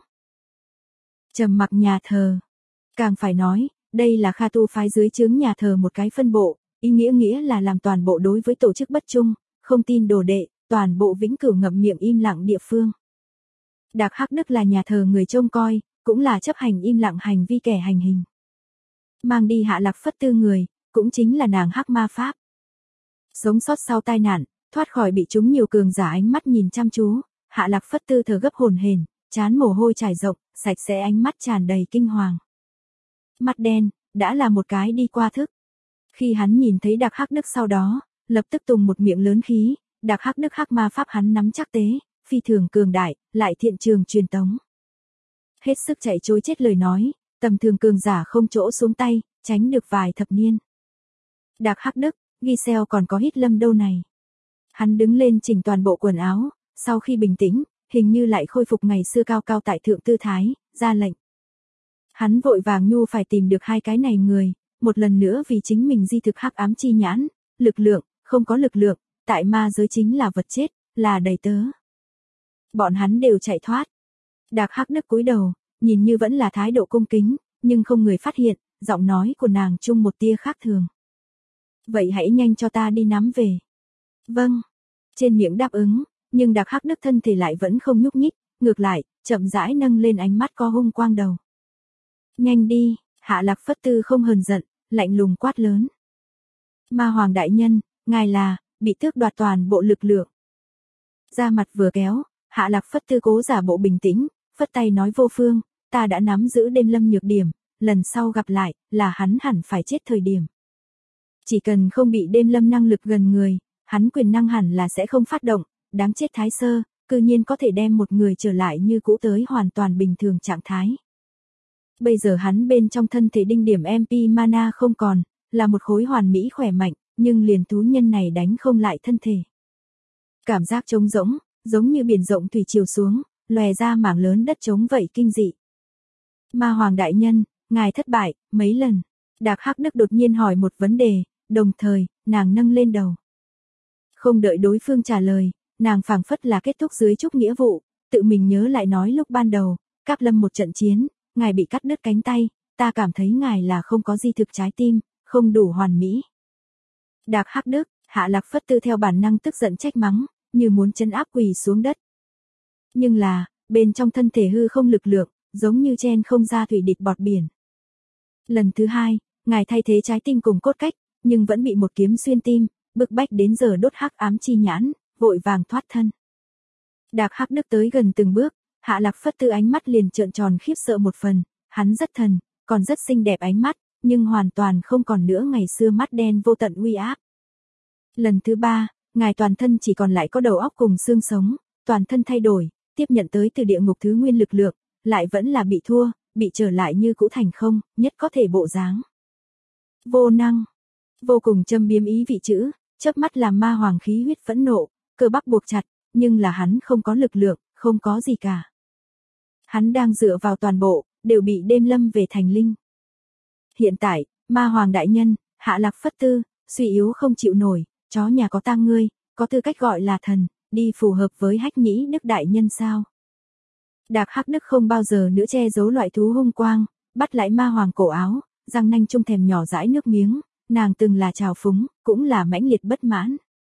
Trầm mặc nhà thờ. Càng phải nói, đây là Kha Tu phái dưới trướng nhà thờ một cái phân bộ, ý nghĩa là làm toàn bộ đối với tổ chức bất trung, không tin đồ đệ, toàn bộ vĩnh cửu ngậm miệng im lặng địa phương. Đạc Hắc Đức là nhà thờ người trông coi, cũng là chấp hành im lặng hành vi kẻ hành hình. Mang đi Hạ Lạc Phất Tư người, cũng chính là nàng Hắc Ma Pháp. Sống sót sau tai nạn, thoát khỏi bị chúng nhiều cường giả ánh mắt nhìn chăm chú, Hạ Lạc Phất Tư thở gấp hổn hển, trán mồ hôi trải rộng, sạch sẽ ánh mắt tràn đầy kinh hoàng. Mắt đen, đã là một cái đi qua thức. Khi hắn nhìn thấy Đạc Hắc Đức sau đó, lập tức tùng một miệng lớn khí, Đạc Hắc Đức Hắc Ma Pháp hắn nắm chắc tế, phi thường cường đại, lại thiện trường truyền tống. Hết sức chạy trối chết lời nói, tầm thường cường giả không chỗ xuống tay, tránh được vài thập niên. Đạc Hắc Đức, Giselle còn có Hít Lâm đâu này. Hắn đứng lên chỉnh toàn bộ quần áo, sau khi bình tĩnh, hình như lại khôi phục ngày xưa cao cao tại thượng tư thái, ra lệnh. Hắn vội vàng nhu phải tìm được hai cái này người, một lần nữa vì chính mình di thực hắc ám chi nhãn, lực lượng, không có lực lượng, tại ma giới chính là vật chết, là đầy tớ. Bọn hắn đều chạy thoát. Đạc Hắc Đức cúi đầu, nhìn như vẫn là thái độ cung kính, nhưng không người phát hiện, giọng nói của nàng chung một tia khác thường. Vậy hãy nhanh cho ta đi nắm về. Vâng. Trên miệng đáp ứng, nhưng Đạc Hắc Đức thân thể lại vẫn không nhúc nhích, ngược lại, chậm rãi nâng lên ánh mắt có hung quang đầu. Nhanh đi, Hạ Lạc Phất Tư không hờn giận, lạnh lùng quát lớn. Ma Hoàng đại nhân, ngài là, bị tước đoạt toàn bộ lực lượng. Ra mặt vừa kéo, Hạ Lạc Phất Tư cố giả bộ bình tĩnh, phất tay nói vô phương, ta đã nắm giữ Đêm Lâm nhược điểm, lần sau gặp lại, là hắn hẳn phải chết thời điểm. Chỉ cần không bị Đêm Lâm năng lực gần người, hắn quyền năng hẳn là sẽ không phát động, đáng chết Thái Sơ, cư nhiên có thể đem một người trở lại như cũ tới hoàn toàn bình thường trạng thái. Bây giờ hắn bên trong thân thể đinh điểm MP mana không còn, là một khối hoàn mỹ khỏe mạnh, nhưng liền thú nhân này đánh không lại thân thể. Cảm giác trống rỗng, giống như biển rộng thủy chiều xuống, lòe ra mảng lớn đất trống vậy kinh dị. Ma Hoàng đại nhân, ngài thất bại, mấy lần. Đạc Hắc Đức đột nhiên hỏi một vấn đề, đồng thời, nàng nâng lên đầu. Không đợi đối phương trả lời, nàng phảng phất là kết thúc dưới chúc nghĩa vụ, tự mình nhớ lại nói lúc ban đầu, Cáp Lâm một trận chiến, ngài bị cắt đứt cánh tay, ta cảm thấy ngài là không có di thực trái tim, không đủ hoàn mỹ. Đạc Hắc Đức, Hạ Lạc Phất Tư theo bản năng tức giận trách mắng, như muốn trấn áp quỳ xuống đất. Nhưng là, bên trong thân thể hư không lực lượng, giống như chen không ra thủy địch bọt biển. Lần thứ hai, ngài thay thế trái tim cùng cốt cách, nhưng vẫn bị một kiếm xuyên tim, bức bách đến giờ đốt hắc ám chi nhãn, vội vàng thoát thân. Đạc Hắc Đức tới gần từng bước, Hạ Lạc Phất Tư ánh mắt liền trợn tròn khiếp sợ một phần, hắn rất thần, còn rất xinh đẹp ánh mắt, nhưng hoàn toàn không còn nữa ngày xưa mắt đen vô tận uy áp. Lần thứ ba, ngài toàn thân chỉ còn lại có đầu óc cùng xương sống, toàn thân thay đổi, tiếp nhận tới từ địa ngục thứ nguyên lực lượng, lại vẫn là bị thua, bị trở lại như cũ thành không, nhất có thể bộ dáng. Vô năng, vô cùng châm biếm ý vị chữ, chớp mắt làm ma hoàng khí huyết phẫn nộ, cơ bắp buộc chặt, nhưng là hắn không có lực lượng, không có gì cả. Hắn đang dựa vào toàn bộ, đều bị đêm lâm về thành linh. Hiện tại, ma hoàng đại nhân, hạ lạc phất tư, suy yếu không chịu nổi, chó nhà có tang ngươi, có tư cách gọi là thần, đi phù hợp với Hách Nhĩ Đức đại nhân sao? Đạc Hắc Đức không bao giờ nữa che giấu loại thú hung quang, bắt lại ma hoàng cổ áo, răng nanh trung thèm nhỏ dãi nước miếng, nàng từng là trào phúng, cũng là mãnh liệt bất mãn.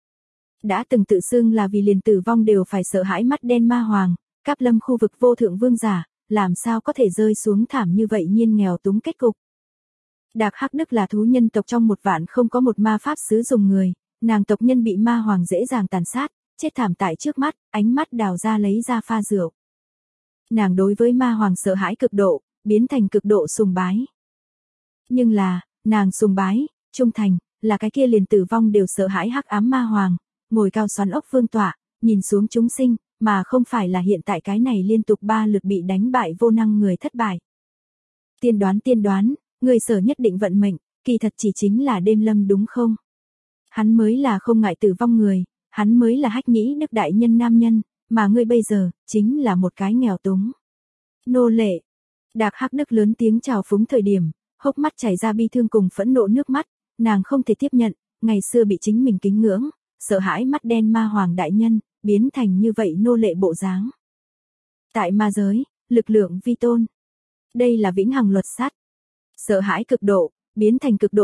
Đã từng tự xưng là vì liền tử vong đều phải sợ hãi mắt đen ma hoàng, Cáp Lâm khu vực vô thượng vương giả, làm sao có thể rơi xuống thảm như vậy nhiên nghèo túng kết cục. Đạc Hắc Đức là thú nhân tộc trong 1 vạn không có một ma pháp sứ dùng người, nàng tộc nhân bị ma hoàng dễ dàng tàn sát, chết thảm tại trước mắt, ánh mắt đào ra lấy ra pha rượu. Nàng đối với ma hoàng sợ hãi cực độ, biến thành cực độ sùng bái. Nhưng là, nàng sùng bái, trung thành, là cái kia liền tử vong đều sợ hãi hắc ám ma hoàng, ngồi cao xoắn ốc vương tọa, nhìn xuống chúng sinh, mà không phải là hiện tại cái này liên tục 3 lượt bị đánh bại vô năng người thất bại. Tiên đoán, người sở nhất định vận mệnh, kỳ thật chỉ chính là đêm lâm đúng không? Hắn mới là không ngại tử vong người, hắn mới là Hách Nhĩ Đức đại nhân nam nhân, mà ngươi bây giờ, chính là một cái nghèo túng. Nô lệ. Đạc Hắc Đức lớn tiếng chào phúng thời điểm, hốc mắt chảy ra bi thương cùng phẫn nộ nước mắt, nàng không thể tiếp nhận, ngày xưa bị chính mình kính ngưỡng, sợ hãi mắt đen ma hoàng đại nhân, biến thành như vậy nô lệ bộ dáng. Tại ma giới, lực lượng vi tôn. Đây là vĩnh hằng luật sắt. Sợ hãi cực độ, biến thành cực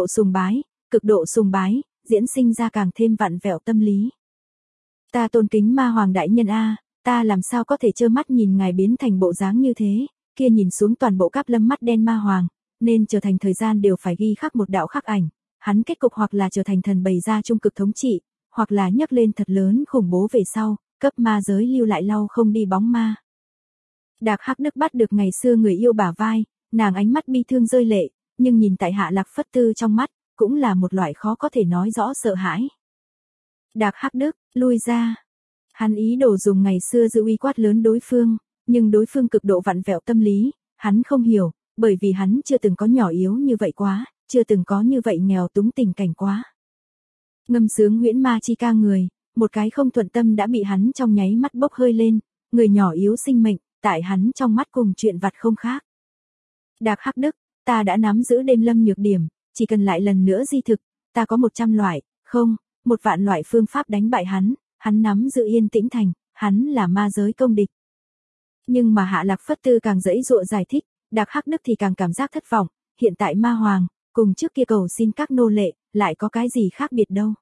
độ sùng bái, diễn sinh ra càng thêm vặn vẹo tâm lý. Ta tôn kính ma hoàng đại nhân a, ta làm sao có thể trơ mắt nhìn ngài biến thành bộ dáng như thế, kia nhìn xuống toàn bộ Cáp Lâm mắt đen ma hoàng, nên trở thành thời gian đều phải ghi khắc một đạo khắc ảnh, hắn kết cục hoặc là trở thành thần bày ra trung cực thống trị, hoặc là nhấc lên thật lớn khủng bố về sau, cấp ma giới lưu lại lau không đi bóng ma. Đạc Hắc Đức bắt được ngày xưa người yêu bả vai, nàng ánh mắt bi thương rơi lệ, nhưng nhìn tại Hạ Lạc Phất Tư trong mắt, cũng là một loại khó có thể nói rõ sợ hãi. Đạc Hắc Đức, lui ra. Hắn ý đồ dùng ngày xưa giữ uy quát lớn đối phương, nhưng đối phương cực độ vặn vẹo tâm lý, hắn không hiểu, bởi vì hắn chưa từng có nhỏ yếu như vậy quá, chưa từng có như vậy nghèo túng tình cảnh quá. Ngâm sướng huyễn ma chi ca người, một cái không thuận tâm đã bị hắn trong nháy mắt bốc hơi lên, người nhỏ yếu sinh mệnh, tại hắn trong mắt cùng chuyện vặt không khác. Đạc Hắc Đức, ta đã nắm giữ đêm lâm nhược điểm, chỉ cần lại lần nữa di thực, ta có 100 loại, không, 1 vạn loại phương pháp đánh bại hắn nắm giữ Yên Tĩnh Thành, hắn là ma giới công địch. Nhưng mà Hạ Lạc Phất Tư càng dãy dụa giải thích, Đạc Hắc Đức thì càng cảm giác thất vọng, hiện tại ma hoàng, cùng trước kia cầu xin các nô lệ, lại có cái gì khác biệt đâu.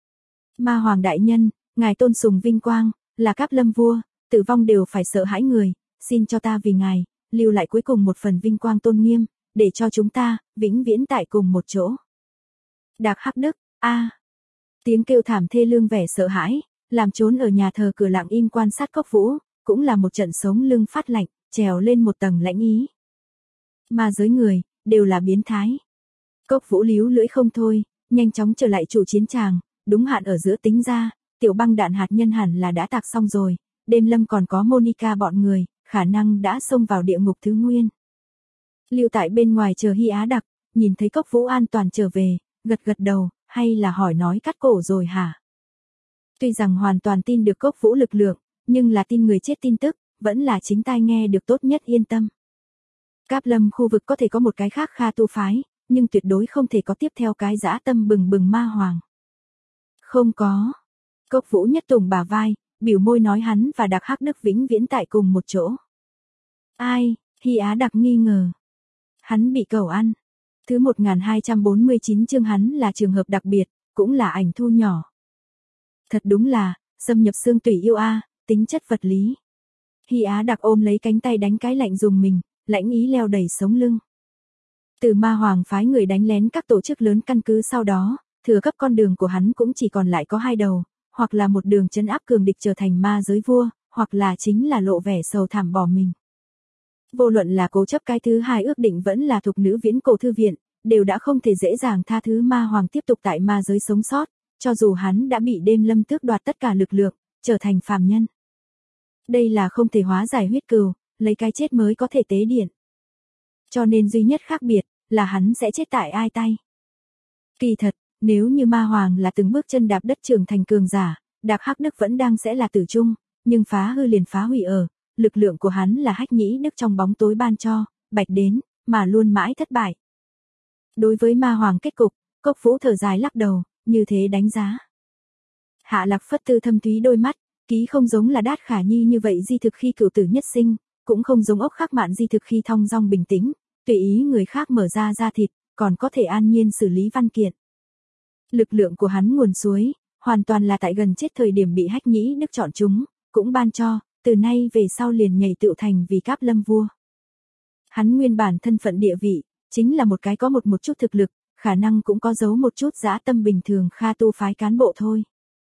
Ma hoàng đại nhân, ngài tôn sùng vinh quang, là Cáp Lâm vua, tử vong đều phải sợ hãi người, xin cho ta vì ngài, lưu lại cuối cùng một phần vinh quang tôn nghiêm, để cho chúng ta, vĩnh viễn tại cùng một chỗ. Đạc Hắc Đức, a. Tiếng kêu thảm thê lương vẻ sợ hãi, làm trốn ở nhà thờ cửa lặng im quan sát Cốc Vũ, cũng là một trận sống lưng phát lạnh, trèo lên một tầng lãnh ý. Ma giới người, đều là biến thái. Cốc Vũ líu lưỡi không thôi, nhanh chóng trở lại chủ chiến tràng, đúng hạn ở giữa tính ra, tiểu băng đạn hạt nhân hẳn là đã tạc xong rồi, đêm lâm còn có Monica bọn người, khả năng đã xông vào địa ngục thứ nguyên. Lưu tại bên ngoài chờ Hy Á Đặc, nhìn thấy Cốc Vũ an toàn trở về, gật gật đầu, hay là hỏi nói cắt cổ rồi hả? Tuy rằng hoàn toàn tin được Cốc Vũ lực lượng, nhưng là tin người chết tin tức, vẫn là chính tai nghe được tốt nhất yên tâm. Cáp Lâm khu vực có thể có một cái khác Kha tu phái, nhưng tuyệt đối không thể có tiếp theo cái dã tâm bừng bừng ma hoàng. Không có. Cốc Vũ nhất tùng bả vai, biểu môi nói hắn và Đạc Hắc Đức vĩnh viễn tại cùng một chỗ. Ai? Hy Á Đặc nghi ngờ. Hắn bị cẩu ăn. Thứ 1249 chương hắn là trường hợp đặc biệt, cũng là ảnh thu nhỏ. Thật đúng là, xâm nhập xương tủy yêu a, tính chất vật lý. Hy Á Đặc ôm lấy cánh tay đánh cái lạnh dùng mình, lãnh ý leo đầy sống lưng. Từ ma hoàng phái người đánh lén các tổ chức lớn căn cứ sau đó, thừa cấp con đường của hắn cũng chỉ còn lại có 2 đầu, hoặc là một đường trấn áp cường địch trở thành ma giới vua, hoặc là chính là lộ vẻ sầu thảm bỏ mình. Vô luận là cố chấp cái thứ 2 ước định vẫn là thục nữ viễn cổ thư viện, đều đã không thể dễ dàng tha thứ ma hoàng tiếp tục tại ma giới sống sót, cho dù hắn đã bị đêm lâm tước đoạt tất cả lực lượng, trở thành phàm nhân. Đây là không thể hóa giải huyết cừu, lấy cái chết mới có thể tế điện. Cho nên duy nhất khác biệt, là hắn sẽ chết tại ai tay. Kỳ thật, nếu như ma hoàng là từng bước chân đạp đất trưởng thành cường giả, Đạc Hắc Đức vẫn đang sẽ là tử trung, nhưng phá hư liền phá hủy ở, lực lượng của hắn là Hách Nhĩ Đức trong bóng tối ban cho, bạch đến, mà luôn mãi thất bại. Đối với ma hoàng kết cục, Cốc Vũ thở dài lắc đầu, như thế đánh giá. Hạ Lạc Phất Tư thâm thúy đôi mắt, ký không giống là Đát Khả Nhi như vậy di thực khi cửu tử nhất sinh, cũng không giống Ốc Khắc Mạn di thực khi thong dong bình tĩnh, tùy ý người khác mở ra da thịt, còn có thể an nhiên xử lý văn kiện. Lực lượng của hắn nguồn suối, hoàn toàn là tại gần chết thời điểm bị Hách Nhĩ Đức chọn chúng, cũng ban cho, từ nay về sau liền nhảy tựu thành vì Cáp Lâm vua. Hắn nguyên bản thân phận địa vị, chính là một cái có một chút thực lực, khả năng cũng có giấu một chút dã tâm bình thường Kha tu phái cán bộ thôi.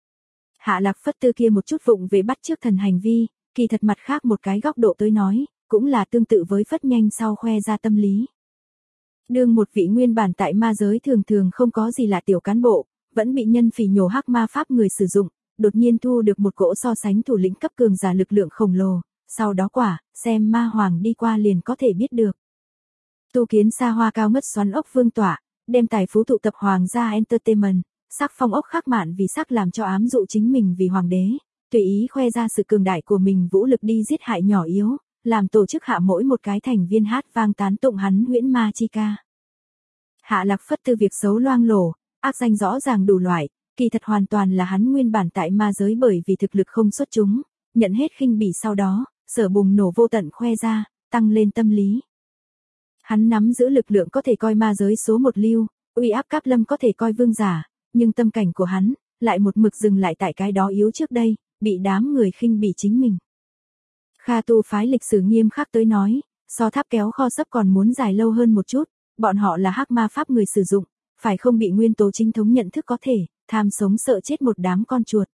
Hạ Lạc Phất Tư kia một chút vụng về bắt chước thần hành vi, kỳ thật mặt khác một cái góc độ tới nói, cũng là tương tự với phất nhanh sau khoe ra tâm lý. Đương một vị nguyên bản tại ma giới thường thường không có gì lạ tiểu cán bộ, vẫn bị nhân phỉ nhổ hắc ma pháp người sử dụng, đột nhiên thu được một cỗ so sánh thủ lĩnh cấp cường giả lực lượng khổng lồ, sau đó xem ma hoàng đi qua liền có thể biết được. Tu kiến xa hoa cao ngất xoắn ốc vương tỏa, đem tài phú tụ tập hoàng gia entertainment, sắc phong Ốc Khắc Mạn vì sắc làm cho ám dụ chính mình vì hoàng đế, tùy ý khoe ra sự cường đại của mình vũ lực đi giết hại nhỏ yếu, làm tổ chức hạ mỗi một cái thành viên hát vang tán tụng hắn huyễn ma chi ca. Hạ Lạc Phất Tư việc xấu loang lổ, ác danh rõ ràng đủ loại, kỳ thật hoàn toàn là hắn nguyên bản tại ma giới bởi vì thực lực không xuất chúng, nhận hết khinh bỉ sau đó, sở bùng nổ vô tận khoe ra, tăng lên tâm lý. Hắn nắm giữ lực lượng có thể coi ma giới số một lưu, uy áp Cáp Lâm có thể coi vương giả, nhưng tâm cảnh của hắn, lại một mực dừng lại tại cái đó yếu trước đây, bị đám người khinh bỉ chính mình. Kha tu phái lịch sử nghiêm khắc tới nói, so tháp kéo kho sấp còn muốn dài lâu hơn một chút, bọn họ là hắc ma pháp người sử dụng, phải không bị nguyên tố chính thống nhận thức có thể, tham sống sợ chết một đám con chuột.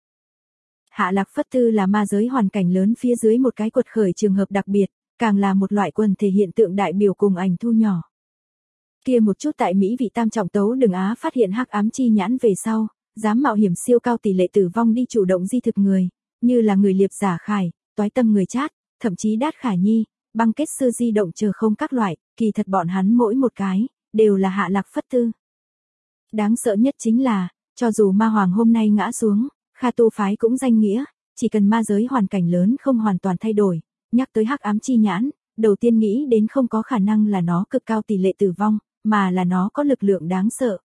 Hạ Lạc Phất Tư là ma giới hoàn cảnh lớn phía dưới một cái quật khởi trường hợp đặc biệt, càng là một loại quần thể hiện tượng đại biểu cùng ảnh thu nhỏ. Kia một chút tại Mỹ vị tam trọng tấu Đường Á phát hiện hắc ám chi nhãn về sau, dám mạo hiểm siêu cao tỷ lệ tử vong đi chủ động di thực người, như là người liệp giả Khải, toái tâm người Chát, thậm chí Đát Khả Nhi, băng kết sư di động chờ không các loại, kỳ thật bọn hắn mỗi một cái, đều là Hạ Lạc Phất Tư. Đáng sợ nhất chính là, cho dù ma hoàng hôm nay ngã xuống, Kha tu phái cũng danh nghĩa, chỉ cần ma giới hoàn cảnh lớn không hoàn toàn thay đổi, nhắc tới hắc ám chi nhãn, đầu tiên nghĩ đến không có khả năng là nó cực cao tỷ lệ tử vong, mà là nó có lực lượng đáng sợ.